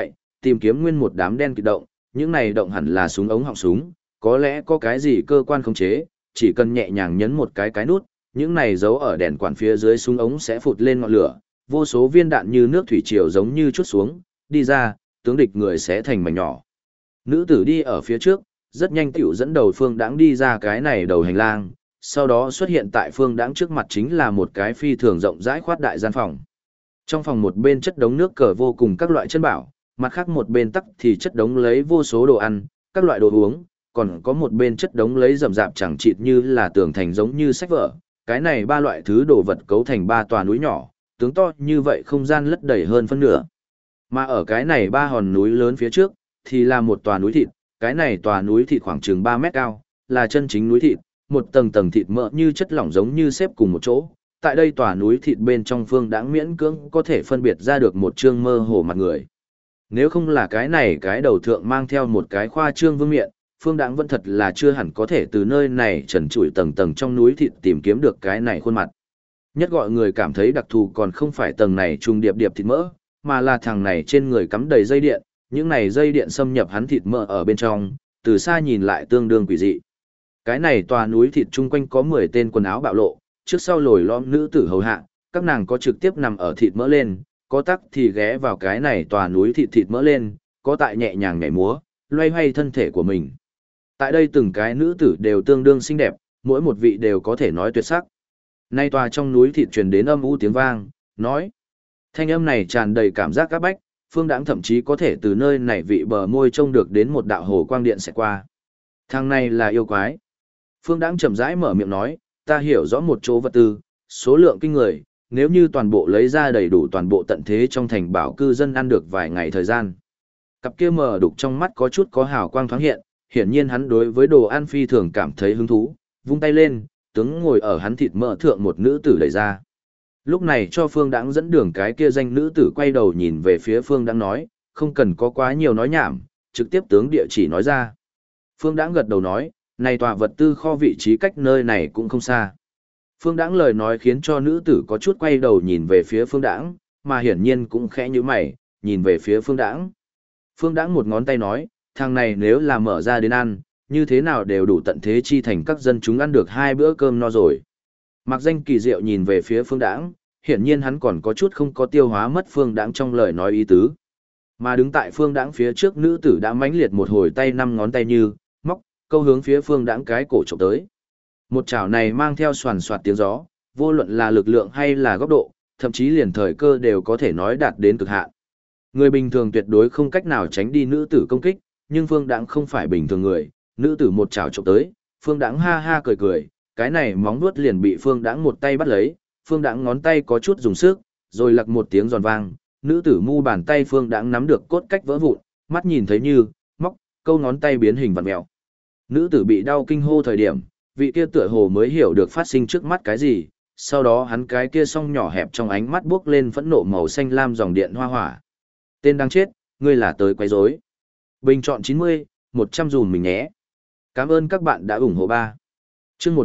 tìm kiếm nguyên một đám đen kịt động, những này động hẳn là súng ống họng súng, có lẽ có cái gì cơ quan khống chế, chỉ cần nhẹ nhàng nhấn một cái nút, những này giấu ở đèn quản phía dưới súng ống sẽ phụt lên ngọn lửa, vô số viên đạn như nước thủy triều giống như chút xuống, đi ra, tướng địch người sẽ thành mảnh nhỏ. Nữ tử đi ở phía trước, rất nhanh tiểu dẫn đầu Phương Đãng đi ra cái này đầu hành lang, sau đó xuất hiện tại Phương Đãng trước mặt chính là một cái phi thường rộng rãi khoát đại gian phòng. Trong phòng một bên chất đống nước cờ vô cùng các loại chân bảo, mặt khác một bên tắc thì chất đống lấy vô số đồ ăn, các loại đồ uống, còn có một bên chất đống lấy rậm rạp chẳng chịt như là tường thành giống như sách vở. Cái này ba loại thứ đồ vật cấu thành ba tòa núi nhỏ, tướng to như vậy không gian lất đầy hơn phân nửa. Mà ở cái này ba hòn núi lớn phía trước, thì là một tòa núi thịt, cái này tòa núi thịt khoảng chừng 3 mét cao, là chân chính núi thịt, một tầng tầng thịt mỡ như chất lỏng giống như xếp cùng một chỗ. Tại đây tòa núi thịt bên trong Phương Đãng miễn cưỡng có thể phân biệt ra được một trương mơ hồ mặt người. Nếu không là cái này cái đầu thượng mang theo một cái khoa trương vương miện, Phương Đãng vẫn thật là chưa hẳn có thể từ nơi này trần trụi tầng tầng trong núi thịt tìm kiếm được cái này khuôn mặt. Nhất gọi người cảm thấy đặc thù còn không phải tầng này trùng điệp điệp thịt mỡ, mà là thằng này trên người cắm đầy dây điện, những này dây điện xâm nhập hắn thịt mỡ ở bên trong, từ xa nhìn lại tương đương quỷ dị. Cái này tòa núi thịt chung quanh có 10 tên quần áo bạo lộ, trước sau lồi lõm nữ tử hầu hạ, các nàng có trực tiếp nằm ở thịt mỡ lên, có tắc thì ghé vào cái này tòa núi thịt mỡ lên, có tại nhẹ nhàng nhảy múa, loay hoay thân thể của mình. Tại đây từng cái nữ tử đều tương đương xinh đẹp, mỗi một vị đều có thể nói tuyệt sắc. Nay tòa trong núi thịt truyền đến âm u tiếng vang, nói. Thanh âm này tràn đầy cảm giác các bách, Phương Đãng thậm chí có thể từ nơi này vị bờ môi trông được đến một đạo hồ quang điện sẽ qua. Thằng này là yêu quái. Phương Đãng chậm rãi mở miệng nói, ta hiểu rõ một chỗ vật tư, số lượng kinh người, nếu như toàn bộ lấy ra đầy đủ toàn bộ tận thế trong thành bảo cư dân ăn được vài ngày thời gian. Cặp kia mờ đục trong mắt có chút có hào quang thoáng hiện, hiển nhiên hắn đối với đồ ăn phi thường cảm thấy hứng thú, vung tay lên, tướng ngồi ở hắn thịt mỡ thượng một nữ tử đẩy ra. Lúc này cho Phương Đãng dẫn đường cái kia danh nữ tử quay đầu nhìn về phía Phương Đãng nói, không cần có quá nhiều nói nhảm, trực tiếp tướng địa chỉ nói ra. Phương Đãng gật đầu nói, này tòa vật tư kho vị trí cách nơi này cũng không xa. Phương Đãng lời nói khiến cho nữ tử có chút quay đầu nhìn về phía Phương Đãng, mà hiển nhiên cũng khẽ nhíu mày, nhìn về phía Phương Đãng. Phương Đãng một ngón tay nói, thằng này nếu là mở ra đến ăn, như thế nào đều đủ tận thế chi thành các dân chúng ăn được 2 bữa cơm no rồi. Mạc Danh kỳ diệu nhìn về phía Phương Đãng, hiển nhiên hắn còn có chút không có tiêu hóa mất Phương Đãng trong lời nói ý tứ. Mà đứng tại Phương Đãng phía trước nữ tử đã mãnh liệt một hồi tay 5 ngón tay như, móc, câu hướng phía Phương Đãng cái cổ chụp tới. Một chảo này mang theo xoàn xoạt tiếng gió, vô luận là lực lượng hay là góc độ, thậm chí liền thời cơ đều có thể nói đạt đến cực hạn. Người bình thường tuyệt đối không cách nào tránh đi nữ tử công kích, nhưng Phương Đãng không phải bình thường người, nữ tử một chảo chụp tới, Phương Đãng ha ha cười cười, cái này móng vuốt liền bị Phương Đãng một tay bắt lấy, Phương Đãng ngón tay có chút dùng sức, rồi lặc một tiếng giòn vang, nữ tử mu bàn tay Phương Đãng nắm được cốt cách vỡ vụn, mắt nhìn thấy như, móc, câu ngón tay biến hình vặn mèo. Nữ tử bị đau kinh hô thời điểm, vị kia tựa hồ mới hiểu được phát sinh trước mắt cái gì, sau đó hắn cái kia song nhỏ hẹp trong ánh mắt buốc lên phẫn nộ màu xanh lam dòng điện hoa hỏa. Tên đang chết, ngươi là tới quấy rối. Bình chọn 90, 100 dùm mình nhé. Cảm ơn các bạn đã ủng hộ ba. Chương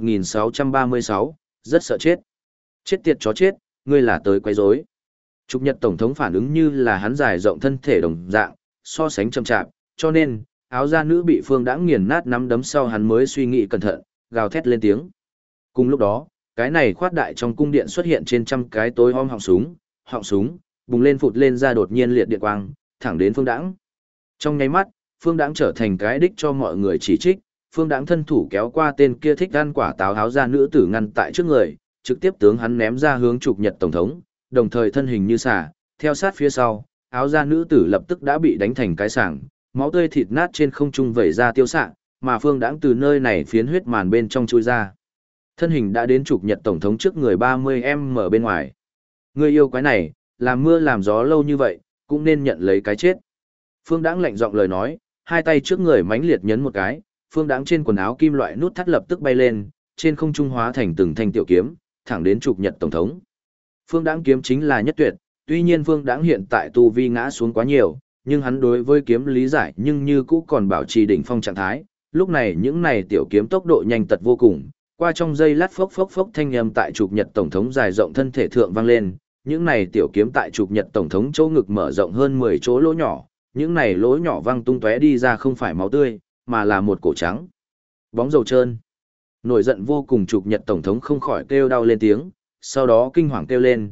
1636, rất sợ chết. Chết tiệt chó chết, ngươi là tới quấy rối. Trục Nhật tổng thống phản ứng như là hắn dài rộng thân thể đồng dạng, so sánh chậm chạp, cho nên áo da nữ bị Phương Đãng nghiền nát nắm đấm sau hắn mới suy nghĩ cẩn thận, gào thét lên tiếng. Cùng lúc đó, cái này khoát đại trong cung điện xuất hiện trên trăm cái tối om họng súng, bùng lên phụt lên ra đột nhiên liệt điện quang, thẳng đến Phương Đãng. Trong nháy mắt, Phương Đãng trở thành cái đích cho mọi người chỉ trích, Phương Đãng thân thủ kéo qua tên kia thích ăn quả táo áo da nữ tử ngăn tại trước người, trực tiếp tướng hắn ném ra hướng Trục Nhật tổng thống, đồng thời thân hình như xà, theo sát phía sau, áo da nữ tử lập tức đã bị đánh thành cái sảng, máu tươi thịt nát trên không trung vẩy ra tiêu xạ, mà Phương Đãng từ nơi này phiến huyết màn bên trong chui ra. Thân hình đã đến Trục Nhật tổng thống trước người 30m bên ngoài. Người yêu quái này, làm mưa làm gió lâu như vậy, cũng nên nhận lấy cái chết. Phương Đãng lạnh giọng lời nói, hai tay trước người mãnh liệt nhấn một cái, Phương Đãng trên quần áo kim loại nút thắt lập tức bay lên, trên không trung hóa thành từng thanh tiểu kiếm, thẳng đến Trục Nhật tổng thống. Phương Đãng kiếm chính là nhất tuyệt, tuy nhiên Phương Đãng hiện tại tu vi ngã xuống quá nhiều, nhưng hắn đối với kiếm lý giải nhưng như cũ còn bảo trì đỉnh phong trạng thái. Lúc này những này tiểu kiếm tốc độ nhanh tật vô cùng, qua trong giây lát phốc phốc phốc thanh âm tại Trục Nhật tổng thống dài rộng thân thể thượng vang lên, những này tiểu kiếm tại Trục Nhật tổng thống chỗ ngực mở rộng hơn 10 chỗ lỗ nhỏ, những này lỗ nhỏ văng tung tóe đi ra không phải máu tươi, mà là một cổ trắng. Bóng dầu trơn. Nổi giận vô cùng Trục Nhật Tổng thống không khỏi kêu đau lên tiếng, sau đó kinh hoàng kêu lên,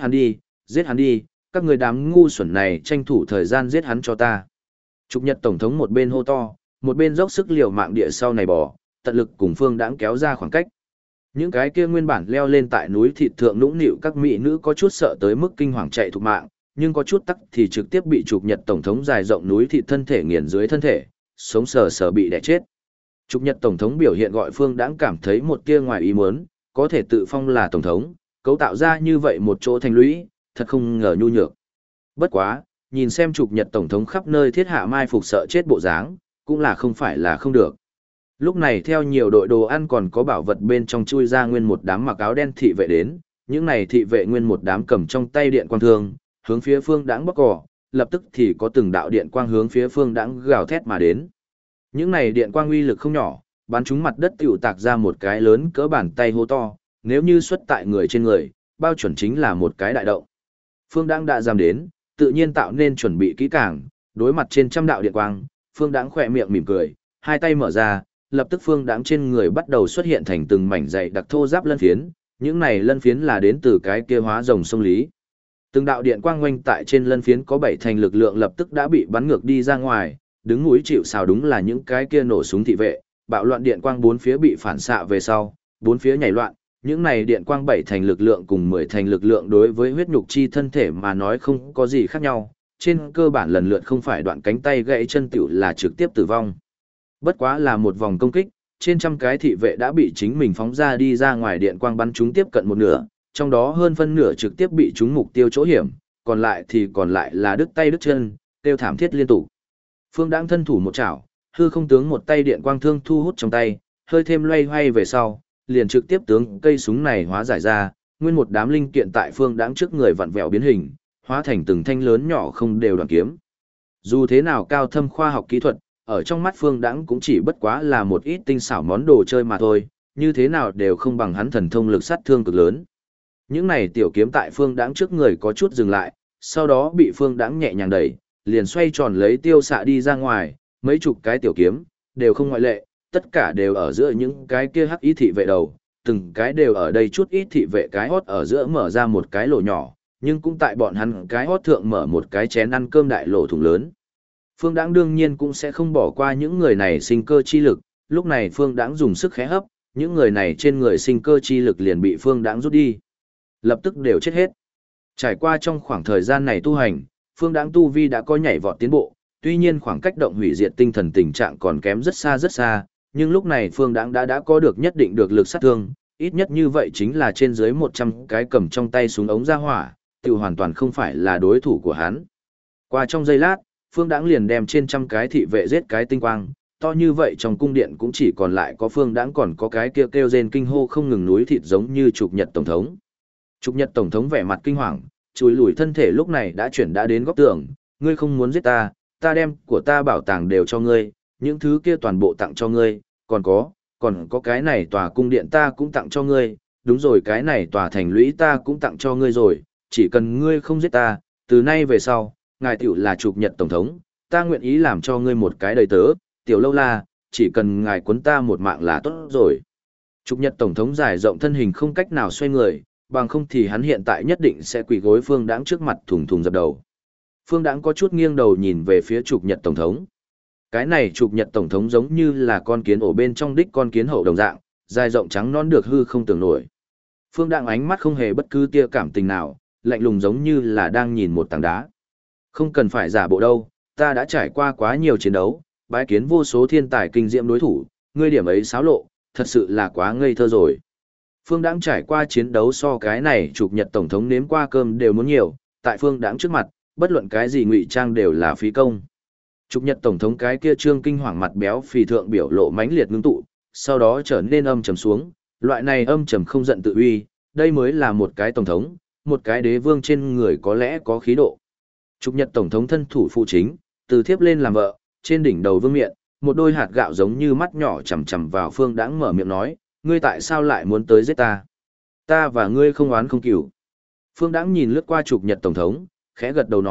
giết hắn đi, các người đám ngu xuẩn này tranh thủ thời gian giết hắn cho ta. Trục Nhật Tổng thống một bên hô to, một bên dốc sức liều mạng địa sau này bỏ, tận lực cùng Phương Đãng kéo ra khoảng cách. Những cái kia nguyên bản leo lên tại núi thịt thượng nũng nịu các mỹ nữ có chút sợ tới mức kinh hoàng chạy thục mạng, nhưng có chút tắc thì trực tiếp bị Trục Nhật Tổng thống dài rộng núi thịt thân thể nghiền dưới thân thể, sống sờ sờ bị đè chết. Trục Nhật Tổng thống biểu hiện gọi Phương Đãng cảm thấy một tia ngoài ý muốn, có thể tự phong là Tổng thống, cấu tạo ra như vậy một chỗ thành lũy, thật không ngờ nhu nhược. Bất quá, nhìn xem Trục Nhật Tổng thống khắp nơi thiết hạ mai phục sợ chết bộ dáng, cũng là không phải là không được. Lúc này theo nhiều đội đồ ăn còn có bảo vật bên trong chui ra nguyên một đám mặc áo đen thị vệ đến, những này thị vệ nguyên một đám cầm trong tay điện quang thương, hướng phía Phương Đãng bóc cỏ, lập tức thì có từng đạo điện quang hướng phía Phương Đãng gào thét mà đến. Những này điện quang uy lực không nhỏ, bắn trúng mặt đất tiểu tạc ra một cái lớn cỡ bàn tay hố to, nếu như xuất tại người trên người, bao chuẩn chính là một cái đại động. Phương Đãng đã giảm đến, tự nhiên tạo nên chuẩn bị kỹ càng, đối mặt trên trăm đạo điện quang, Phương Đãng khỏe miệng mỉm cười, hai tay mở ra, lập tức Phương Đãng trên người bắt đầu xuất hiện thành từng mảnh dày đặc thô giáp lân phiến, những này lân phiến là đến từ cái kia hóa rồng sông lý. Từng đạo điện quang quanh tại trên lân phiến có bảy thành lực lượng lập tức đã bị bắn ngược đi ra ngoài, đứng núi chịu sào đúng là những cái kia nổ súng thị vệ, bạo loạn điện quang bốn phía bị phản xạ về sau, bốn phía nhảy loạn, những này điện quang bảy thành lực lượng cùng 10 thành lực lượng đối với huyết nhục chi thân thể mà nói không có gì khác nhau, trên cơ bản lần lượt không phải đoạn cánh tay gãy chân tiểu là trực tiếp tử vong. Bất quá là một vòng công kích, trên trăm cái thị vệ đã bị chính mình phóng ra đi ra ngoài điện quang bắn chúng tiếp cận một nửa, trong đó hơn phân nửa trực tiếp bị trúng mục tiêu chỗ hiểm, còn lại là đứt tay đứt chân, kêu thảm thiết liên tục. Phương Đãng thân thủ một chảo, hư không tướng một tay điện quang thương thu hút trong tay, hơi thêm loay hoay về sau, liền trực tiếp tướng cây súng này hóa giải ra, nguyên một đám linh kiện tại Phương Đãng trước người vặn vẹo biến hình, hóa thành từng thanh lớn nhỏ không đều đoạn kiếm. Dù thế nào cao thâm khoa học kỹ thuật, ở trong mắt Phương Đãng cũng chỉ bất quá là một ít tinh xảo món đồ chơi mà thôi, như thế nào đều không bằng hắn thần thông lực sát thương cực lớn. Những này tiểu kiếm tại Phương Đãng trước người có chút dừng lại, sau đó bị Phương Đãng nhẹ nhàng đẩy, liền xoay tròn lấy tiêu xạ đi ra ngoài, mấy chục cái tiểu kiếm, đều không ngoại lệ, tất cả đều ở giữa những cái kia hắc ý thị vệ đầu, từng cái đều ở đây chút ít thị vệ cái hót ở giữa mở ra một cái lỗ nhỏ, nhưng cũng tại bọn hắn cái hót thượng mở một cái chén ăn cơm đại lỗ thủng lớn. Phương Đãng đương nhiên cũng sẽ không bỏ qua những người này sinh cơ chi lực, lúc này Phương Đãng dùng sức khẽ hấp, những người này trên người sinh cơ chi lực liền bị Phương Đãng rút đi. Lập tức đều chết hết. Trải qua trong khoảng thời gian này tu hành, Phương Đãng tu vi đã có nhảy vọt tiến bộ, tuy nhiên khoảng cách động hủy diệt tinh thần tình trạng còn kém rất xa, nhưng lúc này Phương Đãng đã có được nhất định được lực sát thương, ít nhất như vậy chính là trên dưới 100 cái cầm trong tay súng ống ra hỏa, tự hoàn toàn không phải là đối thủ của hắn. Qua trong giây lát, Phương Đãng liền đem trên trăm cái thị vệ giết cái tinh quang, to như vậy trong cung điện cũng chỉ còn lại có Phương Đãng còn có cái kêu rên kinh hô không ngừng núi thịt giống như Trục Nhật Tổng thống. Trục Nhật Tổng thống vẻ mặt kinh hoàng, chùi lùi thân thể lúc này đã đến góc tường, ngươi không muốn giết ta, ta đem của ta bảo tàng đều cho ngươi, những thứ kia toàn bộ tặng cho ngươi, còn có cái này tòa cung điện ta cũng tặng cho ngươi, đúng rồi cái này tòa thành lũy ta cũng tặng cho ngươi rồi, chỉ cần ngươi không giết ta, từ nay về sau, ngài tiểu là Trục Nhật Tổng thống, ta nguyện ý làm cho ngươi một cái đầy tớ, tiểu lâu la, chỉ cần ngài quấn ta một mạng là tốt rồi. Trục Nhật Tổng thống dài rộng thân hình không cách nào xoay người, bằng không thì hắn hiện tại nhất định sẽ quỳ gối Phương Đãng trước mặt thùng thùng dập đầu. Phương Đãng có chút nghiêng đầu nhìn về phía Trục Nhật Tổng thống. Cái này Trục Nhật Tổng thống giống như là con kiến ổ bên trong đích con kiến hậu đồng dạng, dài rộng trắng non được hư không tưởng nổi. Phương Đãng ánh mắt không hề bất cứ tia cảm tình nào, lạnh lùng giống như là đang nhìn một tảng đá. Không cần phải giả bộ đâu, ta đã trải qua quá nhiều chiến đấu, bái kiến vô số thiên tài kinh diệm đối thủ, ngươi điểm ấy xáo lộ, thật sự là quá ngây thơ rồi. Phương Đãng trải qua chiến đấu so cái này Trục Nhật Tổng thống nếm qua cơm đều muốn nhiều, tại Phương Đãng trước mặt, bất luận cái gì ngụy trang đều là phí công. Trục Nhật Tổng thống cái kia trương kinh hoàng mặt béo phì thượng biểu lộ mãnh liệt ngưng tụ, sau đó trở nên âm trầm xuống, loại này âm trầm không giận tự uy, đây mới là một cái tổng thống, một cái đế vương trên người có lẽ có khí độ. Trục Nhật Tổng thống thân thủ phụ chính, từ thiếp lên làm vợ, trên đỉnh đầu vương miện, một đôi hạt gạo giống như mắt nhỏ chằm chằm vào Phương Đãng mở miệng nói, ngươi tại sao lại muốn tới giết ta? Ta và ngươi không oán không cừu. Phương Đãng nhìn lướt qua Trục Nhật Tổng thống, khẽ gật đầu nói,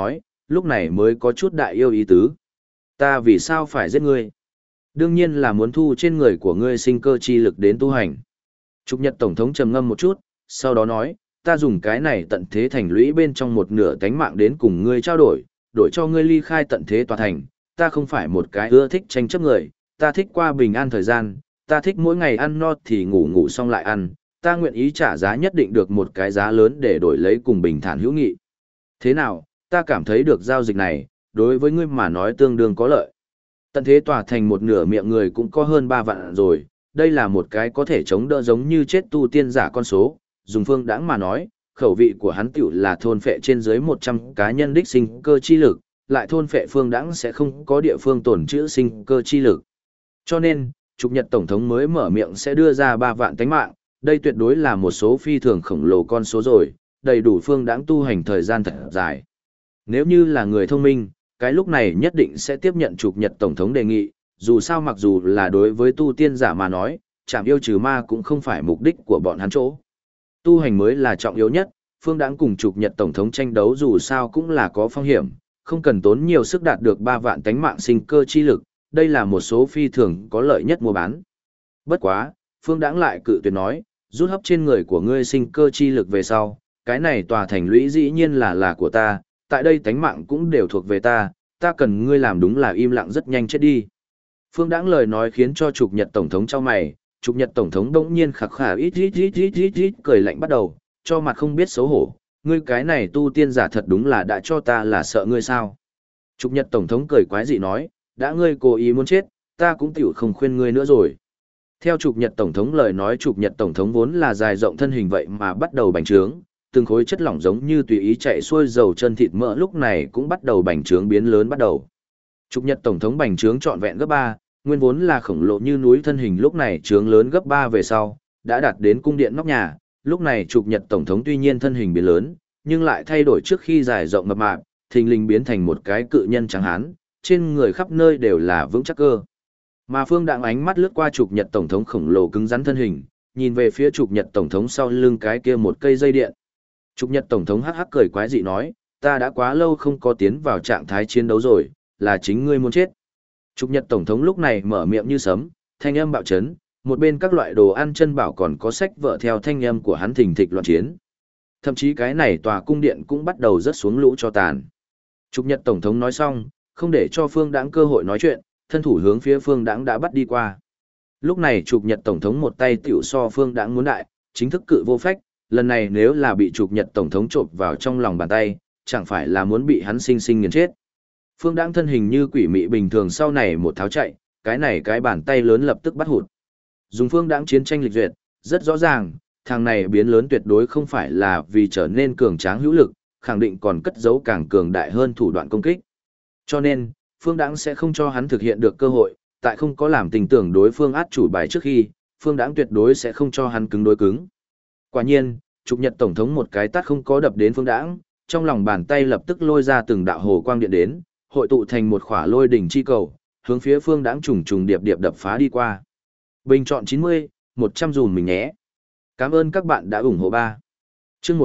lúc này mới có chút đại yêu ý tứ. Ta vì sao phải giết ngươi? Đương nhiên là muốn thu trên người của ngươi sinh cơ chi lực đến tu hành. Trục Nhật Tổng thống trầm ngâm một chút, sau đó nói, ta dùng cái này tận thế thành lũy bên trong một nửa tánh mạng đến cùng ngươi trao đổi, đổi cho ngươi ly khai tận thế tòa thành. Ta không phải một cái ưa thích tranh chấp người, ta thích qua bình an thời gian, ta thích mỗi ngày ăn no thì ngủ ngủ xong lại ăn, ta nguyện ý trả giá nhất định được một cái giá lớn để đổi lấy cùng bình thản hữu nghị. Thế nào, ta cảm thấy được giao dịch này, đối với ngươi mà nói tương đương có lợi. Tận thế tòa thành một nửa miệng người cũng có hơn 3 vạn rồi, đây là một cái có thể chống đỡ giống như chết tu tiên giả con số, dùng Phương Đãng mà nói, khẩu vị của hắn tiểu là thôn phệ trên dưới 100 cá nhân đích sinh cơ chi lực, lại thôn phệ Phương Đãng sẽ không có địa phương tổn trữ sinh cơ chi lực. Cho nên, Trục Nhật Tổng thống mới mở miệng sẽ đưa ra 3 vạn tánh mạng, đây tuyệt đối là một số phi thường khổng lồ con số rồi, đầy đủ Phương Đãng tu hành thời gian thật dài. Nếu như là người thông minh, cái lúc này nhất định sẽ tiếp nhận Trục Nhật Tổng thống đề nghị, dù sao mặc dù là đối với tu tiên giả mà nói, chạm yêu trừ ma cũng không phải mục đích của bọn hắn chỗ. Tu hành mới là trọng yếu nhất, Phương Đãng cùng Trục Nhật Tổng thống tranh đấu dù sao cũng là có phong hiểm, không cần tốn nhiều sức đạt được 3 vạn tánh mạng sinh cơ chi lực, đây là một số phi thường có lợi nhất mua bán. Bất quá, Phương Đãng lại cự tuyệt nói, rút hấp trên người của ngươi sinh cơ chi lực về sau, cái này tòa thành lũy dĩ nhiên là của ta, tại đây tánh mạng cũng đều thuộc về ta, ta cần ngươi làm đúng là im lặng rất nhanh chết đi. Phương Đãng lời nói khiến cho Trục Nhật Tổng thống chau mày, Trục Nhật Tổng thống đống nhiên khạc khà ít cười lạnh bắt đầu, cho mặt không biết xấu hổ, ngươi cái này tu tiên giả thật đúng là đã cho ta là sợ ngươi sao. Trục Nhật Tổng thống cười quái dị nói, đã ngươi cố ý muốn chết, ta cũng tiểu không khuyên ngươi nữa rồi. Theo Trục Nhật Tổng thống lời nói, Trục Nhật Tổng thống vốn là dài rộng thân hình vậy mà bắt đầu bành trướng, từng khối chất lỏng giống như tùy ý chạy xuôi dầu chân thịt mỡ lúc này cũng bắt đầu bành trướng biến lớn bắt đầu. Trục Nhật Tổng thống bành trướng trọn vẹn gấp 3, nguyên vốn là khổng lồ như núi thân hình lúc này trướng lớn gấp 3 về sau, đã đạt đến cung điện nóc nhà, lúc này Trục Nhật Tổng thống tuy nhiên thân hình biến lớn, nhưng lại thay đổi trước khi dài rộng mập mạp, thình lình biến thành một cái cự nhân trắng hán, trên người khắp nơi đều là vững chắc cơ. Mà Phương Đãng ánh mắt lướt qua Trục Nhật Tổng thống khổng lồ cứng rắn thân hình, nhìn về phía Trục Nhật Tổng thống sau lưng cái kia một cây dây điện. Trục Nhật Tổng thống hắc hắc cười quái dị nói, ta đã quá lâu không có tiến vào trạng thái chiến đấu rồi, là chính ngươi muốn chết. Trục Nhật Tổng thống lúc này mở miệng như sấm, thanh âm bạo chấn, một bên các loại đồ ăn chân bảo còn có sách vợ theo thanh âm của hắn thình thịch loạn chiến. Thậm chí cái này tòa cung điện cũng bắt đầu rớt xuống lũ cho tàn. Trục Nhật Tổng thống nói xong, không để cho Phương Đãng cơ hội nói chuyện, thân thủ hướng phía Phương Đãng đã bắt đi qua. Lúc này Trục Nhật Tổng thống một tay tiểu so Phương Đãng muốn đại, chính thức cự vô phách, lần này nếu là bị Trục Nhật Tổng thống trộm vào trong lòng bàn tay, chẳng phải là muốn bị hắn sinh sinh nghiền chết. Phương Đãng thân hình như quỷ mị bình thường sau này một tháo chạy, cái này cái bàn tay lớn lập tức bắt hụt. Dùng Phương Đãng chiến tranh lịch duyệt, rất rõ ràng, thằng này biến lớn tuyệt đối không phải là vì trở nên cường tráng hữu lực, khẳng định còn cất giấu càng cường đại hơn thủ đoạn công kích. Cho nên, Phương Đãng sẽ không cho hắn thực hiện được cơ hội, tại không có làm tình tưởng đối phương át chủ bài trước khi, Phương Đãng tuyệt đối sẽ không cho hắn cứng đối cứng. Quả nhiên, Trục Nhật Tổng thống một cái tát không có đập đến Phương Đãng, trong lòng bàn tay lập tức lôi ra từng đạo hồ quang điện đến, hội tụ thành một khỏa lôi đỉnh chi cầu, hướng phía Phương Đãng trùng trùng điệp điệp đập phá đi qua. Bình chọn 90, 100 dùm mình nhé. Cảm ơn các bạn đã ủng hộ ba. Chương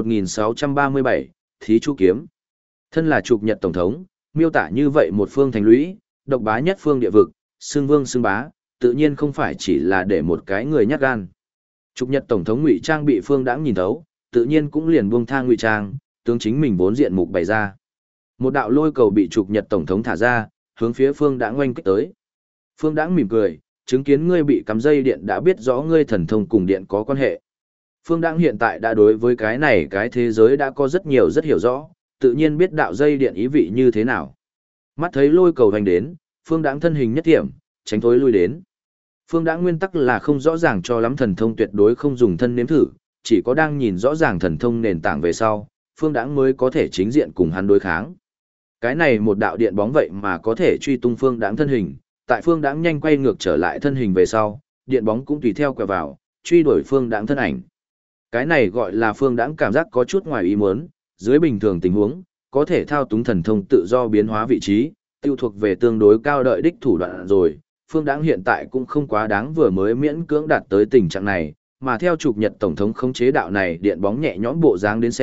1637, Thí Chu Kiếm. Thân là Trục Nhật Tổng thống, miêu tả như vậy một phương thành lũy, độc bá nhất phương địa vực, xương vương xương bá, tự nhiên không phải chỉ là để một cái người nhát gan. Trục Nhật Tổng thống ngụy trang bị Phương Đãng nhìn thấu, tự nhiên cũng liền buông tha ngụy trang, tướng chính mình vốn diện mục bày ra. Một đạo lôi cầu bị Trục Nhật Tổng thống thả ra, hướng phía Phương Đãng oanh kích tới. Phương Đãng mỉm cười, chứng kiến ngươi bị cắm dây điện đã biết rõ ngươi thần thông cùng điện có quan hệ. Phương Đãng hiện tại đã đối với cái này cái thế giới đã có rất nhiều rất hiểu rõ, tự nhiên biết đạo dây điện ý vị như thế nào. Mắt thấy lôi cầu hành đến, Phương Đãng thân hình nhất thiểm, tránh thối lui đến. Phương Đãng nguyên tắc là không rõ ràng cho lắm thần thông tuyệt đối không dùng thân nếm thử, chỉ có đang nhìn rõ ràng thần thông nền tảng về sau, Phương Đãng mới có thể chính diện cùng hắn đối kháng. Cái này một đạo điện bóng vậy mà có thể truy tung Phương Đãng thân hình, tại Phương Đãng nhanh quay ngược trở lại thân hình về sau, điện bóng cũng tùy theo quẹo vào, truy đuổi Phương Đãng thân ảnh. Cái này gọi là Phương Đãng cảm giác có chút ngoài ý muốn, dưới bình thường tình huống, có thể thao túng thần thông tự do biến hóa vị trí, tiêu thuộc về tương đối cao đợi đích thủ đoạn rồi. Phương Đãng hiện tại cũng không quá đáng vừa mới miễn cưỡng đạt tới tình trạng này, mà theo Trục Nhật Tổng thống khống chế đạo này điện bóng nhẹ nhõm bộ dáng đến xem,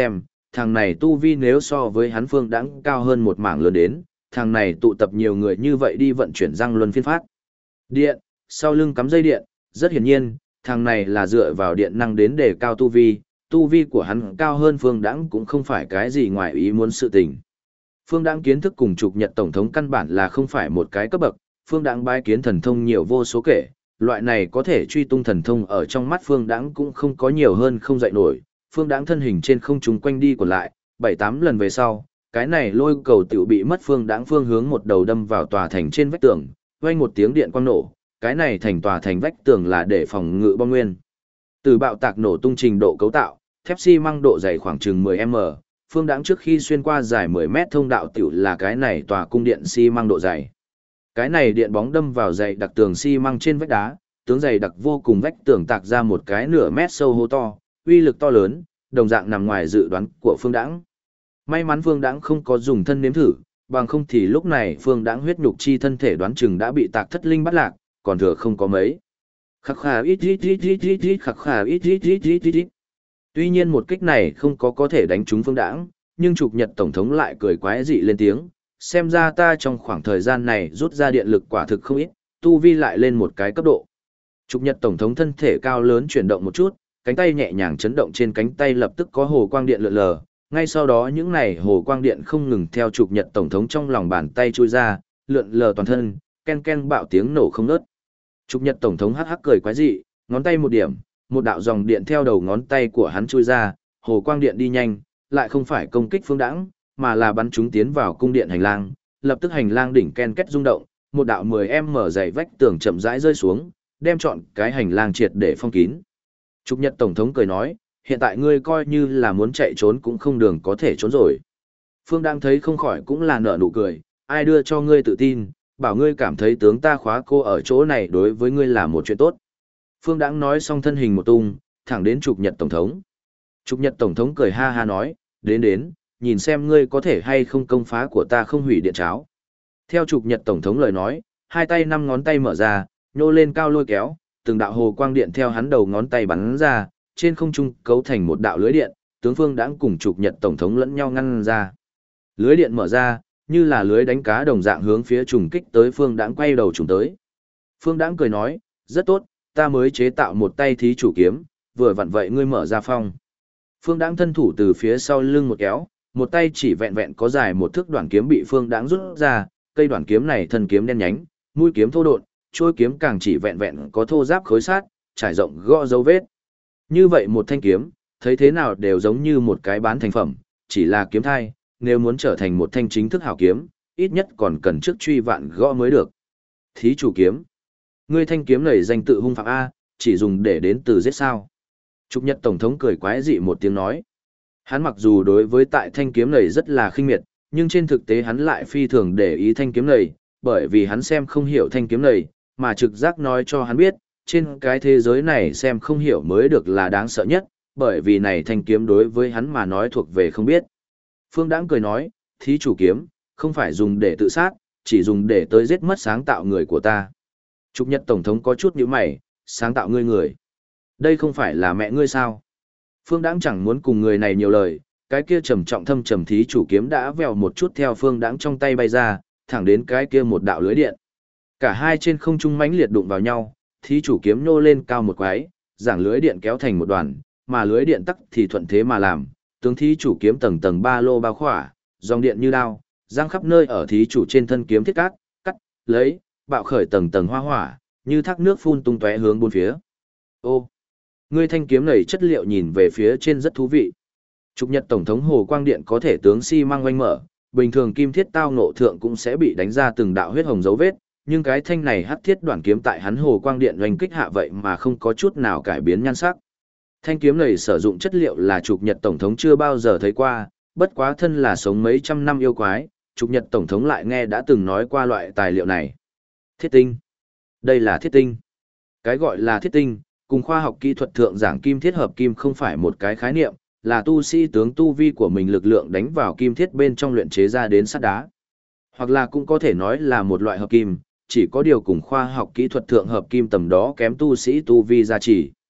thằng này tu vi nếu so với hắn Phương Đãng cao hơn một mảng lớn đến, thằng này tụ tập nhiều người như vậy đi vận chuyển răng luân phiên phát. Điện, sau lưng cắm dây điện, rất hiển nhiên, thằng này là dựa vào điện năng đến để cao tu vi của hắn cao hơn Phương Đãng cũng không phải cái gì ngoài ý muốn sự tình. Phương Đãng kiến thức cùng Trục Nhật tổng thống căn bản là không phải một cái cấp bậc, Phương Đãng bái kiến thần thông nhiều vô số kể, loại này có thể truy tung thần thông ở trong mắt Phương Đãng cũng không có nhiều hơn không dậy nổi. Phương Đãng thân hình trên không trung quanh đi còn lại, 7-8 lần về sau, cái này lôi cầu tiểu bị mất Phương Đãng phương hướng một đầu đâm vào tòa thành trên vách tường, vang một tiếng điện quang nổ, cái này thành tòa thành vách tường là để phòng ngự bom nguyên. Từ bạo tạc nổ tung trình độ cấu tạo, thép xi măng độ dày khoảng chừng 10m, Phương Đãng trước khi xuyên qua dài 10 mét thông đạo tiểu là cái này tòa cung điện xi măng độ dày. Cái này điện bóng đâm vào dày đặc tường xi măng trên vách đá, tướng dày đặc vô cùng vách tường tạc ra một cái nửa mét sâu hố to, uy lực to lớn, đồng dạng nằm ngoài dự đoán của Phương Đãng. May mắn Phương Đãng không có dùng thân nếm thử, bằng không thì lúc này Phương Đãng huyết nhục chi thân thể đoán chừng đã bị tạc thất linh bắt lạc, còn thừa không có mấy. Khắc khà ít ít ít ít ít ít khắc khà ít ít ít ít ít ít. Tuy nhiên một kích này không có thể đánh trúng Phương Đãng, nhưng Trục Nhật tổng thống lại cười quái dị lên tiếng, xem ra ta trong khoảng thời gian này rút ra điện lực quả thực không ít, tu vi lại lên một cái cấp độ. Trục Nhật tổng thống thân thể cao lớn chuyển động một chút, cánh tay nhẹ nhàng chấn động, trên cánh tay lập tức có hồ quang điện lượn lờ, ngay sau đó những này hồ quang điện không ngừng theo Trục Nhật tổng thống trong lòng bàn tay chui ra, lượn lờ toàn thân, ken ken bạo tiếng nổ không ngớt. Trục Nhật tổng thống hắc hắc cười quái dị, ngón tay một điểm, một đạo dòng điện theo đầu ngón tay của hắn chui ra, hồ quang điện đi nhanh, lại không phải công kích Phương Đãng, mà là bắn chúng tiến vào cung điện hành lang, lập tức hành lang đỉnh ken két rung động, một đạo 10m dày vách tường chậm rãi rơi xuống, đem trọn cái hành lang triệt để phong kín. Trục Nhật tổng thống cười nói, hiện tại ngươi coi như là muốn chạy trốn cũng không đường có thể trốn rồi. Phương Đãng thấy không khỏi cũng là nở nụ cười, ai đưa cho ngươi tự tin, bảo ngươi cảm thấy tướng ta khóa cô ở chỗ này đối với ngươi là một chuyện tốt. Phương Đãng nói xong thân hình một tung, thẳng đến Trục Nhật tổng thống. Trục Nhật tổng thống cười ha ha nói, đến, nhìn xem ngươi có thể hay không công phá của ta không hủy điện cháo. Theo Trục Nhật tổng thống lời nói, hai tay 5 ngón tay mở ra, nhô lên cao lôi kéo, từng đạo hồ quang điện theo hắn đầu ngón tay bắn ra, trên không trung cấu thành một đạo lưới điện, tướng Phương Đãng cùng Trục Nhật tổng thống lẫn nhau ngăn ra. Lưới điện mở ra, như là lưới đánh cá đồng dạng hướng phía trùng kích tới Phương Đãng quay đầu trùng tới. Phương Đãng cười nói, rất tốt, ta mới chế tạo một tay thí chủ kiếm, vừa vặn vậy ngươi mở ra phong. Phương Đãng thân thủ từ phía sau lưng một kéo, một tay chỉ vẹn vẹn có dài một thước đoạn kiếm bị Phương Đãng rút ra, cây đoạn kiếm này thân kiếm đen nhánh, mũi kiếm thô độn, chuôi kiếm càng chỉ vẹn vẹn có thô giáp khối sát, trải rộng gõ dấu vết. Như vậy một thanh kiếm, thấy thế nào đều giống như một cái bán thành phẩm, chỉ là kiếm thai, nếu muốn trở thành một thanh chính thức hảo kiếm, ít nhất còn cần trước truy vạn gõ mới được. Thí chủ kiếm. Ngươi thanh kiếm này danh tự hung phạm A, chỉ dùng để đến từ giết sao. Trục Nhật tổng thống cười quái dị một tiếng nói. Hắn mặc dù đối với tại thanh kiếm này rất là khinh miệt, nhưng trên thực tế hắn lại phi thường để ý thanh kiếm này, bởi vì hắn xem không hiểu thanh kiếm này, mà trực giác nói cho hắn biết, trên cái thế giới này xem không hiểu mới được là đáng sợ nhất, bởi vì này thanh kiếm đối với hắn mà nói thuộc về không biết. Phương Đãng cười nói, thí chủ kiếm, không phải dùng để tự sát, chỉ dùng để tới giết mất sáng tạo người của ta. Trục Nhật tổng thống có chút nhíu mày, sáng tạo ngươi người. Đây không phải là mẹ ngươi sao? Phương Đãng chẳng muốn cùng người này nhiều lời, cái kia trầm trọng thâm trầm thí chủ kiếm đã vèo một chút theo Phương Đãng trong tay bay ra, thẳng đến cái kia một đạo lưới điện. Cả hai trên không trung mãnh liệt đụng vào nhau, thí chủ kiếm nhô lên cao một quái, giảng lưới điện kéo thành một đoàn, mà lưới điện tắc thì thuận thế mà làm, tướng thí chủ kiếm tầng tầng ba lô bao khỏa, dòng điện như đao, giăng khắp nơi ở thí chủ trên thân kiếm thiết cắt, lấy, bạo khởi tầng tầng hoa hỏa, như thác nước phun tung tóe hướng bốn phía. Ô, ngươi thanh kiếm này chất liệu nhìn về phía trên rất thú vị. Trục Nhật tổng thống hồ quang điện có thể tướng xi măng oanh mở, bình thường kim thiết tao ngộ thượng cũng sẽ bị đánh ra từng đạo huyết hồng dấu vết, nhưng cái thanh này hắc thiết đoạn kiếm tại hắn hồ quang điện oanh kích hạ vậy mà không có chút nào cải biến nhan sắc. Thanh kiếm này sử dụng chất liệu là Trục Nhật tổng thống chưa bao giờ thấy qua, bất quá thân là sống mấy trăm năm yêu quái, Trục Nhật tổng thống lại nghe đã từng nói qua loại tài liệu này. Thiết tinh. Đây là thiết tinh. Cái gọi là thiết tinh, cùng khoa học kỹ thuật thượng giảng kim thiết hợp kim không phải một cái khái niệm, là tu sĩ tướng tu vi của mình lực lượng đánh vào kim thiết bên trong luyện chế ra đến sắt đá. Hoặc là cũng có thể nói là một loại hợp kim, chỉ có điều cùng khoa học kỹ thuật thượng hợp kim tầm đó kém tu sĩ tu vi gia trì.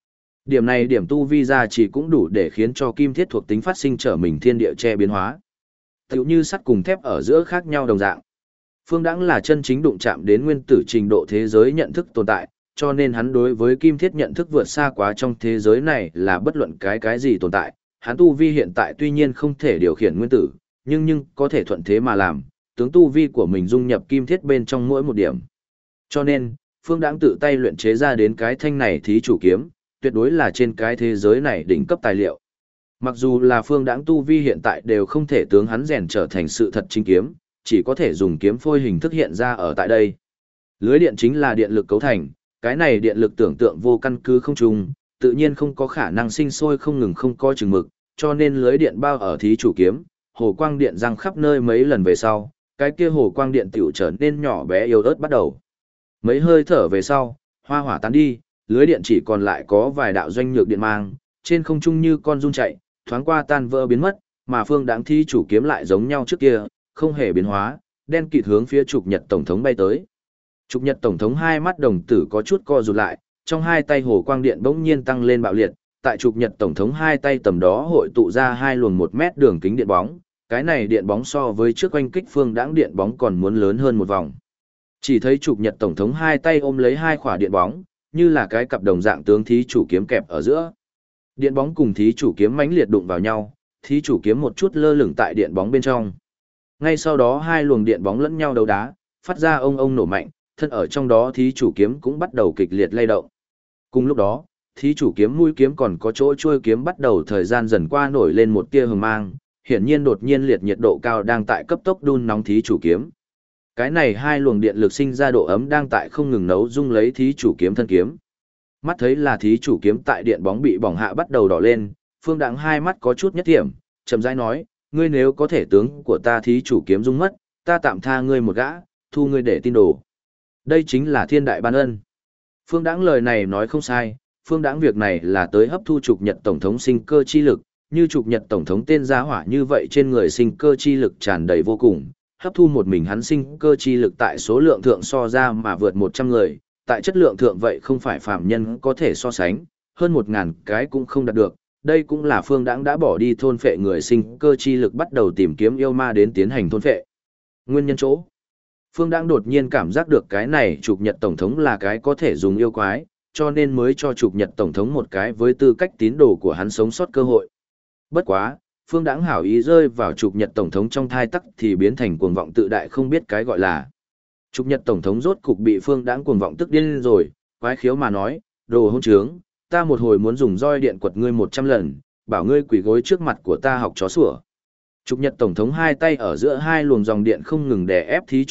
Điểm này điểm tu vi ra chỉ cũng đủ để khiến cho kim thiết thuộc tính phát sinh trở mình thiên địa che biến hóa. Tựu như sắt cùng thép ở giữa khác nhau đồng dạng. Phương Đãng là chân chính đụng chạm đến nguyên tử trình độ thế giới nhận thức tồn tại, cho nên hắn đối với kim thiết nhận thức vượt xa quá trong thế giới này là bất luận cái gì tồn tại. Hắn tu vi hiện tại tuy nhiên không thể điều khiển nguyên tử, nhưng có thể thuận thế mà làm, tướng tu vi của mình dung nhập kim thiết bên trong mỗi một điểm. Cho nên, Phương Đãng tự tay luyện chế ra đến cái thanh này thí chủ kiếm, tuyệt đối là trên cái thế giới này đỉnh cấp tài liệu. Mặc dù là Phương Đãng tu vi hiện tại đều không thể tướng hắn rèn trở thành sự thật chính kiếm, chỉ có thể dùng kiếm phôi hình thức hiện ra ở tại đây. Lưới điện chính là điện lực cấu thành, cái này điện lực tưởng tượng vô căn cứ không trùng, tự nhiên không có khả năng sinh sôi không ngừng không có chừng mực, cho nên lưới điện bao ở thí chủ kiếm, hồ quang điện răng khắp nơi mấy lần về sau, cái kia hồ quang điện tiểu trở nên nhỏ bé yếu ớt bắt đầu. Mấy hơi thở về sau, hoa hỏa tán đi, lưới điện chỉ còn lại có vài đạo doanh nhược điện mang, trên không trung như con giun chạy, thoáng qua tan vỡ biến mất, mà Phương Đãng thí chủ kiếm lại giống nhau trước kia, không hề biến hóa, đen kịt hướng phía Trục Nhật tổng thống bay tới. Trục Nhật tổng thống hai mắt đồng tử có chút co rụt lại, trong hai tay hồ quang điện bỗng nhiên tăng lên bạo liệt, tại Trục Nhật tổng thống hai tay tầm đó hội tụ ra hai luồng 1 mét đường kính điện bóng, cái này điện bóng so với trước oanh kích Phương Đãng điện bóng còn muốn lớn hơn một vòng. Chỉ thấy Trục Nhật tổng thống hai tay ôm lấy hai quả điện bóng, như là cái cặp đồng dạng tướng thí chủ kiếm kẹp ở giữa. Điện bóng cùng thí chủ kiếm mãnh liệt đụng vào nhau, thí chủ kiếm một chút lơ lửng tại điện bóng bên trong. Ngay sau đó hai luồng điện bóng lẫn nhau đấu đá, phát ra ông nổ mạnh, thân ở trong đó thí chủ kiếm cũng bắt đầu kịch liệt lay động. Cùng lúc đó, thí chủ kiếm mũi kiếm còn có chỗ chuôi kiếm bắt đầu thời gian dần qua nổi lên một tia hừng mang, hiển nhiên đột nhiên liệt nhiệt độ cao đang tại cấp tốc đun nóng thí chủ kiếm. Cái này hai luồng điện lực sinh ra độ ấm đang tại không ngừng nấu dung lấy thí chủ kiếm thân kiếm. Mắt thấy là thí chủ kiếm tại điện bóng bị bỏng hạ bắt đầu đỏ lên, Phương Đãng hai mắt có chút nhất thiểm, chậm rãi nói, ngươi nếu có thể tướng của ta thí chủ kiếm dung mất, ta tạm tha ngươi một gã, thu ngươi để tin đồ. Đây chính là thiên đại ban ân. Phương Đãng lời này nói không sai, Phương Đãng việc này là tới hấp thu Trục Nhật tổng thống sinh cơ chi lực, như Trục Nhật tổng thống tên gia hỏa như vậy trên người sinh cơ chi lực tràn đầy vô cùng, hấp thu một mình hắn sinh cơ chi lực tại số lượng thượng so ra mà vượt 100 người, tại chất lượng thượng vậy không phải phàm nhân có thể so sánh, hơn 1000 cái cũng không đạt được. Đây cũng là Phương Đãng đã bỏ đi thôn phệ người sinh cơ chi lực bắt đầu tìm kiếm yêu ma đến tiến hành thôn phệ. Nguyên nhân chỗ. Phương Đãng đột nhiên cảm giác được cái này Trục Nhật tổng thống là cái có thể dùng yêu quái, cho nên mới cho Trục Nhật tổng thống một cái với tư cách tín đồ của hắn sống sót cơ hội. Bất quá, Phương Đãng hảo ý rơi vào Trục Nhật tổng thống trong thai tắc thì biến thành cuồng vọng tự đại không biết cái gọi là. Trục Nhật tổng thống rốt cục bị Phương Đãng cuồng vọng tức điên rồi, quái khiếu mà nói, đồ hỗn trướng, ta một hồi muốn dùng roi điện quật ngươi 100 lần, bảo ngươi quỳ gối trước mặt của ta học chó sủa. Trục Nhật tổng thống hai tay ở giữa hai luồng dòng điện không ngừng đè ép thí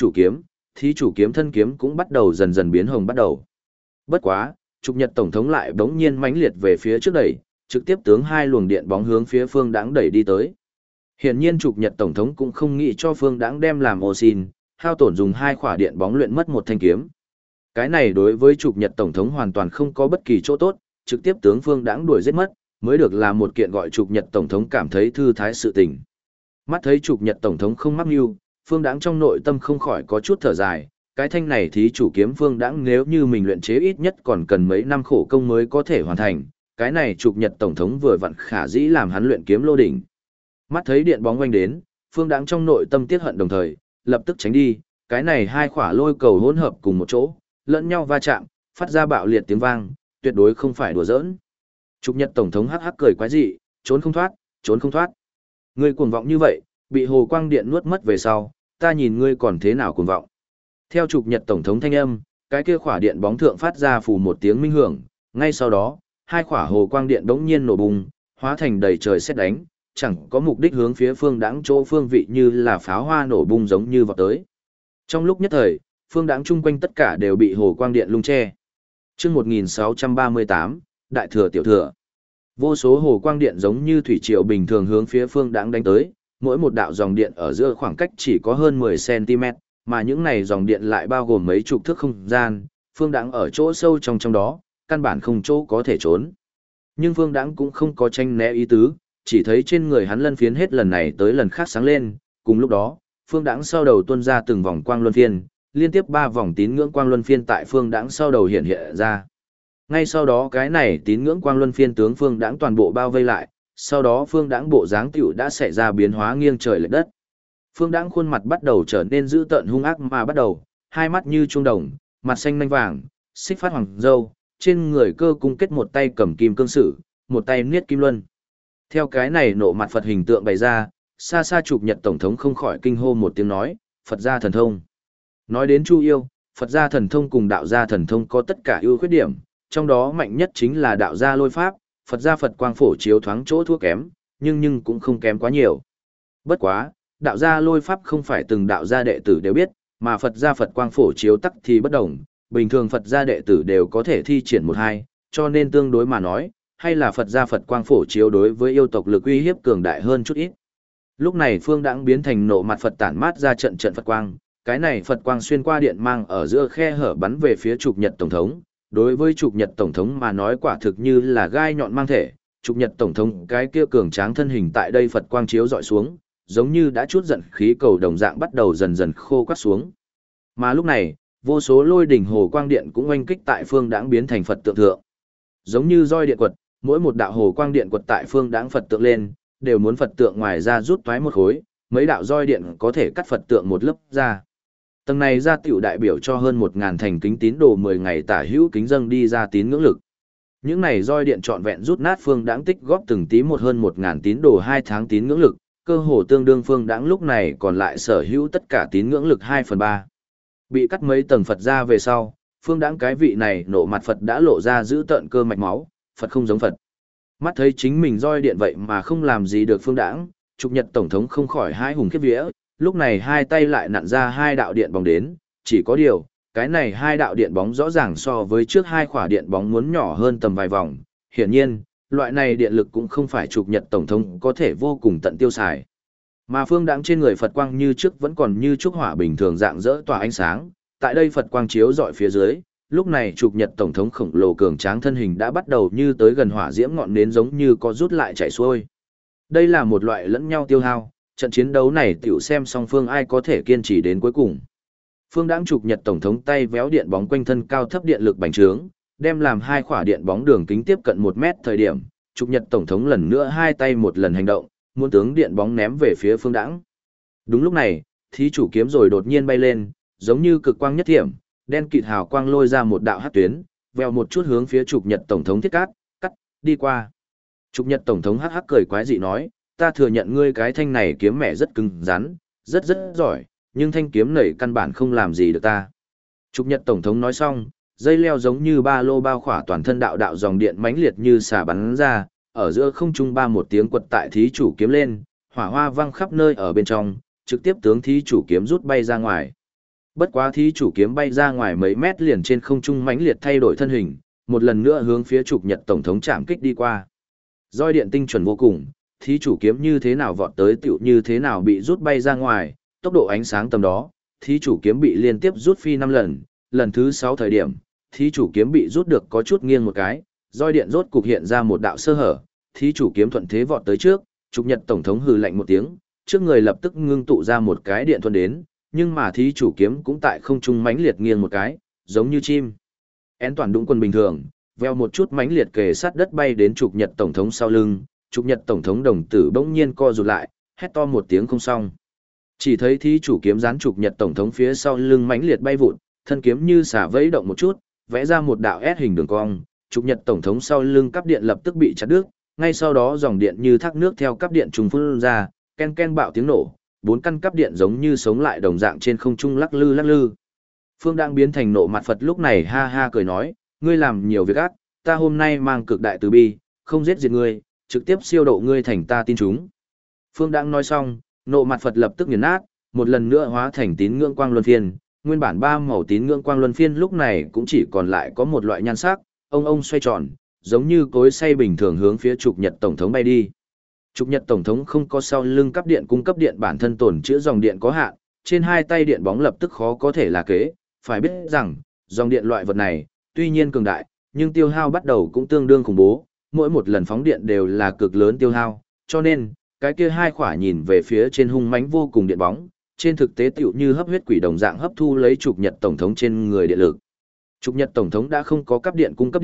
chủ kiếm thân kiếm cũng bắt đầu dần dần biến hồng bắt đầu. Bất quá, Trục Nhật tổng thống lại bỗng nhiên mãnh liệt về phía trước đẩy, trực tiếp tướng hai luồng điện bóng hướng phía Phương Đãng đẩy đi tới. Hiển nhiên Trục Nhật tổng thống cũng không nghĩ cho Phương Đãng đem làm ô xin, hao tổn dùng hai quả điện bóng luyện mất một thanh kiếm. Cái này đối với Trục Nhật tổng thống hoàn toàn không có bất kỳ chỗ tốt, trực tiếp tướng Phương Đãng đuổi giết mất, mới được làm một kiện gọi Trục Nhật tổng thống cảm thấy thư thái sự tình. Mắt thấy Trục Nhật tổng thống không mắc mưu, Phương Đãng trong nội tâm không khỏi có chút thở dài, cái thanh này thí chủ kiếm Phương Đãng nếu như mình luyện chế ít nhất còn cần mấy năm khổ công mới có thể hoàn thành, cái này Trục Nhật tổng thống vừa vặn khả dĩ làm hắn luyện kiếm lô đỉnh. Mắt thấy điện bóng quanh đến, Phương Đãng trong nội tâm tiếc hận đồng thời, lập tức tránh đi, cái này hai quả lôi cầu hỗn hợp cùng một chỗ, lẫn nhau va chạm, phát ra bạo liệt tiếng vang, tuyệt đối không phải đùa giỡn. Trục Nhật tổng thống hắc hắc cười quái dị, trốn không thoát, trốn không thoát. Ngươi cuồng vọng như vậy, bị hồ quang điện nuốt mất về sau, ta nhìn ngươi còn thế nào cuồng vọng. Theo Trục Nhật tổng thống thanh âm, cái kia khỏa điện bóng thượng phát ra phù một tiếng minh hưởng, ngay sau đó, hai khỏa hồ quang điện đống nhiên nổ bùng, hóa thành đầy trời sét đánh, chẳng có mục đích hướng phía Phương Đãng chỗ phương vị như là pháo hoa nổ bung giống như vọt tới. Trong lúc nhất thời, Phương Đãng chung quanh tất cả đều bị hồ quang điện lung che. Chương 1638, Đại thừa tiểu thừa. Vô số hồ quang điện giống như thủy triều bình thường hướng phía Phương Đãng đánh tới, mỗi một đạo dòng điện ở giữa khoảng cách chỉ có hơn 10 cm, mà những này dòng điện lại bao gồm mấy chục thước không gian, Phương Đãng ở chỗ sâu trong đó, căn bản không chỗ có thể trốn. Nhưng Phương Đãng cũng không có tranh né ý tứ, chỉ thấy trên người hắn lân phiến hết lần này tới lần khác sáng lên, cùng lúc đó, Phương Đãng sau đầu tuôn ra từng vòng quang luân phiên, liên tiếp 3 vòng tín ngưỡng quang luân phiên tại Phương Đãng sau đầu hiện ra. Ngay sau đó cái này tín ngưỡng quang luân phiên tướng Phương Đãng toàn bộ bao vây lại, sau đó Phương Đãng bộ dáng tiểu đã xảy ra biến hóa nghiêng trời lệch đất. Phương Đãng khuôn mặt bắt đầu trở nên dữ tợn hung ác mà bắt đầu, hai mắt như trung đồng, mặt xanh nanh vàng, xích phát hoàng râu, trên người cơ cung kết một tay cầm kim cương sử, một tay niết kim luân. Theo cái này nộ mặt Phật hình tượng bày ra, xa xa chụp Nhật tổng thống không khỏi kinh hô một tiếng nói, Phật gia thần thông. Nói đến Chu Yêu, Phật gia thần thông cùng đạo gia thần thông có tất cả ưu khuyết điểm, trong đó mạnh nhất chính là đạo gia lôi pháp, Phật gia Phật quang phổ chiếu thoáng chỗ thua kém, nhưng cũng không kém quá nhiều. Bất quá, đạo gia lôi pháp không phải từng đạo gia đệ tử đều biết, mà Phật gia Phật quang phổ chiếu tắc thì bất đồng, bình thường Phật gia đệ tử đều có thể thi triển một hai, cho nên tương đối mà nói, hay là Phật gia Phật quang phổ chiếu đối với yêu tộc lực uy hiếp cường đại hơn chút ít. Lúc này Phương Đãng biến thành nộ mặt Phật tản mát ra trận trận Phật quang, cái này Phật quang xuyên qua điện mang ở giữa khe hở bắn về phía Trục Nhật tổng thống. Đối với Trục Nhật tổng thống mà nói quả thực như là gai nhọn mang thể, Trục Nhật tổng thống cái kia cường tráng thân hình tại đây Phật quang chiếu dọi xuống, giống như đã chút giận khí cầu đồng dạng bắt đầu dần dần khô quắt xuống. Mà lúc này, vô số lôi đỉnh hồ quang điện cũng oanh kích tại Phương Đãng biến thành Phật tượng thượng. Giống như roi điện quật, mỗi một đạo hồ quang điện quật tại Phương Đãng Phật tượng lên, đều muốn Phật tượng ngoài ra rút toái một khối, mấy đạo roi điện có thể cắt Phật tượng một lớp ra. Tầng này ra tiểu đại biểu cho hơn 1000 thành kính tín đồ 10 ngày tả hữu kính dâng đi ra tín ngưỡng lực. Những này roi điện trọn vẹn rút nát Phương Đãng tích góp từng tí một hơn 1000 tín đồ 2 tháng tín ngưỡng lực, cơ hồ tương đương Phương Đãng lúc này còn lại sở hữu tất cả tín ngưỡng lực 2/3. Bị cắt mấy tầng Phật ra về sau, Phương Đãng cái vị này nộ mặt Phật đã lộ ra giữ tợn cơ mạch máu, Phật không giống Phật. Mắt thấy chính mình roi điện vậy mà không làm gì được Phương Đãng, Trục Nhật tổng thống không khỏi hãi hùng khiếp vía, lúc này hai tay lại nặn ra hai đạo điện bóng đến, chỉ có điều, cái này hai đạo điện bóng rõ ràng so với trước hai khỏa điện bóng muốn nhỏ hơn tầm vài vòng, hiển nhiên, loại này điện lực cũng không phải Trục Nhật tổng thống có thể vô cùng tận tiêu xài. Mà Phương Đãng trên người Phật quang như trước vẫn còn như trúc hỏa bình thường dạng dỡ tỏa ánh sáng, tại đây Phật quang chiếu rọi phía dưới, lúc này Trục Nhật tổng thống khổng lồ cường tráng thân hình đã bắt đầu như tới gần hỏa diễm ngọn nến giống như có rút lại chảy xuôi. Đây là một loại lẫn nhau tiêu hao, trận chiến đấu này tiểu xem song phương ai có thể kiên trì đến cuối cùng. Phương Đãng Trục Nhật tổng thống tay véo điện bóng quanh thân cao thấp điện lực bành trướng, đem làm hai khỏa điện bóng đường kính tiếp cận 1 mét thời điểm, Trục Nhật tổng thống lần nữa hai tay một lần hành động, muốn tướng điện bóng ném về phía Phương Đãng. Đúng lúc này, thí chủ kiếm rồi đột nhiên bay lên, giống như cực quang nhất thiểm, đen kịt hào quang lôi ra một đạo hắc tuyến, vèo một chút hướng phía Trục Nhật tổng thống thiết cắt đi qua. Trục Nhật tổng thống hắc hắc cười quái dị nói, ta thừa nhận ngươi cái thanh này kiếm mẹ rất cứng rắn, rất giỏi, nhưng thanh kiếm này căn bản không làm gì được ta. Trục Nhật tổng thống nói xong, dây leo giống như ba lô bao khỏa toàn thân đạo dòng điện mãnh liệt như xả bắn ra, ở giữa không trung ba một tiếng quật tại thí chủ kiếm lên, hỏa hoa văng khắp nơi ở bên trong, trực tiếp tướng thí chủ kiếm rút bay ra ngoài. Bất quá thí chủ kiếm bay ra ngoài mấy mét liền trên không trung mãnh liệt thay đổi thân hình, một lần nữa hướng phía Trục Nhật tổng thống chạm kích đi qua. Roi điện tinh chuẩn vô cùng, thí chủ kiếm như thế nào vọt tới tựu như thế nào bị rút bay ra ngoài, tốc độ ánh sáng tầm đó, thí chủ kiếm bị liên tiếp rút phi 5 lần, lần thứ 6 thời điểm, thí chủ kiếm bị rút được có chút nghiêng một cái, roi điện rốt cục hiện ra một đạo sơ hở, thí chủ kiếm thuận thế vọt tới trước, Trục Nhật tổng thống hừ lạnh một tiếng, trước người lập tức ngưng tụ ra một cái điện thuần đến, nhưng mà thí chủ kiếm cũng tại không trung mãnh liệt nghiêng một cái, giống như chim én toàn đụng quân bình thường, veo một chút mãnh liệt kề sát đất bay đến Trục Nhật tổng thống sau lưng, Trục Nhật tổng thống đồng tử bỗng nhiên co rụt lại, hét to một tiếng không xong. Chỉ thấy thí chủ kiếm giáng Trục Nhật tổng thống phía sau lưng mãnh liệt bay vụt, thân kiếm như xả vẫy động một chút, vẽ ra một đạo S hình đường cong, Trục Nhật tổng thống sau lưng cáp điện lập tức bị chặt đứt, ngay sau đó dòng điện như thác nước theo cáp điện trùng phun ra, ken ken bạo tiếng nổ, 4 căn cáp điện giống như sống lại đồng dạng trên không trung lắc lư lắc lư. Phương đang biến thành nộ mặt Phật lúc này ha ha cười nói, ngươi làm nhiều việc ác, ta hôm nay mang cực đại từ bi, không giết diệt ngươi, trực tiếp siêu độ ngươi thành ta tin chúng. Phương đang nói xong, nộ mặt Phật lập tức nghiền nát, một lần nữa hóa thành tín ngưỡng quang luân phiên, nguyên bản 3 màu tín ngưỡng quang luân phiên lúc này cũng chỉ còn lại có một loại nhan sắc, ông xoay tròn, giống như cối xay bình thường hướng phía Trục Nhật tổng thống bay đi. Trục Nhật tổng thống không có sau lưng cấp điện cung cấp điện bản thân tồn chữa dòng điện có hạn, trên hai tay điện bóng lập tức khó có thể là kế, phải biết rằng, dòng điện loại vật này, tuy nhiên cường đại, nhưng tiêu hao bắt đầu cũng tương đương khủng bố, mỗi một lần phóng điện đều là cực lớn tiêu hao, cho nên, cái kia hai khỏa nhìn về phía trên hung mãnh vô cùng điện bóng, trên thực tế tựu như hấp huyết quỷ đồng dạng hấp thu lấy Trục Nhật tổng thống trên người điện lực. Trục Nhật tổng thống đã không có cấp điện cung cấp điện,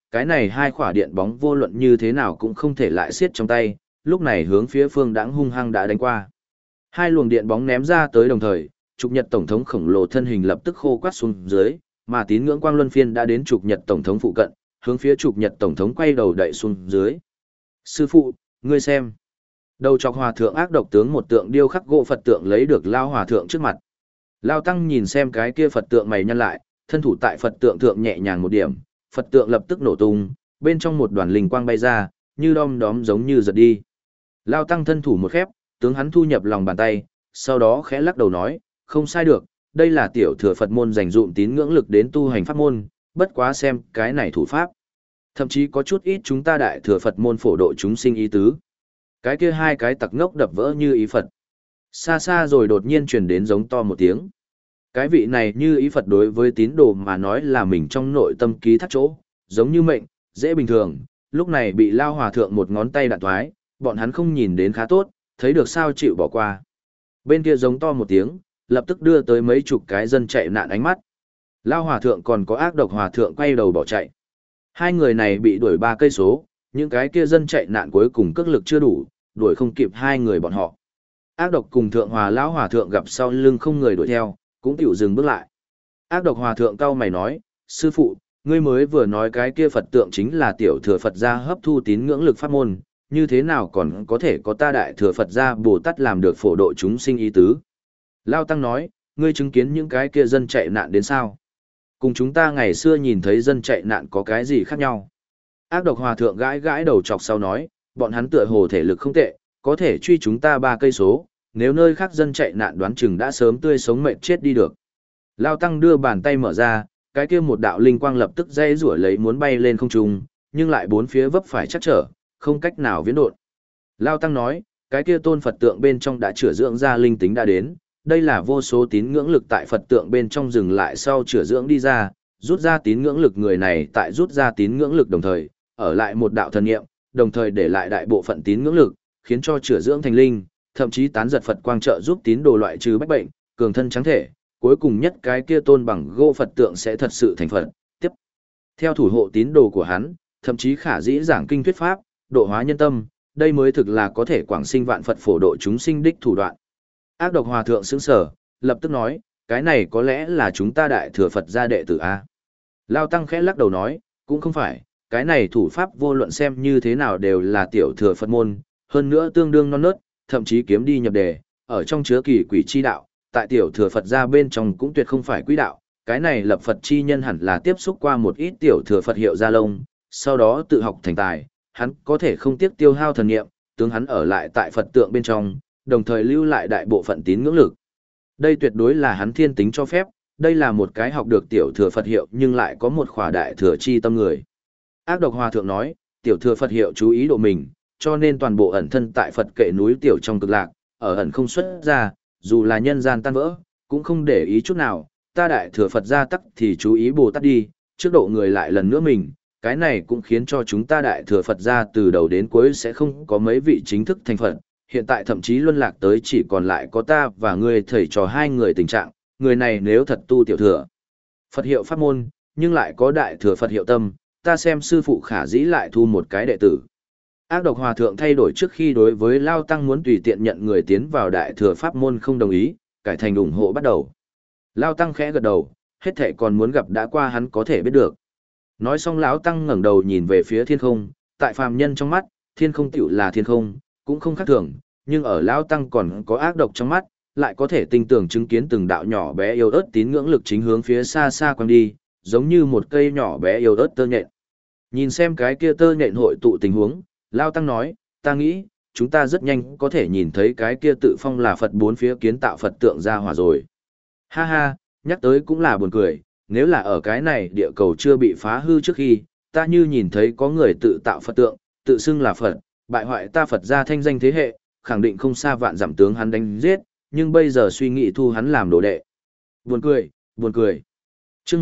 cái này hai quả điện bóng vô luận như thế nào cũng không thể lại siết trong tay, lúc này hướng phía Phương Đãng hung hăng đã đánh qua. Hai luồng điện bóng ném ra tới đồng thời, trục nhật tổng thống khổng lồ thân hình lập tức khô quắt xuống dưới, mà tín ngưỡng quang luân phiên đã đến trục nhật tổng thống phụ cận, hướng phía trục nhật tổng thống quay đầu đậy xuống dưới. Sư phụ, ngươi xem. Đầu chọc hòa thượng ác độc tướng một tượng điêu khắc gỗ Phật tượng lấy được Lao hòa thượng trước mặt. Lao tăng nhìn xem cái kia Phật tượng mày nhăn lại, thân thủ tại Phật tượng thượng nhẹ nhàng một điểm, Phật tượng lập tức nổ tung, bên trong một đoàn linh quang bay ra, như đom đóm giống như giật đi. Lao tăng thân thủ một khép, tướng hắn thu nhập lòng bàn tay, sau đó khẽ lắc đầu nói, không sai được, đây là tiểu thừa Phật môn dành dụm tín ngưỡng lực đến tu hành pháp môn, bất quá xem cái này thủ pháp. Thậm chí có chút ít chúng ta đại thừa Phật môn phổ độ chúng sinh ý tứ. Cái kia hai cái tặc ngốc đập vỡ như ý Phật. Xa xa rồi đột nhiên truyền đến giống to một tiếng. Cái vị này như ý Phật đối với tín đồ mà nói là mình trong nội tâm ký thác chỗ, giống như mệnh, dễ bình thường, lúc này bị Lao hòa thượng một ngón tay đạn thoái, bọn hắn không nhìn đến khá tốt, thấy được sao chịu bỏ qua. Bên kia giống to một tiếng, lập tức đưa tới mấy chục cái dân chạy nạn ánh mắt. Lao hòa thượng còn có ác độc hòa thượng quay đầu bỏ chạy. Hai người này bị đuổi 3 cây số, những cái kia dân chạy nạn cuối cùng cước lực chưa đủ, đuổi không kịp hai người bọn họ. Ác độc cùng thượng hòa lão hòa thượng gặp sau lưng không người đuổi theo, cũng tiểu dừng bước lại. Ác độc hòa thượng cau mày nói, sư phụ, ngươi mới vừa nói cái kia Phật tượng chính là tiểu thừa Phật gia hấp thu tín ngưỡng lực pháp môn, như thế nào còn có thể có ta đại thừa Phật gia Bồ Tát làm được phổ độ chúng sinh ý tứ. Lao Tăng nói, ngươi chứng kiến những cái kia dân chạy nạn đến sao? Cùng chúng ta ngày xưa nhìn thấy dân chạy nạn có cái gì khác nhau? Ác độc hòa thượng gãi gãi đầu chọc sau nói, bọn hắn tựa hồ thể lực không tệ, có thể truy chúng ta 3 cây số, nếu nơi khác dân chạy nạn đoán chừng đã sớm tươi sống mệt chết đi được. Lao Tăng đưa bàn tay mở ra, cái kia một đạo linh quang lập tức dây rủa lấy muốn bay lên không trung, nhưng lại bốn phía vấp phải chắc trở, không cách nào viễn độn. Lao Tăng nói, cái kia tôn Phật tượng bên trong đã chữa dưỡng ra linh tính đã đến, đây là vô số tín ngưỡng lực tại Phật tượng bên trong dừng lại sau chữa dưỡng đi ra, rút ra tín ngưỡng lực người này tại rút ra tín ngưỡng lực đồng thời, ở lại một đạo thần niệm, đồng thời để lại đại bộ phận tín ngưỡng lực, khiến cho chữa dưỡng thành linh, thậm chí tán giật Phật quang trợ giúp tín đồ loại trừ bách bệnh, cường thân trắng thể, cuối cùng nhất cái kia tôn bằng gỗ Phật tượng sẽ thật sự thành Phật. Tiếp theo thủ hộ tín đồ của hắn, thậm chí khả dĩ giảng kinh thuyết pháp, độ hóa nhân tâm, đây mới thực là có thể quảng sinh vạn Phật phổ độ chúng sinh đích thủ đoạn. Ác độc hòa thượng sững sờ, lập tức nói, cái này có lẽ là chúng ta đại thừa Phật gia đệ tử a. Lao Tăng khẽ lắc đầu nói, cũng không phải, cái này thủ pháp vô luận xem như thế nào đều là tiểu thừa Phật môn, hơn nữa tương đương non nớt, thậm chí kiếm đi nhập đề, ở trong chứa kỳ quỷ chi đạo, tại tiểu thừa Phật gia bên trong cũng tuyệt không phải quỹ đạo, cái này lập Phật chi nhân hẳn là tiếp xúc qua một ít tiểu thừa Phật hiệu gia lông, sau đó tự học thành tài, hắn có thể không tiếc tiêu hao thần niệm, tướng hắn ở lại tại Phật tượng bên trong, đồng thời lưu lại đại bộ phận tín ngưỡng lực. Đây tuyệt đối là hắn thiên tính cho phép, đây là một cái học được tiểu thừa Phật hiệu nhưng lại có một khỏa đại thừa chi tâm người. Ác độc hòa thượng nói, tiểu thừa Phật hiệu chú ý độ mình, cho nên toàn bộ ẩn thân tại Phật kệ núi tiểu trong cực lạc, ở ẩn không xuất ra, dù là nhân gian tan vỡ, cũng không để ý chút nào, ta đại thừa Phật gia tắc thì chú ý Bồ Tát đi, trước độ người lại lần nữa mình, cái này cũng khiến cho chúng ta đại thừa Phật gia từ đầu đến cuối sẽ không có mấy vị chính thức thành Phật, hiện tại thậm chí luân lạc tới chỉ còn lại có ta và ngươi thầy trò hai người tình trạng, người này nếu thật tu tiểu thừa Phật hiệu pháp môn, nhưng lại có đại thừa Phật hiệu tâm, ta xem sư phụ khả dĩ lại thu một cái đệ tử. Ác độc hòa thượng thay đổi trước khi đối với Lao Tăng muốn tùy tiện nhận người tiến vào đại thừa pháp môn không đồng ý, cải thành ủng hộ bắt đầu. Lao Tăng khẽ gật đầu, hết thảy còn muốn gặp đã qua hắn có thể biết được. Nói xong lão Tăng ngẩng đầu nhìn về phía thiên không, tại phàm nhân trong mắt, thiên không tiểu là thiên không, cũng không khác thường, nhưng ở Lão Tăng còn có ác độc trong mắt, lại có thể tinh tường chứng kiến từng đạo nhỏ bé yêu ớt tín ngưỡng lực chính hướng phía xa xa quăng đi, giống như một cây nhỏ bé yêu ớt tơ nhện. Nhìn xem cái kia tơ nhện hội tụ tình huống, Lao Tăng nói, ta nghĩ, chúng ta rất nhanh có thể nhìn thấy cái kia tự phong là Phật bốn phía kiến tạo Phật tượng ra hỏa rồi. Ha ha, nhắc tới cũng là buồn cười, nếu là ở cái này địa cầu chưa bị phá hư trước khi, ta như nhìn thấy có người tự tạo Phật tượng, tự xưng là Phật, bại hoại ta Phật gia thanh danh thế hệ, khẳng định không xa vạn giảm tướng hắn đánh giết, nhưng bây giờ suy nghĩ thu hắn làm đồ đệ. Buồn cười, buồn cười. Chương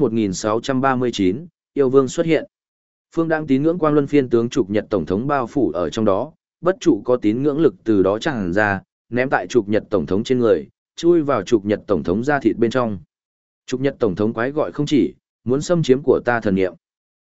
1639, yêu vương xuất hiện. Phương đang tín ngưỡng quang luân phiên tướng trục nhật tổng thống bao phủ ở trong đó, bất trụ có tín ngưỡng lực từ đó tràn ra, ném tại trục nhật tổng thống trên người, chui vào trục nhật tổng thống da thịt bên trong. Trục nhật tổng thống quái gọi không chỉ, muốn xâm chiếm của ta thần niệm.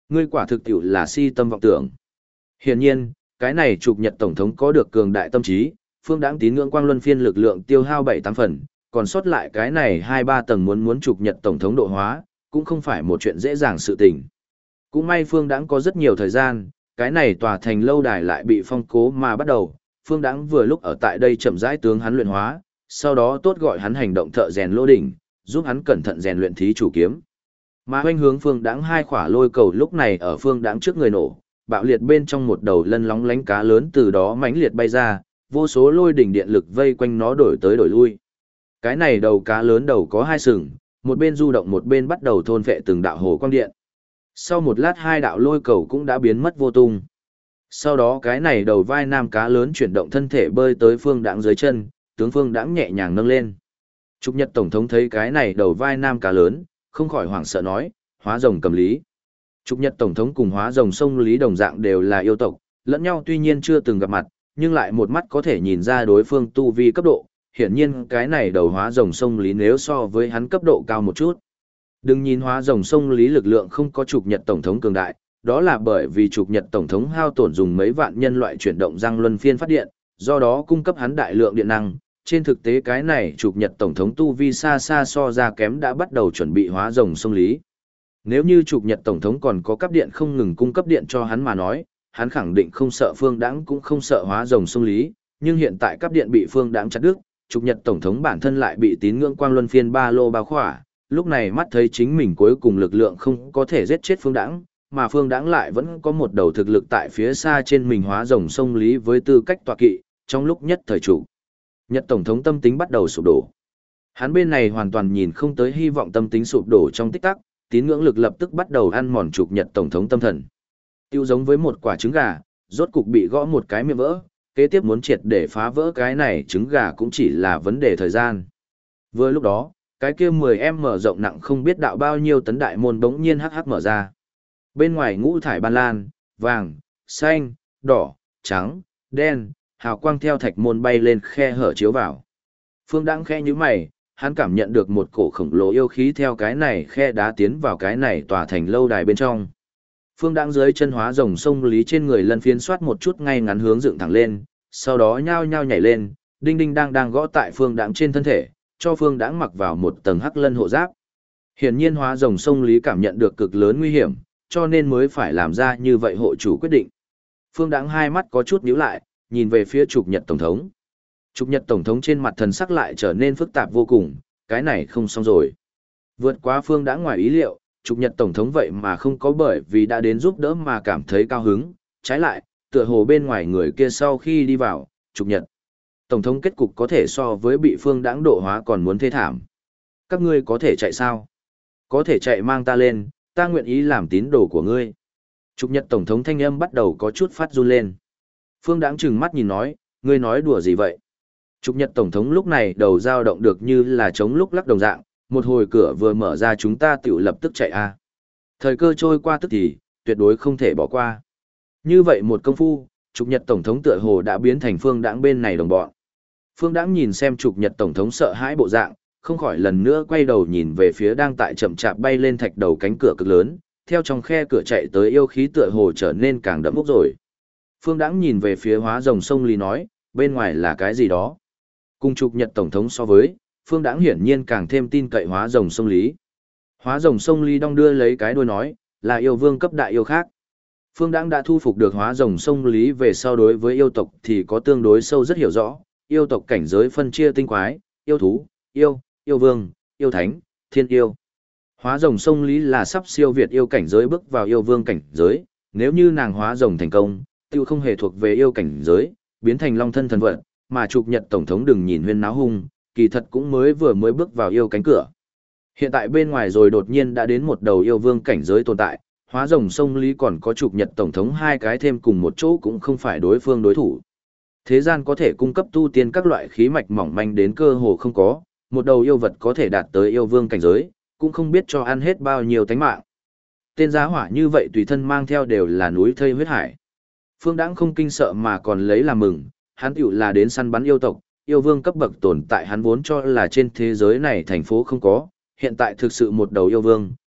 Ngươi quả thực tiệu là si tâm vọng tưởng. Hiển nhiên, cái này trục Nhật Tổng thống có được cường đại tâm trí, Phương Đãng tín ngưỡng quang luân phiên lực lượng tiêu hao 7-8 phần, còn sót lại cái này 2-3 tầng muốn trục Nhật Tổng thống độ hóa, cũng không phải một chuyện dễ dàng sự tình. Cũng may Phương Đãng có rất nhiều thời gian, cái này tòa thành lâu đài lại bị phong cố mà bắt đầu, Phương Đãng vừa lúc ở tại đây chậm rãi tướng hắn luyện hóa, sau đó tốt gọi hắn hành động thợ rèn lô đỉnh, giúp hắn cẩn thận rèn luyện thí chủ kiếm. Mà hoanh hướng Phương Đãng hai khỏa lôi cầu lúc này ở Phương Đãng trước người nổ, bạo liệt bên trong một đầu lân lóng lánh cá lớn từ đó mãnh liệt bay ra, vô số lôi đỉnh điện lực vây quanh nó đổi tới đổi lui. Cái này đầu cá lớn đầu có hai sừng, một bên du động một bên bắt đầu thôn phệ từng đạo hồ quang điện. Sau một lát hai đạo lôi cầu cũng đã biến mất vô tung. Sau đó cái này đầu vai nam cá lớn chuyển động thân thể bơi tới Phương Đãng dưới chân, tướng Phương Đãng nhẹ nhàng nâng lên. Trục Nhật Tổng thống thấy cái này đầu vai nam cá lớn, không khỏi hoảng sợ nói, hóa rồng cầm lý. Trục Nhật Tổng thống cùng hóa rồng sông Lý đồng dạng đều là yêu tộc, lẫn nhau tuy nhiên chưa từng gặp mặt, nhưng lại một mắt có thể nhìn ra đối phương tu vi cấp độ, hiển nhiên cái này đầu hóa rồng sông Lý nếu so với hắn cấp độ cao một chút. Đừng nhìn hóa rồng sông Lý lực lượng không có Trục Nhật Tổng thống cường đại, đó là bởi vì Trục Nhật Tổng thống hao tổn dùng mấy vạn nhân loại chuyển động răng luân phiên phát điện, do đó cung cấp hắn đại lượng điện năng. Trên thực tế cái này Trục Nhật Tổng thống tu vi xa xa so ra kém đã bắt đầu chuẩn bị hóa rồng sông Lý. Nếu như Trục Nhật Tổng thống còn có cấp điện không ngừng cung cấp điện cho hắn mà nói, hắn khẳng định không sợ Phương Đãng cũng không sợ hóa rồng sông Lý, nhưng hiện tại cấp điện bị Phương Đãng chặt đứt, Trục Nhật Tổng thống bản thân lại bị tín ngưỡng quang luân phiên ba lô bao khỏa, lúc này mắt thấy chính mình cuối cùng lực lượng không có thể giết chết Phương Đãng, mà Phương Đãng lại vẫn có một đầu thực lực tại phía xa trên mình hóa rồng sông Lý với tư cách tọa kỵ, trong lúc nhất thời Trục Nhật Tổng thống tâm tính bắt đầu sụp đổ. Hắn bên này hoàn toàn nhìn không tới hy vọng tâm tính sụp đổ trong tích tắc, tín ngưỡng lực lập tức bắt đầu ăn mòn Trục Nhật Tổng thống tâm thần. Tiêu giống với một quả trứng gà, rốt cục bị gõ một cái miệng vỡ, kế tiếp muốn triệt để phá vỡ cái này trứng gà cũng chỉ là vấn đề thời gian. Vừa lúc đó, cái kia 10M mở rộng nặng không biết đạo bao nhiêu tấn đại môn bỗng nhiên hắc hắc mở ra. Bên ngoài ngũ thải ban lan, vàng, xanh, đỏ, trắng, đen, hào quang theo thạch môn bay lên khe hở chiếu vào. Phương Đãng khe như mày, hắn cảm nhận được một cổ khổng lồ yêu khí theo cái này khe đá tiến vào cái này tòa thành lâu đài bên trong. Phương Đãng dưới chân hóa rồng sông Lý trên người lân phiến soát một chút ngay ngắn hướng dựng thẳng lên, sau đó nhao nhao nhảy lên, đinh đinh đang gõ tại Phương Đãng trên thân thể, cho Phương Đãng mặc vào một tầng hắc lân hộ giáp. Hiển nhiên hóa rồng sông Lý cảm nhận được cực lớn nguy hiểm, cho nên mới phải làm ra như vậy hộ chủ quyết định. Phương Đãng hai mắt có chút nhíu lại, nhìn về phía Trục Nhật Tổng thống. Trục Nhật Tổng thống trên mặt thần sắc lại trở nên phức tạp vô cùng, cái này không xong rồi. Vượt quá Phương Đãng ngoài ý liệu, Trục Nhật Tổng thống vậy mà không có bởi vì đã đến giúp đỡ mà cảm thấy cao hứng, trái lại, tựa hồ bên ngoài người kia sau khi đi vào, Trục Nhật Tổng thống kết cục có thể so với bị Phương Đãng độ hóa còn muốn thê thảm. Các ngươi có thể chạy sao? Có thể chạy mang ta lên, ta nguyện ý làm tín đồ của ngươi. Trục Nhật Tổng thống thanh âm bắt đầu có chút phát run lên. Phương Đãng trừng mắt nhìn nói, ngươi nói đùa gì vậy? Trục Nhật Tổng thống lúc này đầu dao động được như là chống lúc lắc đồng dạng, một hồi cửa vừa mở ra chúng ta tự lập tức chạy a. Thời cơ trôi qua tức thì, tuyệt đối không thể bỏ qua. Như vậy một công phu, Trục Nhật Tổng thống tựa hồ đã biến thành Phương Đãng bên này đồng bọn. Phương Đãng nhìn xem Trục Nhật Tổng thống sợ hãi bộ dạng, không khỏi lần nữa quay đầu nhìn về phía đang tại chậm chạp bay lên thạch đầu cánh cửa cực lớn, theo trong khe cửa chạy tới yêu khí tựa hồ trở nên càng đậm ốc rồi. Phương Đãng nhìn về phía hóa rồng sông Lý nói, bên ngoài là cái gì đó? Cùng Trục Nhật Tổng thống so với, Phương Đãng hiển nhiên càng thêm tin cậy hóa rồng sông Lý. Hóa rồng sông Lý đong đưa lấy cái đuôi nói, là yêu vương cấp đại yêu khác. Phương Đãng đã thu phục được hóa rồng sông Lý về sau đối với yêu tộc thì có tương đối sâu rất hiểu rõ, yêu tộc cảnh giới phân chia tinh quái, yêu thú, yêu vương, yêu thánh, thiên yêu. Hóa rồng sông Lý là sắp siêu việt yêu cảnh giới bước vào yêu vương cảnh giới, nếu như nàng hóa rồng thành công, tiêu không hề thuộc về yêu cảnh giới, biến thành long thân thần vận, mà Trục Nhật Tổng thống đừng nhìn huyên náo hung, kỳ thật cũng vừa mới bước vào yêu cánh cửa. Hiện tại bên ngoài rồi đột nhiên đã đến một đầu yêu vương cảnh giới tồn tại, hóa rồng sông Lý còn có Trục Nhật Tổng thống hai cái thêm cùng một chỗ cũng không phải đối phương đối thủ. Thế gian có thể cung cấp tu tiên các loại khí mạch mỏng manh đến cơ hồ không có, một đầu yêu vật có thể đạt tới yêu vương cảnh giới, cũng không biết cho ăn hết bao nhiêu tánh mạng. Tên giá hỏa như vậy tùy thân mang theo đều là núi thây huyết hải. Phương Đãng không kinh sợ mà còn lấy làm mừng, hắn tiểu là đến săn bắn yêu tộc, yêu vương cấp bậc tồn tại hắn vốn cho là trên thế giới này thành phố không có, hiện tại thực sự một đầu yêu vương,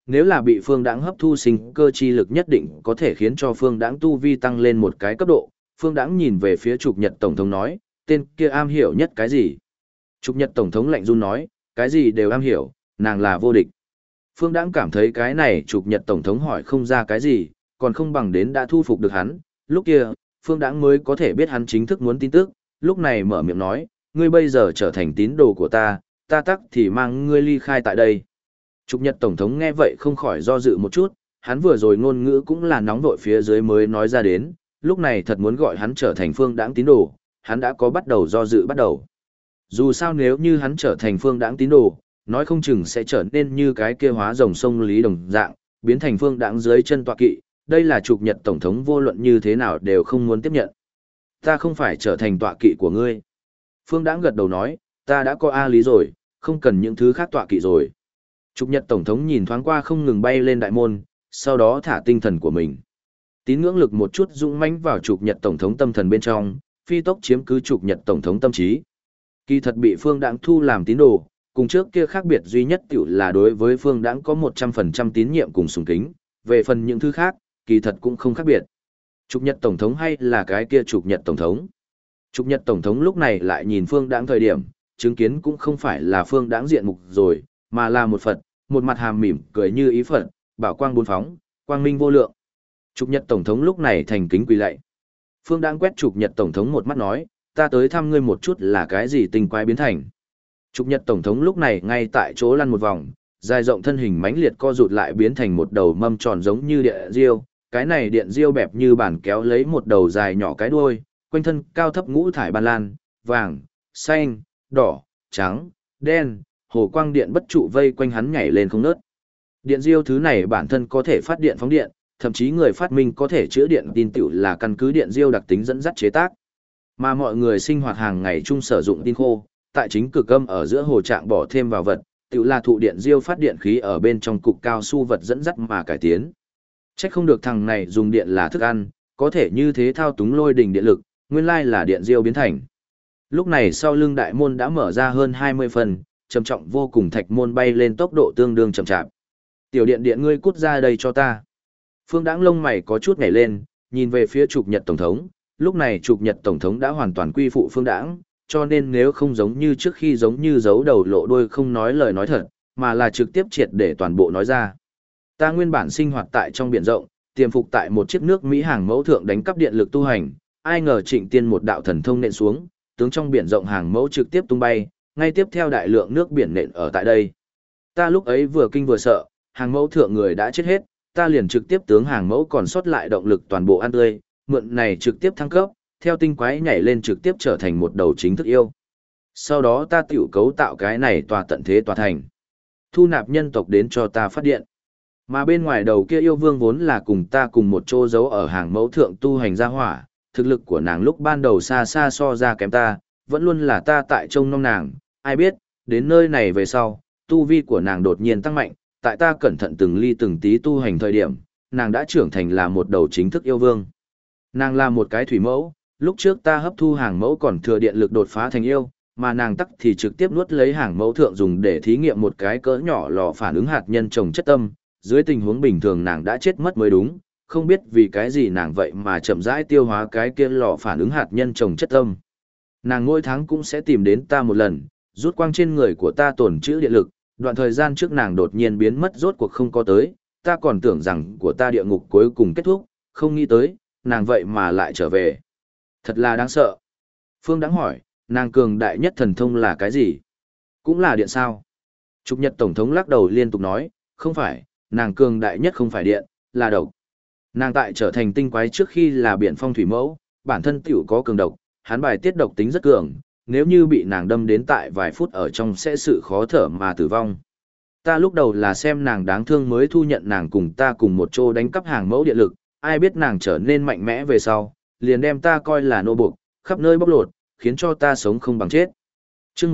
nếu là bị Phương Đãng hấp thu sinh cơ chi lực nhất định có thể khiến cho Phương Đãng tu vi tăng lên một cái cấp độ. Phương Đãng nhìn về phía Trục Nhật Tổng thống nói, tên kia am hiểu nhất cái gì? Trục Nhật Tổng thống lạnh run nói, cái gì đều am hiểu, nàng là vô địch. Phương Đãng cảm thấy cái này Trục Nhật Tổng thống hỏi không ra cái gì, còn không bằng đến đã thu phục được hắn. Lúc kia, Phương Đãng mới có thể biết hắn chính thức muốn tin tức, lúc này mở miệng nói, ngươi bây giờ trở thành tín đồ của ta tắc thì mang ngươi ly khai tại đây. Trục Nhật Tổng thống nghe vậy không khỏi do dự một chút, hắn vừa rồi ngôn ngữ cũng là nóng vội phía dưới mới nói ra đến, lúc này thật muốn gọi hắn trở thành Phương Đãng tín đồ, hắn đã có bắt đầu do dự bắt đầu. Dù sao nếu như hắn trở thành Phương Đãng tín đồ, nói không chừng sẽ trở nên như cái kia hóa rồng sông Lý đồng dạng, biến thành Phương Đãng dưới chân tọa kỵ, đây là Trục Nhật Tổng thống vô luận như thế nào đều không muốn tiếp nhận. Ta không phải trở thành tọa kỵ của ngươi. Phương Đãng gật đầu nói, ta đã có A Lý rồi, không cần những thứ khác tọa kỵ rồi. Trục Nhật Tổng thống nhìn thoáng qua không ngừng bay lên đại môn, sau đó thả tinh thần của mình. Tín ngưỡng lực một chút dũng mãnh vào Trục Nhật Tổng thống tâm thần bên trong, phi tốc chiếm cứ Trục Nhật Tổng thống tâm trí. Kỳ thật bị Phương Đãng thu làm tín đồ, cùng trước kia khác biệt duy nhất tiểu là đối với Phương Đãng có 100% tín nhiệm cùng sùng kính, về phần những thứ khác, kỳ thật cũng không khác biệt. Trục Nhật Tổng thống hay là cái kia Trục Nhật Tổng thống? Trục Nhật Tổng thống lúc này lại nhìn Phương Đãng thời điểm, chứng kiến cũng không phải là Phương Đãng diện mục rồi, mà là một Phật, một mặt hàm mỉm cười như ý Phật, bảo quang bốn phóng, quang minh vô lượng. Trục Nhật Tổng thống lúc này thành kính quỳ lạy. Phương Đãng quét Trục Nhật Tổng thống một mắt nói, ta tới thăm ngươi một chút là cái gì tinh quái biến thành. Trục Nhật Tổng thống lúc này ngay tại chỗ lăn một vòng, dài rộng thân hình mãnh liệt co rụt lại biến thành một đầu mâm tròn giống như điện diêu, cái này điện diêu bẹp như bản kéo lấy một đầu dài nhỏ cái đuôi, quanh thân cao thấp ngũ thải ban lan, vàng, xanh, đỏ, trắng, đen, hồ quang điện bất trụ vây quanh hắn nhảy lên không ngớt. Điện diêu thứ này bản thân có thể phát điện phóng điện, thậm chí người phát minh có thể chữa điện tin tựu là căn cứ điện diêu đặc tính dẫn dắt chế tác. Mà mọi người sinh hoạt hàng ngày chung sử dụng tin khô, tại chính cực âm ở giữa hồ trạng bỏ thêm vào vật, tựu là thụ điện diêu phát điện khí ở bên trong cục cao su vật dẫn dắt mà cải tiến. Chắc không được thằng này dùng điện là thức ăn, có thể như thế thao túng lôi đình điện lực, nguyên lai là điện diêu biến thành. Lúc này sau lưng đại môn đã mở ra hơn 20 phần, trầm trọng vô cùng thạch môn bay lên tốc độ tương đương chậm chạp. Tiểu điện điện ngươi cút ra đây cho ta. Phương Đãng lông mày có chút nhảy lên, nhìn về phía Trục Nhật Tổng thống, lúc này Trục Nhật Tổng thống đã hoàn toàn quy phụ Phương Đãng, cho nên nếu không giống như trước khi giống như giấu đầu lộ đuôi không nói lời nói thật, mà là trực tiếp triệt để toàn bộ nói ra. Ta nguyên bản sinh hoạt tại trong biển rộng, tiềm phục tại một chiếc nước Mỹ hàng mẫu thượng đánh cắp điện lực tu hành, ai ngờ Trịnh Tiên một đạo thần thông nện xuống, tướng trong biển rộng hàng mẫu trực tiếp tung bay, ngay tiếp theo đại lượng nước biển nện ở tại đây. Ta lúc ấy vừa kinh vừa sợ, hàng mẫu thượng người đã chết hết, ta liền trực tiếp tướng hàng mẫu còn sót lại động lực toàn bộ ăn tươi, mượn này trực tiếp thăng cấp, theo tinh quái nhảy lên trực tiếp trở thành một đầu chính thức yêu. Sau đó ta tiểu cấu tạo cái này tòa tận thế tòa thành. Thu nạp nhân tộc đến cho ta phát điện. Mà bên ngoài đầu kia yêu vương vốn là cùng ta cùng một chỗ giấu ở hàng mẫu thượng tu hành gia hỏa, thực lực của nàng lúc ban đầu xa xa so ra kém ta, vẫn luôn là ta tại trông nom nàng, ai biết, đến nơi này về sau, tu vi của nàng đột nhiên tăng mạnh, tại ta cẩn thận từng ly từng tí tu hành thời điểm, nàng đã trưởng thành là một đầu chính thức yêu vương. Nàng là một cái thủy mẫu, lúc trước ta hấp thu hàng mẫu còn thừa điện lực đột phá thành yêu, mà nàng tắc thì trực tiếp nuốt lấy hàng mẫu thượng dùng để thí nghiệm một cái cỡ nhỏ lò phản ứng hạt nhân trồng chất tâm, dưới tình huống bình thường nàng đã chết mất mới đúng, không biết vì cái gì nàng vậy mà chậm rãi tiêu hóa cái kia lò phản ứng hạt nhân trồng chất tâm. Nàng mỗi tháng cũng sẽ tìm đến ta một lần, rút quang trên người của ta tổn trữ điện lực, đoạn thời gian trước nàng đột nhiên biến mất rốt cuộc không có tới, ta còn tưởng rằng của ta địa ngục cuối cùng kết thúc, không nghĩ tới, nàng vậy mà lại trở về. Thật là đáng sợ. Phương Đãng hỏi, nàng cường đại nhất thần thông là cái gì? Cũng là điện sao? Trục Nhật Tổng thống lắc đầu liên tục nói, không phải, nàng cường đại nhất không phải điện, là độc. Nàng tại trở thành tinh quái trước khi là biển phong thủy mẫu, bản thân tiểu có cường độc, hắn bài tiết độc tính rất cường, nếu như bị nàng đâm đến tại vài phút ở trong sẽ sự khó thở mà tử vong. Ta lúc đầu là xem nàng đáng thương mới thu nhận nàng cùng ta cùng một chỗ đánh cắp hàng mẫu điện lực, ai biết nàng trở nên mạnh mẽ về sau, liền đem ta coi là nô buộc, khắp nơi bóc lột, khiến cho ta sống không bằng chết. Chương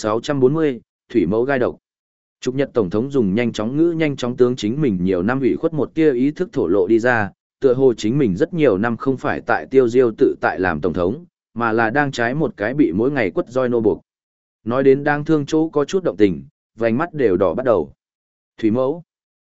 1640, Thủy mẫu gai độc. Trục Nhật Tổng thống dùng nhanh chóng ngữ nhanh chóng tướng chính mình nhiều năm ủy khuất một tia ý thức thổ lộ đi ra, tựa hồ chính mình rất nhiều năm không phải tại Tiêu Diêu tự tại làm tổng thống, mà là đang trái một cái bị mỗi ngày quất roi nô buộc. Nói đến đang thương chỗ có chút động tình, vành mắt đều đỏ bắt đầu. Thủy mẫu.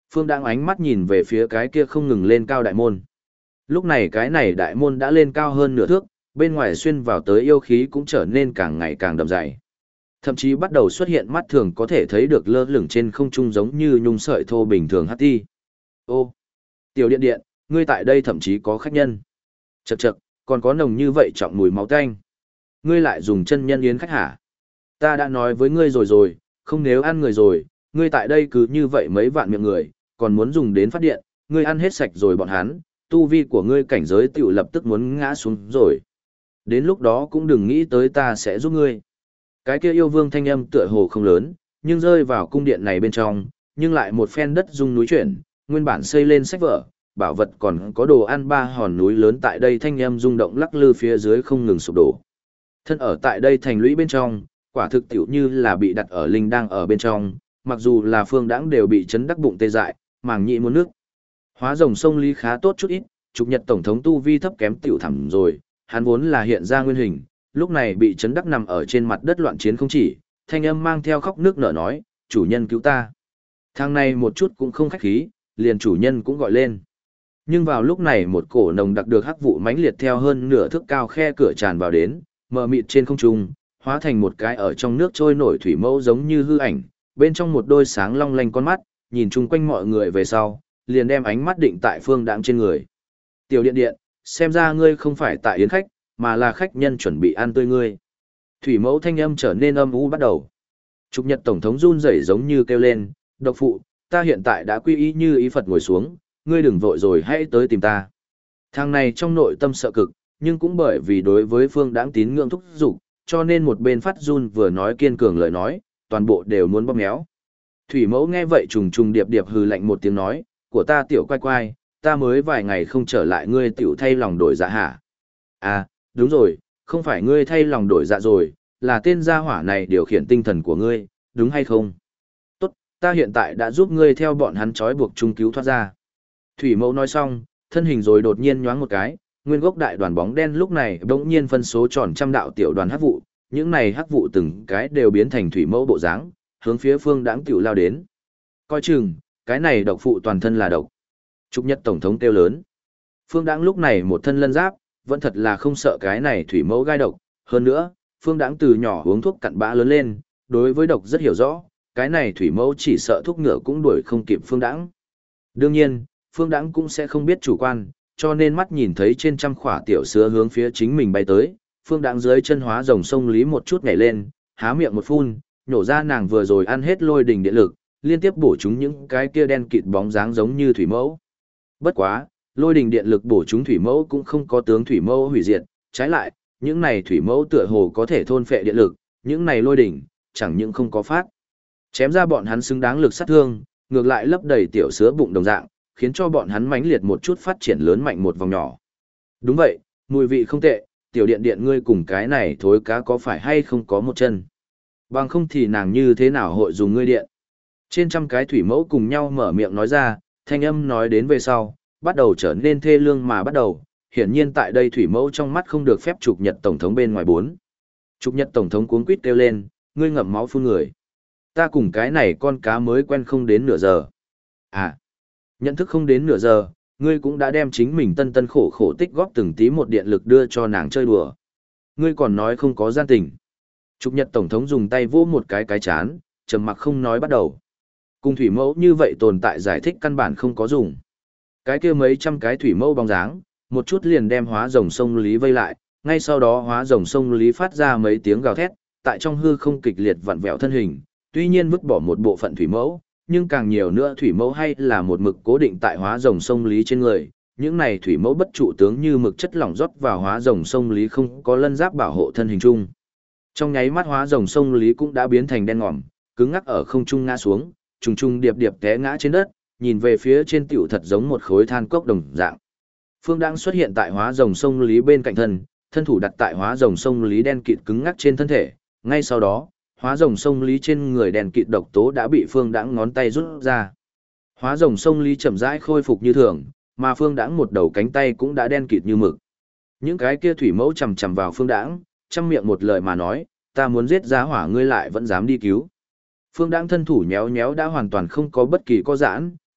Phương Đãng ánh mắt nhìn về phía cái kia không ngừng lên cao đại môn. Lúc này cái này đại môn đã lên cao hơn nửa thước, bên ngoài xuyên vào tới yêu khí cũng trở nên càng ngày càng đậm dày. Thậm chí bắt đầu xuất hiện mắt thường có thể thấy được lơ lửng trên không trung giống như nhung sợi thô bình thường hắc ti. Ô, tiểu điện điện, ngươi tại đây thậm chí có khách nhân. Chậc chậc, còn có nồng như vậy trọng mùi máu tanh. Ngươi lại dùng chân nhân yến khách hả? Ta đã nói với ngươi rồi, không nếu ăn người rồi, ngươi tại đây cứ như vậy mấy vạn miệng người, còn muốn dùng đến phát điện, ngươi ăn hết sạch rồi bọn hắn, tu vi của ngươi cảnh giới tiểu lập tức muốn ngã xuống rồi. Đến lúc đó cũng đừng nghĩ tới ta sẽ giúp ngươi. Cái kia yêu vương thanh âm tựa hồ không lớn, nhưng rơi vào cung điện này bên trong, nhưng lại một phen đất rung núi chuyển, nguyên bản xây lên sách vở, bảo vật còn có đồ ăn ba hòn núi lớn tại đây thanh âm rung động lắc lư phía dưới không ngừng sụp đổ. Thân ở tại đây thành lũy bên trong, quả thực tiểu như là bị đặt ở linh đang ở bên trong, mặc dù là Phương Đãng đều bị chấn đắc bụng tê dại, màng nhĩ muốn nước. Hóa rồng sông Lý khá tốt chút ít, trục nhật tổng thống tu vi thấp kém tiểu thẳm rồi, hắn vốn là hiện ra nguyên hình, lúc này bị chấn đắc nằm ở trên mặt đất loạn chiến không chỉ, thanh âm mang theo khóc nước nở nói, chủ nhân cứu ta. Thằng này một chút cũng không khách khí, liền chủ nhân cũng gọi lên. Nhưng vào lúc này một cổ nồng đặc được hắc vụ mãnh liệt theo hơn nửa thước cao khe cửa tràn vào đến, mờ mịt trên không trung, hóa thành một cái ở trong nước trôi nổi thủy mẫu giống như hư ảnh, bên trong một đôi sáng long lanh con mắt, nhìn chung quanh mọi người về sau, liền đem ánh mắt định tại Phương Đãng trên người. Tiểu điện điện, xem ra ngươi không phải tại yến khách, mà là khách nhân chuẩn bị ăn tươi ngươi. Thủy mẫu thanh âm trở nên âm u bắt đầu. Trục nhật tổng thống run rẩy giống như kêu lên, độc phụ, ta hiện tại đã quy y như ý Phật ngồi xuống, ngươi đừng vội rồi hãy tới tìm ta. Thằng này trong nội tâm sợ cực, nhưng cũng bởi vì đối với Phương Đãng tín ngưỡng thúc giục, cho nên một bên phát run vừa nói kiên cường lời nói, toàn bộ đều muốn bóp méo. Thủy mẫu nghe vậy trùng trùng điệp điệp hừ lạnh một tiếng nói, của ta tiểu quay quay, ta mới vài ngày không trở lại ngươi tiểu thay lòng đổi dạ hả? À, đúng rồi, không phải ngươi thay lòng đổi dạ rồi, là tên gia hỏa này điều khiển tinh thần của ngươi, đúng hay không? Tốt, ta hiện tại đã giúp ngươi theo bọn hắn trói buộc chung cứu thoát ra. Thủy mẫu nói xong, thân hình rồi đột nhiên nhoáng một cái, nguyên gốc đại đoàn bóng đen lúc này bỗng nhiên phân số tròn trăm đạo tiểu đoàn hắc vụ, những này hắc vụ từng cái đều biến thành thủy mẫu bộ dáng, hướng phía Phương Đãng tiểu lao đến. Coi chừng, cái này độc phụ toàn thân là độc. Trục nhật tổng thống kêu lớn. Phương Đãng lúc này một thân lân giáp, vẫn thật là không sợ cái này thủy mẫu gai độc. Hơn nữa, Phương Đãng từ nhỏ uống thuốc cặn bã lớn lên, đối với độc rất hiểu rõ, cái này thủy mẫu chỉ sợ thuốc ngựa cũng đuổi không kịp Phương Đãng. Đương nhiên, Phương Đãng cũng sẽ không biết chủ quan, cho nên mắt nhìn thấy trên trăm khỏa tiểu sứa hướng phía chính mình bay tới, Phương Đãng dưới chân hóa rồng sông Lý một chút nhảy lên, há miệng một phun, nhổ ra nàng vừa rồi ăn hết lôi đỉnh điện lực, liên tiếp bổ chúng những cái kia đen kịt bóng dáng giống như thủy mẫu. Bất quá, lôi đỉnh điện lực bổ chúng thủy mẫu cũng không có tướng thủy mẫu hủy diệt, trái lại, những này thủy mẫu tựa hồ có thể thôn phệ điện lực, những này lôi đỉnh, chẳng những không có phát. Chém ra bọn hắn xứng đáng lực sát thương, ngược lại lấp đầy tiểu sứa bụng đồng dạng, khiến cho bọn hắn mãnh liệt một chút phát triển lớn mạnh một vòng nhỏ. Đúng vậy, mùi vị không tệ, tiểu điện điện ngươi cùng cái này thối cá có phải hay không có một chân. Bằng không thì nàng như thế nào hội dùng ngươi điện. Trên trăm cái thủy mẫu cùng nhau mở miệng nói ra, thanh âm nói đến về sau, bắt đầu trở nên thê lương mà bắt đầu. Hiển nhiên tại đây thủy mẫu trong mắt không được phép trục nhật tổng thống bên ngoài bốn. Trục nhật tổng thống cuống quýt kêu lên, ngươi ngậm máu phun người. Ta cùng cái này con cá mới quen không đến nửa giờ. À, nhận thức không đến nửa giờ, ngươi cũng đã đem chính mình tân tân khổ khổ tích góp từng tí một điện lực đưa cho nàng chơi đùa. Ngươi còn nói không có gian tình. Trục nhật tổng thống dùng tay vỗ một cái chán, trầm mặc không nói bắt đầu. Cùng thủy mẫu như vậy tồn tại giải thích căn bản không có dùng. Cái kia mấy trăm cái thủy mẫu bóng dáng, một chút liền đem hóa rồng sông Lý vây lại, ngay sau đó hóa rồng sông Lý phát ra mấy tiếng gào thét, tại trong hư không kịch liệt vặn vẹo thân hình, tuy nhiên vứt bỏ một bộ phận thủy mẫu, nhưng càng nhiều nữa thủy mẫu hay là một mực cố định tại hóa rồng sông Lý trên người. Những này thủy mẫu bất trụ tướng như mực chất lỏng rót vào hóa rồng sông Lý không có lân giáp bảo hộ thân hình chung. Trong nháy mắt hóa rồng sông Lý cũng đã biến thành đen ngòm, cứng ngắc ở không trung ngã xuống, trùng trùng điệp điệp té ngã trên đất, nhìn về phía trên tiểu thật giống một khối than cốc đồng dạng. Phương Đãng xuất hiện tại hóa rồng sông Lý bên cạnh thân thủ đặt tại hóa rồng sông Lý đen kịt cứng ngắc trên thân thể, ngay sau đó, hóa rồng sông Lý trên người đen kịt độc tố đã bị Phương Đãng ngón tay rút ra. Hóa rồng sông Lý chậm rãi khôi phục như thường, mà Phương Đãng một đầu cánh tay cũng đã đen kịt như mực. Những cái kia thủy mẫu chằm chằm vào Phương Đãng, trăm miệng một lời mà nói, ta muốn giết giá hỏa ngươi lại vẫn dám đi cứu. Phương Đãng thân thủ nhéo nhéo đã hoàn toàn không có bất kỳ có giãn,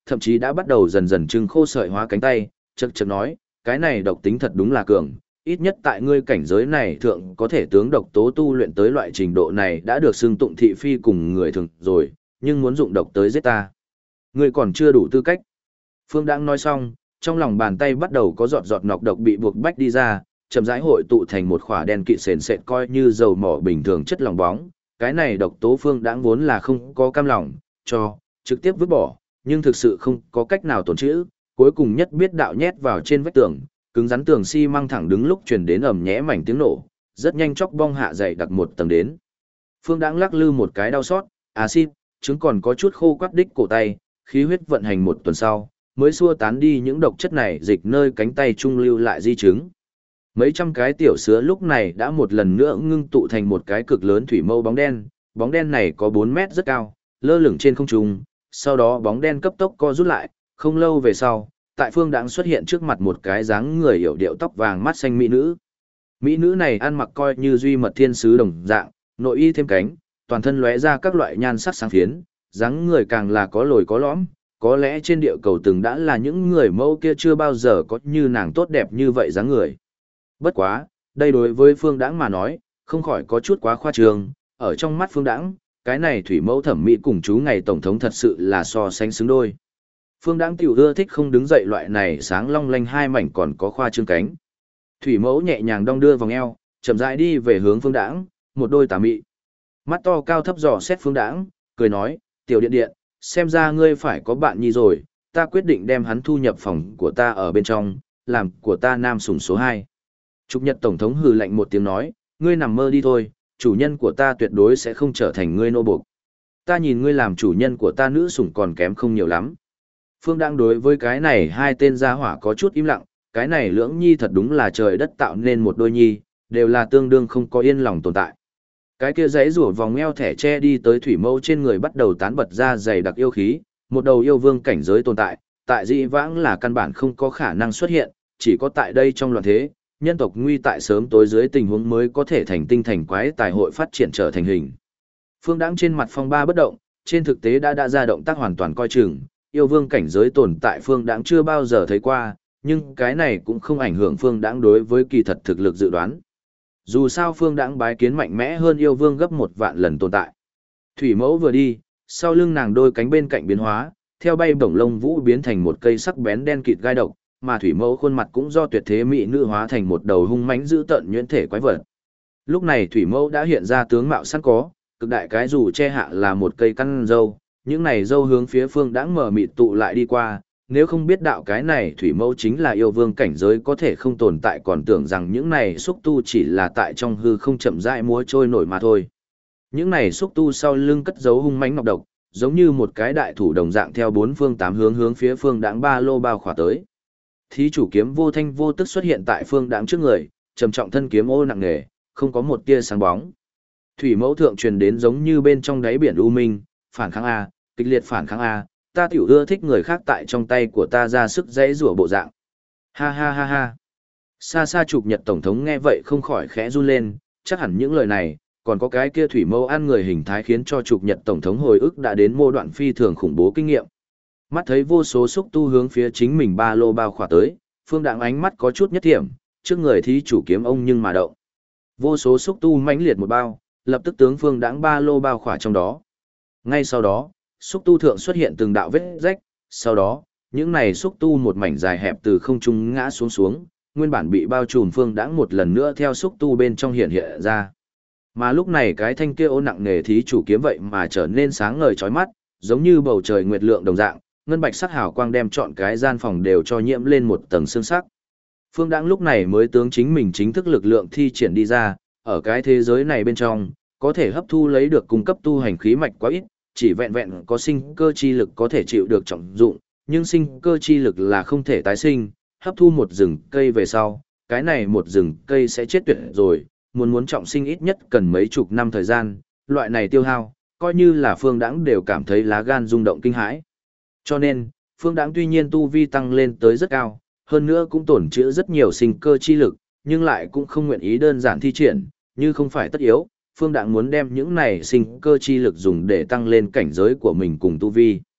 thậm chí đã bắt đầu dần dần trưng khô sợi hóa cánh tay, chậc chậc nói, cái này độc tính thật đúng là cường, ít nhất tại ngươi cảnh giới này thượng có thể tướng độc tố tu luyện tới loại trình độ này đã được xưng tụng thị phi cùng người thường rồi, nhưng muốn dụng độc tới giết ta. Ngươi còn chưa đủ tư cách. Phương Đãng nói xong, trong lòng bàn tay bắt đầu có giọt giọt nọc độc bị buộc bách đi ra, chậm rãi hội tụ thành một khỏa đen kịt sền sệt coi như dầu mỏ bình thường chất lỏng bóng. Cái này độc tố Phương Đãng vốn là không có cam lòng, trực tiếp vứt bỏ, nhưng thực sự không có cách nào tồn trữ, cuối cùng nhất biết đạo nhét vào trên vách tường, cứng rắn tường xi măng thẳng đứng lúc truyền đến ầm nhẽ mảnh tiếng nổ, rất nhanh chóc bong hạ dày đặc một tầng đến. Phương Đãng lắc lư một cái đau xót, axit, chứng còn có chút khô quắt đích cổ tay, khí huyết vận hành một tuần sau, mới xua tán đi những độc chất này dịch nơi cánh tay trung lưu lại di chứng. Mấy trăm cái tiểu sứa lúc này đã một lần nữa ngưng tụ thành một cái cực lớn thủy mâu bóng đen này có 4 mét rất cao, lơ lửng trên không trung, sau đó bóng đen cấp tốc co rút lại, không lâu về sau, tại Phương Đãng xuất hiện trước mặt một cái dáng người hiểu điệu tóc vàng mắt xanh mỹ nữ. Mỹ nữ này ăn mặc coi như duy mật thiên sứ đồng dạng, nội y thêm cánh, toàn thân lóe ra các loại nhan sắc sáng phiến, dáng người càng là có lồi có lõm, có lẽ trên địa cầu từng đã là những người mẫu kia chưa bao giờ có như nàng tốt đẹp như vậy dáng người. Bất quá, đây đối với Phương Đãng mà nói, không khỏi có chút quá khoa trương, ở trong mắt Phương Đãng, cái này thủy mẫu thẩm mỹ cùng chú ngày tổng thống thật sự là so sánh xứng đôi. Phương Đãng tiểu ưa thích không đứng dậy loại này sáng long lanh hai mảnh còn có khoa trương cánh. Thủy mẫu nhẹ nhàng đong đưa vòng eo, chậm rãi đi về hướng Phương Đãng, một đôi tà mị. Mắt to cao thấp dò xét Phương Đãng, cười nói, tiểu điện điện, xem ra ngươi phải có bạn nhi rồi, ta quyết định đem hắn thu nhập phòng của ta ở bên trong, làm của ta nam sủng số 2. Trục Nhật tổng thống hừ lạnh một tiếng nói, ngươi nằm mơ đi thôi, chủ nhân của ta tuyệt đối sẽ không trở thành ngươi nô buộc. Ta nhìn ngươi làm chủ nhân của ta nữ sủng còn kém không nhiều lắm. Phương Đãng đối với cái này hai tên gia hỏa có chút im lặng, cái này lưỡng nhi thật đúng là trời đất tạo nên một đôi nhi, đều là tương đương không có yên lòng tồn tại. Cái kia giấy rủa vòng eo thẻ che đi tới thủy mâu trên người bắt đầu tán bật ra dày đặc yêu khí, một đầu yêu vương cảnh giới tồn tại, tại dĩ vãng là căn bản không có khả năng xuất hiện, chỉ có tại đây trong loạn thế, nhân tộc nguy tại sớm tối dưới tình huống mới có thể thành tinh thành quái tài hội phát triển trở thành hình. Phương Đãng trên mặt phong ba bất động, trên thực tế đã ra động tác hoàn toàn coi chừng, yêu vương cảnh giới tồn tại Phương Đãng chưa bao giờ thấy qua, nhưng cái này cũng không ảnh hưởng Phương Đãng đối với kỳ thật thực lực dự đoán. Dù sao Phương Đãng bái kiến mạnh mẽ hơn yêu vương gấp 1 vạn lần tồn tại. Thủy mẫu vừa đi, sau lưng nàng đôi cánh bên cạnh biến hóa, theo bay bổng lông vũ biến thành một cây sắc bén đen kịt gai độc, mà thủy mẫu khuôn mặt cũng do tuyệt thế mỹ nữ hóa thành một đầu hung mãnh dữ tợn nhuyễn thể quái vật. Lúc này thủy mẫu đã hiện ra tướng mạo sẵn có, cực đại cái dù che hạ là một cây căn râu, những này râu hướng phía Phương Đãng mở mịt tụ lại đi qua, nếu không biết đạo cái này thủy mẫu chính là yêu vương cảnh giới có thể không tồn tại còn tưởng rằng những này xúc tu chỉ là tại trong hư không chậm rãi múa trôi nổi mà thôi. Những này xúc tu sau lưng cất giấu hung mãnh nọc độc, giống như một cái đại thủ đồng dạng theo 4 phương 8 hướng hướng phía Phương Đãng ba lô bao khỏa tới. Thí chủ kiếm vô thanh vô tức xuất hiện tại Phương Đãng trước người, trầm trọng thân kiếm ô nặng nề, không có một tia sáng bóng. Thủy mẫu thượng truyền đến giống như bên trong đáy biển u minh, phản kháng a, kịch liệt phản kháng a, ta tiểu ưa thích người khác tại trong tay của ta ra sức dãy rủa bộ dạng. Ha ha ha ha. Xa xa Trục Nhật tổng thống nghe vậy không khỏi khẽ run lên, chắc hẳn những lời này, còn có cái kia thủy mâu ăn người hình thái khiến cho Trục Nhật tổng thống hồi ức đã đến mô đoạn phi thường khủng bố kinh nghiệm. Mắt thấy vô số xúc tu hướng phía chính mình ba lô bao khỏa tới, Phương Đãng ánh mắt có chút nhất thiểm, trước người thí chủ kiếm ông nhưng mà động. Vô số xúc tu mãnh liệt một bao, lập tức tướng Phương Đãng ba lô bao khỏa trong đó. Ngay sau đó, xúc tu thượng xuất hiện từng đạo vết rách, sau đó, những này xúc tu một mảnh dài hẹp từ không trung ngã xuống, nguyên bản bị bao trùm Phương Đãng một lần nữa theo xúc tu bên trong hiện ra. Mà lúc này cái thanh kia ô nặng nề thí chủ kiếm vậy mà trở nên sáng ngời chói mắt, giống như bầu trời nguyệt lượng đồng dạng, ngân bạch sắc hào quang đem trọn cái gian phòng đều cho nhiễm lên một tầng sương sắc. Phương Đãng lúc này mới tướng chính mình chính thức lực lượng thi triển đi ra, ở cái thế giới này bên trong, có thể hấp thu lấy được cung cấp tu hành khí mạch quá ít, chỉ vẹn vẹn có sinh cơ chi lực có thể chịu được trọng dụng, nhưng sinh cơ chi lực là không thể tái sinh, hấp thu một rừng cây về sau, cái này một rừng cây sẽ chết tuyệt rồi, muốn trọng sinh ít nhất cần mấy chục năm thời gian, loại này tiêu hao, coi như là Phương Đãng đều cảm thấy lá gan rung động kinh hãi. Cho nên, Phương Đãng tuy nhiên tu vi tăng lên tới rất cao, hơn nữa cũng tổn trữ rất nhiều sinh cơ chi lực, nhưng lại cũng không nguyện ý đơn giản thi triển, như không phải tất yếu, Phương Đãng muốn đem những này sinh cơ chi lực dùng để tăng lên cảnh giới của mình cùng tu vi.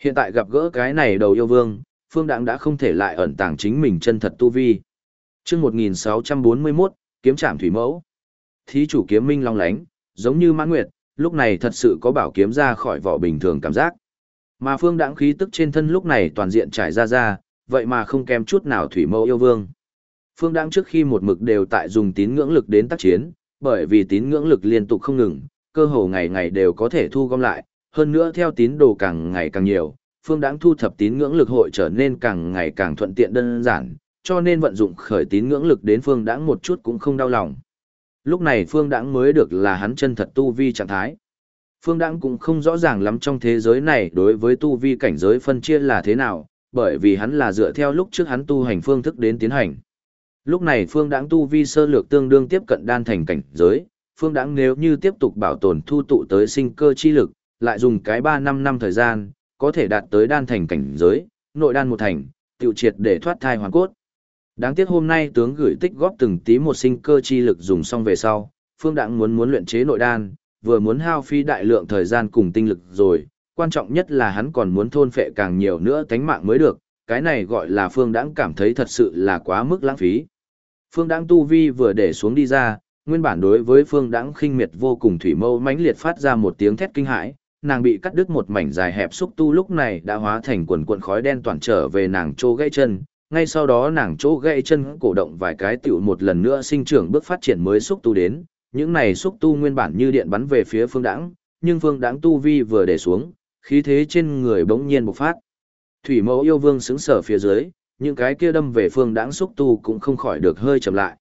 Hiện tại gặp gỡ cái này đầu yêu vương, Phương Đãng đã không thể lại ẩn tàng chính mình chân thật tu vi. Chương 1641, kiếm trảm thủy mẫu. Thí chủ kiếm minh long lánh, giống như Mãn Nguyệt, lúc này thật sự có bảo kiếm ra khỏi vỏ bình thường cảm giác. Mà Phương Đãng khí tức trên thân lúc này toàn diện trải ra, vậy mà không kém chút nào thủy mẫu yêu vương. Phương Đãng trước khi một mực đều tại dùng tín ngưỡng lực đến tác chiến, bởi vì tín ngưỡng lực liên tục không ngừng, cơ hồ ngày ngày đều có thể thu gom lại, hơn nữa theo tín đồ càng ngày càng nhiều, Phương Đãng thu thập tín ngưỡng lực hội trở nên càng ngày càng thuận tiện đơn giản, cho nên vận dụng khởi tín ngưỡng lực đến Phương Đãng một chút cũng không đau lòng. Lúc này Phương Đãng mới được là hắn chân thật tu vi trạng thái. Phương Đãng cũng không rõ ràng lắm trong thế giới này đối với tu vi cảnh giới phân chia là thế nào, bởi vì hắn là dựa theo lúc trước hắn tu hành phương thức đến tiến hành. Lúc này Phương Đãng tu vi sơ lược tương đương tiếp cận đan thành cảnh giới, Phương Đãng nếu như tiếp tục bảo tồn thu tụ tới sinh cơ chi lực, lại dùng cái 3-5 năm thời gian, có thể đạt tới đan thành cảnh giới, nội đan một thành, tiêu triệt để thoát thai hoàn cốt. Đáng tiếc hôm nay tướng gửi tích góp từng tí một sinh cơ chi lực dùng xong về sau, Phương Đãng muốn luyện chế nội đan, vừa muốn hao phí đại lượng thời gian cùng tinh lực rồi, quan trọng nhất là hắn còn muốn thôn phệ càng nhiều nữa tánh mạng mới được, cái này gọi là Phương Đãng cảm thấy thật sự là quá mức lãng phí. Phương Đãng tu vi vừa để xuống đi ra, nguyên bản đối với Phương Đãng khinh miệt vô cùng thủy mâu mãnh liệt phát ra một tiếng thét kinh hãi, nàng bị cắt đứt một mảnh dài hẹp xúc tu lúc này đã hóa thành quần cuộn khói đen toàn trở về nàng chỗ gãy chân, ngay sau đó nàng chỗ gãy chân cổ động vài cái tiểu một lần nữa sinh trưởng bước phát triển mới xúc tu đến, những này xúc tu nguyên bản như điện bắn về phía Phương Đãng, nhưng Phương Đãng tu vi vừa để xuống, khí thế trên người bỗng nhiên bộc phát. Thủy Mẫu yêu vương xứng sở phía dưới, những cái kia đâm về Phương Đãng xúc tu cũng không khỏi được hơi chậm lại.